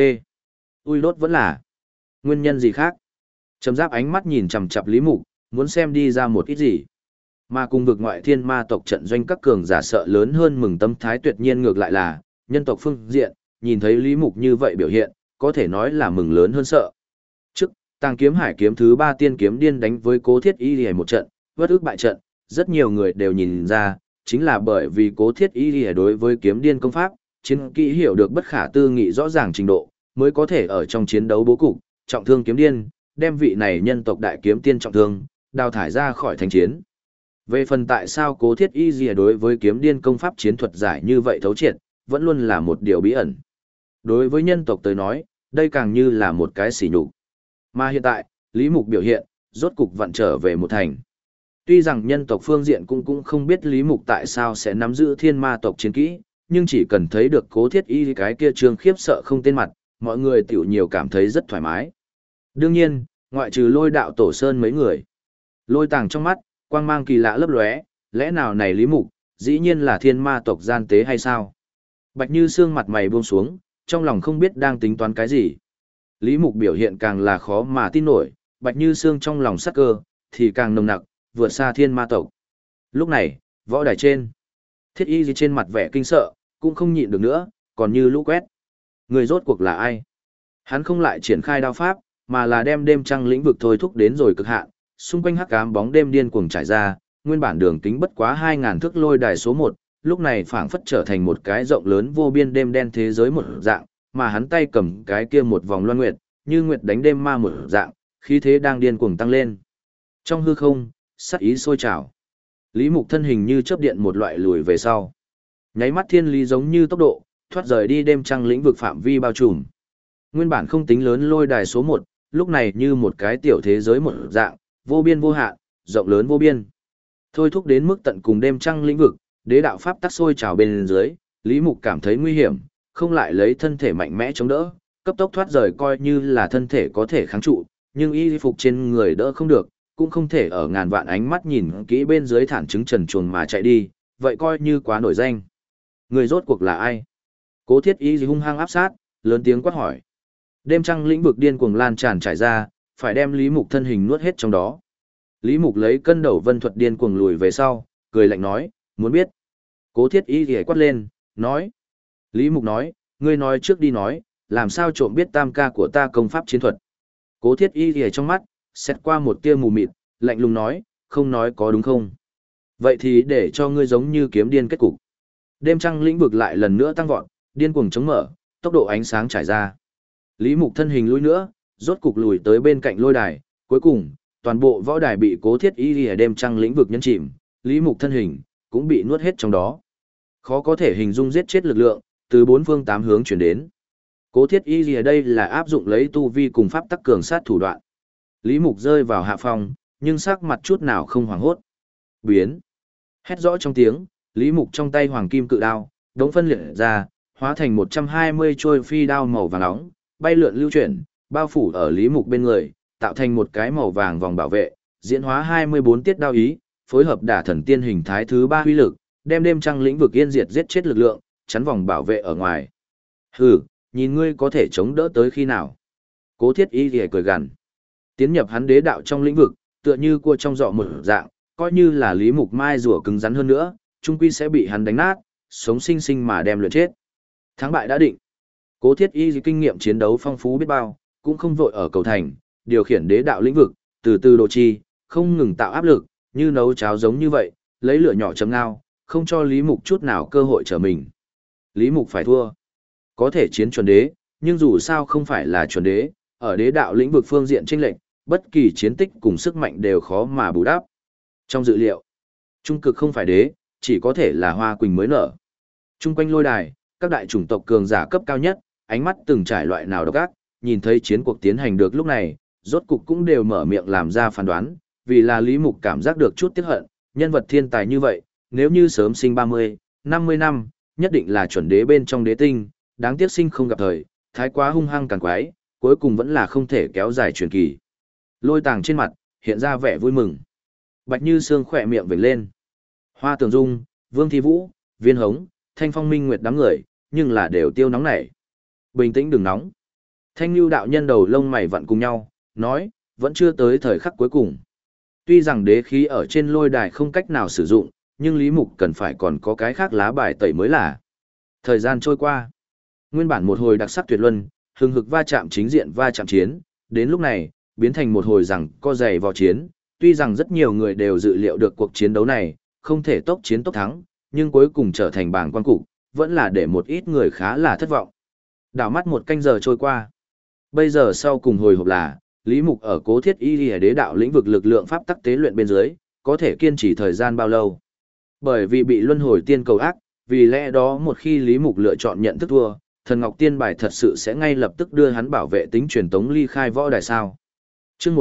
Ui đốt vẫn là. Nguyên nhân gì khác? Trầm Giáp ánh mắt nhìn chằm chằm Lý Mục, muốn xem đi ra một ít gì. Mà cùng vực ngoại thiên ma tộc trận doanh các cường giả sợ lớn hơn mừng tâm thái tuyệt nhiên ngược lại là, nhân tộc phương diện, nhìn thấy Lý Mục như vậy biểu hiện, có thể nói là mừng lớn hơn sợ. Trước, Tàng Kiếm Hải kiếm thứ 3 tiên kiếm điên đánh với Cố Thiết Y Lìa một trận, vất ức bại trận, rất nhiều người đều nhìn ra, chính là bởi vì Cố Thiết Y Lìa đối với kiếm điên công pháp, chiến kỹ hiểu được bất khả tư nghị rõ ràng trình độ, mới có thể ở trong chiến đấu bố cục, trọng thương kiếm điên, đem vị này nhân tộc đại kiếm tiên trọng thương, đào thải ra khỏi thành chiến. Về phần tại sao Cố Thiết Y Lìa đối với kiếm điên công pháp chiến thuật giải như vậy thấu triệt, vẫn luôn là một điều bí ẩn. Đối với nhân tộc tới nói, đây càng như là một cái sỉ nhục. Mà hiện tại, Lý Mục biểu hiện, rốt cục vặn trở về một thành. Tuy rằng nhân tộc phương diện cũng không biết Lý Mục tại sao sẽ nắm giữ thiên ma tộc chiến kỹ, nhưng chỉ cần thấy được Cố Thiết Y cái kia trương khiếp sợ không tên mặt, mọi người tiểu nhiều cảm thấy rất thoải mái. Đương nhiên, ngoại trừ Lôi đạo tổ sơn mấy người. Lôi Tàng trong mắt, quang mang kỳ lạ lấp lóe, lẽ nào này Lý Mục, dĩ nhiên là thiên ma tộc gian tế hay sao? Bạch Như Sương mặt mày buông xuống, trong lòng không biết đang tính toán cái gì. Lý Mục biểu hiện càng là khó mà tin nổi, Bạch Như Sương trong lòng sắc cơ, thì càng nồng nặc, vượt xa thiên ma tộc. Lúc này, võ đài trên, Thiết Y gì trên mặt vẻ kinh sợ, cũng không nhịn được nữa, còn như lũ quét. Người rốt cuộc là ai? Hắn không lại triển khai đao pháp, mà là đem đêm trăng lĩnh vực thôi thúc đến rồi cực hạn, xung quanh hắc ám bóng đêm điên cuồng trải ra, nguyên bản đường kính bất quá 2000 thước lôi đài số 1, lúc này phảng phất trở thành một cái rộng lớn vô biên đêm đen thế giới một dạng, mà hắn tay cầm cái kia một vòng loan nguyệt, như nguyệt đánh đêm ma một dạng, khí thế đang điên cuồng tăng lên. Trong hư không, sát ý sôi trào. Lý Mục thân hình như chớp điện một loại lùi về sau. Nháy mắt thiên lý giống như tốc độ, thoát rời đi đêm trăng lĩnh vực phạm vi bao trùm. Nguyên bản không tính lớn lôi đài số 1, lúc này như một cái tiểu thế giới một dạng, vô biên vô hạn, rộng lớn vô biên. Thôi thúc đến mức tận cùng đêm trăng lĩnh vực, đế đạo pháp tắc sôi trào bên dưới, Lý Mục cảm thấy nguy hiểm, không lại lấy thân thể mạnh mẽ chống đỡ, cấp tốc thoát rời coi như là thân thể có thể kháng trụ, nhưng y phục trên người đỡ không được, cũng không thể ở ngàn vạn ánh mắt nhìn kỹ bên dưới thản trứng trần truồng mà chạy đi, vậy coi như quá nổi danh. Người rốt cuộc là ai? Cố Thiết Y hung hăng áp sát, lớn tiếng quát hỏi. Đêm trăng lĩnh vực điên cuồng lan tràn trải ra, phải đem Lý Mục thân hình nuốt hết trong đó. Lý Mục lấy cân đầu vân thuật điên cuồng lùi về sau, cười lạnh nói, muốn biết. Cố Thiết Y thì quát lên, nói. Lý Mục nói, ngươi nói trước đi nói, làm sao trộm biết tam ca của ta công pháp chiến thuật. Cố Thiết Y thì trong mắt, xét qua một tia mù mịt, lạnh lùng nói, không nói có đúng không? Vậy thì để cho ngươi giống như kiếm điên kết cục. Đêm trăng lĩnh vực lại lần nữa tăng vọt, điên cuồng chống mở, tốc độ ánh sáng trải ra. Lý Mục thân hình lùi nữa, rốt cục lùi tới bên cạnh lôi đài, cuối cùng, toàn bộ võ đài bị Cố Thiết Y ở đêm trăng lĩnh vực nhấn chìm, Lý Mục thân hình cũng bị nuốt hết trong đó. Khó có thể hình dung giết chết lực lượng từ bốn phương tám hướng chuyển đến. Cố Thiết Y ở đây là áp dụng lấy tu vi cùng pháp tắc cường sát thủ đoạn. Lý Mục rơi vào hạ phong, nhưng sắc mặt chút nào không hoảng hốt. Biến. Hét rõ trong tiếng, Lý Mục trong tay hoàng kim cự đao, đống phân liệt ra, hóa thành 120 trôi phi đao màu vàng nóng, bay lượn lưu chuyển, bao phủ ở Lý Mục bên người, tạo thành một cái màu vàng vòng bảo vệ, diễn hóa 24 tiết đao ý, phối hợp đả thần tiên hình thái thứ 3 huy lực, đem đêm trăng lĩnh vực yên diệt giết chết lực lượng, chắn vòng bảo vệ ở ngoài. Hừ, nhìn ngươi có thể chống đỡ tới khi nào? Cố Thiết Y liễu cười gằn. Tiến nhập hắn đế đạo trong lĩnh vực, tựa như cua trong giọ một dạng, coi như là Lý Mục mai rùa cứng rắn hơn nữa, chung quy sẽ bị hắn đánh nát, sống sinh sinh mà đem luyện chết. Thắng bại đã định. Cố Thiết Y kinh nghiệm chiến đấu phong phú biết bao, cũng không vội ở cầu thành, điều khiển đế đạo lĩnh vực, từ từ đồ chi, không ngừng tạo áp lực, như nấu cháo giống như vậy, lấy lửa nhỏ chấm ngao, không cho Lý Mục chút nào cơ hội trở mình. Lý Mục phải thua. Có thể chiến chuẩn đế, nhưng dù sao không phải là chuẩn đế, ở đế đạo lĩnh vực phương diện chênh lệch, bất kỳ chiến tích cùng sức mạnh đều khó mà bù đắp. Trong dự liệu, trung cực không phải đế, chỉ có thể là hoa quỳnh mới nở. Trung quanh lôi đài, các đại chủng tộc cường giả cấp cao nhất, ánh mắt từng trải loại nào độc ác, nhìn thấy chiến cuộc tiến hành được lúc này, rốt cục cũng đều mở miệng làm ra phán đoán, vì là Lý Mục cảm giác được chút tiếc hận, nhân vật thiên tài như vậy, nếu như sớm sinh 30, 50 năm, nhất định là chuẩn đế bên trong đế tinh, đáng tiếc sinh không gặp thời, thái quá hung hăng càng quái, cuối cùng vẫn là không thể kéo dài truyền kỳ. Lôi Tàng trên mặt, hiện ra vẻ vui mừng. Bạch Như Sương khỏe miệng vểnh lên. Hoa Tường Dung, Vương Thi Vũ, Viên Hống, Thanh Phong Minh Nguyệt đám người, nhưng là đều tiêu nóng nảy. Bình tĩnh đừng nóng. Thanh Nhu đạo nhân đầu lông mày vặn cùng nhau, nói, vẫn chưa tới thời khắc cuối cùng. Tuy rằng đế khí ở trên lôi đài không cách nào sử dụng, nhưng Lý Mục cần phải còn có cái khác lá bài tẩy mới là. Thời gian trôi qua. Nguyên bản một hồi đặc sắc tuyệt luân, hừng hực va chạm chính diện va chạm chiến, đến lúc này, biến thành một hồi rằng co dày vào chiến. Tuy rằng rất nhiều người đều dự liệu được cuộc chiến đấu này, không thể tốc chiến tốc thắng, nhưng cuối cùng trở thành bảng quan cục, vẫn là để một ít người khá là thất vọng. Đảo mắt một canh giờ trôi qua. Bây giờ sau cùng hồi hộp là, Lý Mục ở Cố Thiết Y Lìa đế đạo lĩnh vực lực lượng pháp tắc tế luyện bên dưới, có thể kiên trì thời gian bao lâu. Bởi vì bị luân hồi tiên cầu ác, vì lẽ đó một khi Lý Mục lựa chọn nhận thức thua, Thần Ngọc Tiên bài thật sự sẽ ngay lập tức đưa hắn bảo vệ tính truyền tống ly khai võ đài sao. Chương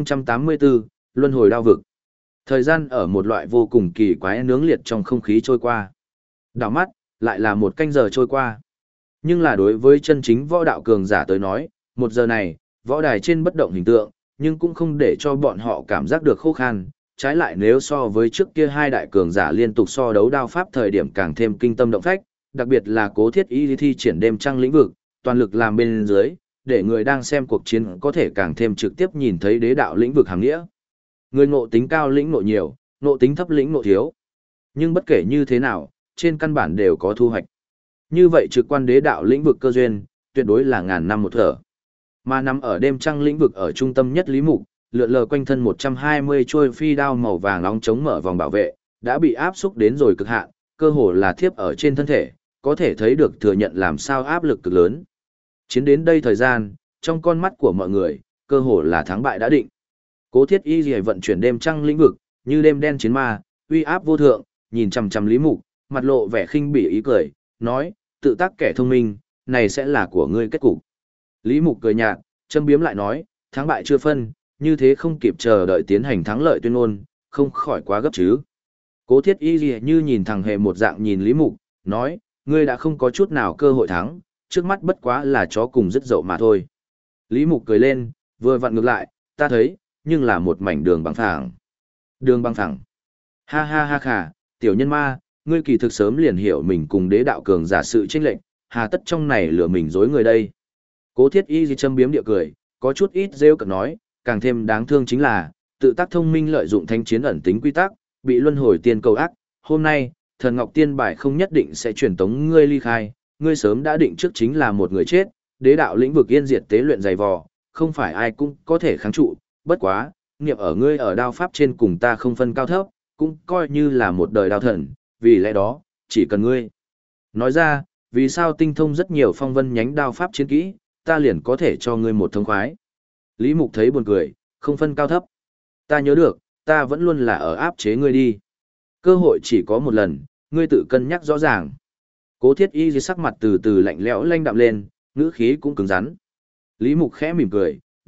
1084, Luân hồi đao vực. Thời gian ở một loại vô cùng kỳ quái nướng liệt trong không khí trôi qua. Đảo mắt, lại là một canh giờ trôi qua. Nhưng là đối với chân chính võ đạo cường giả tới nói, một giờ này, võ đài trên bất động hình tượng, nhưng cũng không để cho bọn họ cảm giác được khô khan. Trái lại nếu so với trước kia hai đại cường giả liên tục so đấu đao pháp thời điểm càng thêm kinh tâm động phách, đặc biệt là Cố Thiết Y thi triển đêm trăng lĩnh vực, toàn lực làm bên dưới, để người đang xem cuộc chiến có thể càng thêm trực tiếp nhìn thấy đế đạo lĩnh vực hàm nghĩa. Người ngộ tính cao lĩnh ngộ nhiều, ngộ tính thấp lĩnh ngộ thiếu. Nhưng bất kể như thế nào, trên căn bản đều có thu hoạch. Như vậy trực quan đế đạo lĩnh vực cơ duyên, tuyệt đối là ngàn năm một thở. Mà nằm ở đêm trăng lĩnh vực ở trung tâm nhất Lý Mục, lượn lờ quanh thân 120 chuôi phi đao màu vàng nóng chống mở vòng bảo vệ, đã bị áp xúc đến rồi cực hạn, cơ hồ là thiếp ở trên thân thể, có thể thấy được thừa nhận làm sao áp lực cực lớn. Chiến đến đây thời gian, trong con mắt của mọi người, cơ hồ là thắng bại đã định. Cố Thiết Y Lìa vận chuyển đêm trăng lĩnh vực, như đêm đen chiến ma, uy áp vô thượng, nhìn chằm chằm Lý Mục, mặt lộ vẻ khinh bỉ ý cười, nói, tự tác kẻ thông minh, này sẽ là của ngươi kết cục. Lý Mục cười nhạt, châm biếm lại nói, thắng bại chưa phân, như thế không kịp chờ đợi tiến hành thắng lợi tuyên ngôn, không khỏi quá gấp chứ. Cố Thiết Y Lìa như nhìn thằng hề một dạng nhìn Lý Mục, nói, ngươi đã không có chút nào cơ hội thắng, trước mắt bất quá là chó cùng dứt dậu mà thôi. Lý Mục cười lên, vừa vặn ngược lại, ta thấy, nhưng là một mảnh đường bằng phẳng. Đường bằng phẳng. Ha ha ha khà, tiểu nhân ma, ngươi kỳ thực sớm liền hiểu mình cùng đế đạo cường giả sự chênh lệch, hà tất trong này lừa mình dối người đây. Cố Thiết Y di châm biếm địa cười, có chút ít rêu cực nói, càng thêm đáng thương chính là, tự tác thông minh lợi dụng thanh chiến ẩn tính quy tắc, bị luân hồi tiên cầu ác, hôm nay, Thần Ngọc Tiên bài không nhất định sẽ truyền tống ngươi ly khai, ngươi sớm đã định trước chính là một người chết, đế đạo lĩnh vực yên diệt tế luyện dày vò, không phải ai cũng có thể kháng trụ, bất quá, nghiệp ở ngươi ở đao pháp trên cùng ta không phân cao thấp, cũng coi như là một đời đao thần, vì lẽ đó, chỉ cần ngươi. Nói ra, vì sao tinh thông rất nhiều phong vân nhánh đao pháp chiến kỹ, ta liền có thể cho ngươi một thông khoái. Lý Mục thấy buồn cười, không phân cao thấp. Ta nhớ được, ta vẫn luôn là ở áp chế ngươi đi. Cơ hội chỉ có một lần, ngươi tự cân nhắc rõ ràng. Cố Thiết Y dưới sắc mặt từ từ lạnh lẽo lanh đạm lên, ngữ khí cũng cứng rắn. Lý Mục khẽ mỉm cười,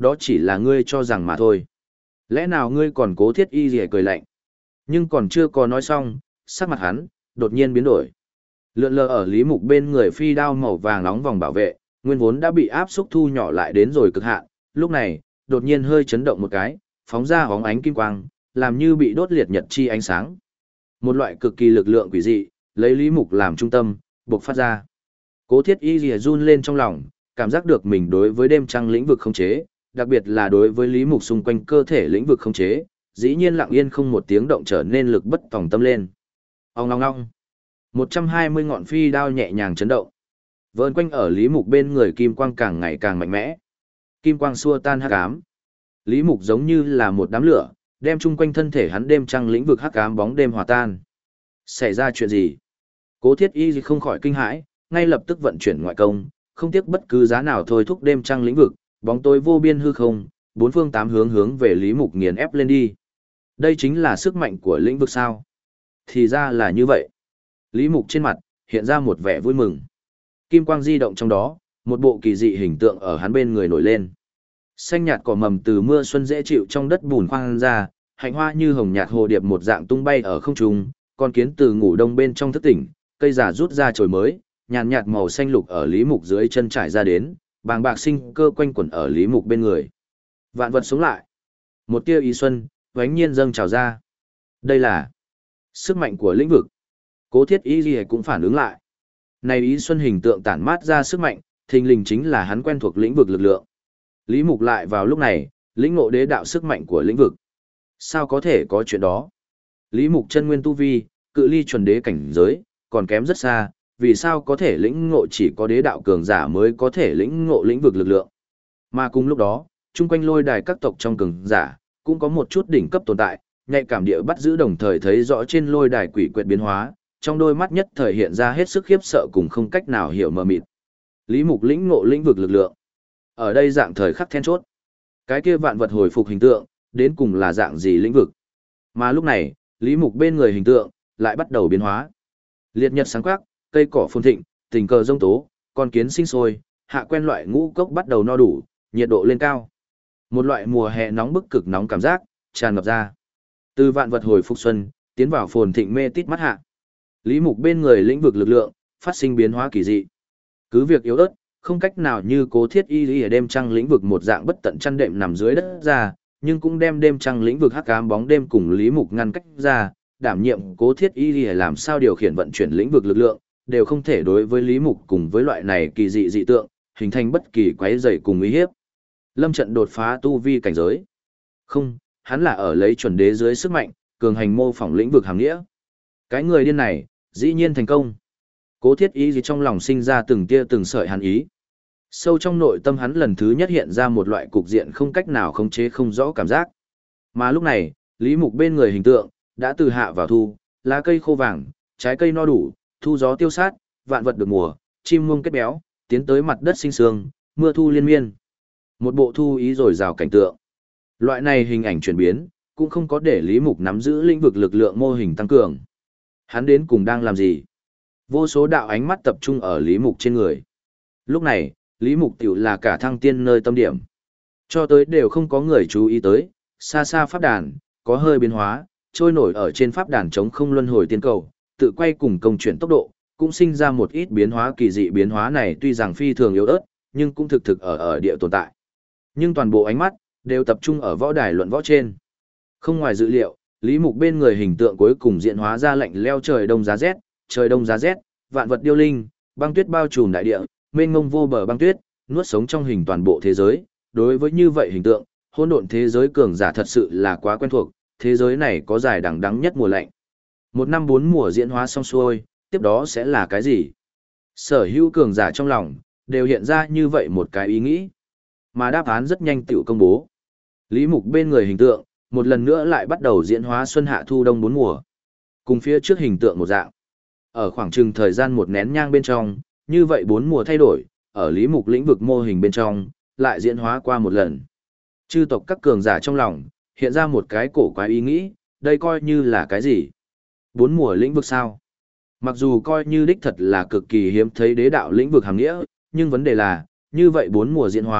đó chỉ là ngươi cho rằng mà thôi. Lẽ nào ngươi còn cố thiết y gì cười lạnh. Nhưng còn chưa có nói xong, sắc mặt hắn, đột nhiên biến đổi. Lượn lờ ở Lý Mục bên người phi đao màu vàng nóng vòng bảo vệ, nguyên vốn đã bị áp xúc thu nhỏ lại đến rồi cực hạn, lúc này, đột nhiên hơi chấn động một cái, phóng ra hóng ánh kim quang, làm như bị đốt liệt nhật chi ánh sáng. Một loại cực kỳ lực lượng quỷ dị, lấy Lý Mục làm trung tâm, bộc phát ra. Cố thiết y rìa run lên trong lòng, cảm giác được mình đối với đêm trăng lĩnh vực khống chế, đặc biệt là đối với Lý Mục xung quanh cơ thể lĩnh vực khống chế, dĩ nhiên lặng yên không một tiếng động trở nên lực bất tòng tâm lên. Ong ong ong. 120 ngọn phi đao nhẹ nhàng chấn động. Vờn quanh ở Lý Mục bên người kim quang càng ngày càng mạnh mẽ. Kim quang xua tan hắc ám. Lý Mục giống như là một đám lửa, đem chung quanh thân thể hắn đêm trăng lĩnh vực hắc ám bóng đêm hòa tan. Xảy ra chuyện gì? Cố Thiết Y không khỏi kinh hãi, ngay lập tức vận chuyển ngoại công, không tiếc bất cứ giá nào thôi thúc đêm trăng lĩnh vực, bóng tối vô biên hư không, bốn phương tám hướng hướng về Lý Mục nghiền ép lên đi. Đây chính là sức mạnh của lĩnh vực sao? Thì ra là như vậy. Lý Mục trên mặt hiện ra một vẻ vui mừng. Kim quang di động trong đó, một bộ kỳ dị hình tượng ở hắn bên người nổi lên. Xanh nhạt cỏ mầm từ mưa xuân dễ chịu trong đất bùn khoang ra, hạnh hoa như hồng nhạt hồ điệp một dạng tung bay ở không trung, con kiến từ ngủ đông bên trong thức tỉnh, cây giả rút ra chồi mới, nhàn nhạt màu xanh lục ở Lý Mục dưới chân trải ra đến, bàng bạc sinh cơ quanh quẩn ở Lý Mục bên người. Vạn vật sống lại. Một tia ý xuân, oánh nhiên dâng trào ra. Đây là sức mạnh của lĩnh vực. Cố Thiết Y gì cũng phản ứng lại. Này ý xuân hình tượng tản mát ra sức mạnh, thình lình chính là hắn quen thuộc lĩnh vực lực lượng. Lý Mục lại vào lúc này, lĩnh ngộ đế đạo sức mạnh của lĩnh vực. Sao có thể có chuyện đó? Lý Mục chân nguyên tu vi, cự ly chuẩn đế cảnh giới, còn kém rất xa, vì sao có thể lĩnh ngộ chỉ có đế đạo cường giả mới có thể lĩnh ngộ lĩnh vực lực lượng. Mà cùng lúc đó, chung quanh lôi đài các tộc trong cường giả, cũng có một chút đỉnh cấp tồn tại, nhạy cảm địa bắt giữ đồng thời thấy rõ trên lôi đài quỷ quyệt biến hóa, trong đôi mắt nhất thời hiện ra hết sức khiếp sợ cùng không cách nào hiểu mờ mịt. Lý Mục lĩnh ngộ lĩnh vực lực lượng. Ở đây dạng thời khắc then chốt. Cái kia vạn vật hồi phục hình tượng, đến cùng là dạng gì lĩnh vực. Mà lúc này, Lý Mục bên người hình tượng, lại bắt đầu biến hóa. Liệt nhật sáng quắc, cây cỏ phồn thịnh, tình cờ rông tố, con kiến sinh sôi, hạ quen loại ngũ cốc bắt đầu no đủ, nhiệt độ lên cao. Một loại mùa hè nóng bức cực nóng cảm giác, tràn ngập ra. Từ vạn vật hồi phục xuân, tiến vào phồn thịnh mê tít mắt hạ. Lý Mục bên người lĩnh vực lực lượng, phát sinh biến hóa kỳ dị. Cứ việc yếu ớt, không cách nào như Cố Thiết Y ở đêm trăng lĩnh vực một dạng bất tận chăn đệm nằm dưới đất ra, nhưng cũng đem đêm trăng lĩnh vực hắc ám bóng đêm cùng Lý Mục ngăn cách ra, đảm nhiệm Cố Thiết Y làm sao điều khiển vận chuyển lĩnh vực lực lượng, đều không thể đối với Lý Mục cùng với loại này kỳ dị dị tượng, hình thành bất kỳ quấy rầy cùng uy hiếp. Lâm Trận đột phá tu vi cảnh giới. Không, hắn là ở lấy chuẩn đế dưới sức mạnh, cường hành mô phỏng lĩnh vực hàm nghĩa. Cái người điên này, dĩ nhiên thành công. Cố Thiết Y gì trong lòng sinh ra từng tia từng sợi hàn ý. Sâu trong nội tâm hắn lần thứ nhất hiện ra một loại cục diện không cách nào khống chế không rõ cảm giác. Mà lúc này, Lý Mục bên người hình tượng, đã từ hạ vào thu, lá cây khô vàng, trái cây no đủ, thu gió tiêu sát, vạn vật được mùa, chim muông kết béo, tiến tới mặt đất sinh sương, mưa thu liên miên. Một bộ thu ý rồi rào cảnh tượng. Loại này hình ảnh chuyển biến, cũng không có để Lý Mục nắm giữ lĩnh vực lực lượng mô hình tăng cường. Hắn đến cùng đang làm gì? Vô số đạo ánh mắt tập trung ở Lý Mục trên người. Lúc này, Lý Mục tiểu là cả thăng tiên nơi tâm điểm. Cho tới đều không có người chú ý tới, xa xa pháp đàn, có hơi biến hóa, trôi nổi ở trên pháp đàn chống không luân hồi tiên cầu, tự quay cùng công chuyển tốc độ, cũng sinh ra một ít biến hóa kỳ dị. Biến hóa này tuy rằng phi thường yếu ớt, nhưng cũng thực ở địa tồn tại. Nhưng toàn bộ ánh mắt, đều tập trung ở võ đài luận võ trên. Không ngoài dự liệu, Lý Mục bên người hình tượng cuối cùng diễn hóa ra lạnh leo trời đông giá rét, vạn vật điêu linh, băng tuyết bao trùm đại địa, mênh mông vô bờ băng tuyết, nuốt sống trong hình toàn bộ thế giới. Đối với như vậy hình tượng, hỗn độn thế giới cường giả thật sự là quá quen thuộc, thế giới này có dài đằng đẵng nhất mùa lạnh. Một năm 4 mùa diễn hóa xong xuôi, tiếp đó sẽ là cái gì? Sở hữu cường giả trong lòng, đều hiện ra như vậy một cái ý nghĩ. Mà đáp án rất nhanh tiểu công bố. Lý Mục bên người hình tượng, một lần nữa lại bắt đầu diễn hóa xuân hạ thu đông 4 mùa. Cùng phía trước hình tượng một dạng. Ở khoảng chừng thời gian một nén nhang bên trong, như vậy 4 mùa thay đổi, ở Lý Mục lĩnh vực mô hình bên trong, lại diễn hóa qua một lần. Chư tộc các cường giả trong lòng, hiện ra một cái cổ quái ý nghĩ, đây coi như là cái gì? 4 mùa lĩnh vực sao? Mặc dù coi như đích thật là cực kỳ hiếm thấy đế đạo lĩnh vực hàm nghĩa, nhưng vấn đề là, như vậy 4 mùa diễn hóa,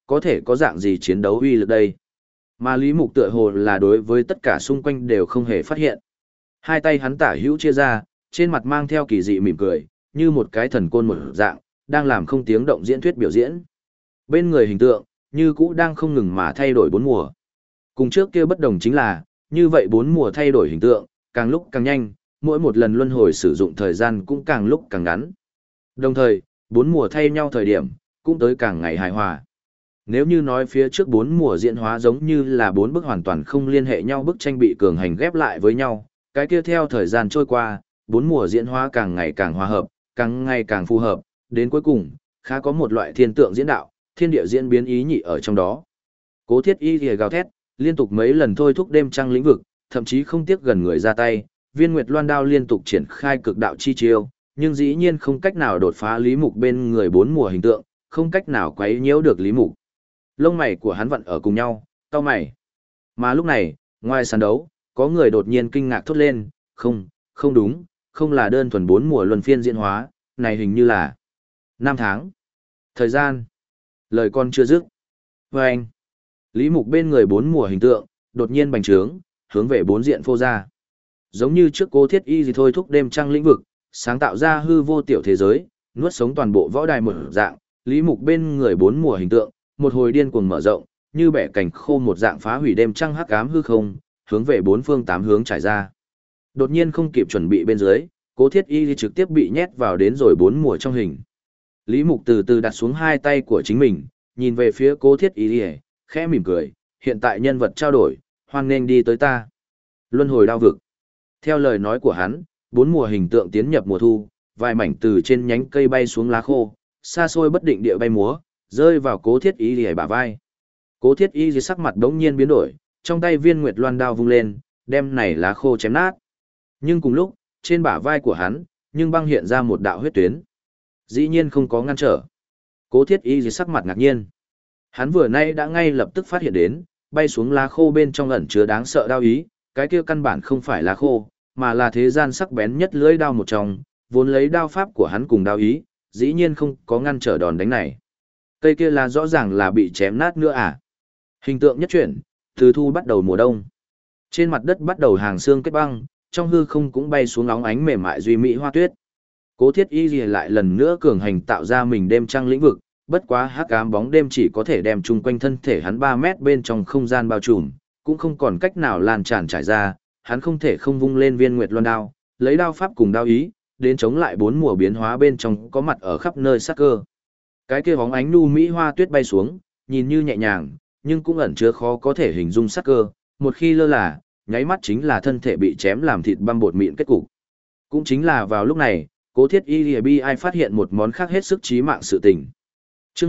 có thể có dạng gì chiến đấu uy lực đây. Mà Lý Mục tựa hồ là đối với tất cả xung quanh đều không hề phát hiện. Hai tay hắn tả hữu chia ra, trên mặt mang theo kỳ dị mỉm cười, như một cái thần côn một dạng, đang làm không tiếng động diễn thuyết biểu diễn. Bên người hình tượng, như cũ đang không ngừng mà thay đổi bốn mùa. Cùng trước kia bất đồng chính là, như vậy bốn mùa thay đổi hình tượng, càng lúc càng nhanh, mỗi một lần luân hồi sử dụng thời gian cũng càng lúc càng ngắn. Đồng thời, bốn mùa thay nhau thời điểm, cũng tới càng ngày hài hòa. Nếu như nói phía trước bốn mùa diễn hóa giống như là bốn bức hoàn toàn không liên hệ nhau bức tranh bị cường hành ghép lại với nhau, cái kia theo thời gian trôi qua, bốn mùa diễn hóa càng ngày càng hòa hợp, càng ngày càng phù hợp, đến cuối cùng, khá có một loại thiên tượng diễn đạo, thiên địa diễn biến ý nhị ở trong đó. Cố Thiết Y thì gào thét, liên tục mấy lần thôi thúc đêm trăng lĩnh vực, thậm chí không tiếc gần người ra tay, Viên Nguyệt Loan đao liên tục triển khai cực đạo chi chiêu, nhưng dĩ nhiên không cách nào đột phá Lý Mục bên người bốn mùa hình tượng, không cách nào quấy nhiễu được Lý Mục. Lông mày của hắn vặn ở cùng nhau, cau mày. Mà lúc này, ngoài sàn đấu, có người đột nhiên kinh ngạc thốt lên, không đúng, không là đơn thuần bốn mùa luân phiên diễn hóa, này hình như là 5 tháng. Thời gian. Lời con chưa dứt. Và anh. Lý Mục bên người bốn mùa hình tượng, đột nhiên bành trướng, hướng về bốn diện phô ra. Giống như trước Cố Thiết Y gì thôi thúc đêm trăng lĩnh vực, sáng tạo ra hư vô tiểu thế giới, nuốt sống toàn bộ võ đài một dạng, Lý Mục bên người bốn mùa hình tượng, một hồi điên cuồng mở rộng, như bẻ cảnh khô một dạng phá hủy đêm trăng hắc ám hư không, hướng về bốn phương tám hướng trải ra. Đột nhiên không kịp chuẩn bị bên dưới, Cố Thiết Y trực tiếp bị nhét vào đến rồi bốn mùa trong hình. Lý Mục từ từ đặt xuống hai tay của chính mình, nhìn về phía Cố Thiết Y, khẽ mỉm cười, hiện tại nhân vật trao đổi, hoan nghênh đi tới ta. Luân hồi đao vực. Theo lời nói của hắn, bốn mùa hình tượng tiến nhập mùa thu, vài mảnh từ trên nhánh cây bay xuống lá khô, xa xôi bất định địa bay múa, rơi vào Cố Thiết Y lìa bả vai. Cố Thiết Y dưới sắc mặt đống nhiên biến đổi, trong tay Viên Nguyệt Loan đao vung lên, đem này lá khô chém nát. Nhưng cùng lúc, trên bả vai của hắn, nhưng băng hiện ra một đạo huyết tuyến. Dĩ nhiên không có ngăn trở. Cố Thiết Y dưới sắc mặt ngạc nhiên. Hắn vừa nay đã ngay lập tức phát hiện đến, bay xuống lá khô bên trong ẩn chứa đáng sợ đao ý, cái kia căn bản không phải lá khô, mà là thế gian sắc bén nhất lưỡi đao một trong, vốn lấy đao pháp của hắn cùng đao ý, dĩ nhiên không có ngăn trở đòn đánh này. Cây kia là rõ ràng là bị chém nát nữa à? Hình tượng nhất chuyển, từ thu bắt đầu mùa đông. Trên mặt đất bắt đầu hàng xương kết băng, trong hư không cũng bay xuống óng ánh mềm mại duy mỹ hoa tuyết. Cố Thiết Y lại lần nữa cường hành tạo ra mình đêm trăng lĩnh vực, bất quá hắc ám bóng đêm chỉ có thể đem chung quanh thân thể hắn 3 mét bên trong không gian bao trùm, cũng không còn cách nào lan tràn trải ra, hắn không thể không vung lên Viên Nguyệt Loan đao, lấy đao pháp cùng đao ý, đến chống lại bốn mùa biến hóa bên trong có mặt ở khắp nơi sát cơ. Cái kia bóng ánh nu mỹ hoa tuyết bay xuống, nhìn như nhẹ nhàng, nhưng cũng ẩn chứa khó có thể hình dung sát cơ, một khi lơ là, nháy mắt chính là thân thể bị chém làm thịt băm bột mịn kết cục. Cũng chính là vào lúc này, Cố Thiết Y bi ai phát hiện một món khác hết sức chí mạng sự tình. Chương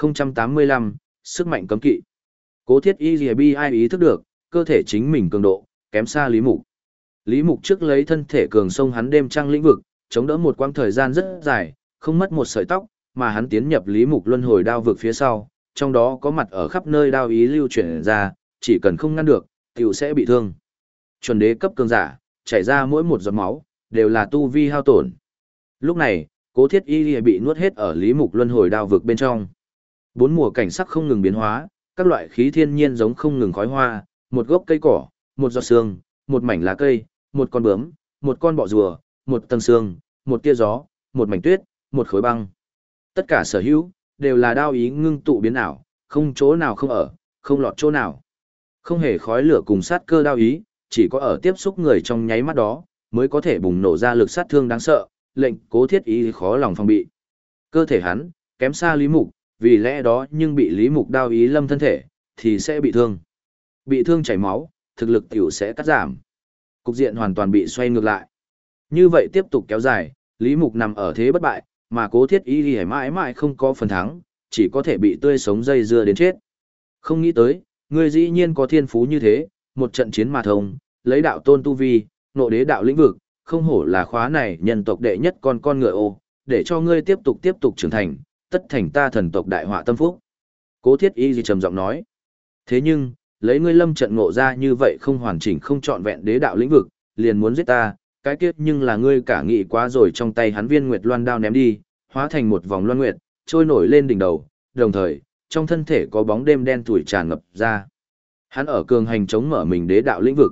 1085, sức mạnh cấm kỵ. Cố Thiết Y bi ai ý thức được, cơ thể chính mình cường độ kém xa Lý Mục. Lý Mục trước lấy thân thể cường sông hắn đêm trăng lĩnh vực, chống đỡ một quãng thời gian rất dài, không mất một sợi tóc, mà hắn tiến nhập Lý Mục luân hồi đao vực phía sau, trong đó có mặt ở khắp nơi đao ý lưu chuyển ra, chỉ cần không ngăn được, tiểu sẽ bị thương. Chuẩn đế cấp cường giả, chảy ra mỗi một giọt máu, đều là tu vi hao tổn. Lúc này, Cố Thiết Y bị nuốt hết ở Lý Mục luân hồi đao vực bên trong. Bốn mùa cảnh sắc không ngừng biến hóa, các loại khí thiên nhiên giống không ngừng khói hoa, một gốc cây cỏ, một giọt sương, một mảnh lá cây, một con bướm, một con bọ rùa, một tầng sương, một tia gió, một mảnh tuyết, một khối băng. Tất cả sở hữu, đều là đao ý ngưng tụ biến ảo, không chỗ nào không ở, không lọt chỗ nào. Không hề khói lửa cùng sát cơ đao ý, chỉ có ở tiếp xúc người trong nháy mắt đó, mới có thể bùng nổ ra lực sát thương đáng sợ, lệnh Cố Thiết Y khó lòng phòng bị. Cơ thể hắn, kém xa Lý Mục, vì lẽ đó nhưng bị Lý Mục đao ý lâm thân thể, thì sẽ bị thương. Bị thương chảy máu, thực lực tiểu sẽ cắt giảm. Cục diện hoàn toàn bị xoay ngược lại. Như vậy tiếp tục kéo dài, Lý Mục nằm ở thế bất bại, mà Cố Thiết Y mãi mãi không có phần thắng, chỉ có thể bị tươi sống dây dưa đến chết. Không nghĩ tới, người dĩ nhiên có thiên phú như thế, một trận chiến mà thông, lấy đạo tôn tu vi, nộ đế đạo lĩnh vực, không hổ là khóa này nhân tộc đệ nhất con ngựa ô, để cho ngươi tiếp tục trưởng thành, tất thành ta thần tộc đại họa tâm phúc. Cố Thiết Y trầm giọng nói. Thế nhưng, lấy ngươi lâm trận ngộ ra như vậy không hoàn chỉnh không trọn vẹn đế đạo lĩnh vực, liền muốn giết ta, cái kiếp nhưng là ngươi cả nghị quá rồi trong tay hắn Viên Nguyệt Loan đao ném đi, hóa thành một vòng loan nguyệt, trôi nổi lên đỉnh đầu, đồng thời, trong thân thể có bóng đêm đen tủi tràn ngập ra. Hắn ở cường hành chống mở mình đế đạo lĩnh vực.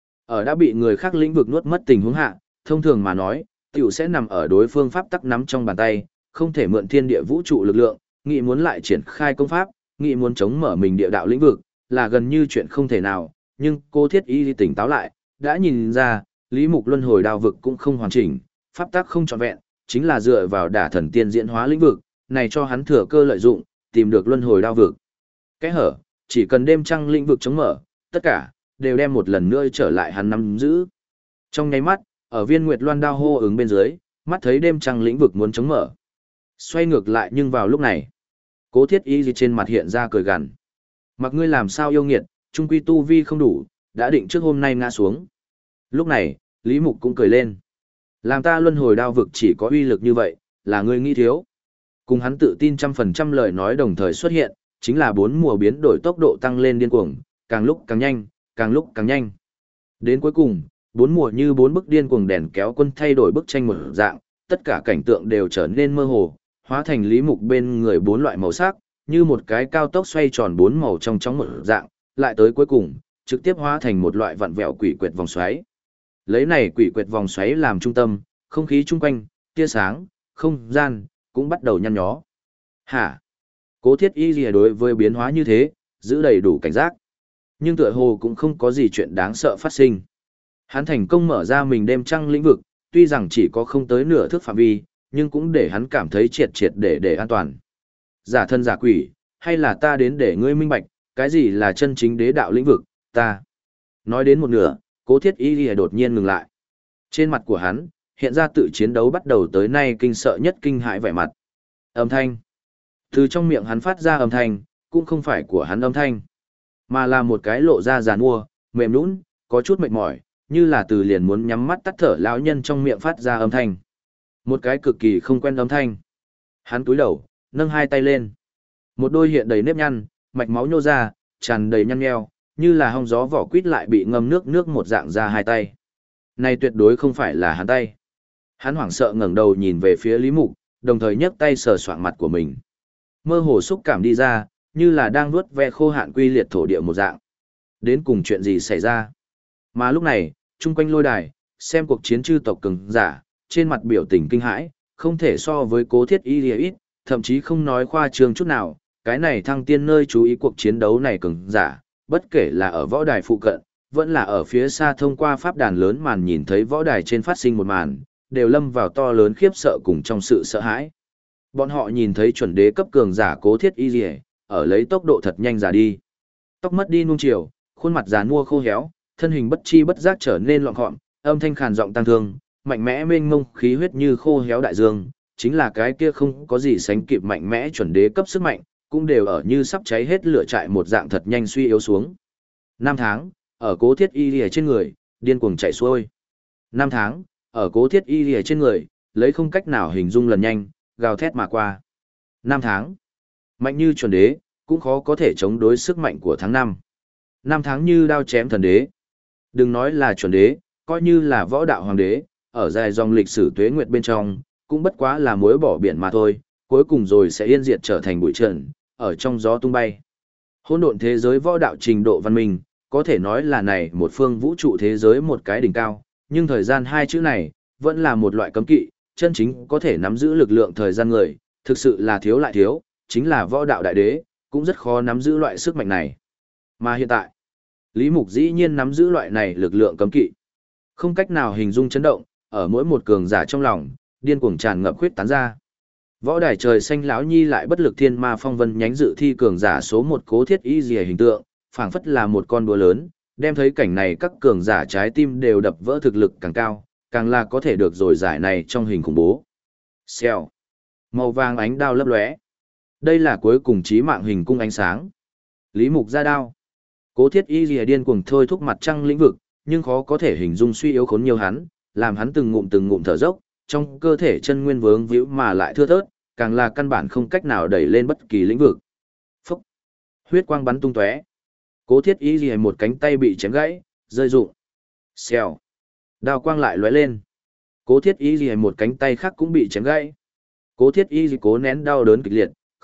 Ở đã bị người khác lĩnh vực nuốt mất tình huống hạ, thông thường mà nói, tiểu sẽ nằm ở đối phương pháp tắc nắm trong bàn tay, không thể mượn thiên địa vũ trụ lực lượng, nghĩ muốn lại triển khai công pháp, nghĩ muốn chống mở mình địa đạo lĩnh vực, là gần như chuyện không thể nào, nhưng Cố Thiết Y tỉnh táo lại, đã nhìn ra, Lý Mục luân hồi đao vực cũng không hoàn chỉnh, pháp tắc không trọn vẹn, chính là dựa vào đả thần tiên diễn hóa lĩnh vực, này cho hắn thừa cơ lợi dụng, tìm được luân hồi đao vực. Cái hở, chỉ cần đêm trăng lĩnh vực chống mở, tất cả đều đem một lần nữa trở lại hắn nắm giữ. Trong nháy mắt, ở Viên Nguyệt Loan đao hô ứng bên dưới, mắt thấy đêm trăng lĩnh vực muốn chống mở. Xoay ngược lại nhưng vào lúc này, Cố Thiết Y trên mặt hiện ra cười gằn. Mặc ngươi làm sao yêu nghiệt, trung quy tu vi không đủ, đã định trước hôm nay ngã xuống. Lúc này, Lý Mục cũng cười lên. Làm ta luân hồi đao vực chỉ có uy lực như vậy, là ngươi nghĩ thiếu. Cùng hắn tự tin 100% lời nói đồng thời xuất hiện, chính là 4 mùa biến đổi tốc độ tăng lên điên cuồng, càng lúc càng nhanh, càng lúc càng nhanh. Đến cuối cùng, 4 mùa như 4 bức điên cuồng đèn kéo quân thay đổi bức tranh một dạng, tất cả cảnh tượng đều trở nên mơ hồ, hóa thành Lý Mục bên người 4 loại màu sắc, như một cái cao tốc xoay tròn 4 màu trong chóng một dạng, lại tới cuối cùng, trực tiếp hóa thành một loại vặn vẹo quỷ quyệt vòng xoáy. Lấy này quỷ quyệt vòng xoáy làm trung tâm, không khí chung quanh, tia sáng, không gian, cũng bắt đầu nhăn nhó. Hả? Cố Thiết Y lìa đối với biến hóa như thế, giữ đầy đủ cảnh giác. Nhưng tựa hồ cũng không có gì chuyện đáng sợ phát sinh. Hắn thành công mở ra mình đêm trăng lĩnh vực, tuy rằng chỉ có không tới nửa thước phạm vi, nhưng cũng để hắn cảm thấy triệt triệt để an toàn. Giả thân giả quỷ, hay là ta đến để ngươi minh bạch, cái gì là chân chính đế đạo lĩnh vực, ta. Nói đến một nửa, Cố Thiết Y lìa đột nhiên ngừng lại. Trên mặt của hắn, hiện ra tự chiến đấu bắt đầu tới nay kinh sợ nhất kinh hãi vẻ mặt. Âm thanh. Từ trong miệng hắn phát ra âm thanh, cũng không phải của hắn âm thanh, mà là một cái lộ ra giàn mua, mềm nhũn, có chút mệt mỏi, như là từ liền muốn nhắm mắt tắt thở lão nhân trong miệng phát ra âm thanh. Một cái cực kỳ không quen âm thanh. Hắn cúi đầu, nâng hai tay lên. Một đôi hiện đầy nếp nhăn, mạch máu nhô ra, tràn đầy nhăn nheo, như là hong gió vỏ quýt lại bị ngâm nước một dạng ra hai tay. Này tuyệt đối không phải là hắn tay. Hắn hoảng sợ ngẩng đầu nhìn về phía Lý Mục, đồng thời nhấc tay sờ soạng mặt của mình. Mơ hồ xúc cảm đi ra, như là đang nuốt ve khô hạn quy liệt thổ địa một dạng. Đến cùng chuyện gì xảy ra? Mà lúc này, chung quanh lôi đài, xem cuộc chiến chư tộc cường giả, trên mặt biểu tình kinh hãi, không thể so với Cố Thiết Y lìa ít, thậm chí không nói khoa trương chút nào, cái này thăng tiên nơi chú ý cuộc chiến đấu này cường giả, bất kể là ở võ đài phụ cận, vẫn là ở phía xa thông qua pháp đàn lớn màn nhìn thấy võ đài trên phát sinh một màn, đều lâm vào to lớn khiếp sợ cùng trong sự sợ hãi. Bọn họ nhìn thấy chuẩn đế cấp cường giả Cố Thiết Y lìa, ở lấy tốc độ thật nhanh giả đi. Tóc mất đi nuông chiều, khuôn mặt già nua khô héo, thân hình bất chi bất giác trở nên lọn gọn, âm thanh khàn giọng tăng thương, mạnh mẽ mênh mông khí huyết như khô héo đại dương, chính là cái kia không có gì sánh kịp mạnh mẽ chuẩn đế cấp sức mạnh, cũng đều ở như sắp cháy hết lửa trại một dạng thật nhanh suy yếu xuống. 5 tháng, ở Cố Thiết Y lìa trên người, điên cuồng chạy xuôi. 5 tháng, ở Cố Thiết Y lìa trên người, lấy không cách nào hình dung lần nhanh, gào thét mà qua. 5 tháng, mạnh như chuẩn đế, cũng khó có thể chống đối sức mạnh của tháng 5. 5 tháng như đao chém thần đế. Đừng nói là chuẩn đế, coi như là võ đạo hoàng đế, ở dài dòng lịch sử tuế nguyệt bên trong, cũng bất quá là muối bỏ biển mà thôi, cuối cùng rồi sẽ yên diệt trở thành bụi trần, ở trong gió tung bay. Hỗn độn thế giới võ đạo trình độ văn minh, có thể nói là này một phương vũ trụ thế giới một cái đỉnh cao, nhưng thời gian hai chữ này, vẫn là một loại cấm kỵ, chân chính có thể nắm giữ lực lượng thời gian người, thực sự là thiếu lại thiếu, chính là võ đạo đại đế, cũng rất khó nắm giữ loại sức mạnh này. Mà hiện tại, Lý Mục dĩ nhiên nắm giữ loại này lực lượng cấm kỵ. Không cách nào hình dung chấn động, ở mỗi một cường giả trong lòng, điên cuồng tràn ngập khuyết tán ra. Võ đài trời xanh lão nhi lại bất lực thiên ma phong vân nhánh dự thi cường giả số 1 Cố Thiết Y lìa hình tượng, phảng phất là một con búa lớn, đem thấy cảnh này các cường giả trái tim đều đập vỡ thực lực càng cao, càng là có thể được rồi giải này trong hình khủng bố. Xèo. Màu vàng ánh đao lấp lóe. Đây là cuối cùng chí mạng hình cung ánh sáng. Lý Mục ra đao. Cố Thiết Y lìa điên cuồng thôi thúc mặt trăng lĩnh vực, nhưng khó có thể hình dung suy yếu khốn nhiều hắn, làm hắn từng ngụm thở dốc, trong cơ thể chân nguyên vướng víu mà lại thưa thớt, càng là căn bản không cách nào đẩy lên bất kỳ lĩnh vực. Phốc. Huyết quang bắn tung tóe. Cố Thiết Y lìa một cánh tay bị chém gãy, rơi rụng. Xèo. Đao quang lại lóe lên. Cố Thiết Y lìa một cánh tay khác cũng bị chém gãy. Cố Thiết Y cố nén đau đớn kịch liệt,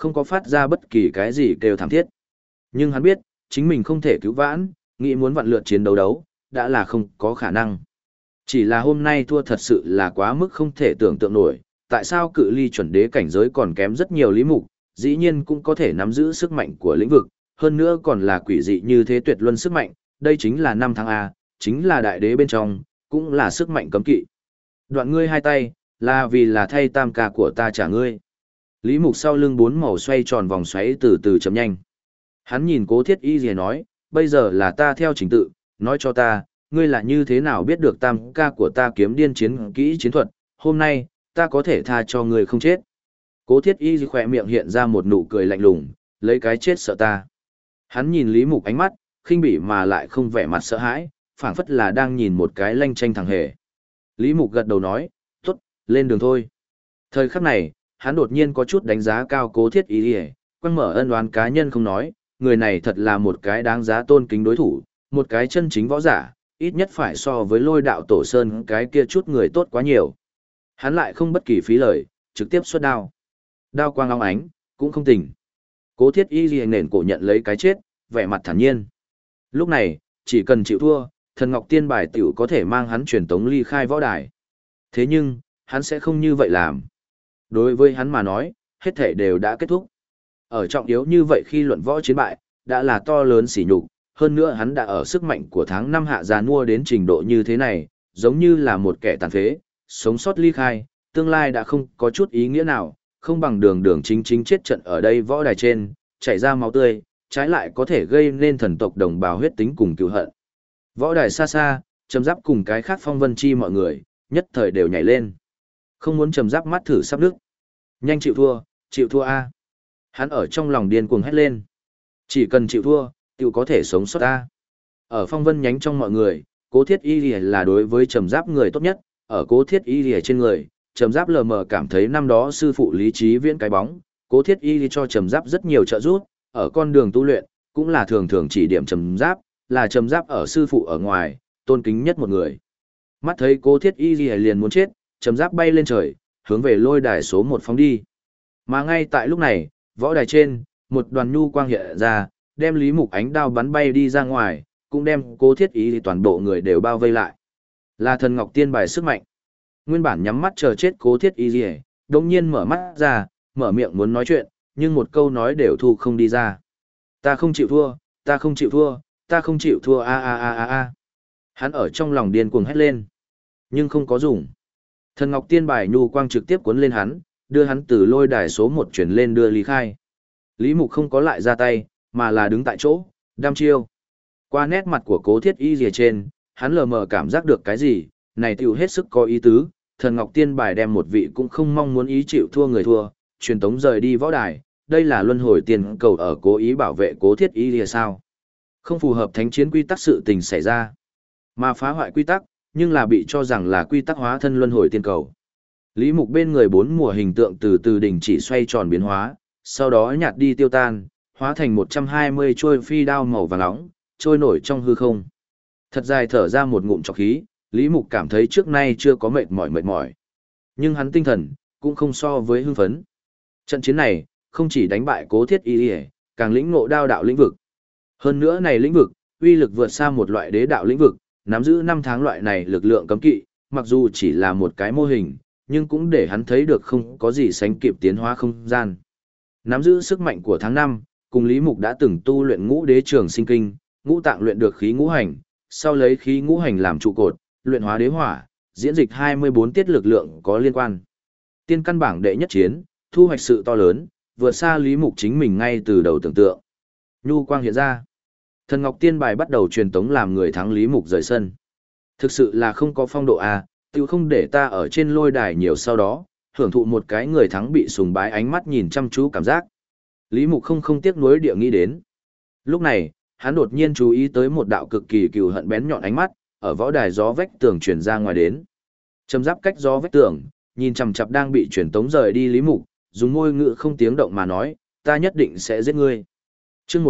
không có phát ra bất kỳ cái gì kêu thảm thiết. Nhưng hắn biết, chính mình không thể cứu vãn, nghĩ muốn vặn lượt chiến đấu đấu, đã là không có khả năng. Chỉ là hôm nay thua thật sự là quá mức không thể tưởng tượng nổi, tại sao cự ly chuẩn đế cảnh giới còn kém rất nhiều Lý Mục, dĩ nhiên cũng có thể nắm giữ sức mạnh của lĩnh vực, hơn nữa còn là quỷ dị như thế tuyệt luân sức mạnh, đây chính là năm tháng A, chính là đại đế bên trong, cũng là sức mạnh cấm kỵ. Đoạn ngươi hai tay, là vì là thay tam ca của ta trả ngươi. Lý Mục sau lưng bốn màu xoay tròn vòng xoáy từ từ chậm nhanh. Hắn nhìn Cố Thiết Y Lìa nói, bây giờ là ta theo trình tự, nói cho ta, ngươi là như thế nào biết được tam ca của ta kiếm điên chiến kỹ chiến thuật, hôm nay, ta có thể tha cho ngươi không chết. Cố Thiết Y khỏe miệng hiện ra một nụ cười lạnh lùng, lấy cái chết sợ ta. Hắn nhìn Lý Mục ánh mắt, khinh bỉ mà lại không vẻ mặt sợ hãi, phảng phất là đang nhìn một cái lanh chanh thằng hề. Lý Mục gật đầu nói, tốt, lên đường thôi. Thời khắc này, hắn đột nhiên có chút đánh giá cao Cố Thiết Y Lìa, quăng mở ân oán cá nhân không nói, người này thật là một cái đáng giá tôn kính đối thủ, một cái chân chính võ giả, ít nhất phải so với Lôi Đạo Tổ Sơn cái kia chút người tốt quá nhiều. Hắn lại không bất kỳ phí lời, trực tiếp xuất đao. Đao quang long ánh, cũng không tỉnh. Cố Thiết Y Lìa nền cổ nhận lấy cái chết, vẻ mặt thản nhiên. Lúc này, chỉ cần chịu thua, Thần Ngọc Tiên Bài tiểu có thể mang hắn truyền tống ly khai võ đài. Thế nhưng, hắn sẽ không như vậy làm. Đối với hắn mà nói, hết thể đều đã kết thúc. Ở trọng yếu như vậy khi luận võ chiến bại, đã là to lớn sỉ nhục, hơn nữa hắn đã ở sức mạnh của tháng 5 hạ già mua đến trình độ như thế này, giống như là một kẻ tàn phế, sống sót ly khai, tương lai đã không có chút ý nghĩa nào, không bằng đường đường chính chính chết trận ở đây võ đài trên, chảy ra máu tươi, trái lại có thể gây nên thần tộc đồng bào huyết tính cùng cựu hận. Võ đài xa xa, Trầm Giáp cùng cái khác Phong Vân Chi mọi người, nhất thời đều nhảy lên. Không muốn Trầm Giáp mắt thử sắp nước. Nhanh chịu thua a. Hắn ở trong lòng điên cuồng hét lên. Chỉ cần chịu thua, tiểu có thể sống sót a. Ở Phong Vân nhánh trong mọi người, Cố Thiết Y Lìa là đối với Trầm Giáp người tốt nhất, ở Cố Thiết Y Lìa trên người, Trầm Giáp lờ mờ cảm thấy năm đó sư phụ Lý Chí Viễn cái bóng, Cố Thiết Y Lìa cho Trầm Giáp rất nhiều trợ giúp, ở con đường tu luyện, cũng là thường thường chỉ điểm Trầm Giáp, là Trầm Giáp ở sư phụ ở ngoài, tôn kính nhất một người. Mắt thấy Cố Thiết Y Lìa liền muốn chết, Trầm Giáp bay lên trời, hướng về lôi đài số 1 phóng đi. Mà ngay tại lúc này, võ đài trên, một đoàn nhu quang hiện ra, đem Lý Mục ánh đao bắn bay đi ra ngoài, cũng đem Cố Thiết Y toàn bộ người đều bao vây lại. Là Thần Ngọc Tiên Bài sức mạnh. Nguyên bản nhắm mắt chờ chết Cố Thiết Y đột nhiên mở mắt ra, mở miệng muốn nói chuyện, nhưng một câu nói đều thu không đi ra. Ta không chịu thua, ta không chịu thua, ta không chịu thua a a a a a. Hắn ở trong lòng điên cuồng hét lên, nhưng không có dùng. Thần Ngọc Tiên Bài nhu quang trực tiếp cuốn lên hắn, đưa hắn từ lôi đài số 1 chuyển lên đưa Lý khai. Lý Mục không có lại ra tay, mà là đứng tại chỗ, đăm chiêu. Qua nét mặt của Cố Thiết Y rìa trên, hắn lờ mờ cảm giác được cái gì, này tiểu hết sức có ý tứ, Thần Ngọc Tiên Bài đem một vị cũng không mong muốn ý chịu thua người thua, truyền tống rời đi võ đài, đây là luân hồi tiền cầu ở cố ý bảo vệ Cố Thiết Y rìa sao. Không phù hợp thánh chiến quy tắc sự tình xảy ra, mà phá hoại quy tắc, nhưng là bị cho rằng là quy tắc hóa thân luân hồi tiên cầu. Lý Mục bên người 4 mùa hình tượng từ từ đình chỉ xoay tròn biến hóa, sau đó nhạt đi tiêu tan, hóa thành 120 trôi phi đao màu vàng nóng, trôi nổi trong hư không. Thật dài thở ra một ngụm trọc khí, Lý Mục cảm thấy trước nay chưa có mệt mỏi. Nhưng hắn tinh thần, cũng không so với hưng phấn. Trận chiến này, không chỉ đánh bại Cố Thiết Y, càng lĩnh ngộ đao đạo lĩnh vực. Hơn nữa này lĩnh vực, uy lực vượt xa một loại đế đạo lĩnh vực, nắm giữ 5 tháng loại này lực lượng cấm kỵ, mặc dù chỉ là một cái mô hình, nhưng cũng để hắn thấy được không có gì sánh kịp tiến hóa không gian. Nắm giữ sức mạnh của tháng 5, cùng Lý Mục đã từng tu luyện ngũ đế trường sinh kinh, ngũ tạng luyện được khí ngũ hành, sau lấy khí ngũ hành làm trụ cột, luyện hóa đế hỏa, diễn dịch 24 tiết lực lượng có liên quan. Tiên căn bảng đệ nhất chiến, thu hoạch sự to lớn, vượt xa Lý Mục chính mình ngay từ đầu tưởng tượng. Nhu quang hiện ra. Thần Ngọc Tiên Bài bắt đầu truyền tống làm người thắng Lý Mục rời sân. Thực sự là không có phong độ a, tiêu không để ta ở trên lôi đài nhiều sau đó, hưởng thụ một cái người thắng bị sùng bái ánh mắt nhìn chăm chú cảm giác. Lý Mục không tiếc nuối địa nghĩ đến. Lúc này, hắn đột nhiên chú ý tới một đạo cực kỳ cừu hận bén nhọn ánh mắt, ở võ đài gió vách tường truyền ra ngoài đến. Trầm Giáp cách gió vách tường, nhìn chằm chằm đang bị truyền tống rời đi Lý Mục, dùng môi ngữ không tiếng động mà nói, ta nhất định sẽ giết ngươi. Chương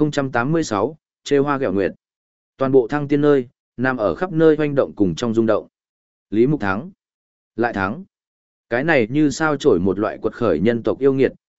1086, Trêu Hoa Ghẹo Nguyệt. Toàn bộ Thăng Tiên nơi, nằm ở khắp nơi hoành động cùng trong rung động. Lý Mục thắng. Lại thắng. Cái này như sao chổi một loại quật khởi nhân tộc yêu nghiệt,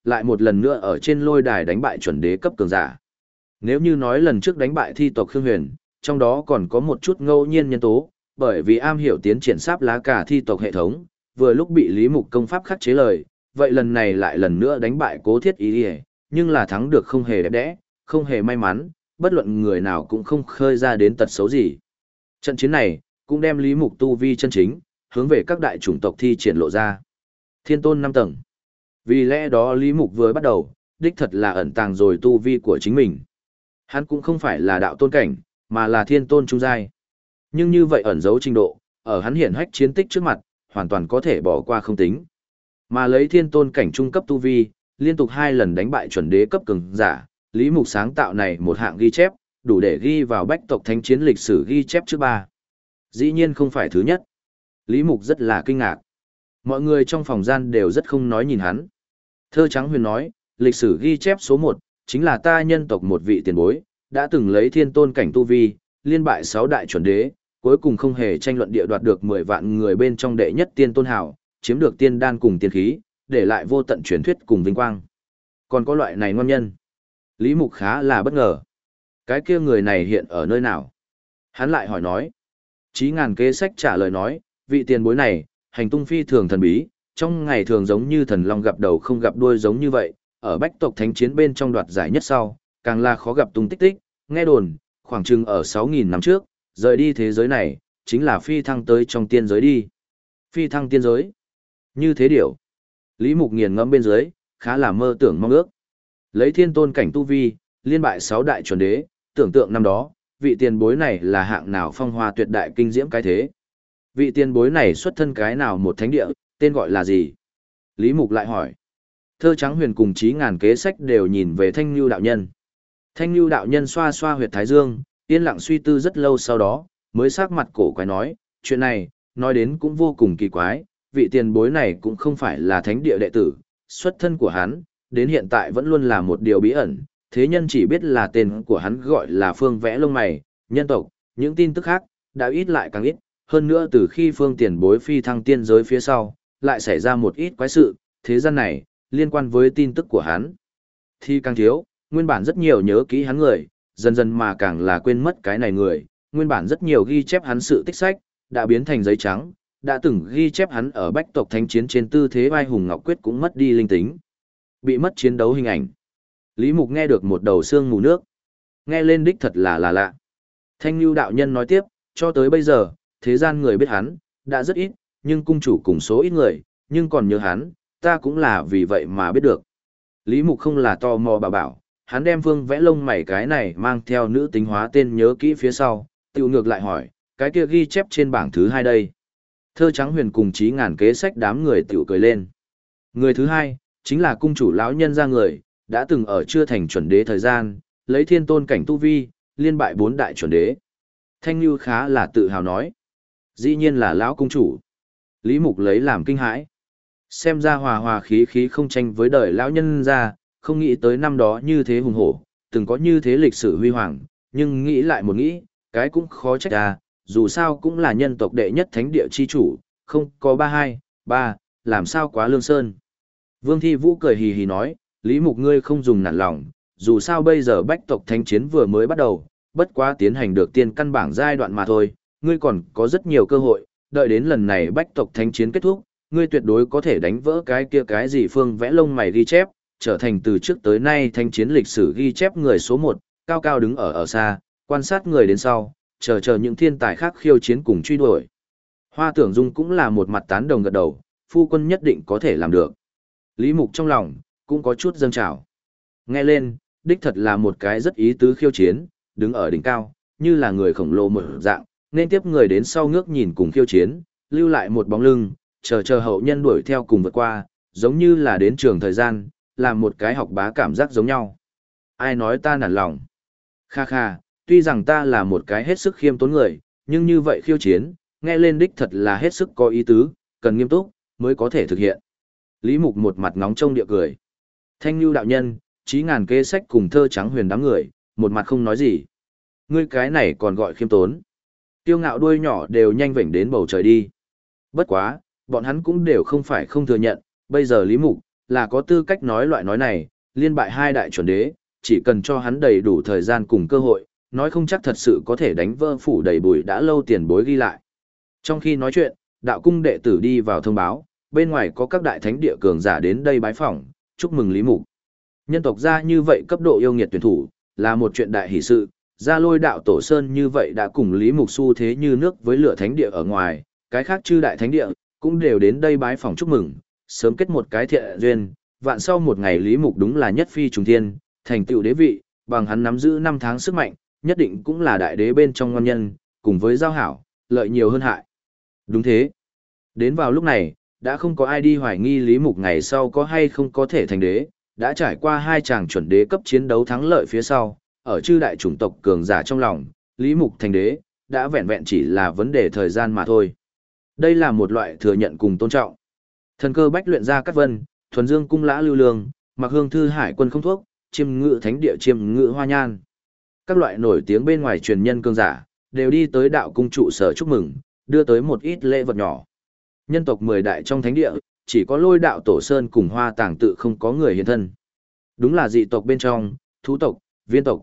lại một lần nữa ở trên lôi đài đánh bại chuẩn đế cấp cường giả. Nếu như nói lần trước đánh bại thi tộc Khương Huyền, trong đó còn có một chút ngẫu nhiên nhân tố, bởi vì am hiểu tiến triển sáp lá cả thi tộc hệ thống, vừa lúc bị Lý Mục công pháp khắc chế lời, vậy lần này lại lần nữa đánh bại Cố Thiết Ý Điề, nhưng là thắng được không hề đẹp đẽ, không hề may mắn, bất luận người nào cũng không khơi ra đến tật xấu gì. Trận chiến này, cũng đem Lý Mục tu vi chân chính, hướng về các đại chủng tộc thi triển lộ ra. Thiên tôn 5 tầng. Vì lẽ đó Lý Mục vừa bắt đầu, đích thật là ẩn tàng rồi tu vi của chính mình. Hắn cũng không phải là đạo tôn cảnh, mà là thiên tôn trung giai. Nhưng như vậy ẩn giấu trình độ, ở hắn hiển hách chiến tích trước mặt, hoàn toàn có thể bỏ qua không tính. Mà lấy thiên tôn cảnh trung cấp tu vi, liên tục 2 lần đánh bại chuẩn đế cấp cường giả, Lý Mục sáng tạo này một hạng ghi chép, đủ để ghi vào bách tộc thánh chiến lịch sử ghi chép trước 3. Dĩ nhiên không phải thứ nhất. Lý Mục rất là kinh ngạc. Mọi người trong phòng gian đều rất không nói nhìn hắn. Thơ Trắng Huyền nói, lịch sử ghi chép số 1, chính là ta nhân tộc một vị tiền bối, đã từng lấy thiên tôn cảnh tu vi, liên bại 6 đại chuẩn đế, cuối cùng không hề tranh luận địa đoạt được 10 vạn người bên trong đệ nhất tiên tôn hào, chiếm được tiên đan cùng tiên khí, để lại vô tận truyền thuyết cùng vinh quang. Còn có loại này ngon nhân. Lý Mục khá là bất ngờ. Cái kia người này hiện ở nơi nào? Hắn lại hỏi nói. Chí Ngàn Kế Sách trả lời nói, vị tiền bối này, hành tung phi thường thần bí, trong ngày thường giống như thần long gặp đầu không gặp đuôi giống như vậy, ở bách tộc thánh chiến bên trong đoạt giải nhất sau, càng là khó gặp tung tích tích, nghe đồn, khoảng chừng ở 6.000 năm trước, rời đi thế giới này, chính là phi thăng tới trong tiên giới đi. Phi thăng tiên giới. Như thế điều. Lý Mục nghiền ngẫm bên dưới, khá là mơ tưởng mong ước. Lấy thiên tôn cảnh tu vi, liên bại 6 đại chuẩn đế, tưởng tượng năm đó, vị tiền bối này là hạng nào phong hoa tuyệt đại kinh diễm cái thế. Vị tiền bối này xuất thân cái nào một thánh địa, tên gọi là gì? Lý Mục lại hỏi. Thơ Trắng Huyền cùng Chí Ngàn Kế Sách đều nhìn về Thanh Nhu đạo nhân. Thanh Nhu đạo nhân xoa xoa huyệt thái dương, yên lặng suy tư rất lâu sau đó, mới sắc mặt cổ quái nói, chuyện này, nói đến cũng vô cùng kỳ quái, vị tiền bối này cũng không phải là thánh địa đệ tử, xuất thân của hắn, đến hiện tại vẫn luôn là một điều bí ẩn, thế nhân chỉ biết là tên của hắn gọi là Phương Vẽ Lông Mày, nhân tộc, những tin tức khác, đã ít lại càng ít, hơn nữa từ khi Phương tiền bối phi thăng tiên giới phía sau, lại xảy ra một ít quái sự, thế gian này, liên quan với tin tức của hắn, thì càng thiếu, nguyên bản rất nhiều nhớ kỹ hắn người, dần dần mà càng là quên mất cái này người, nguyên bản rất nhiều ghi chép hắn sự tích sách, đã biến thành giấy trắng, đã từng ghi chép hắn ở bách tộc thánh chiến trên tư thế vai hùng ngọc quyết cũng mất đi linh tính. Bị mất chiến đấu hình ảnh. Lý Mục nghe được một đầu xương mù nước. Nghe lên đích thật là lạ. Thanh Nhu đạo nhân nói tiếp, cho tới bây giờ, thế gian người biết hắn, đã rất ít, nhưng cung chủ cùng số ít người, nhưng còn nhớ hắn, ta cũng là vì vậy mà biết được. Lý Mục không là tò mò bảo, hắn đem Phương Vẽ Lông Mày cái này mang theo nữ tính hóa tên nhớ kỹ phía sau, tiểu ngược lại hỏi, cái kia ghi chép trên bảng thứ 2 đây. Thơ Trắng Huyền cùng Chí Ngàn Kế Sách đám người tiểu cười lên. Người thứ 2, chính là cung chủ lão nhân ra người, đã từng ở chưa thành chuẩn đế thời gian, lấy thiên tôn cảnh tu vi, liên bại 4 đại chuẩn đế. Thanh Nhu khá là tự hào nói. Dĩ nhiên là lão cung chủ. Lý Mục lấy làm kinh hãi. Xem ra hòa hòa khí khí không tranh với đời lão nhân ra, không nghĩ tới năm đó như thế hùng hổ, từng có như thế lịch sử huy hoàng, nhưng nghĩ lại một nghĩ, cái cũng khó trách à, dù sao cũng là nhân tộc đệ nhất thánh địa chi chủ, không có 3, làm sao quá lương sơn. Vương Thi Vũ cười hì hì nói, Lý Mục ngươi không dùng nản lòng, dù sao bây giờ bách tộc thánh chiến vừa mới bắt đầu, bất quá tiến hành được tiên căn bảng giai đoạn mà thôi, ngươi còn có rất nhiều cơ hội, đợi đến lần này bách tộc thánh chiến kết thúc, ngươi tuyệt đối có thể đánh vỡ cái kia cái gì Phương Vẽ Lông Mày ghi chép, trở thành từ trước tới nay thánh chiến lịch sử ghi chép người số 1, cao cao đứng ở xa, quan sát người đến sau, chờ những thiên tài khác khiêu chiến cùng truy đuổi. Hoa Tưởng Dung cũng là một mặt tán đồng gật đầu, phu quân nhất định có thể làm được. Lý Mục trong lòng, cũng có chút dâng trào. Nghe lên, đích thật là một cái rất ý tứ khiêu chiến, đứng ở đỉnh cao, như là người khổng lồ một dạng, nên tiếp người đến sau ngước nhìn cùng khiêu chiến, lưu lại một bóng lưng, chờ hậu nhân đuổi theo cùng vượt qua, giống như là đến trường thời gian, làm một cái học bá cảm giác giống nhau. Ai nói ta nản lòng? Kha kha, tuy rằng ta là một cái hết sức khiêm tốn người, nhưng như vậy khiêu chiến, nghe lên đích thật là hết sức có ý tứ, cần nghiêm túc, mới có thể thực hiện. Lý Mục một mặt ngóng trông địa cười. Thanh Nhu đạo nhân, Chí Ngàn Kế Sách cùng Thơ Trắng Huyền đám người, một mặt không nói gì. Ngươi cái này còn gọi khiêm tốn. Tiêu ngạo đuôi nhỏ đều nhanh vểnh đến bầu trời đi. Bất quá, bọn hắn cũng đều không phải không thừa nhận, bây giờ Lý Mục, là có tư cách nói loại nói này, liên bại hai đại chuẩn đế, chỉ cần cho hắn đầy đủ thời gian cùng cơ hội, nói không chắc thật sự có thể đánh vỡ phủ đầy bụi đã lâu tiền bối ghi lại. Trong khi nói chuyện, đạo cung đệ tử đi vào thông báo, bên ngoài có các đại thánh địa cường giả đến đây bái phỏng, chúc mừng Lý Mục. Nhân tộc ra như vậy cấp độ yêu nghiệt tuyển thủ, là một chuyện đại hỷ sự, ra lôi đạo tổ sơn như vậy đã cùng Lý Mục xu thế như nước với lửa thánh địa ở ngoài, cái khác chư đại thánh địa, cũng đều đến đây bái phỏng chúc mừng, sớm kết một cái thiện duyên, vạn sau một ngày Lý Mục đúng là nhất phi trùng thiên, thành tựu đế vị, bằng hắn nắm giữ 5 tháng sức mạnh, nhất định cũng là đại đế bên trong ngon nhân, cùng với giao hảo, lợi nhiều hơn hại. Đúng thế. Đến vào lúc này, đã không có ai đi hoài nghi Lý Mục ngày sau có hay không có thể thành đế, đã trải qua 2 chàng chuẩn đế cấp chiến đấu thắng lợi phía sau, ở chư đại chủng tộc cường giả trong lòng, Lý Mục thành đế, đã vẹn vẹn chỉ là vấn đề thời gian mà thôi. Đây là một loại thừa nhận cùng tôn trọng. Thần cơ bách luyện ra các vân, thuần dương cung lã lưu lương, mặc hương thư hải quân không thuốc, chiêm ngự thánh địa chiêm ngự hoa nhan. Các loại nổi tiếng bên ngoài truyền nhân cường giả, đều đi tới đạo cung trụ sở chúc mừng, đưa tới một ít lễ vật nhỏ. Nhân tộc 10 đại trong thánh địa, chỉ có lôi đạo tổ sơn cùng hoa tàng tự không có người hiện thân. Đúng là dị tộc bên trong, thú tộc, viên tộc,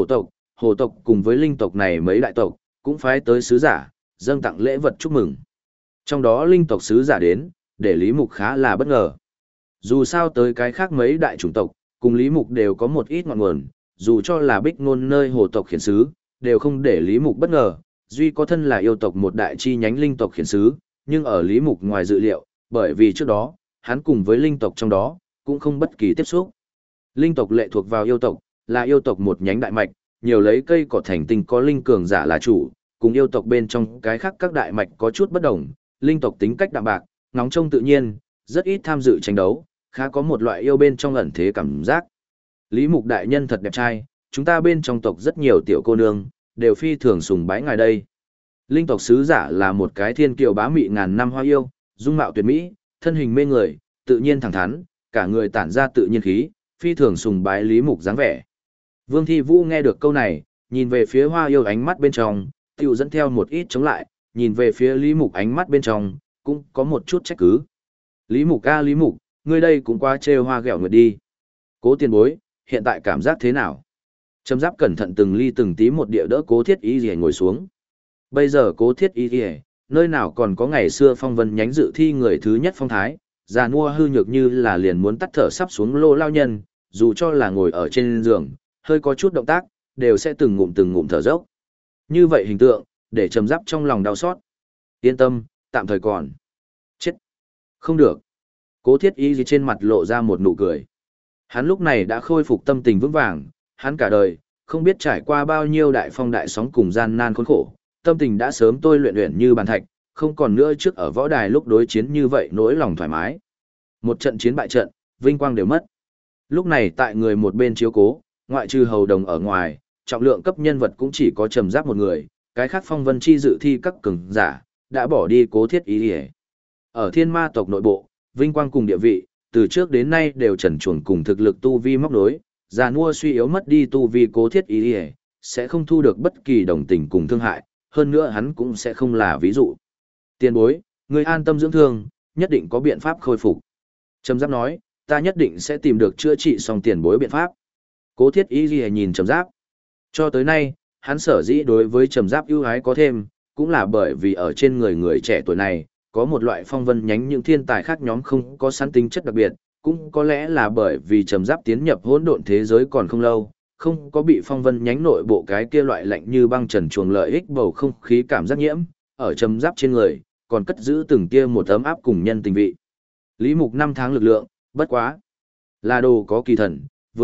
hồ tộc cùng với linh tộc này mấy đại tộc, cũng phái tới sứ giả, dâng tặng lễ vật chúc mừng. Trong đó linh tộc sứ giả đến, để Lý Mục khá là bất ngờ. Dù sao tới cái khác mấy đại chủng tộc, cùng Lý Mục đều có một ít ngọn nguồn, dù cho là bích ngôn nơi hồ tộc khiển sứ, đều không để Lý Mục bất ngờ, duy có thân là yêu tộc một đại chi nhánh linh tộc khiển sứ, nhưng ở Lý Mục ngoài dự liệu, bởi vì trước đó, hắn cùng với linh tộc trong đó, cũng không bất kỳ tiếp xúc. Linh tộc lệ thuộc vào yêu tộc, là yêu tộc một nhánh đại mạch, nhiều lấy cây cỏ thành tinh có linh cường giả là chủ, cùng yêu tộc bên trong cái khác các đại mạch có chút bất đồng, linh tộc tính cách đạm bạc, ngóng trông tự nhiên, rất ít tham dự tranh đấu, khá có một loại yêu bên trong ẩn thế cảm giác. Lý Mục đại nhân thật đẹp trai, chúng ta bên trong tộc rất nhiều tiểu cô nương, đều phi thường sùng bái ngài đây. Linh tộc sứ giả là một cái thiên kiều bá mị ngàn năm hoa yêu, dung mạo tuyệt mỹ, thân hình mê người, tự nhiên thẳng thắn, cả người tản ra tự nhiên khí, phi thường sùng bái Lý Mục dáng vẻ. Vương Thi Vũ nghe được câu này, nhìn về phía hoa yêu ánh mắt bên trong, tiểu dẫn theo một ít chống lại, nhìn về phía Lý Mục ánh mắt bên trong, cũng có một chút trách cứ. Lý Mục a Lý Mục, ngươi đây cũng quá trêu hoa ghẹo nguyệt đi. Cố tiền bối, hiện tại cảm giác thế nào? Trầm Giáp cẩn thận từng ly từng tí một địa đỡ Cố Thiết Y Lìa ngồi xuống. Bây giờ Cố Thiết Y Lìa, nơi nào còn có ngày xưa phong vân nhánh dự thi người thứ nhất phong thái, già nua hư nhược như là liền muốn tắt thở sắp xuống lô lao nhân, dù cho là ngồi ở trên giường, hơi có chút động tác, đều sẽ từng ngụm thở dốc. Như vậy hình tượng, để Trầm Giáp trong lòng đau xót. Yên tâm, tạm thời còn. Chết. Không được. Cố Thiết Y trên mặt lộ ra một nụ cười. Hắn lúc này đã khôi phục tâm tình vững vàng, hắn cả đời, không biết trải qua bao nhiêu đại phong đại sóng cùng gian nan khốn khổ, tâm tình đã sớm tôi luyện như bàn thạch, không còn nữa trước ở võ đài lúc đối chiến như vậy nỗi lòng thoải mái. Một trận chiến bại trận, vinh quang đều mất. Lúc này tại người một bên chiếu cố, ngoại trừ hầu đồng ở ngoài, trọng lượng cấp nhân vật cũng chỉ có Trầm Giáp một người, cái khác phong vân chi dự thi các cường giả, đã bỏ đi Cố Thiết Y Lìa. Ở thiên ma tộc nội bộ, vinh quang cùng địa vị, từ trước đến nay đều trần truồng cùng thực lực tu vi móc đối, già nua suy yếu mất đi tu vi Cố Thiết Y Lìa, sẽ không thu được bất kỳ đồng tình cùng thương hại, hơn nữa hắn cũng sẽ không là ví dụ. Tiền bối, người an tâm dưỡng thương, nhất định có biện pháp khôi phục. Trầm Giáp nói, ta nhất định sẽ tìm được chữa trị xong tiền bối biện pháp. Cố Thiết Y Lìa nhìn Trầm Giáp. Cho tới nay, hắn sở dĩ đối với Trầm Giáp ưu ái có thêm, cũng là bởi vì ở trên người trẻ tuổi này, có một loại phong vân nhánh những thiên tài khác nhóm không có sẵn tính chất đặc biệt, cũng có lẽ là bởi vì Trầm Giáp tiến nhập hỗn độn thế giới còn không lâu, không có bị phong vân nhánh nội bộ cái kia loại lạnh như băng trần chuồng lợi ích bầu không khí cảm giác nhiễm, ở Trầm Giáp trên người, còn cất giữ từng kia một ấm áp cùng nhân tình vị. Lý Mục 5 tháng lực lượng, bất quá là đồ có kỳ thần,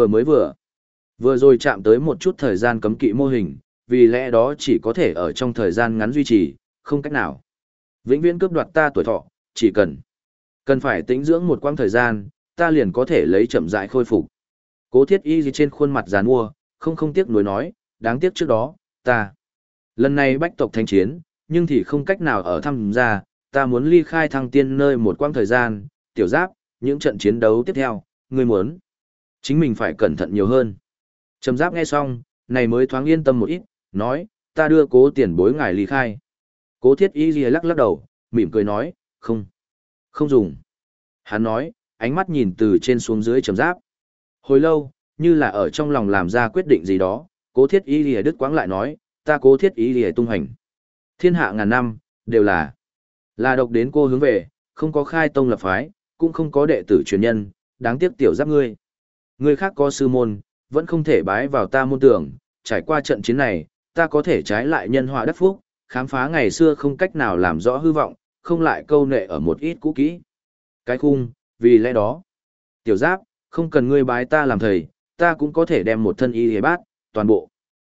vừa rồi chạm tới một chút thời gian cấm kỵ mô hình, vì lẽ đó chỉ có thể ở trong thời gian ngắn duy trì, không cách nào vĩnh viễn cướp đoạt ta tuổi thọ, chỉ cần phải tĩnh dưỡng một quãng thời gian, ta liền có thể lấy chậm rãi khôi phục. Cố Thiết Y trên khuôn mặt giàn mua, không tiếc nuối nói, đáng tiếc trước đó, ta lần này bách tộc thanh chiến, nhưng thì không cách nào ở tham gia, ta muốn ly khai Thăng Tiên nơi một quãng thời gian, Tiểu Giáp, những trận chiến đấu tiếp theo, ngươi muốn chính mình phải cẩn thận nhiều hơn. Trầm Giáp nghe xong, này mới thoáng yên tâm một ít, nói, ta đưa Cố tiền bối ngài ly khai. Cố Thiết Y lắc lắc đầu, mỉm cười nói, không dùng. Hắn nói, ánh mắt nhìn từ trên xuống dưới Trầm Giáp. Hồi lâu, như là ở trong lòng làm ra quyết định gì đó, Cố Thiết Y Lìa đứt quãng lại nói, ta Cố Thiết Y Lìa tung hành. Thiên hạ ngàn năm, đều là độc đến cô hướng về, không có khai tông lập phái, cũng không có đệ tử truyền nhân, đáng tiếc tiểu Giáp ngươi. Ngươi khác có sư môn, vẫn không thể bái vào ta môn tưởng, trải qua trận chiến này, ta có thể trái lại nhân họa đắc phúc, khám phá ngày xưa không cách nào làm rõ hư vọng, không lại câu nệ ở một ít cũ kỹ. Cái khung, vì lẽ đó, tiểu Giáp, không cần ngươi bái ta làm thầy, ta cũng có thể đem một thân y hề bát, toàn bộ.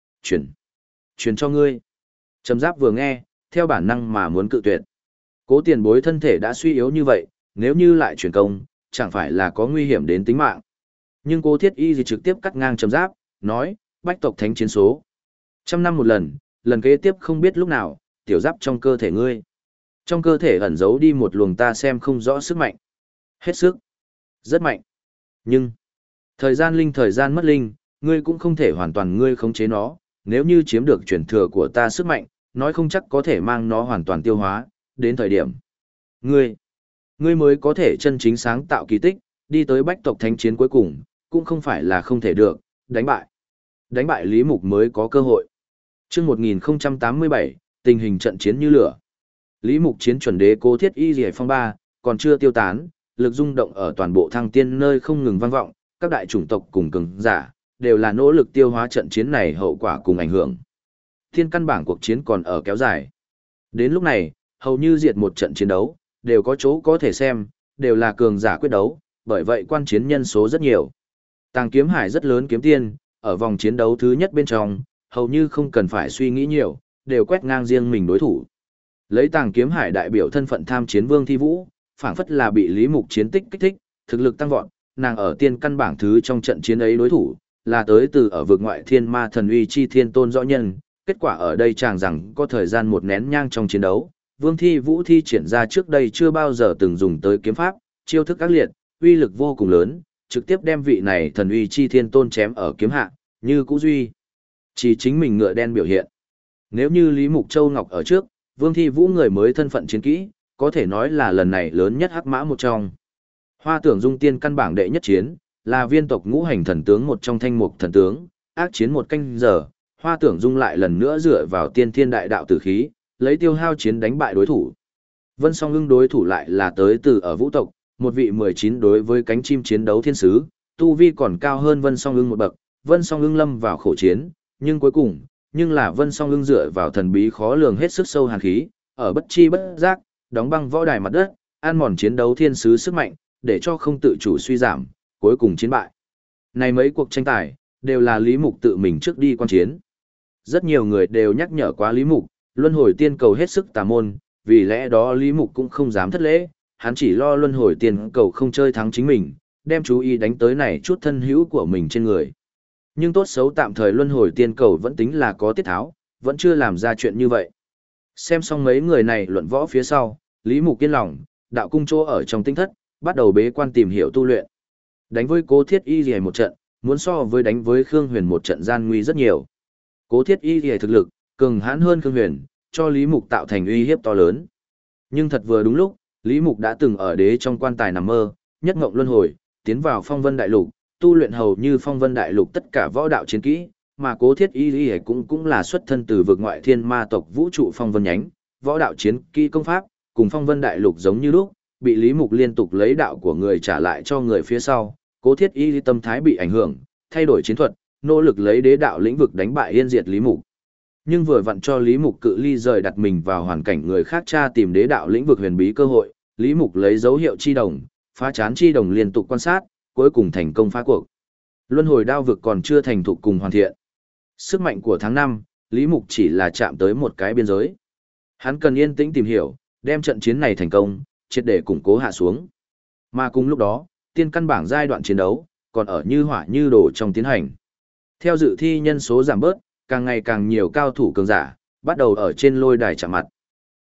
Truyền cho ngươi. Trầm Giáp vừa nghe, theo bản năng mà muốn cự tuyệt. Cố tiền bối thân thể đã suy yếu như vậy, nếu như lại truyền công, chẳng phải là có nguy hiểm đến tính mạng. Nhưng Cố Thiết Y gì trực tiếp cắt ngang Trầm Giáp, nói, bách tộc thánh chiến số. 100 năm một lần, lần kế tiếp không biết lúc nào, tiểu Giáp trong cơ thể ngươi. Trong cơ thể ẩn giấu đi một luồng ta xem không rõ sức mạnh. Hết sức. Rất mạnh. Nhưng, thời gian mất linh, ngươi cũng không thể hoàn toàn ngươi khống chế nó, nếu như chiếm được truyền thừa của ta sức mạnh, nói không chắc có thể mang nó hoàn toàn tiêu hóa, đến thời điểm. Ngươi mới có thể chân chính sáng tạo kỳ tích, đi tới bách tộc thánh chiến cuối cùng, cũng không phải là không thể được, đánh bại Lý Mục mới có cơ hội. Chương 1087, tình hình trận chiến như lửa. Lý Mục chiến chuẩn đế Cố Thiết Y Liễu phong ba, còn chưa tiêu tán, lực rung động ở toàn bộ thăng tiên nơi không ngừng vang vọng, các đại chủng tộc cùng cường giả đều là nỗ lực tiêu hóa trận chiến này hậu quả cùng ảnh hưởng. Thiên căn bảng cuộc chiến còn ở kéo dài. Đến lúc này, hầu như diệt một trận chiến đấu, đều có chỗ có thể xem, đều là cường giả quyết đấu, bởi vậy quan chiến nhân số rất nhiều. Tàng kiếm hải rất lớn kiếm tiên, ở vòng chiến đấu thứ nhất bên trong, hầu như không cần phải suy nghĩ nhiều, đều quét ngang riêng mình đối thủ. Lấy Tàng kiếm hải đại biểu thân phận tham chiến Vương Thi Vũ, phảng phất là bị Lý Mục chiến tích kích thích, thực lực tăng vọt, nàng ở tiên căn bảng thứ trong trận chiến ấy đối thủ, là tới từ ở vực ngoại thiên ma thần uy chi thiên tôn rõ nhân, kết quả ở đây chàng rằng có thời gian một nén nhang trong chiến đấu, Vương Thi Vũ thi triển ra trước đây chưa bao giờ từng dùng tới kiếm pháp, chiêu thức ác liệt, uy lực vô cùng lớn, trực tiếp đem vị này thần uy chi thiên tôn chém ở kiếm hạ, như cũ duy. Chỉ chính mình ngựa đen biểu hiện. Nếu như Lý Mục Châu Ngọc ở trước, Vương Thi Vũ người mới thân phận chiến kỹ, có thể nói là lần này lớn nhất hắc mã một trong. Hoa Tưởng Dung tiên căn bảng đệ nhất chiến, là viên tộc ngũ hành thần tướng một trong thanh mục thần tướng, ác chiến một canh giờ, Hoa Tưởng Dung lại lần nữa dựa vào tiên thiên đại đạo tử khí, lấy tiêu hao chiến đánh bại đối thủ. Vân Song Ưng đối thủ lại là tới từ ở vũ tộc, một vị 19 đối với cánh chim chiến đấu thiên sứ, tu vi còn cao hơn Vân Song Ưng một bậc, Vân Song Ưng lâm vào khổ chiến, nhưng cuối cùng, là Vân Song Ưng dựa vào thần bí khó lường hết sức sâu hàn khí, ở bất chi bất giác, đóng băng võ đài mặt đất, ăn mòn chiến đấu thiên sứ sức mạnh, để cho không tự chủ suy giảm, cuối cùng chiến bại. Này mấy cuộc tranh tài, đều là Lý Mục tự mình trước đi quan chiến. Rất nhiều người đều nhắc nhở quá Lý Mục, luân hồi tiên cầu hết sức tà môn, vì lẽ đó Lý Mục cũng không dám thất lễ, hắn chỉ lo luân hồi tiên cầu không chơi thắng chính mình, đem chú ý đánh tới này chút thân hữu của mình trên người. Nhưng tốt xấu tạm thời luân hồi tiên cầu vẫn tính là có tiết tháo, vẫn chưa làm ra chuyện như vậy. Xem xong mấy người này luận võ phía sau, Lý Mục yên lòng, đạo cung chỗ ở trong tinh thất, bắt đầu bế quan tìm hiểu tu luyện. Đánh với Cố Thiết Y Liễu một trận, muốn so với đánh với Khương Huyền một trận gian nguy rất nhiều. Cố Thiết Y Liễu thực lực cường hãn hơn Khương Huyền, cho Lý Mục tạo thành uy hiếp to lớn. Nhưng thật vừa đúng lúc, Lý Mục đã từng ở đế trong quan tài nằm mơ, nhất ngộng luân hồi, tiến vào Phong Vân Đại Lục, tu luyện hầu như Phong Vân Đại Lục tất cả võ đạo chiến kỹ, mà Cố Thiết Y Liễu cũng là xuất thân từ vực ngoại thiên ma tộc vũ trụ Phong Vân nhánh, võ đạo chiến kỹ công pháp, cùng Phong Vân Đại Lục giống như lúc, bị Lý Mục liên tục lấy đạo của người trả lại cho người phía sau, Cố Thiết Y tâm thái bị ảnh hưởng, thay đổi chiến thuật, nỗ lực lấy đế đạo lĩnh vực đánh bại yên diệt Lý Mục. Nhưng vừa vặn cho Lý Mục cự ly rời đặt mình vào hoàn cảnh người khác tra tìm đế đạo lĩnh vực huyền bí cơ hội, Lý Mục lấy dấu hiệu chi đồng, phá chán chi đồng liên tục quan sát, cuối cùng thành công phá cuộc. Luân hồi đao vực còn chưa thành thục cùng hoàn thiện. Sức mạnh của tháng 5, Lý Mục chỉ là chạm tới một cái biên giới. Hắn cần yên tĩnh tìm hiểu, đem trận chiến này thành công, triệt để củng cố hạ xuống. Mà cùng lúc đó, tiên căn bảng giai đoạn chiến đấu, còn ở như hỏa như đổ trong tiến hành. Theo dự thi nhân số giảm bớt, càng ngày càng nhiều cao thủ cường giả, bắt đầu ở trên lôi đài chạm mặt.